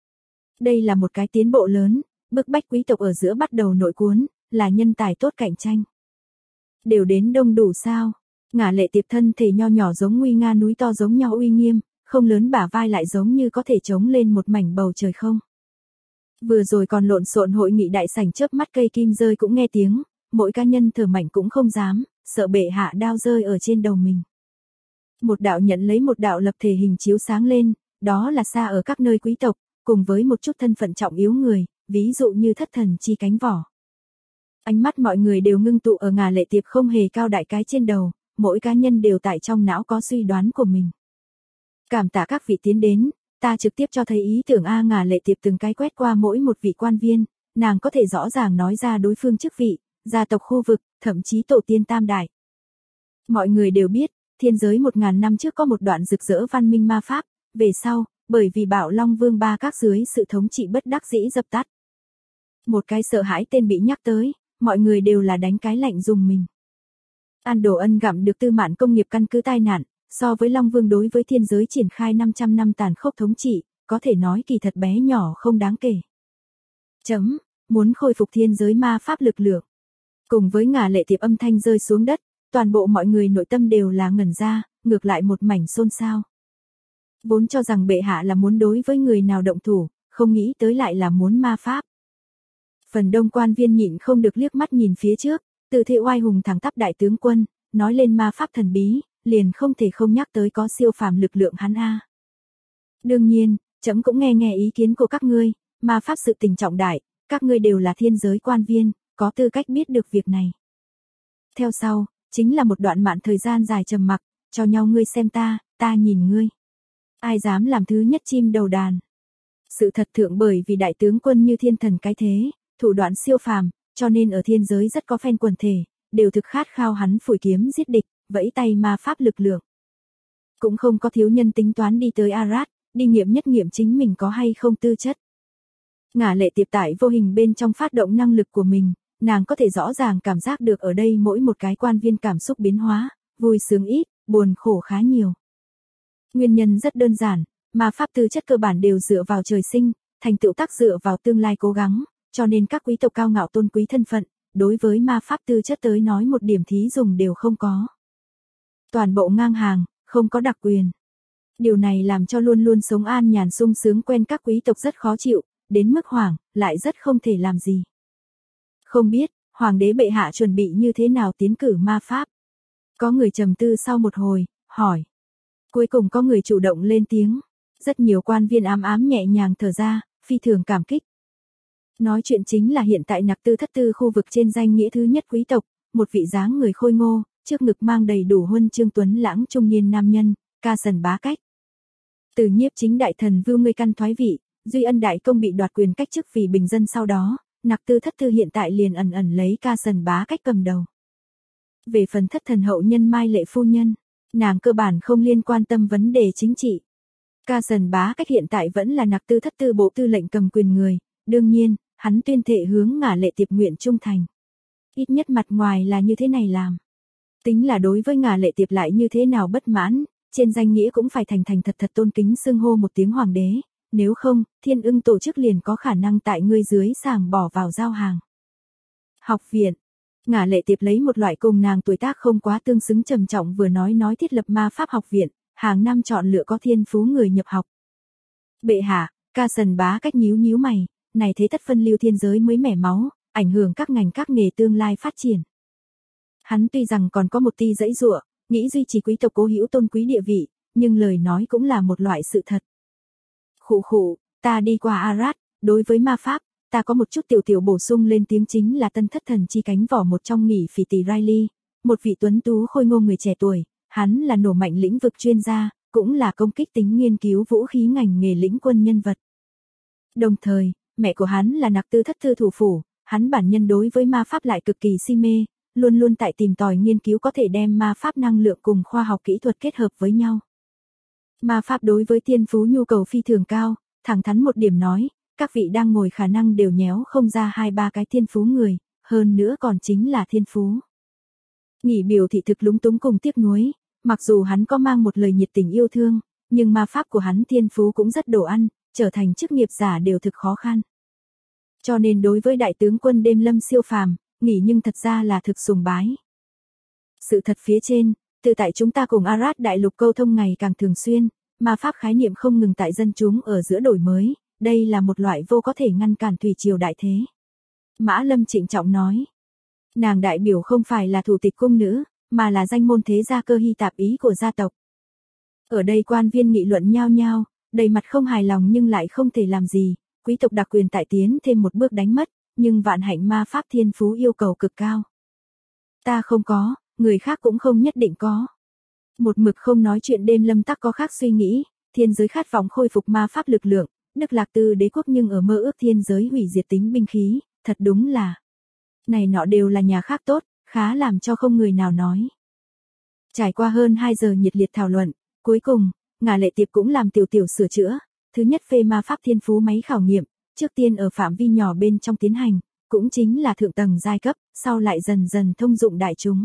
Đây là một cái tiến bộ lớn, bức bách quý tộc ở giữa bắt đầu nội cuốn, là nhân tài tốt cạnh tranh. Đều đến đông đủ sao? Ngả Lệ Tiệp thân thể nho nhỏ giống nguy nga núi to giống nhau uy nghiêm, không lớn bả vai lại giống như có thể chống lên một mảnh bầu trời không. Vừa rồi còn lộn xộn hội nghị đại sảnh chớp mắt cây kim rơi cũng nghe tiếng, mỗi cá nhân thở mạnh cũng không dám, sợ bệ hạ đao rơi ở trên đầu mình. Một đạo nhận lấy một đạo lập thể hình chiếu sáng lên, đó là xa ở các nơi quý tộc, cùng với một chút thân phận trọng yếu người, ví dụ như thất thần chi cánh vỏ. Ánh mắt mọi người đều ngưng tụ ở Ngả Lệ Tiệp không hề cao đại cái trên đầu, mỗi cá nhân đều tại trong não có suy đoán của mình. Cảm tạ các vị tiến đến, ta trực tiếp cho thấy ý tưởng Ngà Lệ Tiệp từng cái quét qua mỗi một vị quan viên, nàng có thể rõ ràng nói ra đối phương chức vị, gia tộc khu vực, thậm chí tổ tiên tam đại. Mọi người đều biết, thiên giới 1000 năm trước có một đoạn rực rỡ văn minh ma pháp, về sau, bởi vì Bạo Long Vương ba các dưới sự thống trị bất đắc dĩ dập tắt. Một cái sợ hãi tên bị nhắc tới, mọi người đều là đánh cái lạnh dùng mình. An Đồ Ân gặm được Tư Mạn công nghiệp căn cứ tai nạn, so với Long Vương đối với thiên giới triển khai 500 năm tàn khốc thống trị, có thể nói kỳ thật bé nhỏ không đáng kể. Muốn khôi phục thiên giới ma pháp lực lượng. Cùng với Ngà Lệ Tiệp âm thanh rơi xuống đất, toàn bộ mọi người nội tâm đều là ngẩn ra, ngược lại một mảnh xôn xao. Vốn cho rằng bệ hạ là muốn đối với người nào động thủ, không nghĩ tới lại là muốn ma pháp. Phần đông quan viên nhịn không được liếc mắt nhìn phía trước, Từ Thế oai hùng thẳng tắp đại tướng quân, nói lên ma pháp thần bí, liền không thể không nhắc tới có siêu phàm lực lượng hắn a. Đương nhiên, trẫm cũng nghe ý kiến của các ngươi, ma pháp sự tình trọng đại, các ngươi đều là thiên giới quan viên, có tư cách biết được việc này. Theo sau, chính là một đoạn mạn thời gian dài trầm mặc, cho nhau ngươi xem ta nhìn ngươi. Ai dám làm thứ nhất chim đầu đàn. Sự thật thượng bởi vì đại tướng quân như thiên thần cái thế, thủ đoạn siêu phàm, cho nên ở thiên giới rất có fan quần thể, đều thực khát khao hắn phủi kiếm giết địch, vẫy tay ma pháp lực lượng. Cũng không có thiếu nhân tính toán đi tới Arad, đi nghiệm nhất nghiệm chính mình có hay không tư chất. Ngà Lệ Tiệp tại vô hình bên trong phát động năng lực của mình, nàng có thể rõ ràng cảm giác được ở đây mỗi một cái quan viên cảm xúc biến hóa, vui sướng ít, buồn khổ khá nhiều. Nguyên nhân rất đơn giản, ma pháp tư chất cơ bản đều dựa vào trời sinh, thành tựu tác dựa vào tương lai cố gắng, cho nên các quý tộc cao ngạo tôn quý thân phận, đối với ma pháp tư chất tới nói một điểm thí dùng đều không có. Toàn bộ ngang hàng, không có đặc quyền. Điều này làm cho luôn luôn sống an nhàn sung sướng quen các quý tộc rất khó chịu, đến mức hoảng, lại rất không thể làm gì. Không biết, hoàng đế bệ hạ chuẩn bị như thế nào tiến cử ma pháp? Có người trầm tư sau một hồi, hỏi. Cuối cùng có người chủ động lên tiếng. Rất nhiều quan viên ám ám nhẹ nhàng thở ra, phi thường cảm kích. Nói chuyện chính là hiện tại Nặc Tư Thất Tư khu vực trên danh nghĩa thứ nhất quý tộc, một vị dáng người khôi ngô, trước ngực mang đầy đủ huân chương tuấn lãng trung niên nam nhân, Ca Sần Bá Cách. Từ nhiếp chính đại thần Vưu Ngươi Căn thoái vị, Duy Ân đại công bị đoạt quyền cách chức vì bình dân sau đó, Nặc Tư Thất Tư hiện tại liền ẩn ẩn lấy Ca Sần Bá Cách cầm đầu. Về phần thất thần hậu nhân Mai Lệ phu nhân, nàng cơ bản không liên quan tâm vấn đề chính trị. Ca Sần Bá Cách hiện tại vẫn là Nặc Tư Thất Tư bộ tư lệnh cầm quyền người, đương nhiên, hắn tuyên thệ hướng Ngà Lệ Tiệp nguyện trung thành. Ít nhất mặt ngoài là như thế này làm. Tính là đối với Ngà Lệ Tiệp lại như thế nào bất mãn, trên danh nghĩa cũng phải thành thành thật thật tôn kính xưng hô một tiếng hoàng đế, nếu không, Thiên Ưng tổ chức liền có khả năng tại ngươi dưới sàng bỏ vào giao hàng. Học viện. Ngà Lệ Tiệp lấy một loại cùng nàng tuổi tác không quá tương xứng trầm trọng vừa nói thiết lập ma pháp học viện, hàng năm chọn lựa có thiên phú người nhập học. Bệ hạ, Ca Sần Bá Cách nhíu mày, này thế tất phân lưu thiên giới mới mẻ máu, ảnh hưởng các ngành các nghề tương lai phát triển. Hắn tuy rằng còn có một tia dãy dụa, nghĩ duy trì quý tộc cố hữu tôn quý địa vị, nhưng lời nói cũng là một loại sự thật. Khụ, ta đi qua Arad, đối với ma pháp, ta có một chút tiểu bổ sung lên tiếng chính là tân thất thần chi cánh vỏ một trong nghỉ phỉ tỷ Riley, một vị tuấn tú khôi ngô người trẻ tuổi, hắn là nổ mạnh lĩnh vực chuyên gia, cũng là công kích tính nghiên cứu vũ khí ngành nghề lĩnh quân nhân vật. Đồng thời, mẹ của hắn là Nặc Tư Thất Tư thủ phủ, hắn bản nhân đối với ma pháp lại cực kỳ si mê, luôn luôn tại tìm tòi nghiên cứu có thể đem ma pháp năng lượng cùng khoa học kỹ thuật kết hợp với nhau. Ma pháp đối với thiên phú nhu cầu phi thường cao, thẳng thắn một điểm nói, các vị đang ngồi khả năng đều nhéo không ra 2-3 cái thiên phú người, hơn nữa còn chính là thiên phú. Nghỉ biểu thị thực lúng túng cùng tiếc nuối, mặc dù hắn có mang một lời nhiệt tình yêu thương, nhưng ma pháp của hắn thiên phú cũng rất đồ ăn, trở thành chức nghiệp giả đều thực khó khăn. Cho nên đối với đại tướng quân Đêm Lâm siêu phàm, nghỉ nhưng thật ra là thực sùng bái. Sự thật phía trên, từ tại chúng ta cùng Arad đại lục câu thông ngày càng thường xuyên, ma pháp khái niệm không ngừng tại dân chúng ở giữa đổi mới, đây là một loại vô có thể ngăn cản thủy triều đại thế. Mã Lâm trịnh trọng nói, nàng đại biểu không phải là thủ tịch cung nữ, mà là danh môn thế gia cơ Hy Tạp ý của gia tộc. Ở đây quan viên nghị luận nhao nhao, đầy mặt không hài lòng nhưng lại không thể làm gì, quý tộc đặc quyền tại tiến thêm một bước đánh mất, nhưng vạn hạnh ma pháp thiên phú yêu cầu cực cao. Ta không có, người khác cũng không nhất định có. Một mực không nói chuyện Đêm Lâm tắc có khác suy nghĩ, thiên giới khát vọng khôi phục ma pháp lực lượng, Đức Lạc Tư đế quốc nhưng ở mơ ước thiên giới hủy diệt tính binh khí, thật đúng là. Này nọ đều là nhà khác tốt, khá làm cho không người nào nói. Trải qua hơn 2 giờ nhiệt liệt thảo luận, cuối cùng, Ngà Lệ Tiệp cũng làm tiểu sửa chữa, thứ nhất phê ma pháp thiên phú máy khảo nghiệm, trước tiên ở phạm vi nhỏ bên trong tiến hành, cũng chính là thượng tầng giai cấp, sau lại dần dần thông dụng đại chúng.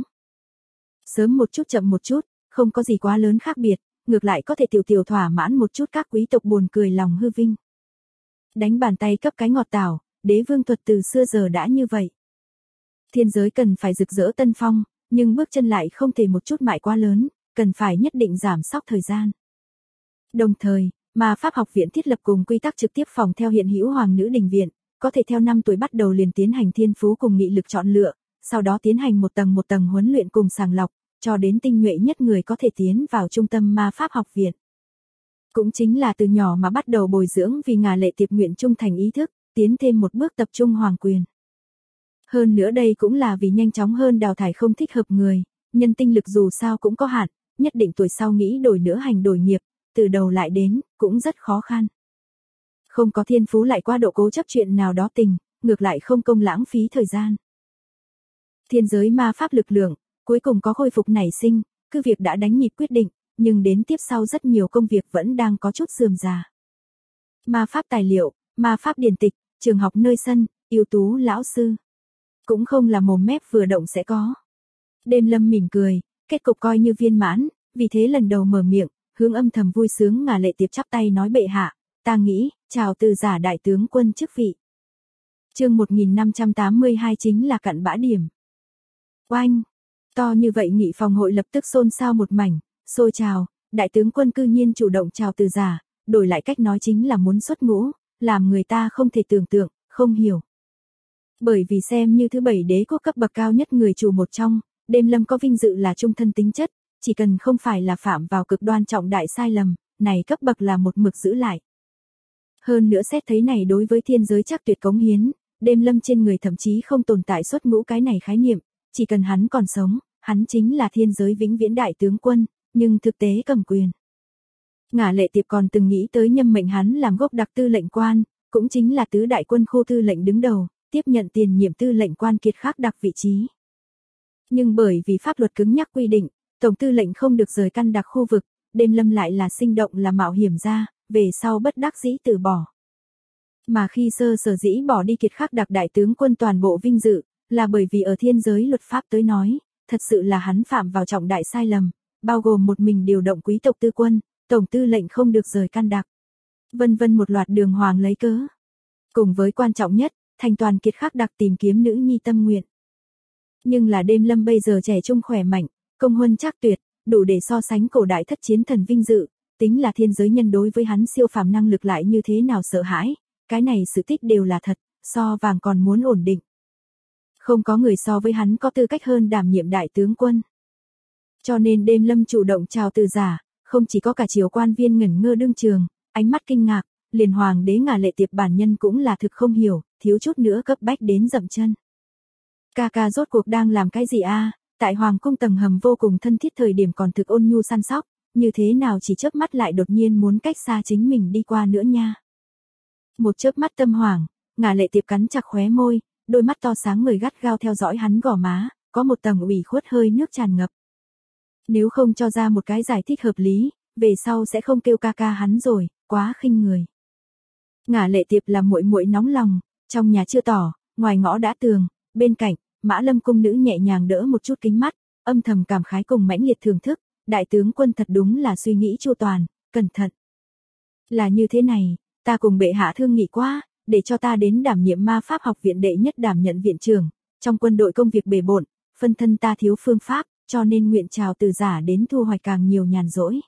Sớm một chút chậm một chút, không có gì quá lớn khác biệt, ngược lại có thể tiểu thỏa mãn một chút các quý tộc buồn cười lòng hư vinh. Đánh bàn tay cấp cái ngọt tảo, đế vương thuật từ xưa giờ đã như vậy. Thiên giới cần phải rực rỡ tân phong, nhưng bước chân lại không thể một chút mại quá lớn, cần phải nhất định giảm sóc thời gian. Đồng thời, ma pháp học viện thiết lập cùng quy tắc trực tiếp phòng theo hiện hữu hoàng nữ đình viện, có thể theo 5 tuổi bắt đầu liền tiến hành thiên phú cùng nghị lực chọn lựa, sau đó tiến hành một tầng huấn luyện cùng sàng lọc, cho đến tinh nhuệ nhất người có thể tiến vào trung tâm ma pháp học viện. Cũng chính là từ nhỏ mà bắt đầu bồi dưỡng vì Ngà Lệ Tiệp nguyện trung thành ý thức, tiến thêm một bước tập trung hoàng quyền. Hơn nữa đây cũng là vì nhanh chóng hơn đào thải không thích hợp người, nhân tinh lực dù sao cũng có hạn, nhất định tuổi sau nghĩ đổi nữa hành đổi nghiệp, từ đầu lại đến, cũng rất khó khăn. Không có thiên phú lại qua độ cố chấp chuyện nào đó tình, ngược lại không công lãng phí thời gian. Thiên giới ma pháp lực lượng, cuối cùng có khôi phục nảy sinh, cứ việc đã đánh nhịp quyết định, nhưng đến tiếp sau rất nhiều công việc vẫn đang có chút rườm rà. Ma pháp tài liệu, ma pháp điển tịch, trường học nơi sân, ưu tú lão sư. Cũng không là mồm mép vừa động sẽ có. Đêm Lâm mỉm cười, kết cục coi như viên mãn, vì thế lần đầu mở miệng, hướng âm thầm vui sướng Ngà Lệ Tiệp chắp tay nói bệ hạ, ta nghĩ, chào từ giả đại tướng quân chức vị. Chương 1582 chính là cặn bã điểm. Oanh! To như vậy nghị phòng hội lập tức xôn xao một mảnh, xôi trào, đại tướng quân cư nhiên chủ động chào từ giả, đổi lại cách nói chính là muốn xuất ngũ, làm người ta không thể tưởng tượng, không hiểu. Bởi vì xem như thứ 7 đế quốc cấp bậc cao nhất người chủ một trong, Đêm Lâm có vinh dự là trung thân tính chất, chỉ cần không phải là phạm vào cực đoan trọng đại sai lầm, này cấp bậc là một mực giữ lại. Hơn nữa xét thấy này đối với thiên giới chắc tuyệt cống hiến, Đêm Lâm trên người thậm chí không tồn tại xuất ngũ cái này khái niệm, chỉ cần hắn còn sống, hắn chính là thiên giới vĩnh viễn đại tướng quân, nhưng thực tế cầm quyền. Ngà Lệ Tiệp còn từng nghĩ tới nhâm mệnh hắn làm gốc đặc tư lệnh quan, cũng chính là tứ đại quân khu tư lệnh đứng đầu, tiếp nhận tiền nhiệm tư lệnh quan kiệt khác đặc vị trí. Nhưng bởi vì pháp luật cứng nhắc quy định, tổng tư lệnh không được rời căn đặc khu vực, Đêm Lâm lại là sinh động là mạo hiểm ra, về sau bất đắc dĩ từ bỏ. Mà khi sở dĩ bỏ đi kiệt khác đặc đại tướng quân toàn bộ vinh dự, là bởi vì ở thiên giới luật pháp tới nói, thật sự là hắn phạm vào trọng đại sai lầm, bao gồm một mình điều động quý tộc tư quân, tổng tư lệnh không được rời căn đặc. Vân một loạt đường hoàng lấy cớ. Cùng với quan trọng nhất, thành toàn kiệt khác đặc tìm kiếm nữ nhi tâm nguyện. Nhưng là Đêm Lâm bây giờ trẻ trung khỏe mạnh, công huân trác tuyệt, đủ để so sánh cổ đại thất chiến thần vinh dự, tính là thiên giới nhân đối với hắn siêu phàm năng lực lại như thế nào sợ hãi, cái này sự tích đều là thật, so vàng còn muốn ổn định. Không có người so với hắn có tư cách hơn đảm nhiệm đại tướng quân. Cho nên Đêm Lâm chủ động chào từ giả, không chỉ có cả triều quan viên ngẩn ngơ đương trường, ánh mắt kinh ngạc, liền hoàng đế Ngà Lệ Tiệp bản nhân cũng là thực không hiểu, thiếu chút nữa cấp bách đến dậm chân. Ca rốt cuộc đang làm cái gì a? Tại hoàng cung tầng hầm vô cùng thân thiết thời điểm còn thực ôn nhu săn sóc, như thế nào chỉ chớp mắt lại đột nhiên muốn cách xa chính mình đi qua nữa nha. Một chớp mắt tâm hoảng, Ngà Lệ Tiệp cắn chặt khóe môi, đôi mắt to sáng người gắt gao theo dõi hắn gò má, có một tầng ủy khuất hơi nước tràn ngập. Nếu không cho ra một cái giải thích hợp lý, về sau sẽ không kêu ca hắn rồi, quá khinh người. Ngà Lệ Tiệp là muội muội nóng lòng, trong nhà chưa tỏ, ngoài ngõ đã tường, bên cạnh, Mã Lâm cung nữ nhẹ nhàng đỡ một chút kính mắt, âm thầm cảm khái cùng mãnh liệt thưởng thức, đại tướng quân thật đúng là suy nghĩ chu toàn, cẩn thận. Là như thế này, ta cùng bệ hạ thương nghị qua, để cho ta đến đảm nhiệm ma pháp học viện đệ nhất đảm nhận viện trưởng, trong quân đội công việc bề bộn, phân thân ta thiếu phương pháp, cho nên nguyện chào từ giả đến thu hoạch càng nhiều nhàn rỗi.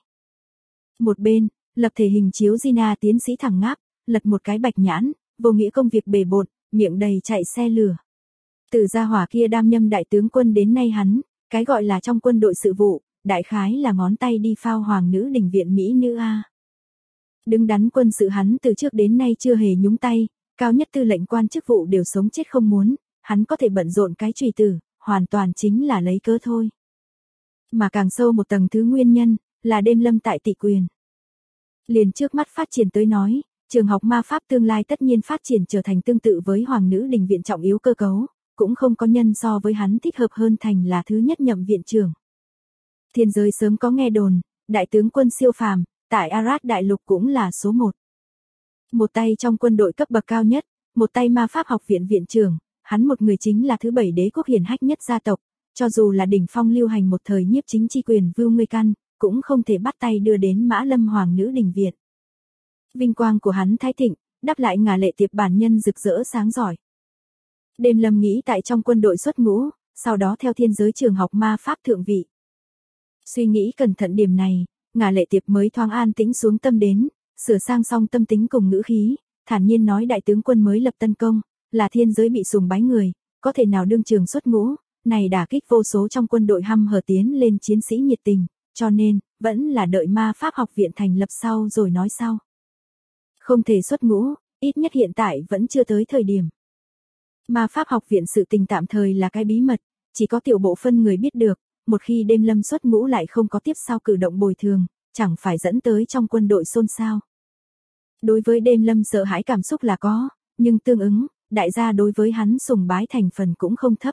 Một bên, lập thể hình chiếu Gina tiến sĩ thẳng ngáp, lật một cái bạch nhãn, vô nghĩa công việc bề bộn, miệng đầy chạy xe lửa. Từ gia hỏa kia đam nhâm đại tướng quân đến nay hắn, cái gọi là trong quân đội sự vụ, đại khái là ngón tay đi phao hoàng nữ đình viện Mỹ nữ a. Đứng đắn quân sự hắn từ trước đến nay chưa hề nhúng tay, cao nhất tư lệnh quan chức vụ đều sống chết không muốn, hắn có thể bận rộn cái chùy tử, hoàn toàn chính là lấy cớ thôi. Mà càng sâu một tầng thứ nguyên nhân, là Đêm Lâm tại tỷ quyền. Liền trước mắt phát triển tới nói, trường học ma pháp tương lai tất nhiên phát triển trở thành tương tự với Hoàng nữ đình viện trọng yếu cơ cấu, cũng không có nhân so với hắn thích hợp hơn thành là thứ nhất nhậm viện trưởng. Thiên giới sớm có nghe đồn, đại tướng quân siêu phàm, tại Arad đại lục cũng là số 1. Một tay trong quân đội cấp bậc cao nhất, một tay ma pháp học viện viện trưởng, hắn một người chính là thứ 7 đế quốc hiển hách nhất gia tộc, cho dù là đỉnh phong lưu hành một thời nhiếp chính chi quyền Vưu Ngươi Căn, cũng không thể bắt tay đưa đến Mã Lâm Hoàng nữ đình viện. Vinh quang của hắn thái thịnh, đáp lại Ngà Lệ Tiệp bản nhân rực rỡ sáng giỏi. Đêm Lâm nghĩ tại trong quân đội xuất ngũ, sau đó theo thiên giới trường học ma pháp thượng vị. Suy nghĩ cẩn thận điểm này, Ngà Lệ Tiệp mới thoáng an tĩnh xuống tâm đến, sửa sang xong tâm tính cùng ngữ khí, thản nhiên nói đại tướng quân mới lập tân công, là thiên giới bị sùng bái người, có thể nào đương trường xuất ngũ, này đả kích vô số trong quân đội hăm hở tiến lên chiến sĩ nhiệt tình, cho nên, vẫn là đợi ma pháp học viện thành lập sau rồi nói sau. Không thể xuất ngũ, ít nhất hiện tại vẫn chưa tới thời điểm. Ma pháp học viện sự tình tạm thời là cái bí mật, chỉ có tiểu bộ phân người biết được, một khi Đêm Lâm xuất ngũ lại không có tiếp sau cử động bồi thường, chẳng phải dẫn tới trong quân đội xôn xao. Đối với Đêm Lâm sợ hãi cảm xúc là có, nhưng tương ứng, đại gia đối với hắn sùng bái thành phần cũng không thấp.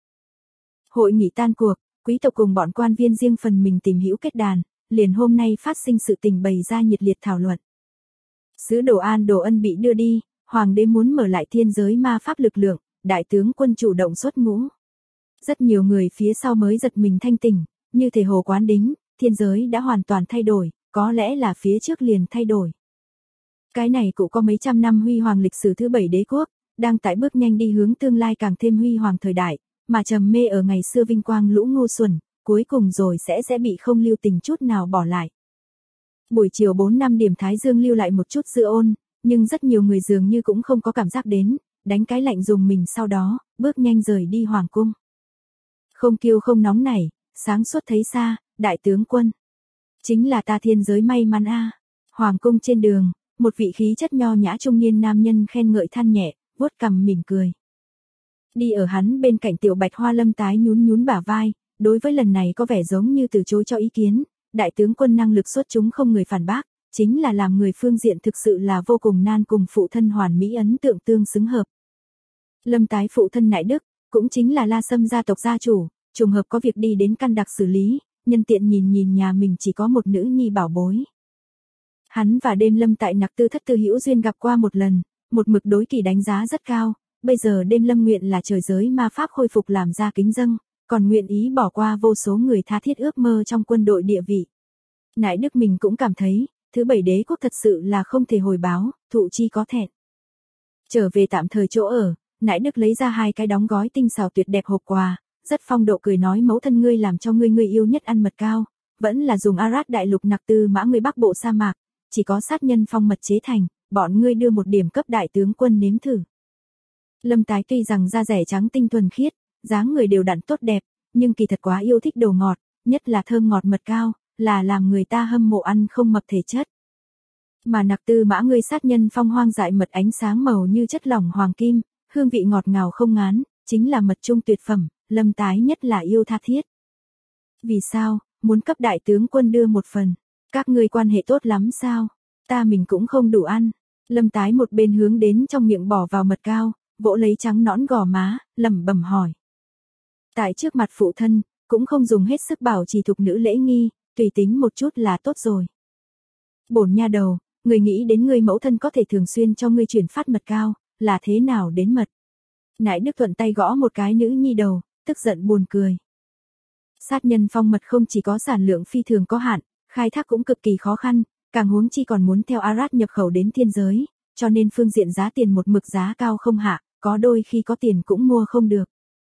Hội nghị tan cuộc, quý tộc cùng bọn quan viên riêng phần mình tìm hữu kết đàn, liền hôm nay phát sinh sự tình bày ra nhiệt liệt thảo luận. Sứ đồ An Đồ Ân bị đưa đi, hoàng đế muốn mở lại thiên giới ma pháp lực lượng, đại tướng quân chủ động xuất ngũ. Rất nhiều người phía sau mới giật mình thanh tỉnh, như thể hồ quán đính, thiên giới đã hoàn toàn thay đổi, có lẽ là phía trước liền thay đổi. Cái này cũng có mấy trăm năm huy hoàng lịch sử thứ 7 đế quốc, đang tại bước nhanh đi hướng tương lai càng thêm huy hoàng thời đại, mà trầm mê ở ngày xưa vinh quang lũ ngu xuẩn, cuối cùng rồi sẽ bị không lưu tình chút nào bỏ lại. Buổi chiều 4-5 điểm Thái Dương lưu lại một chút dư ôn, nhưng rất nhiều người dường như cũng không có cảm giác đến, đánh cái lạnh dùng mình sau đó, bước nhanh rời đi hoàng cung. Không kiêu không nóng nảy, sáng suốt thấy xa, đại tướng quân. Chính là ta thiên giới may mắn a. Hoàng cung trên đường, một vị khí chất nho nhã trung niên nam nhân khen ngợi than nhẹ, vuốt cằm mỉm cười. Đi ở hắn bên cạnh tiểu Bạch Hoa Lâm tái nhún nhún bả vai, đối với lần này có vẻ giống như từ chối cho ý kiến, đại tướng quân năng lực xuất chúng không người phản bác, chính là làm người phương diện thực sự là vô cùng nan cùng phụ thân hoàn mỹ ấn tượng tương xứng hợp. Lâm tái phụ thân Nại Đức, cũng chính là La Sâm gia tộc gia chủ, trùng hợp có việc đi đến căn đặc xử lý, nhân tiện nhìn nhà mình chỉ có một nữ nhi bảo bối. Hắn và Đêm Lâm tại Nặc Tư Thất Tư hữu duyên gặp qua một lần, một mực đối kỳ đánh giá rất cao, bây giờ Đêm Lâm nguyện là trời giới ma pháp khôi phục làm ra kính dâng, còn nguyện ý bỏ qua vô số người tha thiết ước mơ trong quân đội địa vị. Nại Đức mình cũng cảm thấy, thứ 7 đế quốc thật sự là không thể hồi báo, thụ chi có thẹn. Trở về tạm thời chỗ ở, Nại Đức lấy ra 2 cái đóng gói tinh xảo tuyệt đẹp hộp quà, rất phong độ cười nói mẫu thân ngươi làm cho ngươi yêu nhất ăn mật cao, vẫn là dùng Arad đại lục Nặc Tư Mã ngươi bắc bộ sa mạc, chỉ có sát nhân phong mật chế thành, bọn ngươi đưa một điểm cấp đại tướng quân nếm thử. Lâm tái tuy rằng da rẻ trắng tinh thuần khiết, dáng người đều đặn tốt đẹp, nhưng kỳ thật quá yêu thích đồ ngọt, nhất là thơm ngọt mật cao, là làm người ta hâm mộ ăn không mập thể chất. Mà Nặc Tư Mã ngươi sát nhân phong hoang dại mật ánh sáng màu như chất lỏng hoàng kim, hương vị ngọt ngào không ngán, chính là mật trung tuyệt phẩm, Lâm tái nhất là yêu tha thiết. Vì sao, muốn cấp đại tướng quân đưa một phần, các ngươi quan hệ tốt lắm sao, ta mình cũng không đủ ăn. Lâm tái một bên hướng đến trong miệng bỏ vào mật cao, vỗ lấy trắng nõn gò má, lẩm bẩm hỏi. Tại trước mặt phụ thân, cũng không dùng hết sức bảo trì thục nữ lễ nghi, tùy tính một chút là tốt rồi. Bổn nha đầu, người nghĩ đến người mẫu thân có thể thường xuyên cho ngươi chuyển phát mật cao, là thế nào đến mật. Nại Đức thuận tay gõ một cái nữ nhi đầu, tức giận buồn cười. Sát nhân phong mật không chỉ có sản lượng phi thường có hạn, khai thác cũng cực kỳ khó khăn, càng huống chi còn muốn theo Arad nhập khẩu đến thiên giới, cho nên phương diện giá tiền một mực giá cao không hạ, có đôi khi có tiền cũng mua không được.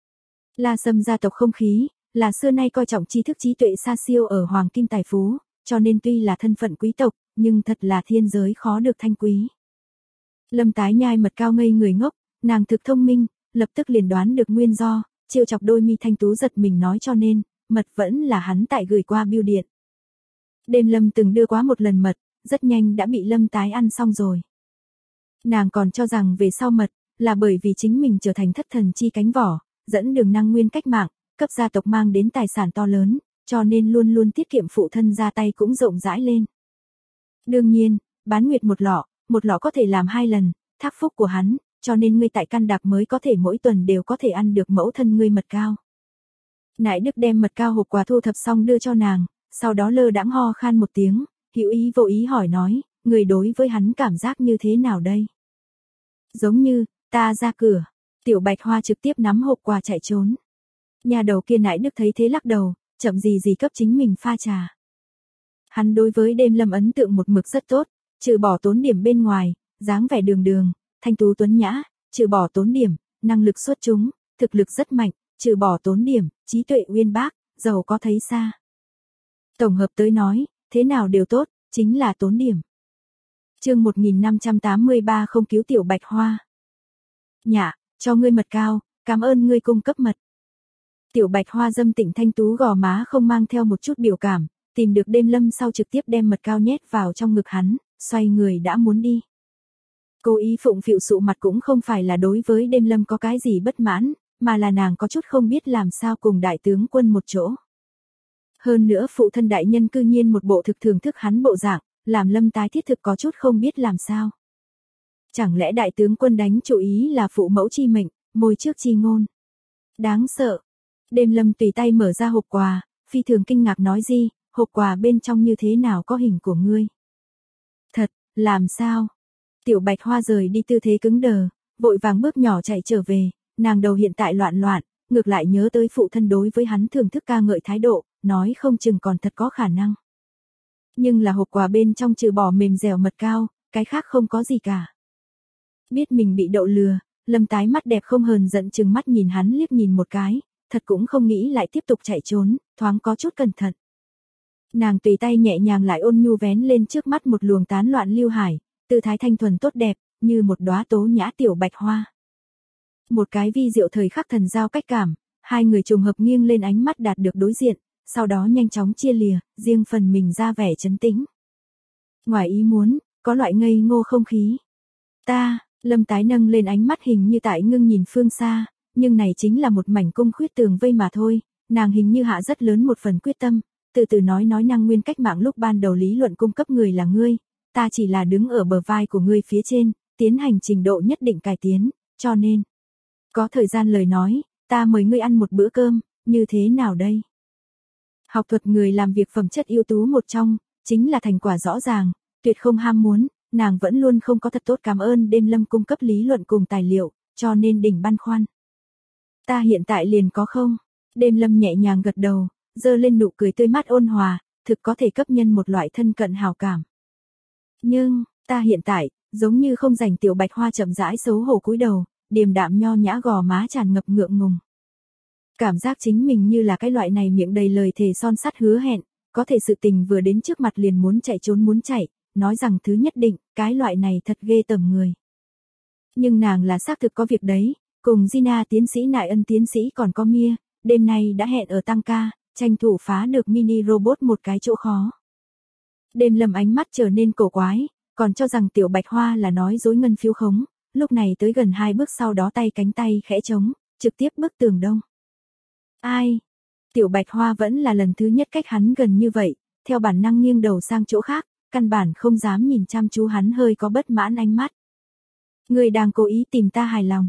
La Sâm gia tộc không khí, là xưa nay coi trọng tri thức trí tuệ xa siêu ở hoàng kim tài phú, cho nên tuy là thân phận quý tộc, nhưng thật là thiên giới khó được thanh quý. Lâm tái nhai mật cao ngây người ngốc, nàng thực thông minh, lập tức liền đoán được nguyên do, trêu chọc đôi mi thanh tú giật mình nói cho nên, mật vẫn là hắn tại gửi qua bưu điện. Đêm Lâm từng đưa quá một lần mật, rất nhanh đã bị Lâm tái ăn xong rồi. Nàng còn cho rằng về sau mật, là bởi vì chính mình trở thành thất thần chi cánh vỏ, dẫn đường năng nguyên cách mạng, cấp gia tộc mang đến tài sản to lớn, cho nên luôn luôn tiết kiệm phụ thân ra tay cũng rộng rãi lên. Đương nhiên, bán nguyệt một lọ có thể làm 2 lần, thác phúc của hắn, cho nên ngươi tại Căn Đạc mới có thể mỗi tuần đều có thể ăn được mẫu thân ngươi mật cao. Nại Đức đem mật cao hộp quà thu thập xong đưa cho nàng, sau đó lơ đãng ho khan một tiếng, hữu ý vô ý hỏi nói, người đối với hắn cảm giác như thế nào đây? Giống như, ta ra cửa, Tiểu Bạch Hoa trực tiếp nắm hộp quà chạy trốn. Nhà đầu kia Nại Đức thấy thế lắc đầu, chậm gì cấp chính mình pha trà. Hắn đối với Đêm Lâm ấn tượng một mực rất tốt, trừ bỏ tốn điểm bên ngoài, dáng vẻ đường, thanh tú tuấn nhã, trừ bỏ tốn điểm, năng lực xuất chúng, thực lực rất mạnh, trừ bỏ tốn điểm, trí tuệ uyên bác, giàu có thấy xa. Tổng hợp tới nói, thế nào đều tốt, chính là tốn điểm. Chương 1583 không cứu Tiểu Bạch Hoa. Nhạ, cho ngươi mật cao, cảm ơn ngươi cung cấp mật. Tiểu Bạch Hoa dâm tịnh thanh tú gò má không mang theo một chút biểu cảm, tìm được Đêm Lâm sau trực tiếp đem mật cao nhét vào trong ngực hắn, xoay người đã muốn đi. Cố ý phụng phịu sụ mặt cũng không phải là đối với Đêm Lâm có cái gì bất mãn, mà là nàng có chút không biết làm sao cùng đại tướng quân một chỗ. Hơn nữa phụ thân đại nhân cư nhiên một bộ thực thưởng thức hắn bộ dạng, làm Lâm tái thiết thực có chút không biết làm sao. Chẳng lẽ đại tướng quân đánh chủ ý là phụ mẫu chi mệnh, môi trước chi ngôn. Đáng sợ. Đêm Lâm tùy tay mở ra hộp quà, phi thường kinh ngạc nói gì, hộp quà bên trong như thế nào có hình của ngươi. Thật, làm sao? Tiểu Bạch Hoa rời đi tư thế cứng đờ, vội vàng bước nhỏ chạy trở về, nàng đầu hiện tại loạn, ngược lại nhớ tới phụ thân đối với hắn thưởng thức ca ngợi thái độ, nói không chừng còn thật có khả năng. Nhưng là hộp quà bên trong trừ bỏ mềm dẻo mật cao, cái khác không có gì cả. Biết mình bị đậu lừa, Lâm tái mắt đẹp không hờn giận chừng mắt nhìn hắn liếc nhìn một cái, thật cũng không nghĩ lại tiếp tục chạy trốn, thoáng có chút cẩn thận. Nàng tùy tay nhẹ nhàng lại ôn nhu vén lên trước mắt một luồng tán loạn lưu hải, tư thái thanh thuần tốt đẹp, như một đóa tố nhã tiểu bạch hoa. Một cái vi diệu thời khắc thần giao cách cảm, hai người trùng hợp nghiêng lên ánh mắt đạt được đối diện, sau đó nhanh chóng chia lìa, riêng phần mình ra vẻ trấn tĩnh. Ngoài ý muốn, có loại ngây ngô không khí. Lâm tái nâng lên ánh mắt hình như tại ngưng nhìn phương xa, nhưng này chính là một mảnh cung khuyết tường vây mà thôi, nàng hình như hạ rất lớn một phần quyết tâm, từ từ nói năng nguyên cách mạng lúc ban đầu lý luận cung cấp người là ngươi, ta chỉ là đứng ở bờ vai của ngươi phía trên, tiến hành trình độ nhất định cải tiến, cho nên, có thời gian lời nói, ta mời ngươi ăn một bữa cơm, như thế nào đây? Học thuật người làm việc phẩm chất ưu tú một trong, chính là thành quả rõ ràng, tuyệt không ham muốn, nàng vẫn luôn không có thật tốt cảm ơn Đêm Lâm cung cấp lý luận cùng tài liệu, cho nên đỉnh băn khoăn. Ta hiện tại liền có không? Đêm Lâm nhẹ nhàng gật đầu, giơ lên nụ cười tươi mát ôn hòa, thực có thể cấp nhân một loại thân cận hào cảm. Nhưng, ta hiện tại, giống như không rảnh. Tiểu Bạch Hoa chậm rãi xấu hổ cúi đầu, điềm đạm nho nhã gò má tràn ngập ngượng ngùng. Cảm giác chính mình như là cái loại này miệng đầy lời thề son sắt hứa hẹn, có thể sự tình vừa đến trước mặt liền muốn chạy trốn muốn chạy, nói rằng thứ nhất định, cái loại này thật ghê tởm người. Nhưng nàng là xác thực có việc đấy, cùng Gina tiến sĩ Nại Ân tiến sĩ còn có Mia, đêm nay đã hẹn ở tăng ca, tranh thủ phá được mini robot một cái chỗ khó. Đêm Lâm ánh mắt trở nên cổ quái, còn cho rằng Tiểu Bạch Hoa là nói dối ngân phiếu khống, lúc này tới gần 2 bước sau đó tay cánh tay khẽ trống, trực tiếp bức tường đông. Ai? Tiểu Bạch Hoa vẫn là lần thứ nhất cách hắn gần như vậy, theo bản năng nghiêng đầu sang chỗ khác, căn bản không dám nhìn chăm chú hắn hơi có bất mãn ánh mắt. Người đang cố ý tìm ta hài lòng.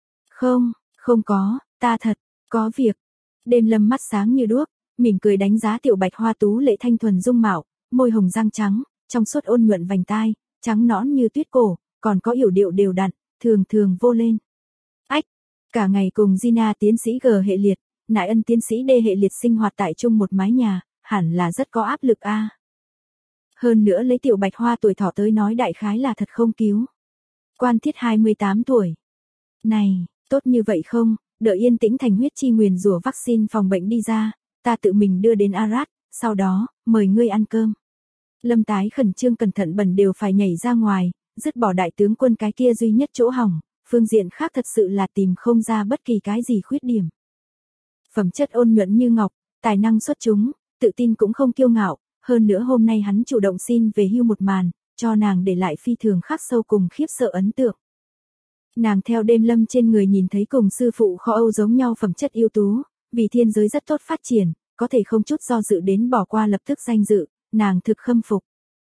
Không có, ta thật, có việc. Đêm Lâm mắt sáng như đuốc, mỉm cười đánh giá Tiểu Bạch Hoa tú lệ thanh thuần dung mạo, môi hồng răng trắng, trong suốt ôn nhuận vành tai, trắng nõn như tuyết cổ, còn có yểu điệu đều đặn, thường vô lên. Ách, cả ngày cùng Gina tiến sĩ G hệ liệt, Nại Ân tiến sĩ D hệ liệt sinh hoạt tại chung một mái nhà, hẳn là rất có áp lực a. Hơn nữa lấy Tiểu Bạch Hoa tuổi thọ tới nói đại khái là thật không cứu. Quan Thiết 28 tuổi. Này, tốt như vậy không, đợi yên tĩnh thành huyết chi nguyền rủa vaccine phòng bệnh đi ra, ta tự mình đưa đến Arad, sau đó, mời ngươi ăn cơm. Lâm tái khẩn trương cẩn thận bẩn đều phải nhảy ra ngoài, dứt bỏ đại tướng quân cái kia duy nhất chỗ hỏng, phương diện khác thật sự là tìm không ra bất kỳ cái gì khuyết điểm. Phẩm chất ôn nhuận như ngọc, tài năng xuất chúng, tự tin cũng không kiêu ngạo, hơn nữa hôm nay hắn chủ động xin về hưu một màn, cho nàng để lại phi thường khắc sâu cùng khiếp sợ ấn tượng. Nàng theo Đêm Lâm trên người nhìn thấy cùng sư phụ Kho Âu giống nhau phẩm chất ưu tú, vì thiên giới rất tốt phát triển, có thể không chút do dự đến bỏ qua lập tức danh dự, nàng thực khâm phục.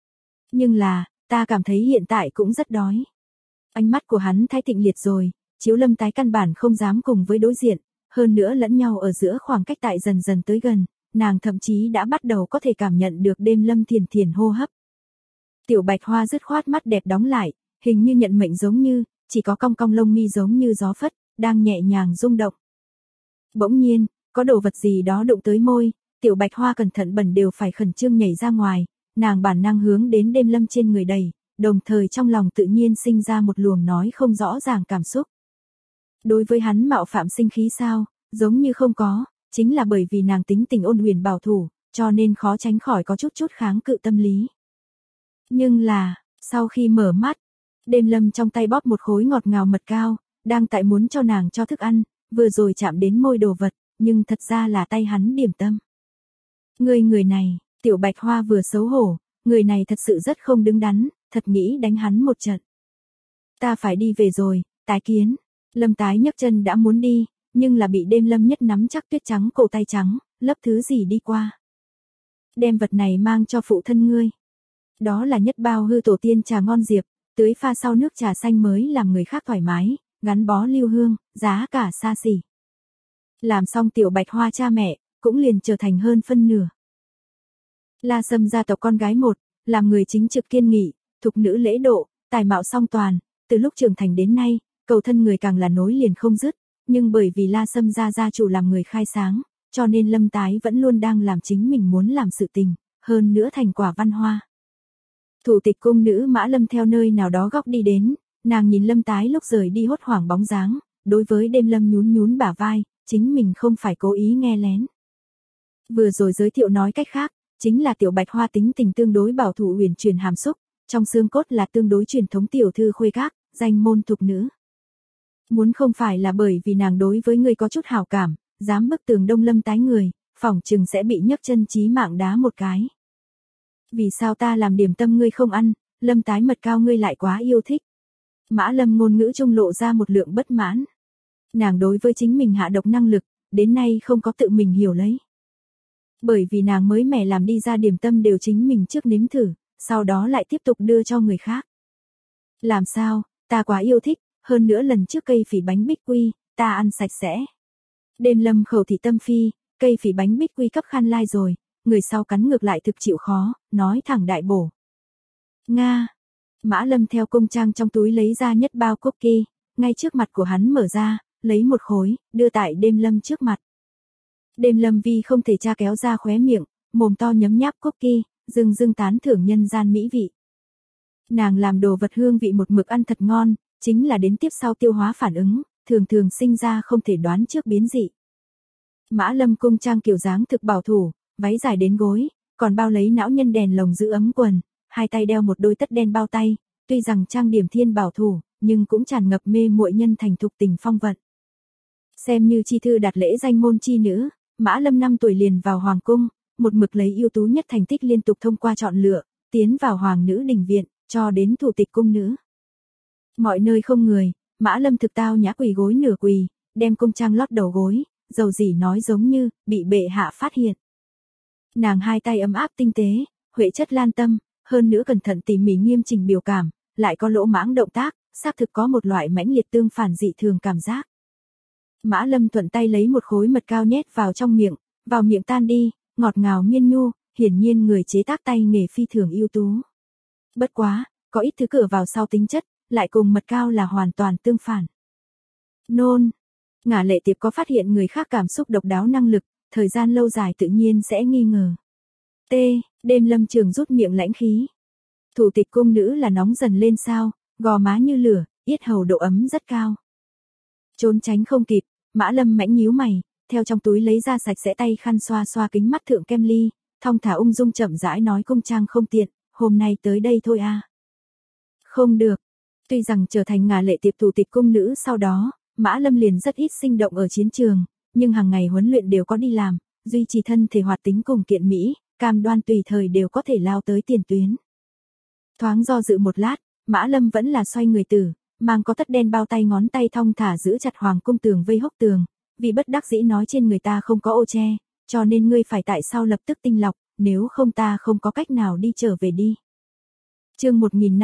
Nhưng là, ta cảm thấy hiện tại cũng rất đói. Ánh mắt của hắn thái thịnh liệt rồi, Chiếu Lâm tái căn bản không dám cùng với đối diện, hơn nữa lẫn nhau ở giữa khoảng cách tại dần dần tới gần, nàng thậm chí đã bắt đầu có thể cảm nhận được đêm Lâm thiền thiền hô hấp. Tiểu Bạch Hoa dứt khoát mắt đẹp đóng lại, hình như nhận mệnh giống như, chỉ có cong cong lông mi giống như gió phất, đang nhẹ nhàng rung động. Bỗng nhiên, có đồ vật gì đó đụng tới môi, Tiểu Bạch Hoa cẩn thận bẩn đều phải khẩn trương nhảy ra ngoài, nàng bản năng hướng đến đêm Lâm trên người đầy, đồng thời trong lòng tự nhiên sinh ra một luồng nói không rõ ràng cảm xúc. Đối với hắn mạo phạm sinh khí sao, giống như không có, chính là bởi vì nàng tính tình ôn huyền bảo thủ, cho nên khó tránh khỏi có chút kháng cự tâm lý. Nhưng là, sau khi mở mắt, đêm Lâm trong tay bóp một khối ngọt ngào mật cao, đang tại muốn cho nàng cho thức ăn, vừa rồi chạm đến môi đồ vật, nhưng thật ra là tay hắn điểm tâm. Người này, Tiểu Bạch Hoa vừa xấu hổ, người này thật sự rất không đứng đắn, thật nghĩ đánh hắn một trận. Ta phải đi về rồi, tái kiến. Lâm tái nhấc chân đã muốn đi, nhưng là bị đêm Lâm nhất nắm chắc tuyết trắng cổ tay trắng, lấp thứ gì đi qua. Đem vật này mang cho phụ thân ngươi. Đó là nhất bao hư tổ tiên trà ngon diệp, tưới pha sau nước trà xanh mới làm người khác thoải mái, gắn bó lưu hương, giá cả xa xỉ. Làm xong Tiểu Bạch Hoa cha mẹ, cũng liền trở thành hơn phân nửa. La Sâm gia tộc con gái một, làm người chính trực kiên nghị, thục nữ lễ độ, tài mạo song toàn, từ lúc trưởng thành đến nay, cầu thân người càng là nối liền không dứt, nhưng bởi vì La Sâm gia chủ làm người khai sáng, cho nên Lâm tái vẫn luôn đang làm chính mình muốn làm sự tình, hơn nữa thành quả văn hoa. Thủ tịch cung nữ Mã Lâm theo nơi nào đó góc đi đến, nàng nhìn Lâm tái lúc rời đi hốt hoảng bóng dáng, đối với đêm Lâm nhún bả vai, chính mình không phải cố ý nghe lén. Vừa rồi giới thiệu nói cách khác, chính là Tiểu Bạch Hoa tính tình tương đối bảo thủ huyền truyền hàm xúc, trong xương cốt là tương đối truyền thống tiểu thư khuê các, danh môn thục nữ. Muốn không phải là bởi vì nàng đối với ngươi có chút hảo cảm, dám bức tường Đông Lâm tái người, phỏng chừng sẽ bị nhấc chân chí mạng đá một cái. Vì sao ta làm điểm tâm ngươi không ăn, Lâm tái mật cao ngươi lại quá yêu thích. Mã Lâm ngôn ngữ trung lộ ra một lượng bất mãn. Nàng đối với chính mình hạ độc năng lực, đến nay không có tự mình hiểu lấy. Bởi vì nàng mới mẻ làm đi ra điểm tâm đều chính mình trước nếm thử, sau đó lại tiếp tục đưa cho người khác. Làm sao, ta quá yêu thích, hơn nữa lần trước cây phỉ bánh bích quy, ta ăn sạch sẽ. Đêm Lâm khẩu thị tâm phi, cây phỉ bánh bích quy cấp khan lai rồi, người sau cắn ngược lại thực chịu khó, nói thẳng đại bổ. Nga. Mã Lâm theo công trang trong túi lấy ra nhất bao cookie, ngay trước mặt của hắn mở ra, lấy một khối, đưa tại đêm Lâm trước mặt. Đêm Lâm vì không thể tra kéo ra khóe miệng, mồm to nhấm nháp cookie, dưng tán thưởng nhân gian mỹ vị. Nàng làm đồ vật hương vị một mực ăn thật ngon, chính là đến tiếp sau tiêu hóa phản ứng, thường sinh ra không thể đoán trước biến dị. Mã Lâm cung trang kiểu dáng thực bảo thủ, váy dài đến gối, còn bao lấy não nhân đèn lồng giữ ấm quần, hai tay đeo một đôi tất đen bao tay, tuy rằng trang điểm thiên bảo thủ, nhưng cũng tràn ngập mê muội nhân thành thục tình phong vận. Xem như chi thư đạt lễ danh môn chi nữ, Mã Lâm 5 tuổi liền vào hoàng cung, một mực lấy ưu tú nhất thành tích liên tục thông qua chọn lựa, tiến vào hoàng nữ đình viện, cho đến thủ tịch cung nữ. Mọi nơi không người, Mã Lâm thực tao nhã quỳ gối nửa quỳ, đem cung trang lót đầu gối, dầu dỉ nói giống như bị bệ hạ phát hiện. Nàng hai tay ấm áp tinh tế, huệ chất lan tâm, hơn nữa cẩn thận tỉ mỉ nghiêm chỉnh biểu cảm, lại có lỗ mãng động tác, xác thực có một loại mãnh liệt tương phản dị thường cảm giác. Mã Lâm thuận tay lấy một khối mật cao nhét vào trong miệng, vào miệng tan đi, ngọt ngào miên nhu, hiển nhiên người chế tác tay nghề phi thường ưu tú. Bất quá, có ít thứ cửa vào sau tính chất, lại cùng mật cao là hoàn toàn tương phản. Nôn. Ngả Lệ Tiệp có phát hiện người khác cảm xúc độc đáo năng lực, thời gian lâu dài tự nhiên sẽ nghi ngờ. T. Đêm Lâm Trường rút miệng lãnh khí. Thủ tịch cung nữ là nóng dần lên sao, gò má như lửa, yết hầu độ ấm rất cao. Trốn tránh không kịp, Mã Lâm mãnh nhíu mày, theo trong túi lấy ra sạch sẽ tay khăn xoa xoa kính mắt thượng kem ly, thong thả ung dung chậm rãi nói cung trang không tiện, hôm nay tới đây thôi à. Không được. Tuy rằng trở thành Ngả Lệ Tiệp thủ tịch cung nữ sau đó, Mã Lâm liền rất ít sinh động ở chiến trường, nhưng hàng ngày huấn luyện đều có đi làm, duy trì thân thể hoạt tính cùng kiện mỹ, cam đoan tùy thời đều có thể lao tới tiền tuyến. Thoáng do dự một lát, Mã Lâm vẫn là xoay người tử, mang có tất đen bao tay ngón tay thong thả giữ chặt hoàng cung tường vây hốc tường, vì bất đắc dĩ nói trên người ta không có ô che, cho nên ngươi phải tại sao lập tức tinh lọc, nếu không ta không có cách nào đi trở về đi. Chương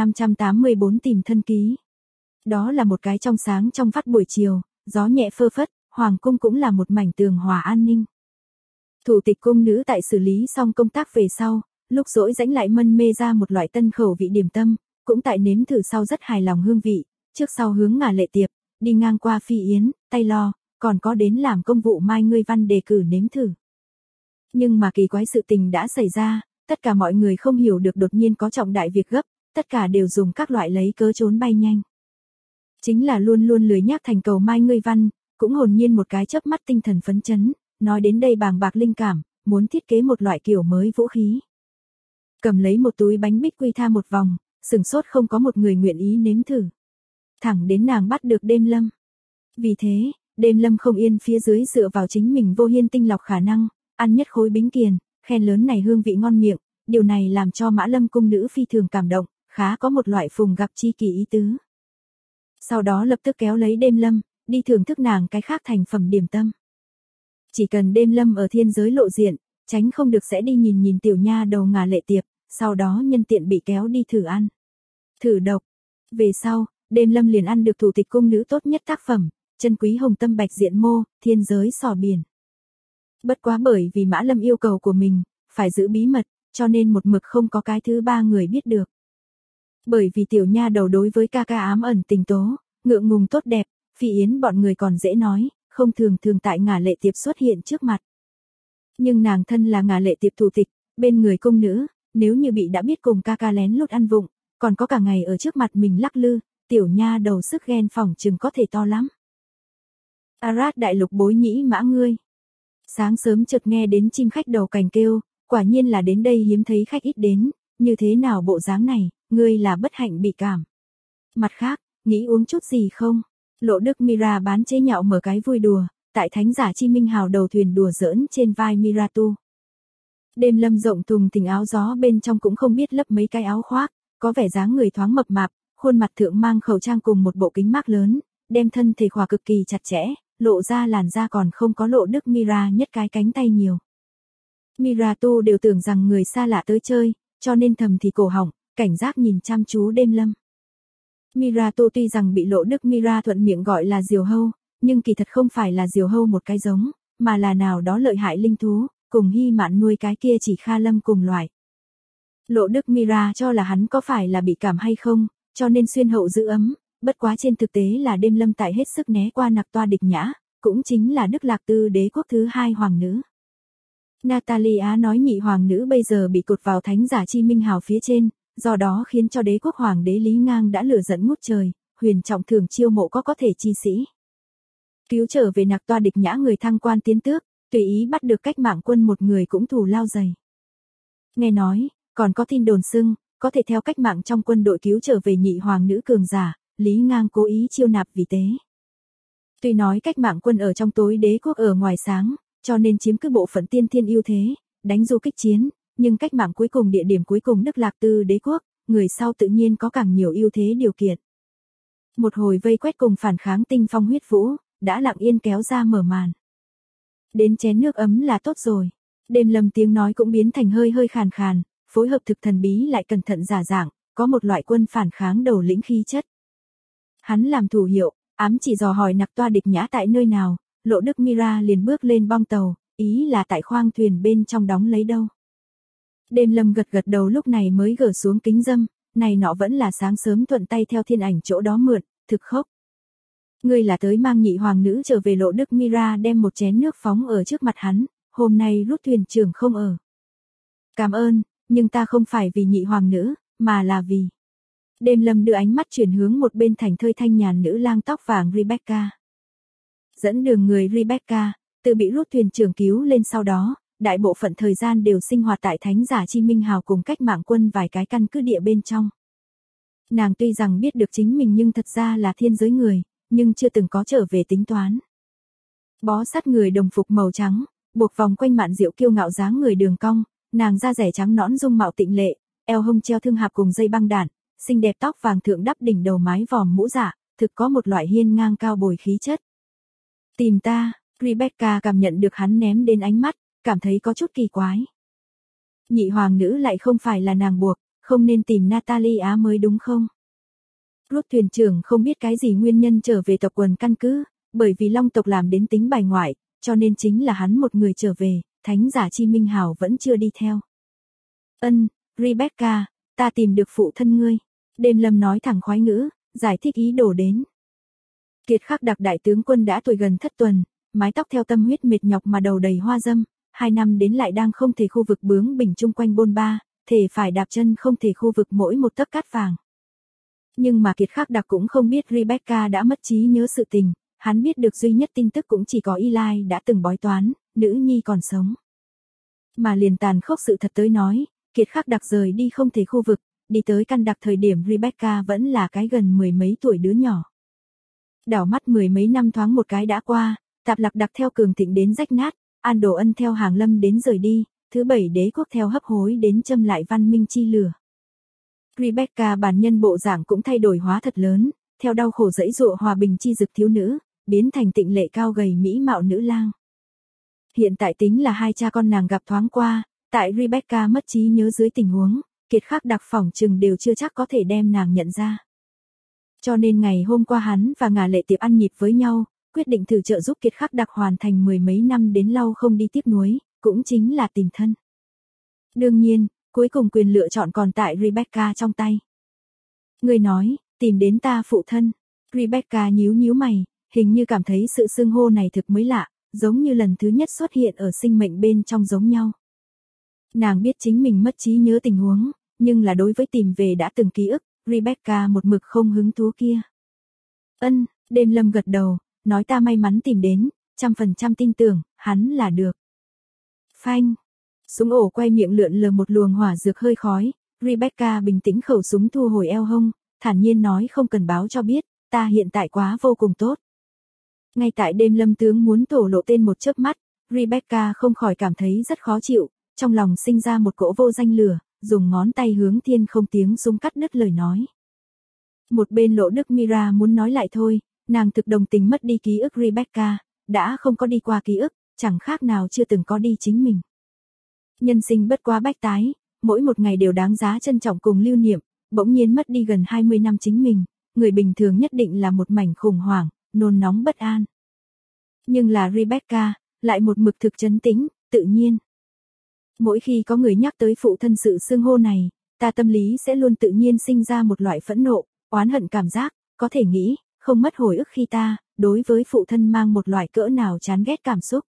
1584 tìm thân ký. Đó là một cái trong sáng trong vắt buổi chiều, gió nhẹ phơ phất, hoàng cung cũng là một mảnh tường hòa an ninh. Thủ tịch cung nữ tại xử lý xong công tác về sau, lúc rỗi rãnh lại mân mê ra một loại tân khẩu vị điểm tâm, cũng tại nếm thử sau rất hài lòng hương vị, trước sau hướng Ngả Lệ Tiệp, đi ngang qua Phi Yến, tay lo, còn có đến làm công vụ Mai Ngươi Văn đề cử nếm thử. Nhưng mà kỳ quái sự tình đã xảy ra, tất cả mọi người không hiểu được đột nhiên có trọng đại việc gấp, tất cả đều dùng các loại lấy cớ trốn bay nhanh. Chính là luôn luôn lười nhác thành cầu Mai Ngươi Văn, cũng hồn nhiên một cái chớp mắt tinh thần phấn chấn, nói đến đây bàng bạc linh cảm, muốn thiết kế một loại kiểu mới vũ khí. Cầm lấy một túi bánh bích quy tha một vòng, sừng sốt không có một người nguyện ý nếm thử. Thẳng đến nàng bắt được Đêm Lâm. Vì thế, Đêm Lâm không yên phía dưới dựa vào chính mình vô hiên tinh lọc khả năng, ăn nhất khối bính kiền, khen lớn này hương vị ngon miệng, điều này làm cho Mã Lâm cung nữ phi thường cảm động, khá có một loại phùng gặp chi kỳ ý tứ. Sau đó lập tức kéo lấy Đêm Lâm, đi thưởng thức nàng cái khác thành phẩm điểm tâm. Chỉ cần Đêm Lâm ở thiên giới lộ diện, tránh không được sẽ đi nhìn nhìn tiểu nha đầu Ngả Lệ Tiệp, sau đó nhân tiện bị kéo đi thử ăn. Thử độc. Về sau, Đêm Lâm liền ăn được thủ tịch cung nữ tốt nhất tác phẩm, chân quý hồng tâm bạch diện mô, thiên giới sò biển. Bất quá bởi vì Mã Lâm yêu cầu của mình, phải giữ bí mật, cho nên một mực không có cái thứ ba người biết được. Bởi vì tiểu nha đầu đối với ca ca ám ẩn tình tố, ngượng ngùng tốt đẹp, Phi Yến bọn người còn dễ nói, không thường tại Ngả Lệ Tiệp xuất hiện trước mặt. Nhưng nàng thân là Ngả Lệ Tiệp thủ tịch, bên người cung nữ, nếu như bị đã biết cùng ca ca lén lút ăn vụng, còn có cả ngày ở trước mặt mình lắc lư, tiểu nha đầu sức ghen phỏng chừng có thể to lắm. Arad đại lục bối nhĩ mã ngươi. Sáng sớm chợt nghe đến chim khách đầu cành kêu, quả nhiên là đến đây hiếm thấy khách ít đến, như thế nào bộ dáng này, ngươi là bất hạnh bị cảm. Mặt khác, nghĩ uống chút gì không? Lộ Đức Mira bán chế nhạo mở cái vui đùa, tại thánh giả Chi Minh Hào đầu thuyền đùa giỡn trên vai Miratu. Đêm Lâm rộng thùng thình áo gió bên trong cũng không biết lấp mấy cái áo khoác, có vẻ dáng người thoáng mập mạp, khuôn mặt thượng mang khẩu trang cùng một bộ kính mác lớn, đem thân thể khỏa cực kỳ chặt chẽ, lộ ra làn da còn không có Lộ Đức Mira nhất cái cánh tay nhiều. Miratu đều tưởng rằng người xa lạ tới chơi, cho nên thầm thì cổ họng, cảnh giác nhìn chăm chú Đêm Lâm. Miratu tuy rằng bị Lộ Đức Mira thuận miệng gọi là diều hâu, nhưng kỳ thật không phải là diều hâu một cái giống, mà là nào đó lợi hại linh thú, cùng Hy Mạn nuôi cái kia chỉ Kha Lâm cùng loại. Lộ Đức Mira cho là hắn có phải là bị cảm hay không, cho nên xuyên hậu giữ ấm, bất quá trên thực tế là Đêm Lâm tại hết sức né qua Nặc Toa Địch Nhã, cũng chính là Đức Lạc Tư đế quốc thứ hai hoàng nữ. Natalia nói nhị hoàng nữ bây giờ bị cột vào thánh giả Chi Minh Hào phía trên, do đó khiến cho đế quốc hoàng đế Lý Ngang đã lửa giận ngút trời, huyền trọng thưởng chiêu mộ có thể chi sĩ. Cứu trở về Nặc Toa Địch Nhã người thăng quan tiến tước, tùy ý bắt được cách mạng quân một người cũng thù lao dày. Nghe nói, còn có tin đồn xưng, có thể theo cách mạng trong quân đội cứu trở về nhị hoàng nữ cường giả, Lý Ngang cố ý chiêu nạp vì tế. Tuy nói cách mạng quân ở trong tối đế quốc ở ngoài sáng, cho nên chiếm cứ bộ phận tiên thiên ưu thế, đánh du kích chiến, nhưng cách mạng cuối cùng địa điểm cuối cùng Đức Lạc Tư đế quốc, người sau tự nhiên có càng nhiều ưu thế điều kiện. Một hồi vây quét cùng phản kháng tinh phong huyết vũ, đã lặng yên kéo ra mở màn. Đến chén nước ấm là tốt rồi. Đêm Lâm tiếng nói cũng biến thành hơi hơi khàn khàn, phối hợp thực thần bí lại cẩn thận giả dạng, có một loại quân phản kháng đầu lĩnh khí chất. Hắn làm thủ hiệu, ám chỉ dò hỏi Nặc Toa Địch Nhã tại nơi nào, Lộ Đức Mira liền bước lên bong tàu, ý là tại khoang thuyền bên trong đóng lấy đâu. Đêm Lâm gật gật đầu lúc này mới gỡ xuống kính dâm, này nọ vẫn là sáng sớm thuận tay theo thiên ảnh chỗ đó mượn, thực khốc. Ngươi là tới mang nhị hoàng nữ trở về. Lộ Đức Mira đem một chén nước phóng ở trước mặt hắn, hôm nay rút thuyền trưởng không ở. Cảm ơn, nhưng ta không phải vì nhị hoàng nữ, mà là vì. Đêm Lâm đưa ánh mắt chuyển hướng một bên thành thơi thanh nhàn nữ lang tóc vàng Rebecca. Dẫn đường người Rebecca, từ bị rút thuyền trưởng cứu lên sau đó, đại bộ phận thời gian đều sinh hoạt tại thánh giả Chi Minh Hào cùng cách mạng quân vài cái căn cứ địa bên trong. Nàng tuy rằng biết được chính mình nhưng thật ra là thiên giới người, nhưng chưa từng có trở về tính toán. Bó sát người đồng phục màu trắng, buộc vòng quanh mạn diệu kiêu ngạo dáng người đường cong, nàng da rẻ trắng nõn dung mạo tịnh lệ, eo hông treo thương hạp cùng dây băng đạn, xinh đẹp tóc vàng thượng đắp đỉnh đầu mái vòm mũ dạ, thực có một loại hiên ngang cao bồi khí chất. Tìm ta, Rebecca cảm nhận được hắn ném đến ánh mắt, cảm thấy có chút kỳ quái. Nhị hoàng nữ lại không phải là nàng buộc, không nên tìm Natalia mới đúng không? Ruth thuyền trưởng không biết cái gì nguyên nhân trở về tộc quần căn cứ, bởi vì Long tộc làm đến tính bài ngoại, cho nên chính là hắn một người trở về, thánh giả Chi Minh Hào vẫn chưa đi theo. Rebecca, ta tìm được phụ thân ngươi. Đêm Lâm nói thẳng khoái ngữ, giải thích ý đồ đến. Kiệt Khắc Đặc đại tướng quân đã tuổi gần thất tuần, mái tóc theo tâm huyết mệt nhọc mà đầu đầy hoa dâm, 2 năm đến lại đang không thể khu vực bướng bỉnh chung quanh bôn ba, thể phải đạp chân không thể khu vực mỗi một tấc cát vàng. Nhưng mà Kiệt Khắc Đặc cũng không biết Rebecca đã mất trí nhớ sự tình, hắn biết được duy nhất tin tức cũng chỉ có Eli đã từng bói toán, nữ nhi còn sống. Mà liền tàn khốc sự thật tới nói, Kiệt Khắc Đặc rời đi không thể khu vực, đi tới căn đặc thời điểm Rebecca vẫn là cái gần 10 mấy tuổi đứa nhỏ. Đảo mắt 10 mấy năm thoáng một cái đã qua, Tạp Lạc Đặc theo cường thịnh đến rách nát, An Đồ Ân theo hàng lâm đến rời đi, thứ 7 đế quốc theo hấp hối đến châm lại văn minh chi lửa. Rebecca bản nhân bộ dạng cũng thay đổi hóa thật lớn, theo đau khổ dẫy dụa hòa bình chi dực thiếu nữ, biến thành tịnh lệ cao gầy mỹ mạo nữ lang. Hiện tại tính là hai cha con nàng gặp thoáng qua, tại Rebecca mất trí nhớ dưới tình huống, Kiệt Khắc Đặc phỏng chừng đều chưa chắc có thể đem nàng nhận ra. Cho nên ngày hôm qua hắn và Ngà Lệ Tiệp ăn nhịp với nhau, quyết định thử trợ giúp Kiệt Khắc Đặc hoàn thành 10 mấy năm đến lau không đi tiếc nuối, cũng chính là tìm thân. Đương nhiên, cuối cùng quyền lựa chọn còn tại Rebecca trong tay. Người nói, tìm đến ta phụ thân. Rebecca nhíu nhíu mày, hình như cảm thấy sự xưng hô này thực mới lạ, giống như lần thứ nhất xuất hiện ở sinh mệnh bên trong giống nhau. Nàng biết chính mình mất trí nhớ tình huống, nhưng là đối với tìm về đã từng ký ức, Rebecca một mực không hứng thú kia. Đêm Lâm gật đầu, nói ta may mắn tìm đến, 100% tin tưởng, hắn là được. Phanh. Súng ổ quay miệng lượn lờ một luồng hỏa dược hơi khói, Rebecca bình tĩnh khẩu súng thu hồi eo hông, thản nhiên nói không cần báo cho biết, ta hiện tại quá vô cùng tốt. Ngay tại Đêm Lâm tướng muốn thổ lộ tên một chớp mắt, Rebecca không khỏi cảm thấy rất khó chịu, trong lòng sinh ra một cỗ vô danh lửa, dùng ngón tay hướng thiên không tiếng súng cắt đứt lời nói. Một bên Lộ Đức Mira muốn nói lại thôi, nàng thực đồng tình mất đi ký ức Rebecca, đã không có đi qua ký ức, chẳng khác nào chưa từng có đi chính mình. Nhân sinh bất quá bách tái, mỗi một ngày đều đáng giá trân trọng cùng lưu niệm, bỗng nhiên mất đi gần 20 năm chính mình, người bình thường nhất định là một mảnh khủng hoảng, nôn nóng bất an. Nhưng là Rebecca, lại một mực thực trấn tĩnh, tự nhiên. Mỗi khi có người nhắc tới phụ thân sự xưng hô này, ta tâm lý sẽ luôn tự nhiên sinh ra một loại phẫn nộ, oán hận cảm giác, có thể nghĩ, không mất hồi ức khi ta, đối với phụ thân mang một loại cỡ nào chán ghét cảm xúc.